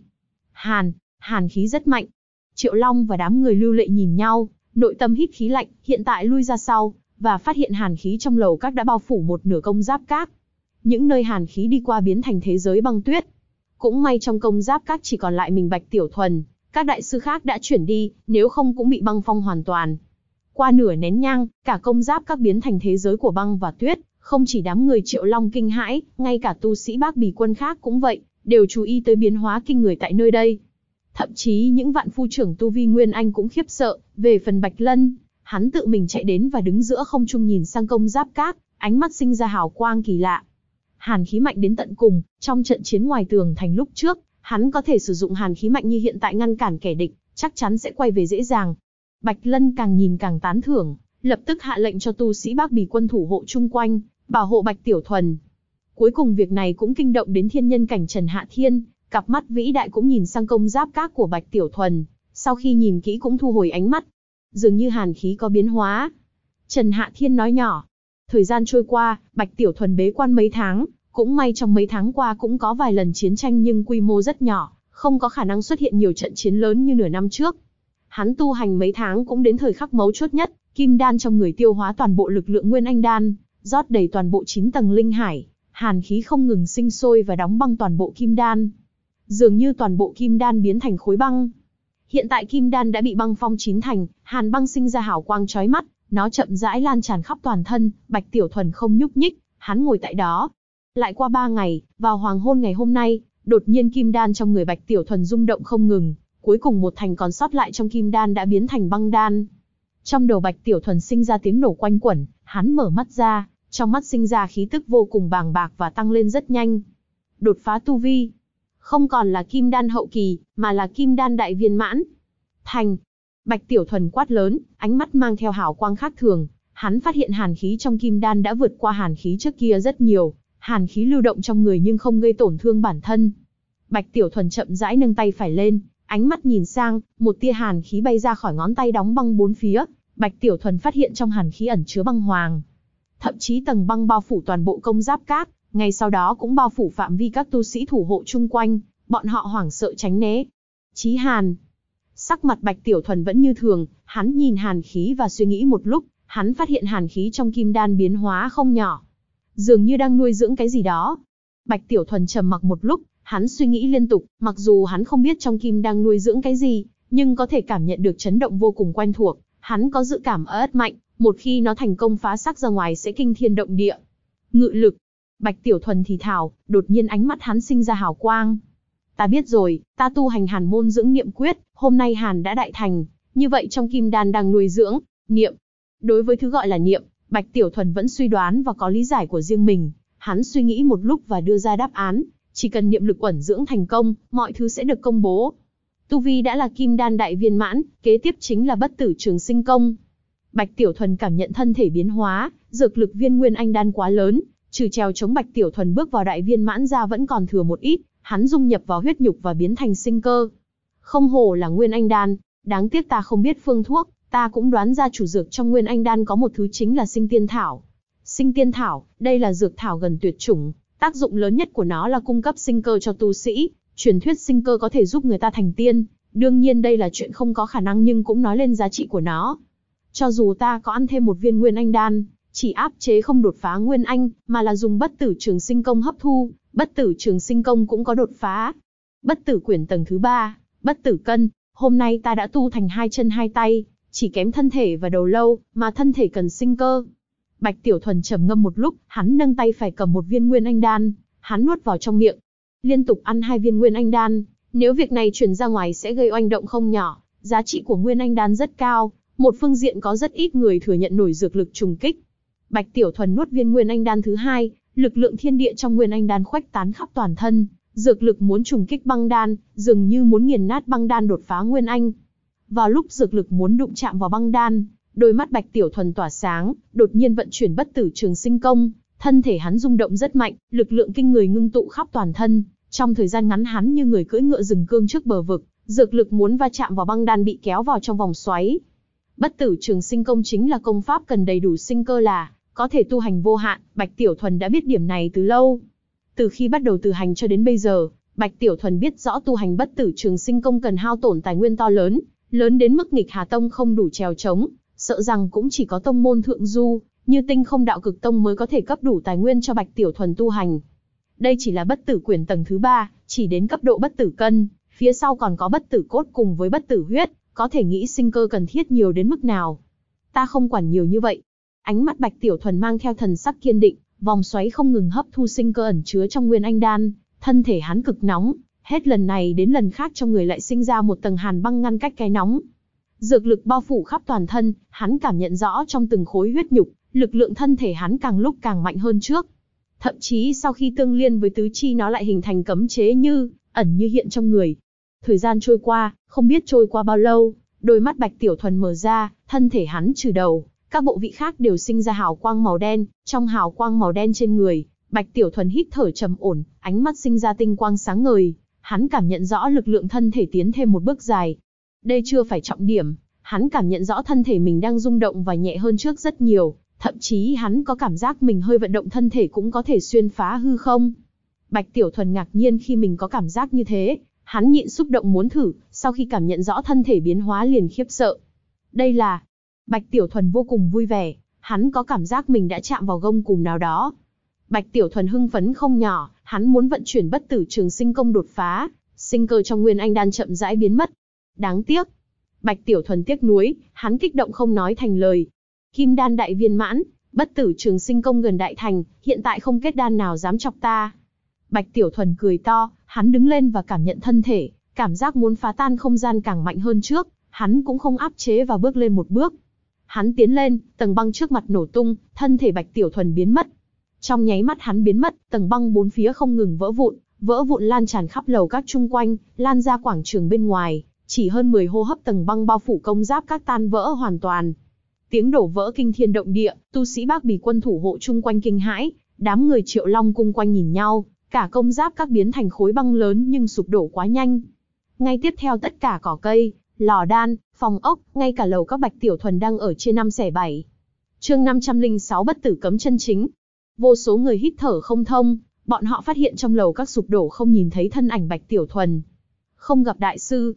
Hàn khí rất mạnh. Triệu Long và đám người Lưu Lệ nhìn nhau, nội tâm hít khí lạnh, hiện tại lui ra sau, và phát hiện hàn khí trong lầu các đã bao phủ một nửa công giáp các. Những nơi hàn khí đi qua biến thành thế giới băng tuyết. Cũng may trong công giáp các chỉ còn lại mình Bạch Tiểu Thuần, các đại sư khác đã chuyển đi, nếu không cũng bị băng phong hoàn toàn. Qua nửa nén nhang, cả công giáp các biến thành thế giới của băng và tuyết, không chỉ đám người Triệu Long kinh hãi, ngay cả tu sĩ Bác Bì quân khác cũng vậy, đều chú ý tới biến hóa kinh người tại nơi đây. Thậm chí những vạn phu trưởng tu vi Nguyên Anh cũng khiếp sợ, về phần Bạch Lân, hắn tự mình chạy đến và đứng giữa không trung nhìn sang công giáp các, ánh mắt sinh ra hào quang kỳ lạ. Hàn khí mạnh đến tận cùng, trong trận chiến ngoài tường thành lúc trước, hắn có thể sử dụng hàn khí mạnh như hiện tại ngăn cản kẻ địch, chắc chắn sẽ quay về dễ dàng. Bạch Lân càng nhìn càng tán thưởng, lập tức hạ lệnh cho tu sĩ Bác Bì quân thủ hộ chung quanh, bảo hộ Bạch Tiểu Thuần. Cuối cùng việc này cũng kinh động đến thiên nhân cảnh Trần Hạ Thiên, cặp mắt vĩ đại cũng nhìn sang công giáp các của Bạch Tiểu Thuần, sau khi nhìn kỹ cũng thu hồi ánh mắt. Dường như hàn khí có biến hóa. Trần Hạ Thiên nói nhỏ. Thời gian trôi qua, Bạch Tiểu Thuần bế quan mấy tháng, cũng may trong mấy tháng qua cũng có vài lần chiến tranh nhưng quy mô rất nhỏ, không có khả năng xuất hiện nhiều trận chiến lớn như nửa năm trước. Hắn tu hành mấy tháng cũng đến thời khắc mấu chốt nhất, kim đan trong người tiêu hóa toàn bộ lực lượng Nguyên Anh đan, rót đầy toàn bộ 9 tầng linh hải, hàn khí không ngừng sinh sôi và đóng băng toàn bộ kim đan. Dường như toàn bộ kim đan biến thành khối băng. Hiện tại kim đan đã bị băng phong 9 thành, hàn băng sinh ra hào quang chói mắt, nó chậm rãi lan tràn khắp toàn thân, Bạch Tiểu Thuần không nhúc nhích, hắn ngồi tại đó. Lại qua 3 ngày, vào hoàng hôn ngày hôm nay, đột nhiên kim đan trong người Bạch Tiểu Thuần rung động không ngừng, cuối cùng một thành còn sót lại trong kim đan đã biến thành băng đan. Trong đầu Bạch Tiểu Thuần sinh ra tiếng nổ quanh quẩn, hắn mở mắt ra, trong mắt sinh ra khí tức vô cùng bàng bạc và tăng lên rất nhanh. Đột phá tu vi, không còn là kim đan hậu kỳ, mà là kim đan đại viên mãn. Thành. Bạch Tiểu Thuần quát lớn, ánh mắt mang theo hào quang khác thường, hắn phát hiện hàn khí trong kim đan đã vượt qua hàn khí trước kia rất nhiều, hàn khí lưu động trong người nhưng không gây tổn thương bản thân. Bạch Tiểu Thuần chậm rãi nâng tay phải lên, ánh mắt nhìn sang, một tia hàn khí bay ra khỏi ngón tay đóng băng bốn phía. Bạch Tiểu Thuần phát hiện trong hàn khí ẩn chứa băng hoàng. Thậm chí tầng băng bao phủ toàn bộ công giáp các, ngay sau đó cũng bao phủ phạm vi các tu sĩ thủ hộ chung quanh, bọn họ hoảng sợ tránh né. Chí hàn. Sắc mặt Bạch Tiểu Thuần vẫn như thường, hắn nhìn hàn khí và suy nghĩ một lúc, hắn phát hiện hàn khí trong kim đan biến hóa không nhỏ. Dường như đang nuôi dưỡng cái gì đó. Bạch Tiểu Thuần trầm mặc một lúc, hắn suy nghĩ liên tục, mặc dù hắn không biết trong kim đang nuôi dưỡng cái gì, nhưng có thể cảm nhận được chấn động vô cùng quen thuộc, hắn có dự cảm ớt mạnh, một khi nó thành công phá xác ra ngoài sẽ kinh thiên động địa. Ngự lực. Bạch Tiểu Thuần thì thào, đột nhiên ánh mắt hắn sinh ra hào quang. Ta biết rồi, ta tu hành hàn môn dưỡng niệm quyết, hôm nay hàn đã đại thành, như vậy trong kim đan đang nuôi dưỡng, niệm. Đối với thứ gọi là niệm, Bạch Tiểu Thuần vẫn suy đoán và có lý giải của riêng mình, hắn suy nghĩ một lúc và đưa ra đáp án, chỉ cần niệm lực uẩn dưỡng thành công, mọi thứ sẽ được công bố. Tu vi đã là kim đan đại viên mãn, kế tiếp chính là bất tử trường sinh công. Bạch Tiểu Thuần cảm nhận thân thể biến hóa, dược lực viên nguyên anh đan quá lớn, trừ trèo chống Bạch Tiểu Thuần bước vào đại viên mãn ra vẫn còn thừa một ít, hắn dung nhập vào huyết nhục và biến thành sinh cơ. Không hổ là nguyên anh đan, đáng tiếc ta không biết phương thuốc, ta cũng đoán ra chủ dược trong nguyên anh đan có một thứ chính là sinh tiên thảo. Sinh tiên thảo, đây là dược thảo gần tuyệt chủng, tác dụng lớn nhất của nó là cung cấp sinh cơ cho tu sĩ, truyền thuyết sinh cơ có thể giúp người ta thành tiên, đương nhiên đây là chuyện không có khả năng nhưng cũng nói lên giá trị của nó. Cho dù ta có ăn thêm một viên nguyên anh đan, chỉ áp chế không đột phá nguyên anh, mà là dùng bất tử trường sinh công hấp thu, bất tử trường sinh công cũng có đột phá. Bất tử quyển tầng thứ 3, bất tử cân, hôm nay ta đã tu thành 2 chân 2 tay, chỉ kém thân thể và đầu lâu, mà thân thể cần sinh cơ. Bạch Tiểu Thuần trầm ngâm một lúc, hắn nâng tay phải cầm một viên nguyên anh đan, hắn nuốt vào trong miệng. Liên tục ăn 2 viên nguyên anh đan, nếu việc này truyền ra ngoài sẽ gây oanh động không nhỏ, giá trị của nguyên anh đan rất cao, một phương diện có rất ít người thừa nhận nổi dược lực trùng kích. Bạch Tiểu Thuần nuốt viên nguyên anh đan thứ 2, lực lượng thiên địa trong nguyên anh đan khuếch tán khắp toàn thân, dược lực muốn trùng kích băng đan, dường như muốn nghiền nát băng đan đột phá nguyên anh. Vào lúc dược lực muốn đụng chạm vào băng đan, đôi mắt Bạch Tiểu Thuần tỏa sáng, đột nhiên vận chuyển bất tử trường sinh công, thân thể hắn rung động rất mạnh, lực lượng kinh người ngưng tụ khắp toàn thân, trong thời gian ngắn hắn như người cưỡi ngựa rừng cương trước bờ vực, dược lực muốn va chạm vào băng đan bị kéo vào trong vòng xoáy. Bất tử trường sinh công chính là công pháp cần đầy đủ sinh cơ là có thể tu hành vô hạn, Bạch Tiểu Thuần đã biết điểm này từ lâu. Từ khi bắt đầu tu hành cho đến bây giờ, Bạch Tiểu Thuần biết rõ tu hành bất tử trường sinh công cần hao tổn tài nguyên to lớn, lớn đến mức nghịch Hà Tông không đủ trèo trống, sợ rằng cũng chỉ có tông môn thượng du, như Tinh Không Đạo Cực Tông mới có thể cấp đủ tài nguyên cho Bạch Tiểu Thuần tu hành. Đây chỉ là bất tử quyển tầng thứ 3, chỉ đến cấp độ bất tử cân, phía sau còn có bất tử cốt cùng với bất tử huyết, có thể nghĩ sinh cơ cần thiết nhiều đến mức nào. Ta không quản nhiều như vậy. Ánh mắt Bạch Tiểu Thuần mang theo thần sắc kiên định, vòng xoáy không ngừng hấp thu sinh cơ ẩn chứa trong nguyên anh đan, thân thể hắn cực nóng, hết lần này đến lần khác trong người lại sinh ra một tầng hàn băng ngăn cách cái nóng. Dược lực bao phủ khắp toàn thân, hắn cảm nhận rõ trong từng khối huyết nhục, lực lượng thân thể hắn càng lúc càng mạnh hơn trước. Thậm chí sau khi tương liên với tứ chi nó lại hình thành cấm chế như ẩn như hiện trong người. Thời gian trôi qua, không biết trôi qua bao lâu, đôi mắt Bạch Tiểu Thuần mở ra, thân thể hắn trừ đầu, các bộ vị khác đều sinh ra hào quang màu đen, trong hào quang màu đen trên người, Bạch Tiểu Thuần hít thở trầm ổn, ánh mắt sinh ra tinh quang sáng ngời, hắn cảm nhận rõ lực lượng thân thể tiến thêm một bước dài. Đây chưa phải trọng điểm, hắn cảm nhận rõ thân thể mình đang rung động và nhẹ hơn trước rất nhiều, thậm chí hắn có cảm giác mình hơi vận động thân thể cũng có thể xuyên phá hư không. Bạch Tiểu Thuần ngạc nhiên khi mình có cảm giác như thế, hắn nhịn xúc động muốn thử, sau khi cảm nhận rõ thân thể biến hóa liền khiếp sợ. Đây là... Bạch Tiểu Thuần vô cùng vui vẻ, hắn có cảm giác mình đã chạm vào gông cùm nào đó. Bạch Tiểu Thuần hưng phấn không nhỏ, hắn muốn vận chuyển bất tử trường sinh công đột phá, sinh cơ trong nguyên anh đan chậm rãi biến mất. Đáng tiếc. Bạch Tiểu Thuần tiếc nuối, hắn kích động không nói thành lời. Kim đan đại viên mãn, bất tử trường sinh công gần đại thành, hiện tại không kết đan nào dám chọc ta. Bạch Tiểu Thuần cười to, hắn đứng lên và cảm nhận thân thể, cảm giác muốn phá tan không gian càng mạnh hơn trước, hắn cũng không áp chế và bước lên một bước. Hắn tiến lên, tầng băng trước mặt nổ tung, thân thể Bạch Tiểu Thuần biến mất. Trong nháy mắt hắn biến mất, tầng băng bốn phía không ngừng vỡ vụn lan tràn khắp lầu các chung quanh, lan ra quảng trường bên ngoài, chỉ hơn 10 hô hấp tầng băng bao phủ công giáp các tan vỡ hoàn toàn. Tiếng đổ vỡ kinh thiên động địa, tu sĩ Bác Bì quân thủ hộ chung quanh kinh hãi, đám người Triệu Long cung quanh nhìn nhau, cả công giáp các biến thành khối băng lớn nhưng sụp đổ quá nhanh. Ngay tiếp theo tất cả cỏ cây, lò đan, phòng ốc, ngay cả lầu các Bạch Tiểu Thuần đang ở chia 5 xẻ 7. Chương 506 bất tử cấm chân chính. Vô số người hít thở không thông, bọn họ phát hiện trong lầu các sụp đổ không nhìn thấy thân ảnh Bạch Tiểu Thuần. Không gặp đại sư.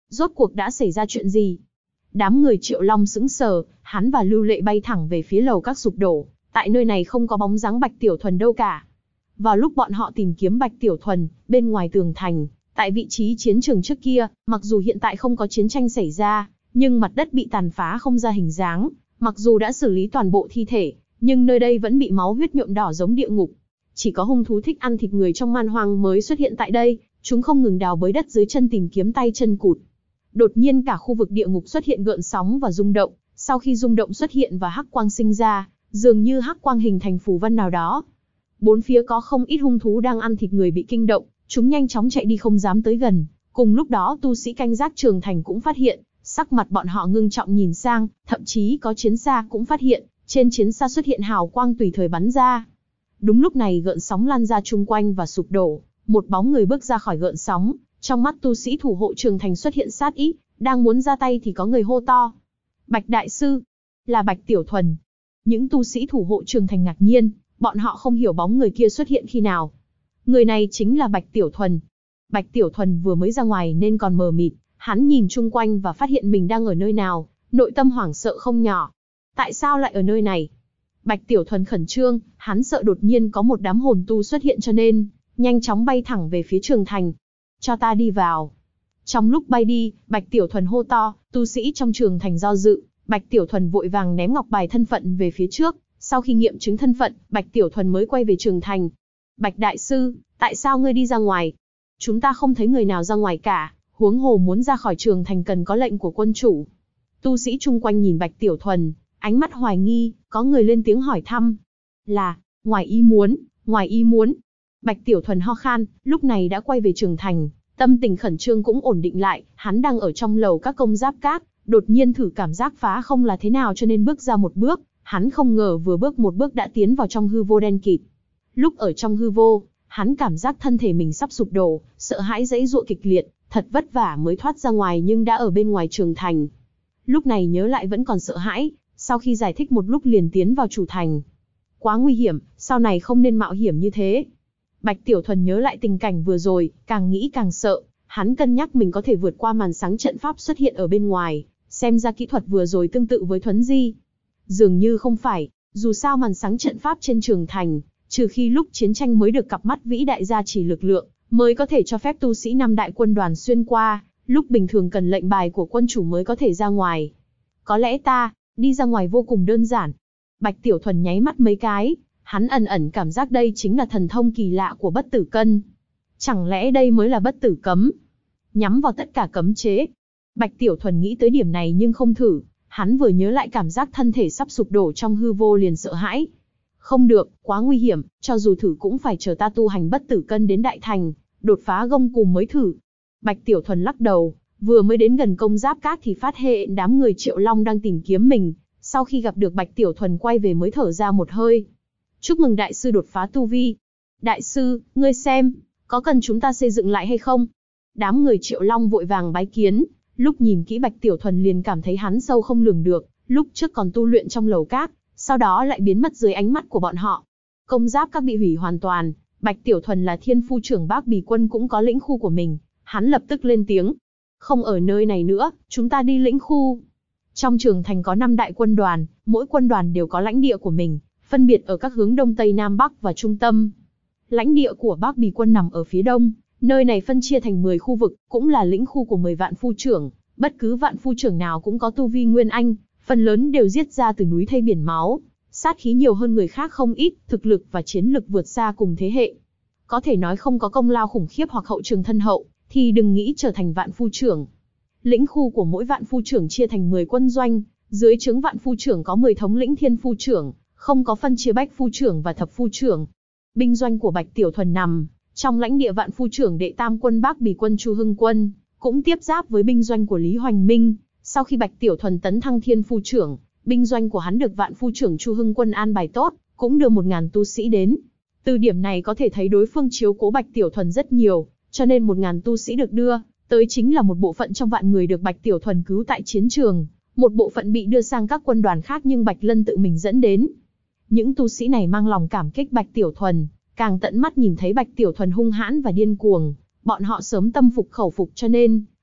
Rốt cuộc đã xảy ra chuyện gì? Đám người Triệu Long sững sờ, hắn và Lưu Lệ bay thẳng về phía lầu các sụp đổ, tại nơi này không có bóng dáng Bạch Tiểu Thuần đâu cả. Vào lúc bọn họ tìm kiếm Bạch Tiểu Thuần, bên ngoài tường thành, tại vị trí chiến trường trước kia, mặc dù hiện tại không có chiến tranh xảy ra, nhưng mặt đất bị tàn phá không ra hình dáng, mặc dù đã xử lý toàn bộ thi thể, nhưng nơi đây vẫn bị máu huyết nhuộm đỏ giống địa ngục. Chỉ có hung thú thích ăn thịt người trong man hoang mới xuất hiện tại đây, chúng không ngừng đào bới đất dưới chân tìm kiếm tay chân cụt. Đột nhiên cả khu vực địa ngục xuất hiện gợn sóng và rung động, sau khi rung động xuất hiện và hắc quang sinh ra, dường như hắc quang hình thành phù văn nào đó. Bốn phía có không ít hung thú đang ăn thịt người bị kinh động, chúng nhanh chóng chạy đi không dám tới gần. Cùng lúc đó tu sĩ canh gác trường thành cũng phát hiện, sắc mặt bọn họ ngưng trọng nhìn sang, thậm chí có chiến xa cũng phát hiện, trên chiến xa xuất hiện hào quang tùy thời bắn ra. Đúng lúc này gợn sóng lan ra chung quanh và sụp đổ, một bóng người bước ra khỏi gợn sóng, trong mắt tu sĩ thủ hộ trường thành xuất hiện sát ý, đang muốn ra tay thì có người hô to. Bạch Đại Sư, là Bạch Tiểu Thuần. Những tu sĩ thủ hộ trường thành ngạc nhiên, bọn họ không hiểu bóng người kia xuất hiện khi nào. Người này chính là Bạch Tiểu Thuần. Bạch Tiểu Thuần vừa mới ra ngoài nên còn mờ mịt, hắn nhìn chung quanh và phát hiện mình đang ở nơi nào, nội tâm hoảng sợ không nhỏ. Tại sao lại ở nơi này? Bạch Tiểu Thuần khẩn trương, hắn sợ đột nhiên có một đám hồn tu xuất hiện cho nên, nhanh chóng bay thẳng về phía trường thành. Cho ta đi vào. Trong lúc bay đi, Bạch Tiểu Thuần hô to, tu sĩ trong trường thành do dự, Bạch Tiểu Thuần vội vàng ném ngọc bài thân phận về phía trước, sau khi nghiệm chứng thân phận, Bạch Tiểu Thuần mới quay về trường thành. Bạch Đại Sư, tại sao ngươi đi ra ngoài? Chúng ta không thấy người nào ra ngoài cả, huống hồ muốn ra khỏi trường thành cần có lệnh của quân chủ. Tu sĩ chung quanh nhìn Bạch Tiểu Thuần, ánh mắt hoài nghi, có người lên tiếng hỏi thăm. Là, ngoài ý muốn, ngoài ý muốn. Bạch Tiểu Thuần ho khan, lúc này đã quay về trường thành, tâm tình khẩn trương cũng ổn định lại, hắn đang ở trong lầu các công giáp các, đột nhiên thử cảm giác phá không là thế nào cho nên bước ra một bước, hắn không ngờ vừa bước một bước đã tiến vào trong hư vô đen kịt. Lúc ở trong hư vô, hắn cảm giác thân thể mình sắp sụp đổ, sợ hãi giãy giụa kịch liệt, thật vất vả mới thoát ra ngoài nhưng đã ở bên ngoài trường thành. Lúc này nhớ lại vẫn còn sợ hãi, sau khi giải thích một lúc liền tiến vào chủ thành. Quá nguy hiểm, sau này không nên mạo hiểm như thế. Bạch Tiểu Thuần nhớ lại tình cảnh vừa rồi, càng nghĩ càng sợ, hắn cân nhắc mình có thể vượt qua màn sáng trận pháp xuất hiện ở bên ngoài, xem ra kỹ thuật vừa rồi tương tự với thuấn di. Dường như không phải, dù sao màn sáng trận pháp trên trường thành, trừ khi lúc chiến tranh mới được cặp mắt vĩ đại gia trì lực lượng, mới có thể cho phép tu sĩ 5 đại quân đoàn xuyên qua, lúc bình thường cần lệnh bài của quân chủ mới có thể ra ngoài. Có lẽ ta, đi ra ngoài vô cùng đơn giản. Bạch Tiểu Thuần nháy mắt mấy cái, hắn ẩn ẩn cảm giác đây chính là thần thông kỳ lạ của bất tử cân. Chẳng lẽ đây mới là bất tử cấm? Nhắm vào tất cả cấm chế. Bạch Tiểu Thuần nghĩ tới điểm này nhưng không thử, hắn vừa nhớ lại cảm giác thân thể sắp sụp đổ trong hư vô liền sợ hãi. Không được, quá nguy hiểm, cho dù thử cũng phải chờ ta tu hành bất tử cân đến đại thành, đột phá gông cùm mới thử. Bạch Tiểu Thuần lắc đầu, vừa mới đến gần công giáp các thì phát hiện đám người Triệu Long đang tìm kiếm mình, sau khi gặp được Bạch Tiểu Thuần quay về mới thở ra một hơi. Chúc mừng đại sư đột phá tu vi. Đại sư, ngươi xem, có cần chúng ta xây dựng lại hay không? Đám người Triệu Long vội vàng bái kiến, lúc nhìn kỹ Bạch Tiểu Thuần liền cảm thấy hắn sâu không lường được, lúc trước còn tu luyện trong lầu các, sau đó lại biến mất dưới ánh mắt của bọn họ. Công giáp các bị hủy hoàn toàn, Bạch Tiểu Thuần là thiên phu trưởng Bác Bì quân cũng có lĩnh khu của mình, hắn lập tức lên tiếng. Không ở nơi này nữa, chúng ta đi lĩnh khu. Trong trường thành có 5 đại quân đoàn, mỗi quân đoàn đều có lãnh địa của mình, phân biệt ở các hướng đông tây nam bắc và trung tâm. Lãnh địa của Bác Bì quân nằm ở phía đông, nơi này phân chia thành 10 khu vực, cũng là lĩnh khu của 10 vạn phu trưởng, bất cứ vạn phu trưởng nào cũng có tu vi nguyên anh, phần lớn đều giết ra từ núi thây biển máu, sát khí nhiều hơn người khác không ít, thực lực và chiến lực vượt xa cùng thế hệ. Có thể nói không có công lao khủng khiếp hoặc hậu trường thân hậu, thì đừng nghĩ trở thành vạn phu trưởng. Lĩnh khu của mỗi vạn phu trưởng chia thành 10 quân doanh, dưới trướng vạn phu trưởng có 10 thống lĩnh thiên phu trưởng, không có phân chia bách phu trưởng và thập phu trưởng. Binh doanh của Bạch Tiểu Thuần nằm trong lãnh địa vạn phu trưởng đệ tam quân Bác Bì quân Chu Hưng Quân, cũng tiếp giáp với binh doanh của Lý Hoành Minh. Sau khi Bạch Tiểu Thuần tấn thăng thiên phu trưởng, binh doanh của hắn được vạn phu trưởng Chu Hưng Quân an bài tốt, cũng đưa 1000 tu sĩ đến. Từ điểm này có thể thấy đối phương chiếu cố Bạch Tiểu Thuần rất nhiều, cho nên 1000 tu sĩ được đưa tới chính là một bộ phận trong vạn người được Bạch Tiểu Thuần cứu tại chiến trường, một bộ phận bị đưa sang các quân đoàn khác nhưng Bạch Lân tự mình dẫn đến. Những tu sĩ này mang lòng cảm kích Bạch Tiểu Thuần, càng tận mắt nhìn thấy Bạch Tiểu Thuần hung hãn và điên cuồng, bọn họ sớm tâm phục khẩu phục cho nên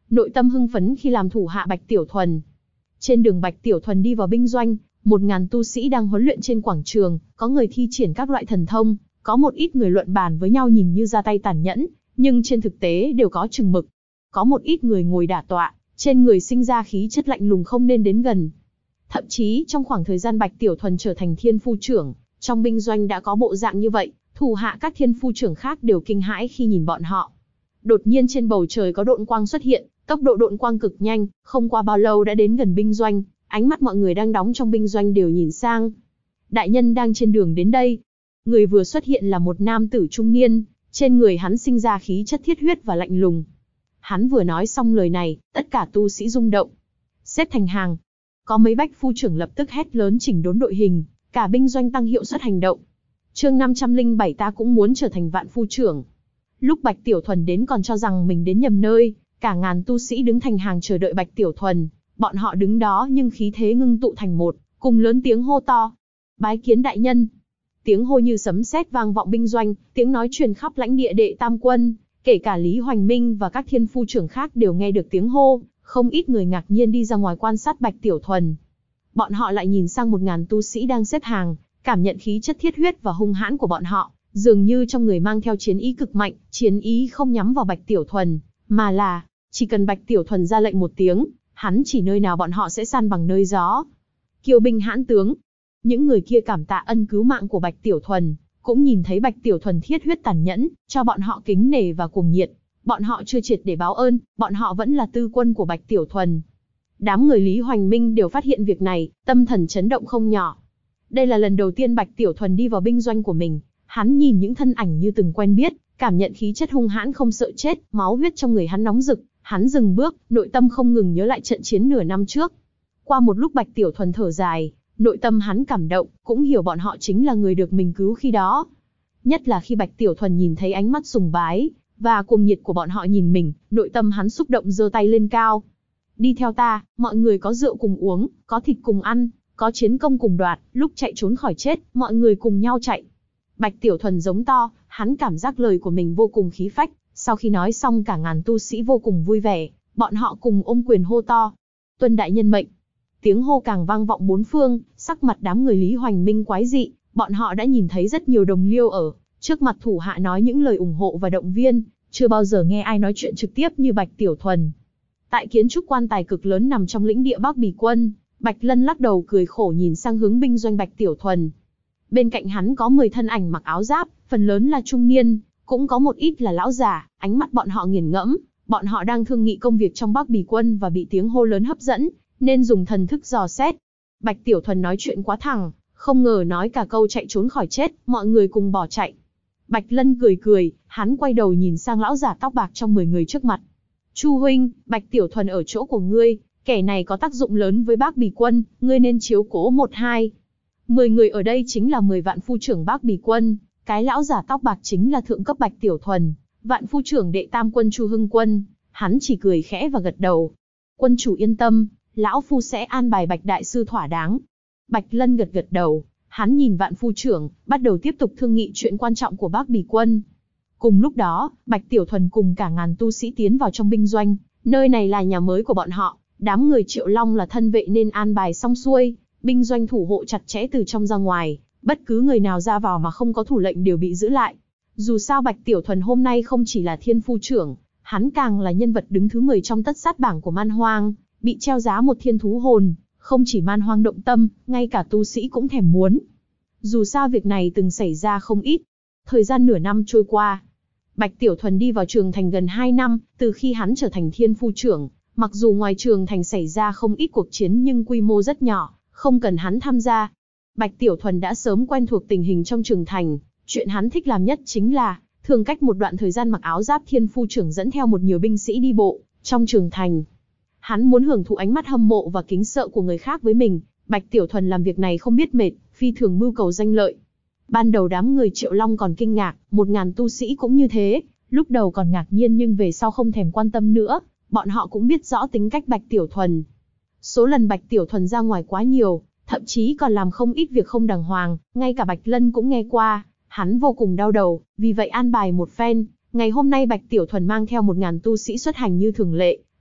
nội tâm hưng phấn khi làm thủ hạ Bạch Tiểu Thuần. Trên đường Bạch Tiểu Thuần đi vào binh doanh, 1000 tu sĩ đang huấn luyện trên quảng trường, có người thi triển các loại thần thông, có một ít người luận bàn với nhau nhìn như ra tay tàn nhẫn, nhưng trên thực tế đều có chừng mực. Có một ít người ngồi đả tọa, trên người sinh ra khí chất lạnh lùng không nên đến gần. Thậm chí trong khoảng thời gian Bạch Tiểu Thuần trở thành thiên phu trưởng, trong binh doanh đã có bộ dạng như vậy, thủ hạ các thiên phu trưởng khác đều kinh hãi khi nhìn bọn họ. Đột nhiên trên bầu trời có độn quang xuất hiện, tốc độ độn quang cực nhanh, không qua bao lâu đã đến gần binh doanh, ánh mắt mọi người đang đóng trong binh doanh đều nhìn sang. Đại nhân đang trên đường đến đây. Người vừa xuất hiện là một nam tử trung niên, trên người hắn sinh ra khí chất thiết huyết và lạnh lùng. Hắn vừa nói xong lời này, tất cả tu sĩ rung động. Xếp thành hàng. Có mấy bách phu trưởng lập tức hét lớn chỉnh đốn đội hình, cả binh doanh tăng hiệu suất hành động. Chương 507 ta cũng muốn trở thành vạn phu trưởng. Lúc Bạch Tiểu Thuần đến còn cho rằng mình đến nhầm nơi, cả ngàn tu sĩ đứng thành hàng chờ đợi Bạch Tiểu Thuần. Bọn họ đứng đó nhưng khí thế ngưng tụ thành một, cùng lớn tiếng hô to. Bái kiến đại nhân. Tiếng hô như sấm sét vang vọng binh doanh, tiếng nói truyền khắp lãnh địa Đệ Tam Quân, kể cả Lý Hoành Minh và các thiên phu trưởng khác đều nghe được tiếng hô, không ít người ngạc nhiên đi ra ngoài quan sát Bạch Tiểu Thuần. Bọn họ lại nhìn sang 1000 tu sĩ đang xếp hàng, cảm nhận khí chất thiết huyết và hung hãn của bọn họ, dường như trong người mang theo chiến ý cực mạnh, chiến ý không nhắm vào Bạch Tiểu Thuần, mà là, chỉ cần Bạch Tiểu Thuần ra lệnh một tiếng, hắn chỉ nơi nào bọn họ sẽ san bằng nơi gió. Kiêu binh hãn tướng. Những người kia cảm tạ ân cứu mạng của Bạch Tiểu Thuần, cũng nhìn thấy Bạch Tiểu Thuần thiết huyết tàn nhẫn, cho bọn họ kính nể và cuồng nhiệt. Bọn họ chưa triệt để báo ơn, bọn họ vẫn là tư quân của Bạch Tiểu Thuần. Đám người Lý Hoành Minh đều phát hiện việc này, tâm thần chấn động không nhỏ. Đây là lần đầu tiên Bạch Tiểu Thuần đi vào binh doanh của mình, hắn nhìn những thân ảnh như từng quen biết, cảm nhận khí chất hung hãn không sợ chết, máu huyết trong người hắn nóng rực, hắn dừng bước, nội tâm không ngừng nhớ lại trận chiến nửa năm trước. Qua một lúc Bạch Tiểu Thuần thở dài, nội tâm hắn cảm động, cũng hiểu bọn họ chính là người được mình cứu khi đó. Nhất là khi Bạch Tiểu Thuần nhìn thấy ánh mắt sùng bái và cuồng nhiệt của bọn họ nhìn mình, nội tâm hắn xúc động giơ tay lên cao. Đi theo ta, mọi người có rượu cùng uống, có thịt cùng ăn, có chiến công cùng đoạt, lúc chạy trốn khỏi chết, mọi người cùng nhau chạy. Bạch Tiểu Thuần giống to, hắn cảm giác lời của mình vô cùng khí phách, sau khi nói xong cả ngàn tu sĩ vô cùng vui vẻ, bọn họ cùng ôm quyền hô to. Tuân đại nhân mệnh. Tiếng hô càng vang vọng bốn phương, sắc mặt đám người Lý Hoành Minh quái dị, bọn họ đã nhìn thấy rất nhiều đồng liêu ở trước mặt thủ hạ nói những lời ủng hộ và động viên, chưa bao giờ nghe ai nói chuyện trực tiếp như Bạch Tiểu Thuần. Tại kiến trúc quan tài cực lớn nằm trong lĩnh địa Bắc Bỉ Quân, Bạch Lân lắc đầu cười khổ nhìn sang hướng binh doanh Bạch Tiểu Thuần. Bên cạnh hắn có 10 thân ảnh mặc áo giáp, phần lớn là trung niên, cũng có một ít là lão già, ánh mắt bọn họ nghiền ngẫm, bọn họ đang thương nghị công việc trong Bắc Bỉ Quân và bị tiếng hô lớn hấp dẫn, nên dùng thần thức dò xét. Bạch Tiểu Thuần nói chuyện quá thẳng, không ngờ nói cả câu chạy trốn khỏi chết, mọi người cùng bỏ chạy. Bạch Lân cười cười, hắn quay đầu nhìn sang lão giả tóc bạc trong 10 người trước mặt. Chu huynh, Bạch Tiểu Thuần ở chỗ của ngươi, kẻ này có tác dụng lớn với Bắc Bỉ Quân, ngươi nên chiếu cố 1-2. 10 người ở đây chính là 10 vạn phu trưởng Bắc Bỉ Quân, cái lão giả tóc bạc chính là thượng cấp Bạch Tiểu Thuần, vạn phu trưởng Đệ Tam Quân Chu Hưng Quân, hắn chỉ cười khẽ và gật đầu. Quân chủ yên tâm, lão phu sẽ an bài Bạch đại sư thỏa đáng. Bạch Lân gật gật đầu, hắn nhìn vạn phu trưởng, bắt đầu tiếp tục thương nghị chuyện quan trọng của Bắc Bỉ Quân. Cùng lúc đó, Bạch Tiểu Thuần cùng cả ngàn tu sĩ tiến vào trong binh doanh, nơi này là nhà mới của bọn họ, đám người Triệu Long là thân vệ nên an bài xong xuôi, binh doanh thủ hộ chặt chẽ từ trong ra ngoài, bất cứ người nào ra vào mà không có thủ lệnh đều bị giữ lại. Dù sao Bạch Tiểu Thuần hôm nay không chỉ là thiên phu trưởng, hắn càng là nhân vật đứng thứ 10 trong tất sát bảng của Man Hoang, bị treo giá một thiên thú hồn, không chỉ Man Hoang động tâm, ngay cả tu sĩ cũng thèm muốn. Dù sao việc này từng xảy ra không ít. Thời gian nửa năm trôi qua, Bạch Tiểu Thuần đi vào Trường Thành gần 2 năm, từ khi hắn trở thành thiên phu trưởng, mặc dù ngoài Trường Thành xảy ra không ít cuộc chiến nhưng quy mô rất nhỏ, không cần hắn tham gia. Bạch Tiểu Thuần đã sớm quen thuộc tình hình trong Trường Thành, chuyện hắn thích làm nhất chính là, thường cách một đoạn thời gian mặc áo giáp thiên phu trưởng dẫn theo một nhiều binh sĩ đi bộ, trong Trường Thành. Hắn muốn hưởng thụ ánh mắt hâm mộ và kính sợ của người khác với mình, Bạch Tiểu Thuần làm việc này không biết mệt, phi thường mưu cầu danh lợi. Ban đầu đám người Triệu Long còn kinh ngạc, 1000 tu sĩ cũng như thế, lúc đầu còn ngạc nhiên nhưng về sau không thèm quan tâm nữa, bọn họ cũng biết rõ tính cách Bạch Tiểu Thuần. Số lần Bạch Tiểu Thuần ra ngoài quá nhiều, thậm chí còn làm không ít việc không đàng hoàng, ngay cả Bạch Lân cũng nghe qua, hắn vô cùng đau đầu, vì vậy an bài một phen, ngày hôm nay Bạch Tiểu Thuần mang theo 1000 tu sĩ xuất hành như thường lệ,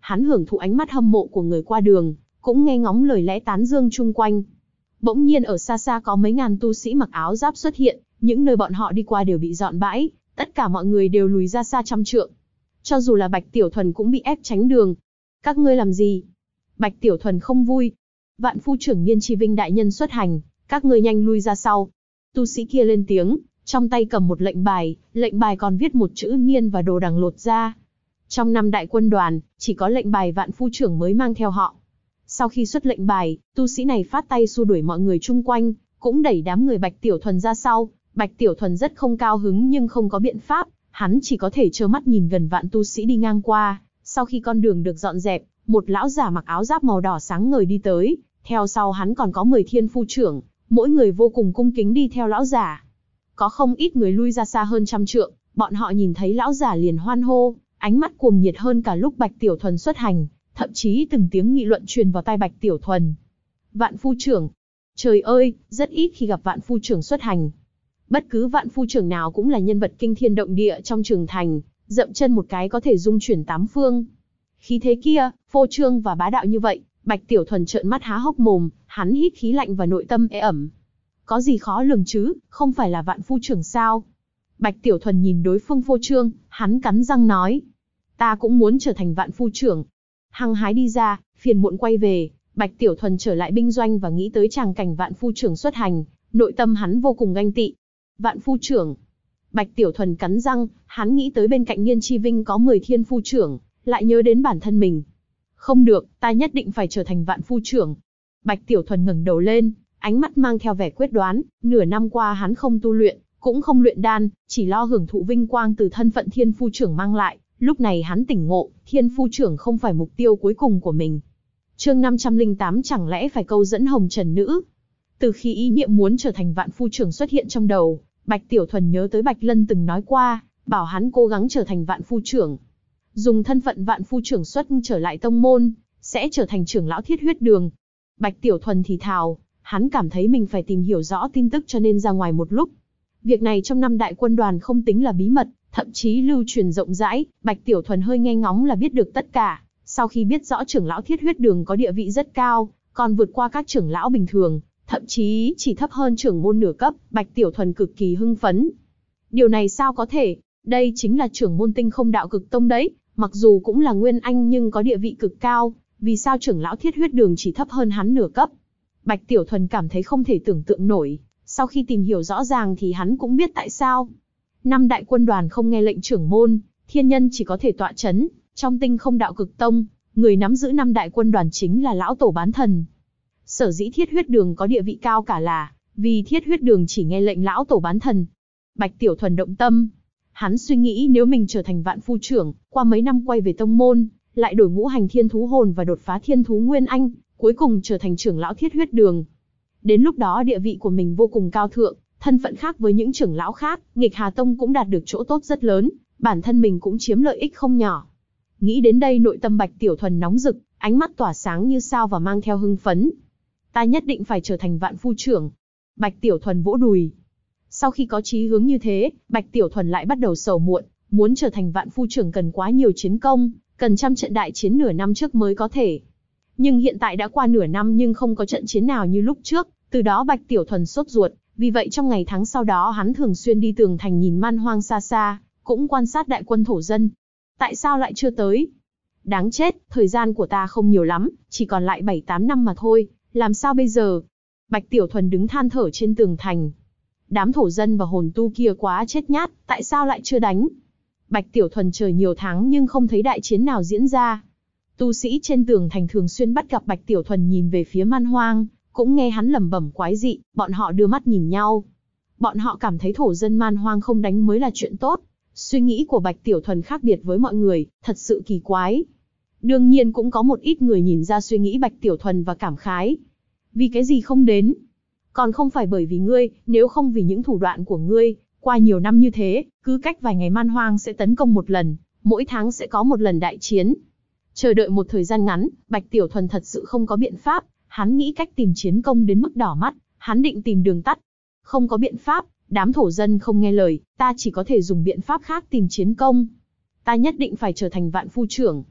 hắn hưởng thụ ánh mắt hâm mộ của người qua đường, cũng nghe ngóng lời lẽ tán dương chung quanh. Bỗng nhiên ở xa xa có mấy ngàn tu sĩ mặc áo giáp xuất hiện, những nơi bọn họ đi qua đều bị dọn bãi, tất cả mọi người đều lùi ra xa trăm trượng. Cho dù là Bạch Tiểu Thuần cũng bị ép tránh đường. Các ngươi làm gì? Bạch Tiểu Thuần không vui. Vạn phu trưởng Niên Chi Vinh đại nhân xuất hành, các ngươi nhanh lui ra sau. Tu sĩ kia lên tiếng, trong tay cầm một lệnh bài còn viết một chữ Niên và đồ đằng lột ra. Trong 5 đại quân đoàn, chỉ có lệnh bài vạn phu trưởng mới mang theo họ. Sau khi xuất lệnh bài, tu sĩ này phát tay xua đuổi mọi người chung quanh, cũng đẩy đám người Bạch Tiểu Thuần ra sau. Bạch Tiểu Thuần rất không cao hứng nhưng không có biện pháp, hắn chỉ có thể trơ mắt nhìn gần vạn tu sĩ đi ngang qua. Sau khi con đường được dọn dẹp, một lão giả mặc áo giáp màu đỏ sáng ngời đi tới, theo sau hắn còn có 10 thiên phu trưởng, mỗi người vô cùng cung kính đi theo lão giả. Có không ít người lui ra xa hơn trăm trượng, bọn họ nhìn thấy lão giả liền hoan hô, ánh mắt cuồng nhiệt hơn cả lúc Bạch Tiểu Thuần xuất hành, thậm chí từng tiếng nghị luận truyền vào tai Bạch Tiểu Thuần. Vạn phu trưởng, trời ơi, rất ít khi gặp vạn phu trưởng xuất hành. Bất cứ vạn phu trưởng nào cũng là nhân vật kinh thiên động địa trong trường thành, dậm chân một cái có thể dung chuyển 8 phương. Khí thế kia, phô trương và bá đạo như vậy, Bạch Tiểu Thuần trợn mắt há hốc mồm, hắn hít khí lạnh và nội tâm ê ẩm. Có gì khó lường chứ, không phải là vạn phu trưởng sao? Bạch Tiểu Thuần nhìn đối phương phô trương, hắn cắn răng nói. Ta cũng muốn trở thành vạn phu trưởng. Hăng hái đi ra, phiền muộn quay về, Bạch Tiểu Thuần trở lại binh doanh và nghĩ tới tràng cảnh vạn phu trưởng xuất hành, nội tâm hắn vô cùng ganh tị. Vạn phu trưởng. Bạch Tiểu Thuần cắn răng, hắn nghĩ tới bên cạnh Niên Chi Vinh có 10 thiên phu trưởng, lại nhớ đến bản thân mình. Không được, ta nhất định phải trở thành vạn phu trưởng. Bạch Tiểu Thuần ngẩng đầu lên, ánh mắt mang theo vẻ quyết đoán, nửa năm qua hắn không tu luyện, cũng không luyện đan, chỉ lo hưởng thụ vinh quang từ thân phận thiên phu trưởng mang lại. Lúc này hắn tỉnh ngộ, thiên phu trưởng không phải mục tiêu cuối cùng của mình. Chương 508 chẳng lẽ phải câu dẫn Hồng Trần Nữ. Từ khi ý niệm muốn trở thành vạn phu trưởng xuất hiện trong đầu, Bạch Tiểu Thuần nhớ tới Bạch Lân từng nói qua, bảo hắn cố gắng trở thành vạn phu trưởng. Dùng thân phận vạn phu trưởng xuất trở lại tông môn, sẽ trở thành trưởng lão Thiết Huyết Đường. Bạch Tiểu Thuần thì thào, hắn cảm thấy mình phải tìm hiểu rõ tin tức cho nên ra ngoài một lúc. Việc này trong 5 đại quân đoàn không tính là bí mật, thậm chí lưu truyền rộng rãi, Bạch Tiểu Thuần hơi nghe ngóng là biết được tất cả. Sau khi biết rõ trưởng lão Thiết Huyết Đường có địa vị rất cao, còn vượt qua các trưởng lão bình thường, thậm chí chỉ thấp hơn trưởng môn nửa cấp, Bạch Tiểu Thuần cực kỳ hưng phấn. Điều này sao có thể? Đây chính là trưởng môn Tinh Không Đạo Cực Tông đấy, mặc dù cũng là nguyên anh nhưng có địa vị cực cao, vì sao trưởng lão Thiết Huyết Đường chỉ thấp hơn hắn nửa cấp? Bạch Tiểu Thuần cảm thấy không thể tưởng tượng nổi, sau khi tìm hiểu rõ ràng thì hắn cũng biết tại sao. 5 đại quân đoàn không nghe lệnh trưởng môn, thiên nhân chỉ có thể tọa chấn, trong Tinh Không Đạo Cực Tông, người nắm giữ 5 đại quân đoàn chính là lão tổ bán thần. Sở dĩ Thiết Huyết Đường có địa vị cao cả là vì Thiết Huyết Đường chỉ nghe lệnh lão tổ bán thần. Bạch Tiểu Thuần động tâm, hắn suy nghĩ nếu mình trở thành vạn phu trưởng, qua mấy năm quay về tông môn, lại đổi ngũ hành thiên thú hồn và đột phá thiên thú nguyên anh, cuối cùng trở thành trưởng lão Thiết Huyết Đường. Đến lúc đó địa vị của mình vô cùng cao thượng, thân phận khác với những trưởng lão khác, Nghịch Hà Tông cũng đạt được chỗ tốt rất lớn, bản thân mình cũng chiếm lợi ích không nhỏ. Nghĩ đến đây nội tâm Bạch Tiểu Thuần nóng rực, ánh mắt tỏa sáng như sao và mang theo hưng phấn. Ta nhất định phải trở thành vạn phu trưởng. Bạch Tiểu Thuần vỗ đùi. Sau khi có chí hướng như thế, Bạch Tiểu Thuần lại bắt đầu sầu muộn, muốn trở thành vạn phu trưởng cần quá nhiều chiến công, cần trăm trận đại chiến nửa năm trước mới có thể. Nhưng hiện tại đã qua nửa năm nhưng không có trận chiến nào như lúc trước, từ đó Bạch Tiểu Thuần sốt ruột, vì vậy trong ngày tháng sau đó hắn thường xuyên đi tường thành nhìn man hoang xa xa, cũng quan sát đại quân thổ dân. Tại sao lại chưa tới? Đáng chết, thời gian của ta không nhiều lắm, chỉ còn lại 7-8 năm mà thôi, làm sao bây giờ? Bạch Tiểu Thuần đứng than thở trên tường thành. Đám thổ dân và hồn tu kia quá chết nhát, tại sao lại chưa đánh? Bạch Tiểu Thuần chờ nhiều tháng nhưng không thấy đại chiến nào diễn ra. Tu sĩ trên tường thành thường xuyên bắt gặp Bạch Tiểu Thuần nhìn về phía man hoang, cũng nghe hắn lẩm bẩm quái dị, bọn họ đưa mắt nhìn nhau. Bọn họ cảm thấy thổ dân man hoang không đánh mới là chuyện tốt. Suy nghĩ của Bạch Tiểu Thuần khác biệt với mọi người, thật sự kỳ quái. Đương nhiên cũng có một ít người nhìn ra suy nghĩ Bạch Tiểu Thuần và cảm khái. Vì cái gì không đến? Còn không phải bởi vì ngươi, nếu không vì những thủ đoạn của ngươi, qua nhiều năm như thế, cứ cách vài ngày man hoang sẽ tấn công một lần, mỗi tháng sẽ có một lần đại chiến. Chờ đợi một thời gian ngắn, Bạch Tiểu Thuần thật sự không có biện pháp, hắn nghĩ cách tìm chiến công đến mức đỏ mắt, hắn định tìm đường tắt. Không có biện pháp, đám thổ dân không nghe lời, ta chỉ có thể dùng biện pháp khác tìm chiến công. Ta nhất định phải trở thành vạn phu trưởng.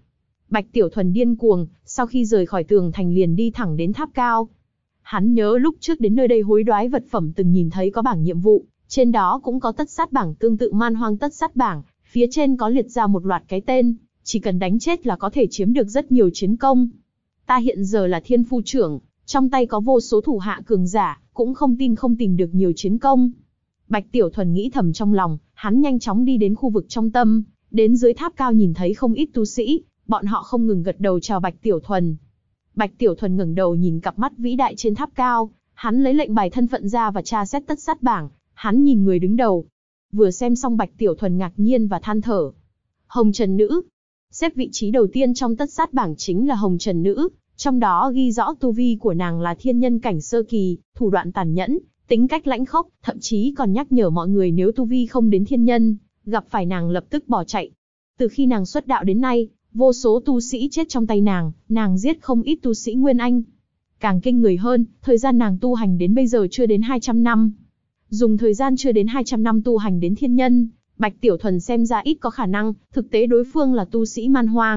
Bạch Tiểu Thuần điên cuồng, sau khi rời khỏi tường thành liền đi thẳng đến tháp cao. Hắn nhớ lúc trước đến nơi đây hối đoái vật phẩm từng nhìn thấy có bảng nhiệm vụ, trên đó cũng có tất sát bảng tương tự Man Hoang tất sát bảng, phía trên có liệt ra một loạt cái tên, chỉ cần đánh chết là có thể chiếm được rất nhiều chiến công. Ta hiện giờ là thiên phu trưởng, trong tay có vô số thủ hạ cường giả, cũng không tin không tìm được nhiều chiến công. Bạch Tiểu Thuần nghĩ thầm trong lòng, hắn nhanh chóng đi đến khu vực trong tâm, đến dưới tháp cao nhìn thấy không ít tu sĩ, bọn họ không ngừng gật đầu chào Bạch Tiểu Thuần. Bạch Tiểu Thuần ngẩng đầu nhìn cặp mắt vĩ đại trên tháp cao, hắn lấy lệnh bài thân phận ra và tra xét tất sát bảng, hắn nhìn người đứng đầu. Vừa xem xong Bạch Tiểu Thuần ngạc nhiên và than thở. Hồng Trần Nữ. Xếp vị trí đầu tiên trong tất sát bảng chính là Hồng Trần Nữ, trong đó ghi rõ tu vi của nàng là thiên nhân cảnh sơ kỳ, thủ đoạn tàn nhẫn, tính cách lãnh khốc, thậm chí còn nhắc nhở mọi người nếu tu vi không đến thiên nhân, gặp phải nàng lập tức bỏ chạy. Từ khi nàng xuất đạo đến nay, vô số tu sĩ chết trong tay nàng giết không ít tu sĩ Nguyên Anh. Càng kinh người hơn, thời gian nàng tu hành đến bây giờ chưa đến 200 năm. Dùng thời gian chưa đến 200 năm tu hành đến thiên nhân, Bạch Tiểu Thuần xem ra ít có khả năng, thực tế đối phương là tu sĩ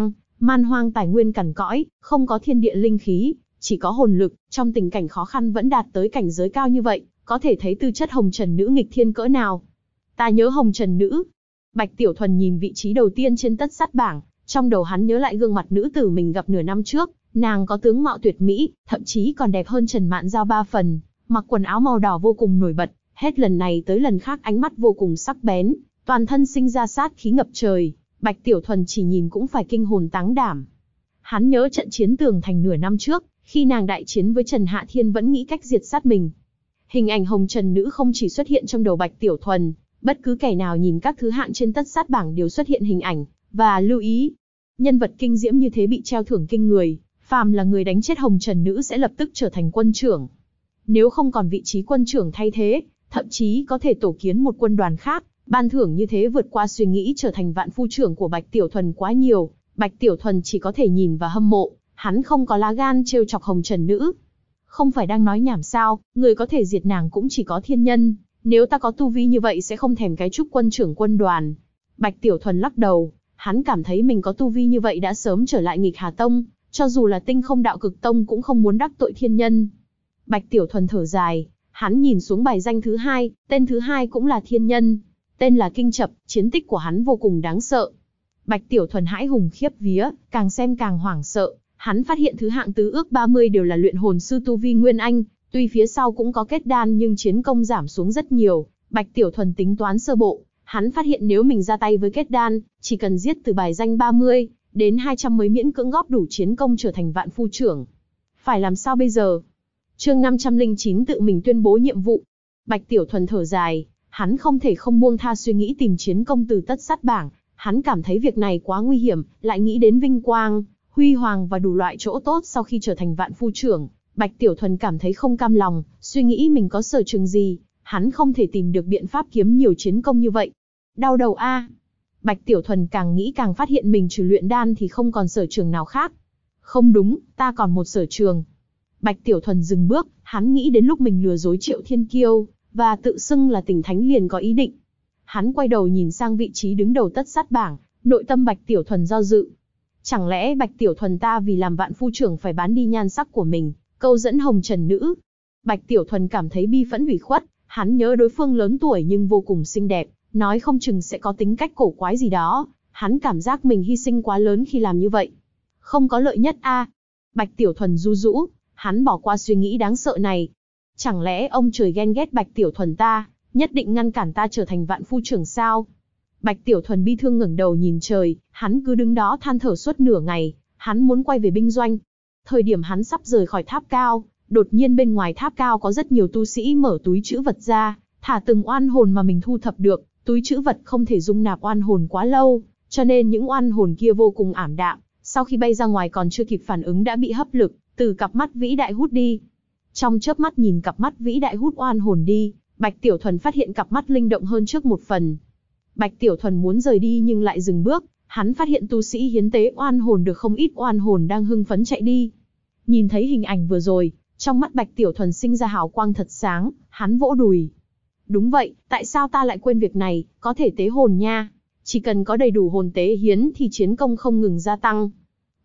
Man Hoang tài nguyên cằn cõi, không có thiên địa linh khí, chỉ có hồn lực, trong tình cảnh khó khăn vẫn đạt tới cảnh giới cao như vậy, có thể thấy tư chất Hồng Trần Nữ nghịch thiên cỡ nào. Ta nhớ Hồng Trần Nữ. Bạch Tiểu Thuần nhìn vị trí đầu tiên trên tất sát bảng, trong đầu hắn nhớ lại gương mặt nữ tử mình gặp nửa năm trước, nàng có tướng mạo tuyệt mỹ, thậm chí còn đẹp hơn Trần Mạn Giao 3 phần, mặc quần áo màu đỏ vô cùng nổi bật, hết lần này tới lần khác ánh mắt vô cùng sắc bén, toàn thân sinh ra sát khí ngập trời, Bạch Tiểu Thuần chỉ nhìn cũng phải kinh hồn táng đảm. Hắn nhớ trận chiến tường thành nửa năm trước, khi nàng đại chiến với Trần Hạ Thiên vẫn nghĩ cách diệt sát mình. Hình ảnh Hồng Trần Nữ không chỉ xuất hiện trong đầu Bạch Tiểu Thuần, bất cứ kẻ nào nhìn các thứ hạng trên tất sát bảng đều xuất hiện hình ảnh, và lưu ý. Nhân vật kinh diễm như thế bị treo thưởng kinh người, phàm là người đánh chết Hồng Trần Nữ sẽ lập tức trở thành quân trưởng. Nếu không còn vị trí quân trưởng thay thế, thậm chí có thể tổ kiến một quân đoàn khác, ban thưởng như thế vượt qua suy nghĩ trở thành vạn phu trưởng của Bạch Tiểu Thuần quá nhiều. Bạch Tiểu Thuần chỉ có thể nhìn và hâm mộ, hắn không có lá gan trêu chọc Hồng Trần Nữ. Không phải đang nói nhảm sao, người có thể diệt nàng cũng chỉ có thiên nhân, nếu ta có tu vi như vậy sẽ không thèm cái chức quân trưởng quân đoàn. Bạch Tiểu Thuần lắc đầu, hắn cảm thấy mình có tu vi như vậy đã sớm trở lại Nghịch Hà Tông, cho dù là Tinh Không Đạo Cực Tông cũng không muốn đắc tội thiên nhân. Bạch Tiểu Thuần thở dài, hắn nhìn xuống bài danh thứ hai, tên thứ hai cũng là thiên nhân, tên là Kinh Chập, chiến tích của hắn vô cùng đáng sợ. Bạch Tiểu Thuần hãi hùng khiếp vía, càng xem càng hoảng sợ, hắn phát hiện thứ hạng tứ ước 30 đều là luyện hồn sư tu vi Nguyên Anh, tuy phía sau cũng có kết đan nhưng chiến công giảm xuống rất nhiều. Bạch Tiểu Thuần tính toán sơ bộ, hắn phát hiện nếu mình ra tay với kết đan, chỉ cần giết từ bài danh 30 đến 200 mới miễn cưỡng góp đủ chiến công trở thành vạn phu trưởng. Phải làm sao bây giờ? Chương 509 tự mình tuyên bố nhiệm vụ. Bạch Tiểu Thuần thở dài, hắn không thể không buông tha suy nghĩ tìm chiến công từ tất sát bảng, hắn cảm thấy việc này quá nguy hiểm, lại nghĩ đến vinh quang, huy hoàng và đủ loại chỗ tốt sau khi trở thành vạn phu trưởng. Bạch Tiểu Thuần cảm thấy không cam lòng, suy nghĩ mình có sở trường gì, hắn không thể tìm được biện pháp kiếm nhiều chiến công như vậy. Đau đầu a. Bạch Tiểu Thuần càng nghĩ càng phát hiện mình trừ luyện đan thì không còn sở trường nào khác. Không đúng, ta còn một sở trường. Bạch Tiểu Thuần dừng bước, hắn nghĩ đến lúc mình lừa dối Triệu Thiên Kiêu, và tự xưng là Tỉnh Thánh liền có ý định. Hắn quay đầu nhìn sang vị trí đứng đầu tất sát bảng, nội tâm Bạch Tiểu Thuần do dự. Chẳng lẽ Bạch Tiểu Thuần ta vì làm vạn phu trưởng phải bán đi nhan sắc của mình, câu dẫn Hồng Trần Nữ? Bạch Tiểu Thuần cảm thấy bi phẫn ủy khuất, hắn nhớ đối phương lớn tuổi nhưng vô cùng xinh đẹp, nói không chừng sẽ có tính cách cổ quái gì đó, hắn cảm giác mình hy sinh quá lớn khi làm như vậy. Không có lợi nhất a. Bạch Tiểu Thuần ru rũ, hắn bỏ qua suy nghĩ đáng sợ này. Chẳng lẽ ông trời ghen ghét Bạch Tiểu Thuần ta, nhất định ngăn cản ta trở thành vạn phu trưởng sao? Bạch Tiểu Thuần bi thương ngẩng đầu nhìn trời, hắn cứ đứng đó than thở suốt nửa ngày, hắn muốn quay về binh doanh. Thời điểm hắn sắp rời khỏi tháp cao, đột nhiên bên ngoài tháp cao có rất nhiều tu sĩ mở túi trữ vật ra, thả từng oan hồn mà mình thu thập được, túi trữ vật không thể dung nạp oan hồn quá lâu, cho nên những oan hồn kia vô cùng ảm đạm, sau khi bay ra ngoài còn chưa kịp phản ứng đã bị hấp lực từ cặp mắt vĩ đại hút đi. Trong chớp mắt nhìn cặp mắt vĩ đại hút oan hồn đi, Bạch Tiểu Thuần phát hiện cặp mắt linh động hơn trước một phần. Bạch Tiểu Thuần muốn rời đi nhưng lại dừng bước, hắn phát hiện tu sĩ hiến tế oan hồn được không ít oan hồn đang hưng phấn chạy đi. Nhìn thấy hình ảnh vừa rồi, trong mắt Bạch Tiểu Thuần sinh ra hào quang thật sáng, hắn vỗ đùi. Đúng vậy, tại sao ta lại quên việc này, có thể tế hồn nha. Chỉ cần có đầy đủ hồn tế hiến thì chiến công không ngừng gia tăng.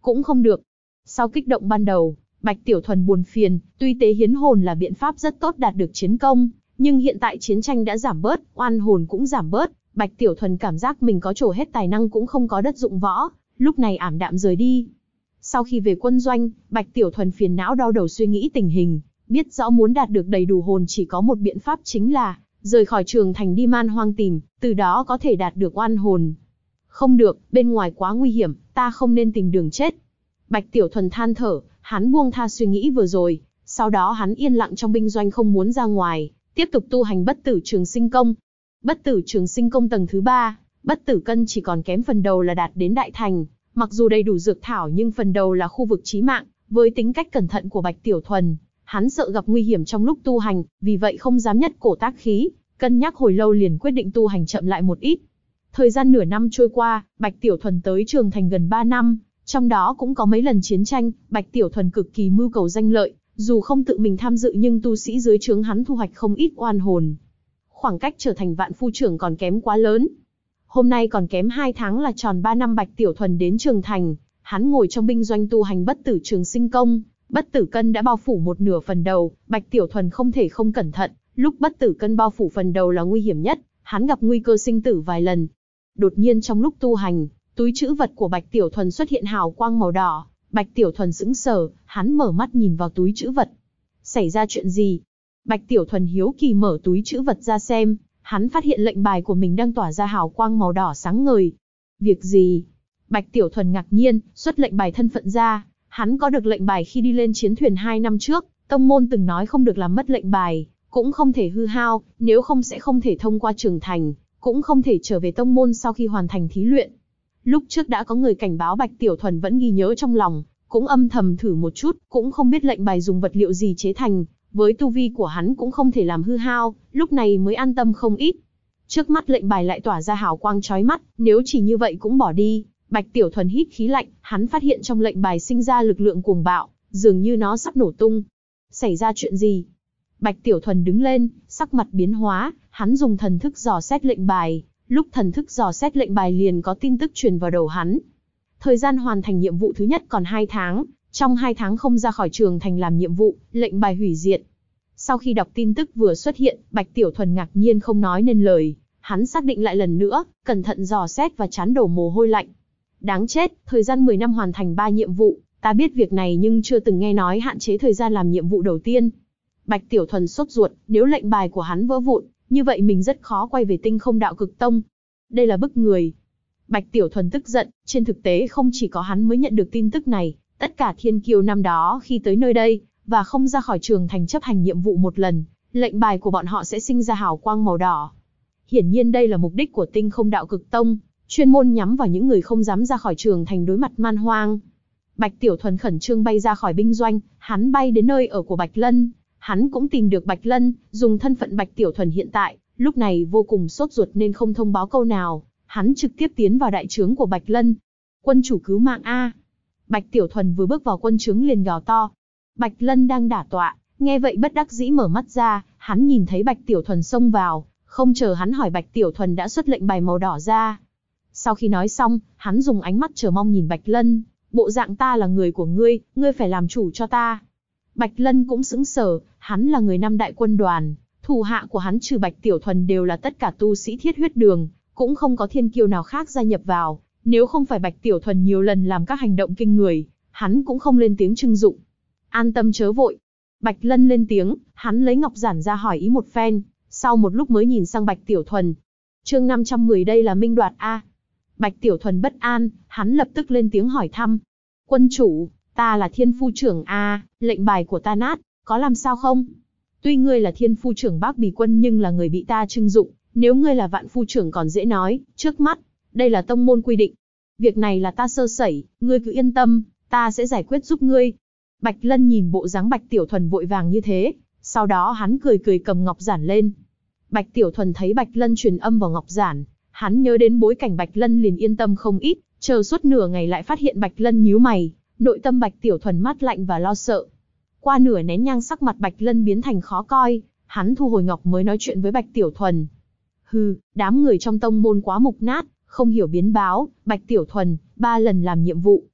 cũng không được. Sau kích động ban đầu, Bạch Tiểu Thuần buồn phiền, tuy tế hiến hồn là biện pháp rất tốt đạt được chiến công, nhưng hiện tại chiến tranh đã giảm bớt, oan hồn cũng giảm bớt, Bạch Tiểu Thuần cảm giác mình có trổ hết tài năng cũng không có đất dụng võ, lúc này ảm đạm rời đi. Sau khi về quân doanh, Bạch Tiểu Thuần phiền não đau đầu suy nghĩ tình hình, biết rõ muốn đạt được đầy đủ hồn chỉ có một biện pháp chính là rời khỏi Trường Thành đi man hoang tìm, từ đó có thể đạt được oan hồn. Không được, bên ngoài quá nguy hiểm, ta không nên tìm đường chết. Bạch Tiểu Thuần than thở, hắn buông tha suy nghĩ vừa rồi, sau đó hắn yên lặng trong binh doanh không muốn ra ngoài, tiếp tục tu hành bất tử trường sinh công. Bất tử trường sinh công tầng thứ 3, bất tử cân chỉ còn kém phần đầu là đạt đến đại thành, mặc dù đầy đủ dược thảo nhưng phần đầu là khu vực chí mạng, với tính cách cẩn thận của Bạch Tiểu Thuần, hắn sợ gặp nguy hiểm trong lúc tu hành, vì vậy không dám nhất cổ tác khí, cân nhắc hồi lâu liền quyết định tu hành chậm lại một ít. Thời gian nửa năm trôi qua, Bạch Tiểu Thuần tới Trường Thành gần 3 năm, trong đó cũng có mấy lần chiến tranh, Bạch Tiểu Thuần cực kỳ mưu cầu danh lợi, dù không tự mình tham dự nhưng tu sĩ dưới trướng hắn thu hoạch không ít oan hồn. Khoảng cách trở thành vạn phu trưởng còn kém quá lớn. Hôm nay còn kém 2 tháng là tròn 3 năm Bạch Tiểu Thuần đến Trường Thành, hắn ngồi trong binh doanh tu hành bất tử trường sinh công, bất tử cân đã bao phủ một nửa phần đầu, Bạch Tiểu Thuần không thể không cẩn thận, lúc bất tử cân bao phủ phần đầu là nguy hiểm nhất, hắn gặp nguy cơ sinh tử vài lần. Đột nhiên trong lúc tu hành, túi trữ vật của Bạch Tiểu Thuần xuất hiện hào quang màu đỏ, Bạch Tiểu Thuần sững sờ, hắn mở mắt nhìn vào túi trữ vật. Xảy ra chuyện gì? Bạch Tiểu Thuần hiếu kỳ mở túi trữ vật ra xem, hắn phát hiện lệnh bài của mình đang tỏa ra hào quang màu đỏ sáng ngời. Việc gì? Bạch Tiểu Thuần ngạc nhiên, xuất lệnh bài thân phận ra, hắn có được lệnh bài khi đi lên chiến thuyền 2 năm trước, tông môn từng nói không được làm mất lệnh bài, cũng không thể hư hao, nếu không sẽ không thể thông qua Trường Thành, cũng không thể trở về tông môn sau khi hoàn thành thí luyện. Lúc trước đã có người cảnh báo Bạch Tiểu Thuần vẫn ghi nhớ trong lòng, cũng âm thầm thử một chút, cũng không biết lệnh bài dùng vật liệu gì chế thành, với tu vi của hắn cũng không thể làm hư hao, lúc này mới an tâm không ít. Trước mắt lệnh bài lại tỏa ra hào quang chói mắt, nếu chỉ như vậy cũng bỏ đi. Bạch Tiểu Thuần hít khí lạnh, hắn phát hiện trong lệnh bài sinh ra lực lượng cuồng bạo, dường như nó sắp nổ tung. Xảy ra chuyện gì? Bạch Tiểu Thuần đứng lên, sắc mặt biến hóa, hắn dùng thần thức dò xét lệnh bài, lúc thần thức dò xét lệnh bài liền có tin tức truyền vào đầu hắn. Thời gian hoàn thành nhiệm vụ thứ nhất còn 2 tháng, trong 2 tháng không ra khỏi Trường Thành làm nhiệm vụ, lệnh bài hủy diệt. Sau khi đọc tin tức vừa xuất hiện, Bạch Tiểu Thuần ngạc nhiên không nói nên lời, hắn xác định lại lần nữa, cẩn thận dò xét và chán đổ mồ hôi lạnh. Đáng chết, thời gian 10 năm hoàn thành 3 nhiệm vụ, ta biết việc này nhưng chưa từng nghe nói hạn chế thời gian làm nhiệm vụ đầu tiên. Bạch Tiểu Thuần sốt ruột, nếu lệnh bài của hắn vỡ vụn, như vậy mình rất khó quay về Tinh Không Đạo Cực Tông. Đây là bức người. Bạch Tiểu Thuần tức giận, trên thực tế không chỉ có hắn mới nhận được tin tức này, tất cả thiên kiêu năm đó khi tới nơi đây, và không ra khỏi Trường Thành chấp hành nhiệm vụ một lần, lệnh bài của bọn họ sẽ sinh ra hào quang màu đỏ. Hiển nhiên đây là mục đích của Tinh Không Đạo Cực Tông, chuyên môn nhắm vào những người không dám ra khỏi Trường Thành đối mặt man hoang. Bạch Tiểu Thuần khẩn trương bay ra khỏi binh doanh, hắn bay đến nơi ở của Bạch Lân. Hắn cũng tìm được Bạch Lân, dùng thân phận Bạch Tiểu Thuần hiện tại, lúc này vô cùng sốt ruột nên không thông báo câu nào, hắn trực tiếp tiến vào đại trướng của Bạch Lân. Quân chủ cứu mạng a! Bạch Tiểu Thuần vừa bước vào quân trướng liền gào to. Bạch Lân đang đả tọa, nghe vậy bất đắc dĩ mở mắt ra, hắn nhìn thấy Bạch Tiểu Thuần xông vào, không chờ hắn hỏi Bạch Tiểu Thuần đã xuất lệnh bài màu đỏ ra. Sau khi nói xong, hắn dùng ánh mắt chờ mong nhìn Bạch Lân, bộ dạng ta là người của ngươi, ngươi phải làm chủ cho ta. Bạch Lân cũng sững sờ, hắn là người năm đại quân đoàn, thủ hạ của hắn trừ Bạch Tiểu Thuần đều là tất cả tu sĩ thiết huyết đường, cũng không có thiên kiêu nào khác gia nhập vào, nếu không phải Bạch Tiểu Thuần nhiều lần làm các hành động kinh người, hắn cũng không lên tiếng trưng dụng. An tâm chớ vội. Bạch Lân lên tiếng, hắn lấy ngọc giản ra hỏi ý một phen, sau một lúc mới nhìn sang Bạch Tiểu Thuần. Chương 510 đây là minh đoạt a. Bạch Tiểu Thuần bất an, hắn lập tức lên tiếng hỏi thăm. Quân chủ, ta là thiên phu trưởng a, lệnh bài của ta nát, có làm sao không? Tuy ngươi là thiên phu trưởng Bắc Bì quân nhưng là người bị ta trưng dụng, nếu ngươi là vạn phu trưởng còn dễ nói, trước mắt, đây là tông môn quy định. Việc này là ta sơ sẩy, ngươi cứ yên tâm, ta sẽ giải quyết giúp ngươi. Bạch Lân nhìn bộ dáng Bạch Tiểu Thuần vội vàng như thế, sau đó hắn cười cười cầm ngọc giản lên. Bạch Tiểu Thuần thấy Bạch Lân truyền âm vào ngọc giản, hắn nhớ đến bối cảnh Bạch Lân liền yên tâm không ít, chờ suốt nửa ngày lại phát hiện Bạch Lân nhíu mày, nội tâm Bạch Tiểu Thuần mát lạnh và lo sợ. Qua nửa nén nhang sắc mặt Bạch Lân biến thành khó coi, hắn thu hồi ngọc mới nói chuyện với Bạch Tiểu Thuần. Hừ, đám người trong tông môn quá mục nát, không hiểu biến báo, Bạch Tiểu Thuần, 3 lần làm nhiệm vụ,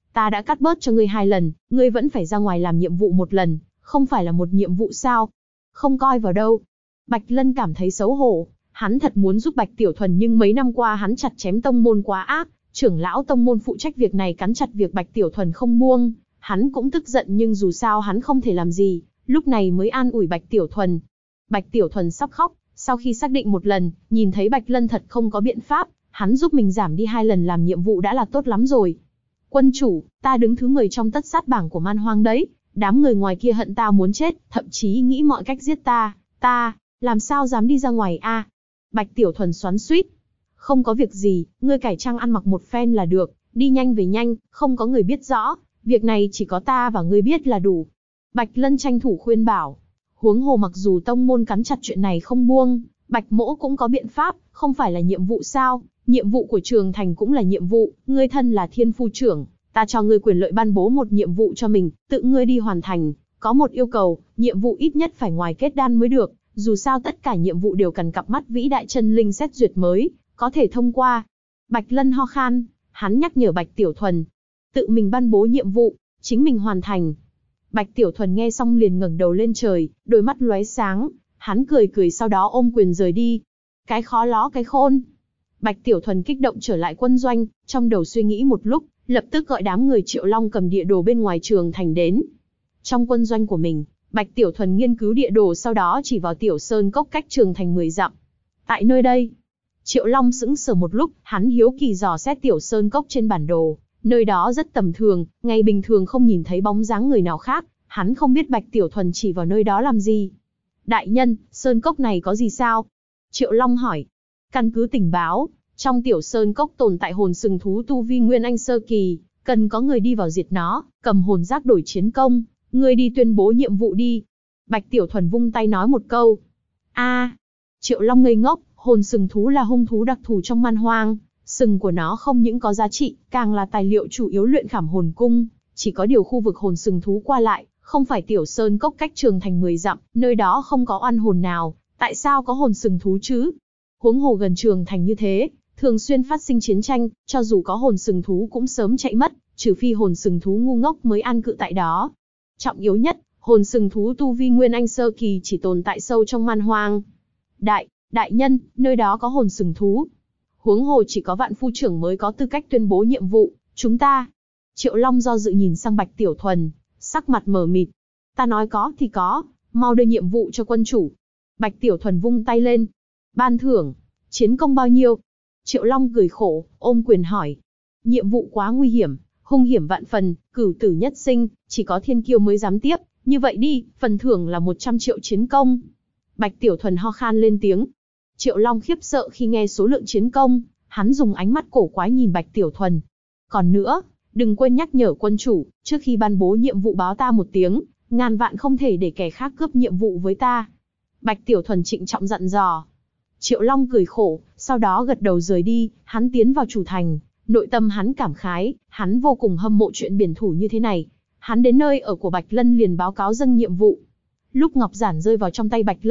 Ta đã cắt bớt cho ngươi 2 lần, ngươi vẫn phải ra ngoài làm nhiệm vụ 1 lần, không phải là một nhiệm vụ sao? Không coi vào đâu. Bạch Lân cảm thấy xấu hổ, hắn thật muốn giúp Bạch Tiểu Thuần nhưng mấy năm qua hắn chặt chém tông môn quá ác, trưởng lão tông môn phụ trách việc này cắn chặt việc Bạch Tiểu Thuần không buông, hắn cũng tức giận nhưng dù sao hắn không thể làm gì, lúc này mới an ủi Bạch Tiểu Thuần. Bạch Tiểu Thuần sắp khóc, sau khi xác định 1 lần, nhìn thấy Bạch Lân thật không có biện pháp, hắn giúp mình giảm đi 2 lần làm nhiệm vụ đã là tốt lắm rồi. Quân chủ, ta đứng thứ 10 trong tất sát bảng của man hoang đấy, đám người ngoài kia hận ta muốn chết, thậm chí nghĩ mọi cách giết ta, làm sao dám đi ra ngoài a? Bạch Tiểu Thuần xoắn xuýt. Không có việc gì, ngươi cải trang ăn mặc một phen là được, đi nhanh về nhanh, không có người biết rõ, việc này chỉ có ta và ngươi biết là đủ. Bạch Lân tranh thủ khuyên bảo. Huống hồ mặc dù tông môn cắn chặt chuyện này không buông, Bạch Mỗ cũng có biện pháp, không phải là nhiệm vụ sao? Nhiệm vụ của Trường Thành cũng là nhiệm vụ, ngươi thân là thiên phu trưởng, ta cho ngươi quyền lợi ban bố một nhiệm vụ cho mình, tự ngươi đi hoàn thành. Có một yêu cầu, nhiệm vụ ít nhất phải ngoài kết đan mới được, dù sao tất cả nhiệm vụ đều cần cặp mắt vĩ đại chân linh xét duyệt mới có thể thông qua. Bạch Lân ho khan, hắn nhắc nhở Bạch Tiểu Thuần, tự mình ban bố nhiệm vụ, chính mình hoàn thành. Bạch Tiểu Thuần nghe xong liền ngẩng đầu lên trời, đôi mắt lóe sáng, hắn cười cười sau đó ôm quyền rời đi. Cái khó ló cái khôn. Bạch Tiểu Thuần kích động trở lại quân doanh, trong đầu suy nghĩ một lúc, lập tức gọi đám người Triệu Long cầm địa đồ bên ngoài Trường Thành đến. Trong quân doanh của mình, Bạch Tiểu Thuần nghiên cứu địa đồ sau đó chỉ vào Tiểu Sơn Cốc cách Trường Thành 10 dặm. Tại nơi đây, Triệu Long sững sờ một lúc, hắn hiếu kỳ dò xét Tiểu Sơn Cốc trên bản đồ. Nơi đó rất tầm thường, ngày bình thường không nhìn thấy bóng dáng người nào khác, hắn không biết Bạch Tiểu Thuần chỉ vào nơi đó làm gì. Đại nhân, Sơn Cốc này có gì sao? Triệu Long hỏi. Căn cứ tình báo, trong Tiểu Sơn Cốc tồn tại hồn sừng thú tu vi Nguyên Anh sơ kỳ, cần có người đi vào diệt nó, cầm hồn giác đổi chiến công, người đi tuyên bố nhiệm vụ đi. Bạch Tiểu Thuần vung tay nói một câu. Triệu Long ngây ngốc, hồn sừng thú là hung thú đặc thù trong man hoang, sừng của nó không những có giá trị, càng là tài liệu chủ yếu luyện khảm hồn cung, chỉ có điều khu vực hồn sừng thú qua lại, không phải Tiểu Sơn Cốc cách Trường Thành 10 dặm, nơi đó không có oan hồn nào, tại sao có hồn sừng thú chứ? Huống hồ gần Trường Thành như thế, thường xuyên phát sinh chiến tranh, cho dù có hồn sừng thú cũng sớm chạy mất, trừ phi hồn sừng thú ngu ngốc mới an cự tại đó. Trọng yếu nhất, hồn sừng thú tu vi Nguyên Anh sơ kỳ chỉ tồn tại sâu trong man hoang. Đại nhân, nơi đó có hồn sừng thú. Huống hồ chỉ có Vạn Phu trưởng mới có tư cách tuyên bố nhiệm vụ, chúng ta. Triệu Long do dự nhìn sang Bạch Tiểu Thuần, sắc mặt mờ mịt. Ta nói có thì có, mau đưa nhiệm vụ cho quân chủ. Bạch Tiểu Thuần vung tay lên. Ban thưởng, chiến công bao nhiêu? Triệu Long cười khổ, ôm quyền hỏi. Nhiệm vụ quá nguy hiểm, hung hiểm vạn phần, cửu tử nhất sinh, chỉ có thiên kiêu mới dám tiếp. Như vậy đi, phần thưởng là 100 triệu chiến công. Bạch Tiểu Thuần ho khan lên tiếng. Triệu Long khiếp sợ khi nghe số lượng chiến công, hắn dùng ánh mắt cổ quái nhìn Bạch Tiểu Thuần. Còn nữa, đừng quên nhắc nhở quân chủ, trước khi ban bố nhiệm vụ báo ta một tiếng, ngàn vạn không thể để kẻ khác cướp nhiệm vụ với ta. Bạch Tiểu Thuần trịnh trọng dặn dò. Triệu Long cười khổ, sau đó gật đầu rời đi, hắn tiến vào chủ thành, nội tâm hắn cảm khái, hắn vô cùng hâm mộ chuyện biển thủ như thế này. Hắn đến nơi ở của Bạch Lân liền báo cáo dâng nhiệm vụ. Lúc ngọc giản rơi vào trong tay Bạch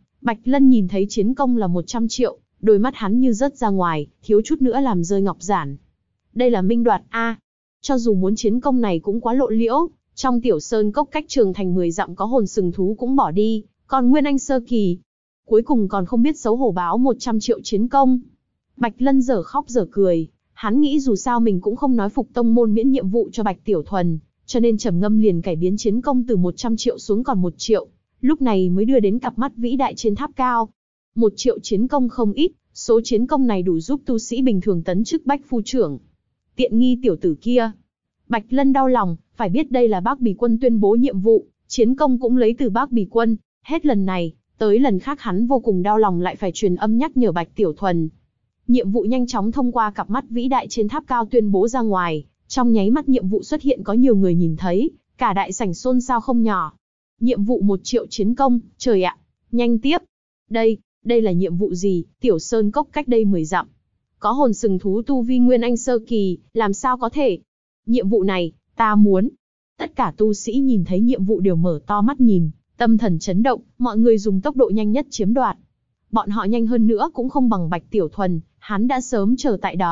Lân nhìn thấy chiến công là 100 triệu, đôi mắt hắn như rớt ra ngoài, thiếu chút nữa làm rơi ngọc giản. Đây là minh đoạt a. Cho dù muốn chiến công này cũng quá lộ liễu, trong Tiểu Sơn Cốc cách Trường Thành 10 dặm có hồn sừng thú cũng bỏ đi, còn Nguyên Anh sơ kỳ, cuối cùng còn không biết xấu hổ báo 100 triệu chiến công. Bạch Lân dở khóc dở cười, hắn nghĩ dù sao mình cũng không nói phục tông môn miễn nhiệm vụ cho Bạch Tiểu Thuần, cho nên trầm ngâm liền cải biến chiến công từ 100 triệu xuống còn 1 triệu, lúc này mới đưa đến cặp mắt vĩ đại trên tháp cao. 1 triệu chiến công không ít, số chiến công này đủ giúp tu sĩ bình thường tấn chức bách phu trưởng. Tiện nghi tiểu tử kia. Bạch Lân đau lòng, phải biết đây là Bác Bì Quân tuyên bố nhiệm vụ, chiến công cũng lấy từ Bác Bì Quân, hết lần này, tới lần khác hắn vô cùng đau lòng lại phải truyền âm nhắc nhở Bạch Tiểu Thuần. Nhiệm vụ nhanh chóng thông qua cặp mắt vĩ đại trên tháp cao tuyên bố ra ngoài, trong nháy mắt nhiệm vụ xuất hiện có nhiều người nhìn thấy, cả đại sảnh xôn xao không nhỏ. Nhiệm vụ 1 triệu chiến công, trời ạ, nhanh tiếp. Đây là nhiệm vụ gì? Tiểu Sơn Cốc cách đây 10 dặm. Có hồn sừng thú tu vi Nguyên Anh sơ kỳ, làm sao có thể? Nhiệm vụ này, ta muốn. Tất cả tu sĩ nhìn thấy nhiệm vụ đều mở to mắt nhìn, tâm thần chấn động, mọi người dùng tốc độ nhanh nhất chiếm đoạt. Bọn họ nhanh hơn nữa cũng không bằng Bạch Tiểu Thuần, hắn đã sớm chờ tại đó,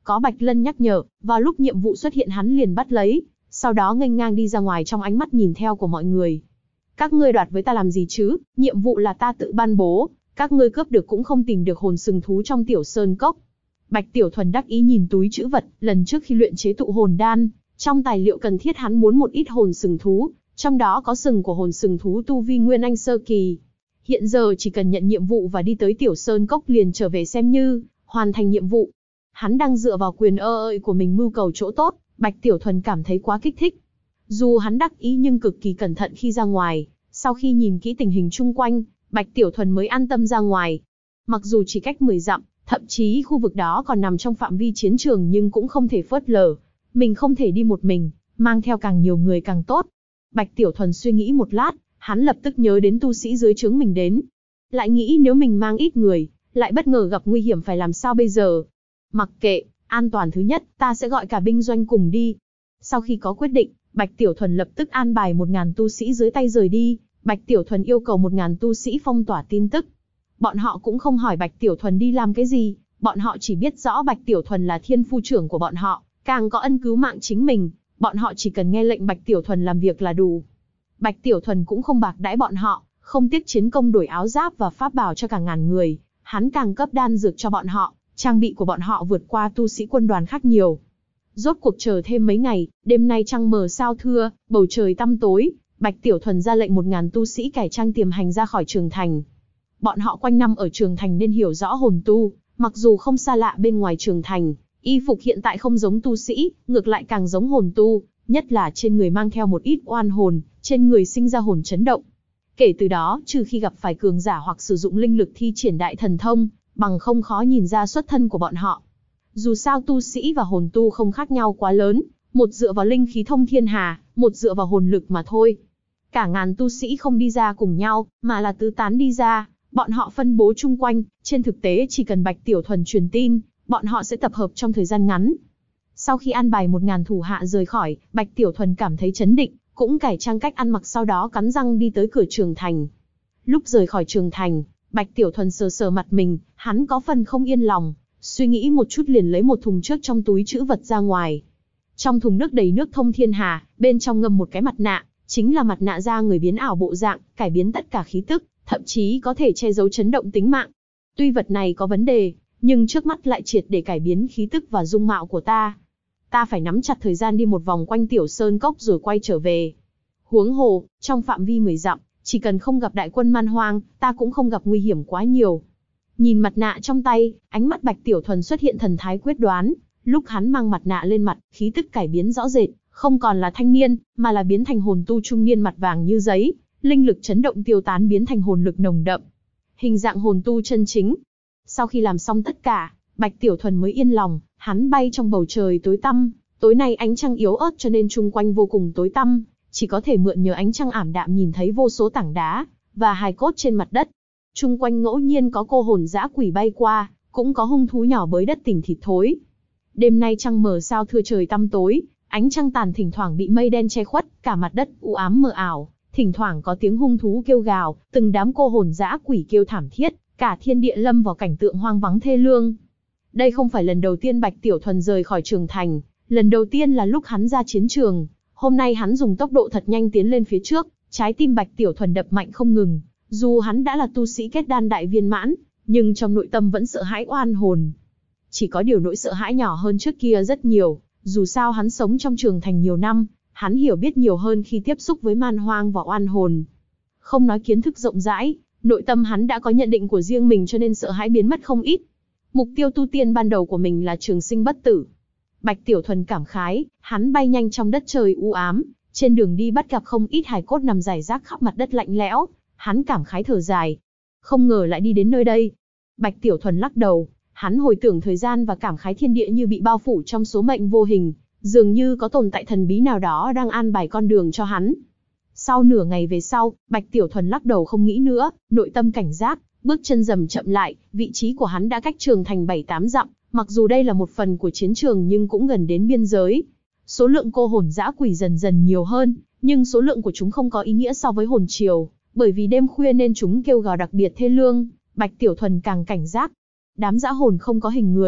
Có Bạch Lân nhắc nhở, vào lúc nhiệm vụ xuất hiện hắn liền bắt lấy, sau đó nghênh ngang đi ra ngoài trong ánh mắt nhìn theo của mọi người. Các ngươi đoạt với ta làm gì chứ, nhiệm vụ là ta tự ban bố, các ngươi cướp được cũng không tìm được hồn sừng thú trong Tiểu Sơn Cốc. Bạch Tiểu Thuần đắc ý nhìn túi trữ vật, lần trước khi luyện chế tụ hồn đan, trong tài liệu cần thiết hắn muốn một ít hồn sừng thú, trong đó có sừng của hồn sừng thú tu vi Nguyên Anh sơ kỳ. Hiện giờ chỉ cần nhận nhiệm vụ và đi tới Tiểu Sơn Cốc liền trở về xem như hoàn thành nhiệm vụ. Hắn đang dựa vào quyền ơi của mình mưu cầu chỗ tốt, Bạch Tiểu Thuần cảm thấy quá kích thích. Dù hắn đắc ý nhưng cực kỳ cẩn thận khi ra ngoài, sau khi nhìn kỹ tình hình chung quanh, Bạch Tiểu Thuần mới an tâm ra ngoài. Mặc dù chỉ cách 10 dặm, thậm chí khu vực đó còn nằm trong phạm vi chiến trường nhưng cũng không thể phớt lờ. Mình không thể đi một mình, mang theo càng nhiều người càng tốt. Bạch Tiểu Thuần suy nghĩ một lát, hắn lập tức nhớ đến tu sĩ dưới trướng mình đến. Lại nghĩ nếu mình mang ít người, lại bất ngờ gặp nguy hiểm phải làm sao bây giờ. Mặc kệ, an toàn thứ nhất, ta sẽ gọi cả binh doanh cùng đi. Sau khi có quyết định, Bạch Tiểu Thuần lập tức an bài 1000 tu sĩ dưới tay rời đi. Bạch Tiểu Thuần yêu cầu 1000 tu sĩ phong tỏa tin tức. Bọn họ cũng không hỏi Bạch Tiểu Thuần đi làm cái gì, bọn họ chỉ biết rõ Bạch Tiểu Thuần là thiên phu trưởng của bọn họ, càng có ân cứu mạng chính mình, bọn họ chỉ cần nghe lệnh Bạch Tiểu Thuần làm việc là đủ. Bạch Tiểu Thuần cũng không bạc đãi bọn họ, không tiếc chiến công đổi áo giáp và pháp bảo cho cả ngàn người, hắn càng cấp đan dược cho bọn họ, trang bị của bọn họ vượt qua tu sĩ quân đoàn khác nhiều. Rốt cuộc chờ thêm mấy ngày, đêm nay trăng mờ sao thưa, bầu trời tăm tối, Bạch Tiểu Thuần ra lệnh 1000 tu sĩ cải trang tiềm hành ra khỏi trường thành. Bọn họ quanh năm ở trường thành nên hiểu rõ hồn tu, mặc dù không xa lạ bên ngoài trường thành, y phục hiện tại không giống tu sĩ, ngược lại càng giống hồn tu, nhất là trên người mang theo một ít oan hồn, trên người sinh ra hồn chấn động. Kể từ đó, trừ khi gặp phải cường giả hoặc sử dụng linh lực thi triển đại thần thông, bằng không khó nhìn ra xuất thân của bọn họ. Dù sao tu sĩ và hồn tu không khác nhau quá lớn, một dựa vào linh khí thông thiên hà, một dựa vào hồn lực mà thôi. Cả ngàn tu sĩ không đi ra cùng nhau, mà là tứ tán đi ra, bọn họ phân bố chung quanh, trên thực tế chỉ cần Bạch Tiểu Thuần truyền tin, bọn họ sẽ tập hợp trong thời gian ngắn. Sau khi an bài 1000 thủ hạ rời khỏi, Bạch Tiểu Thuần cảm thấy chấn định, cũng cải trang cách ăn mặc sau đó cắn răng đi tới cửa trường thành. Lúc rời khỏi trường thành, Bạch Tiểu Thuần sờ sờ mặt mình, hắn có phần không yên lòng, suy nghĩ một chút liền lấy một thùng trước trong túi trữ vật ra ngoài. Trong thùng nước đầy nước thông thiên hà, bên trong ngâm một cái mặt nạ, chính là mặt nạ da người biến ảo bộ dạng, cải biến tất cả khí tức, thậm chí có thể che giấu chấn động tính mạng. Tuy vật này có vấn đề, nhưng trước mắt lại triệt để cải biến khí tức và dung mạo của ta. Ta phải nắm chặt thời gian đi một vòng quanh Tiểu Sơn Cốc rồi quay trở về. Huống hồ, trong phạm vi 10 dặm, chỉ cần không gặp đại quân man hoang, ta cũng không gặp nguy hiểm quá nhiều. Nhìn mặt nạ trong tay, ánh mắt Bạch Tiểu Thuần xuất hiện thần thái quyết đoán. Lúc hắn mang mặt nạ lên mặt, khí tức cải biến rõ rệt, không còn là thanh niên, mà là biến thành hồn tu trung niên mặt vàng như giấy, linh lực chấn động tiêu tán biến thành hồn lực nồng đậm. Hình dạng hồn tu chân chính. Sau khi làm xong tất cả, Bạch Tiểu Thuần mới yên lòng, hắn bay trong bầu trời tối tăm, tối nay ánh trăng yếu ớt cho nên chung quanh vô cùng tối tăm, chỉ có thể mượn nhờ ánh trăng ảm đạm nhìn thấy vô số tảng đá và hài cốt trên mặt đất. Chung quanh ngẫu nhiên có cô hồn dã quỷ bay qua, cũng có hung thú nhỏ bới đất tỉnh thịt thối. Đêm nay trăng mờ sao thưa trời tăm tối, ánh trăng tàn thỉnh thoảng bị mây đen che khuất, cả mặt đất u ám mờ ảo, thỉnh thoảng có tiếng hung thú kêu gào, từng đám cô hồn dã quỷ kêu thảm thiết, cả thiên địa lâm vào cảnh tượng hoang vắng thê lương. Đây không phải lần đầu tiên Bạch Tiểu Thuần rời khỏi trường thành, lần đầu tiên là lúc hắn ra chiến trường. Hôm nay hắn dùng tốc độ thật nhanh tiến lên phía trước, trái tim Bạch Tiểu Thuần đập mạnh không ngừng. Dù hắn đã là tu sĩ kết đan đại viên mãn, nhưng trong nội tâm vẫn sợ hãi oan hồn. Chỉ có điều nỗi sợ hãi nhỏ hơn trước kia rất nhiều, dù sao hắn sống trong trường thành nhiều năm, hắn hiểu biết nhiều hơn khi tiếp xúc với man hoang và oan hồn. Không nói kiến thức rộng rãi, nội tâm hắn đã có nhận định của riêng mình cho nên sợ hãi biến mất không ít. Mục tiêu tu tiên ban đầu của mình là trường sinh bất tử. Bạch Tiểu Thuần cảm khái, hắn bay nhanh trong đất trời u ám, trên đường đi bắt gặp không ít hài cốt nằm rải rác khắp mặt đất lạnh lẽo, hắn cảm khái thở dài. Không ngờ lại đi đến nơi đây. Bạch Tiểu Thuần lắc đầu, hắn hồi tưởng thời gian và cảm khái thiên địa như bị bao phủ trong số mệnh vô hình, dường như có tồn tại thần bí nào đó đang an bài con đường cho hắn. Sau nửa ngày về sau, Bạch Tiểu Thuần lắc đầu không nghĩ nữa, nội tâm cảnh giác, bước chân dầm chậm lại, vị trí của hắn đã cách trường thành 7-8 dặm, mặc dù đây là một phần của chiến trường nhưng cũng gần đến biên giới. Số lượng cô hồn dã quỷ dần dần nhiều hơn, nhưng số lượng của chúng không có ý nghĩa so với hồn triều, bởi vì đêm khuya nên chúng kêu gào đặc biệt thê lương. Bạch Tiểu Thuần càng cảnh giác. Đám dã hồn không có hình người,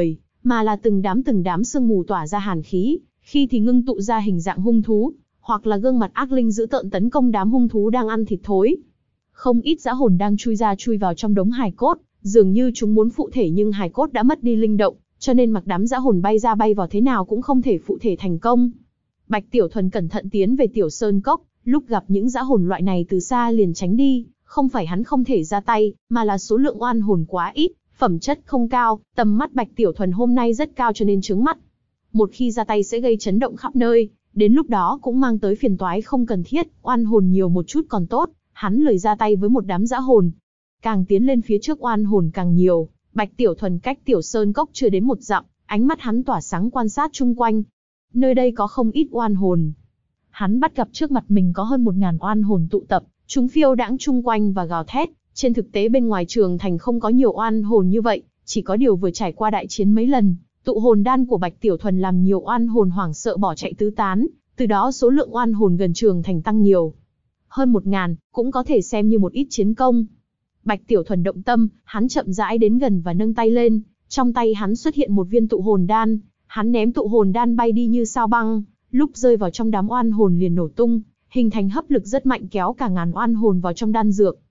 mà là từng đám sương mù tỏa ra hàn khí, khi thì ngưng tụ ra hình dạng hung thú, hoặc là gương mặt ác linh dữ tợn tấn công đám hung thú đang ăn thịt thối. Không ít dã hồn đang chui ra chui vào trong đống hài cốt, dường như chúng muốn phụ thể nhưng hài cốt đã mất đi linh động, cho nên mặc đám dã hồn bay ra bay vào thế nào cũng không thể phụ thể thành công. Bạch Tiểu Thuần cẩn thận tiến về Tiểu Sơn Cốc, lúc gặp những dã hồn loại này từ xa liền tránh đi, không phải hắn không thể ra tay, mà là số lượng oan hồn quá ít, phẩm chất không cao, tầm mắt Bạch Tiểu Thuần hôm nay rất cao cho nên chướng mắt. Một khi ra tay sẽ gây chấn động khắp nơi, đến lúc đó cũng mang tới phiền toái không cần thiết, oan hồn nhiều một chút còn tốt, hắn lời ra tay với một đám dã hồn. Càng tiến lên phía trước oan hồn càng nhiều, Bạch Tiểu Thuần cách Tiểu Sơn Cốc chưa đến 1 dặm, ánh mắt hắn tỏa sáng quan sát chung quanh. Nơi đây có không ít oan hồn. Hắn bắt gặp trước mặt mình có hơn 1000 oan hồn tụ tập, chúng phiêu đãng chung quanh và gào thét. Trên thực tế bên ngoài trường thành không có nhiều oan hồn như vậy, chỉ có điều vừa trải qua đại chiến mấy lần, tụ hồn đan của Bạch Tiểu Thuần làm nhiều oan hồn hoảng sợ bỏ chạy tứ tán, từ đó số lượng oan hồn gần trường thành tăng nhiều. Hơn 1000, cũng có thể xem như một ít chiến công. Bạch Tiểu Thuần động tâm, hắn chậm rãi đến gần và nâng tay lên, trong tay hắn xuất hiện một viên tụ hồn đan, hắn ném tụ hồn đan bay đi như sao băng, lúc rơi vào trong đám oan hồn liền nổ tung, hình thành hấp lực rất mạnh kéo cả ngàn oan hồn vào trong đan dược.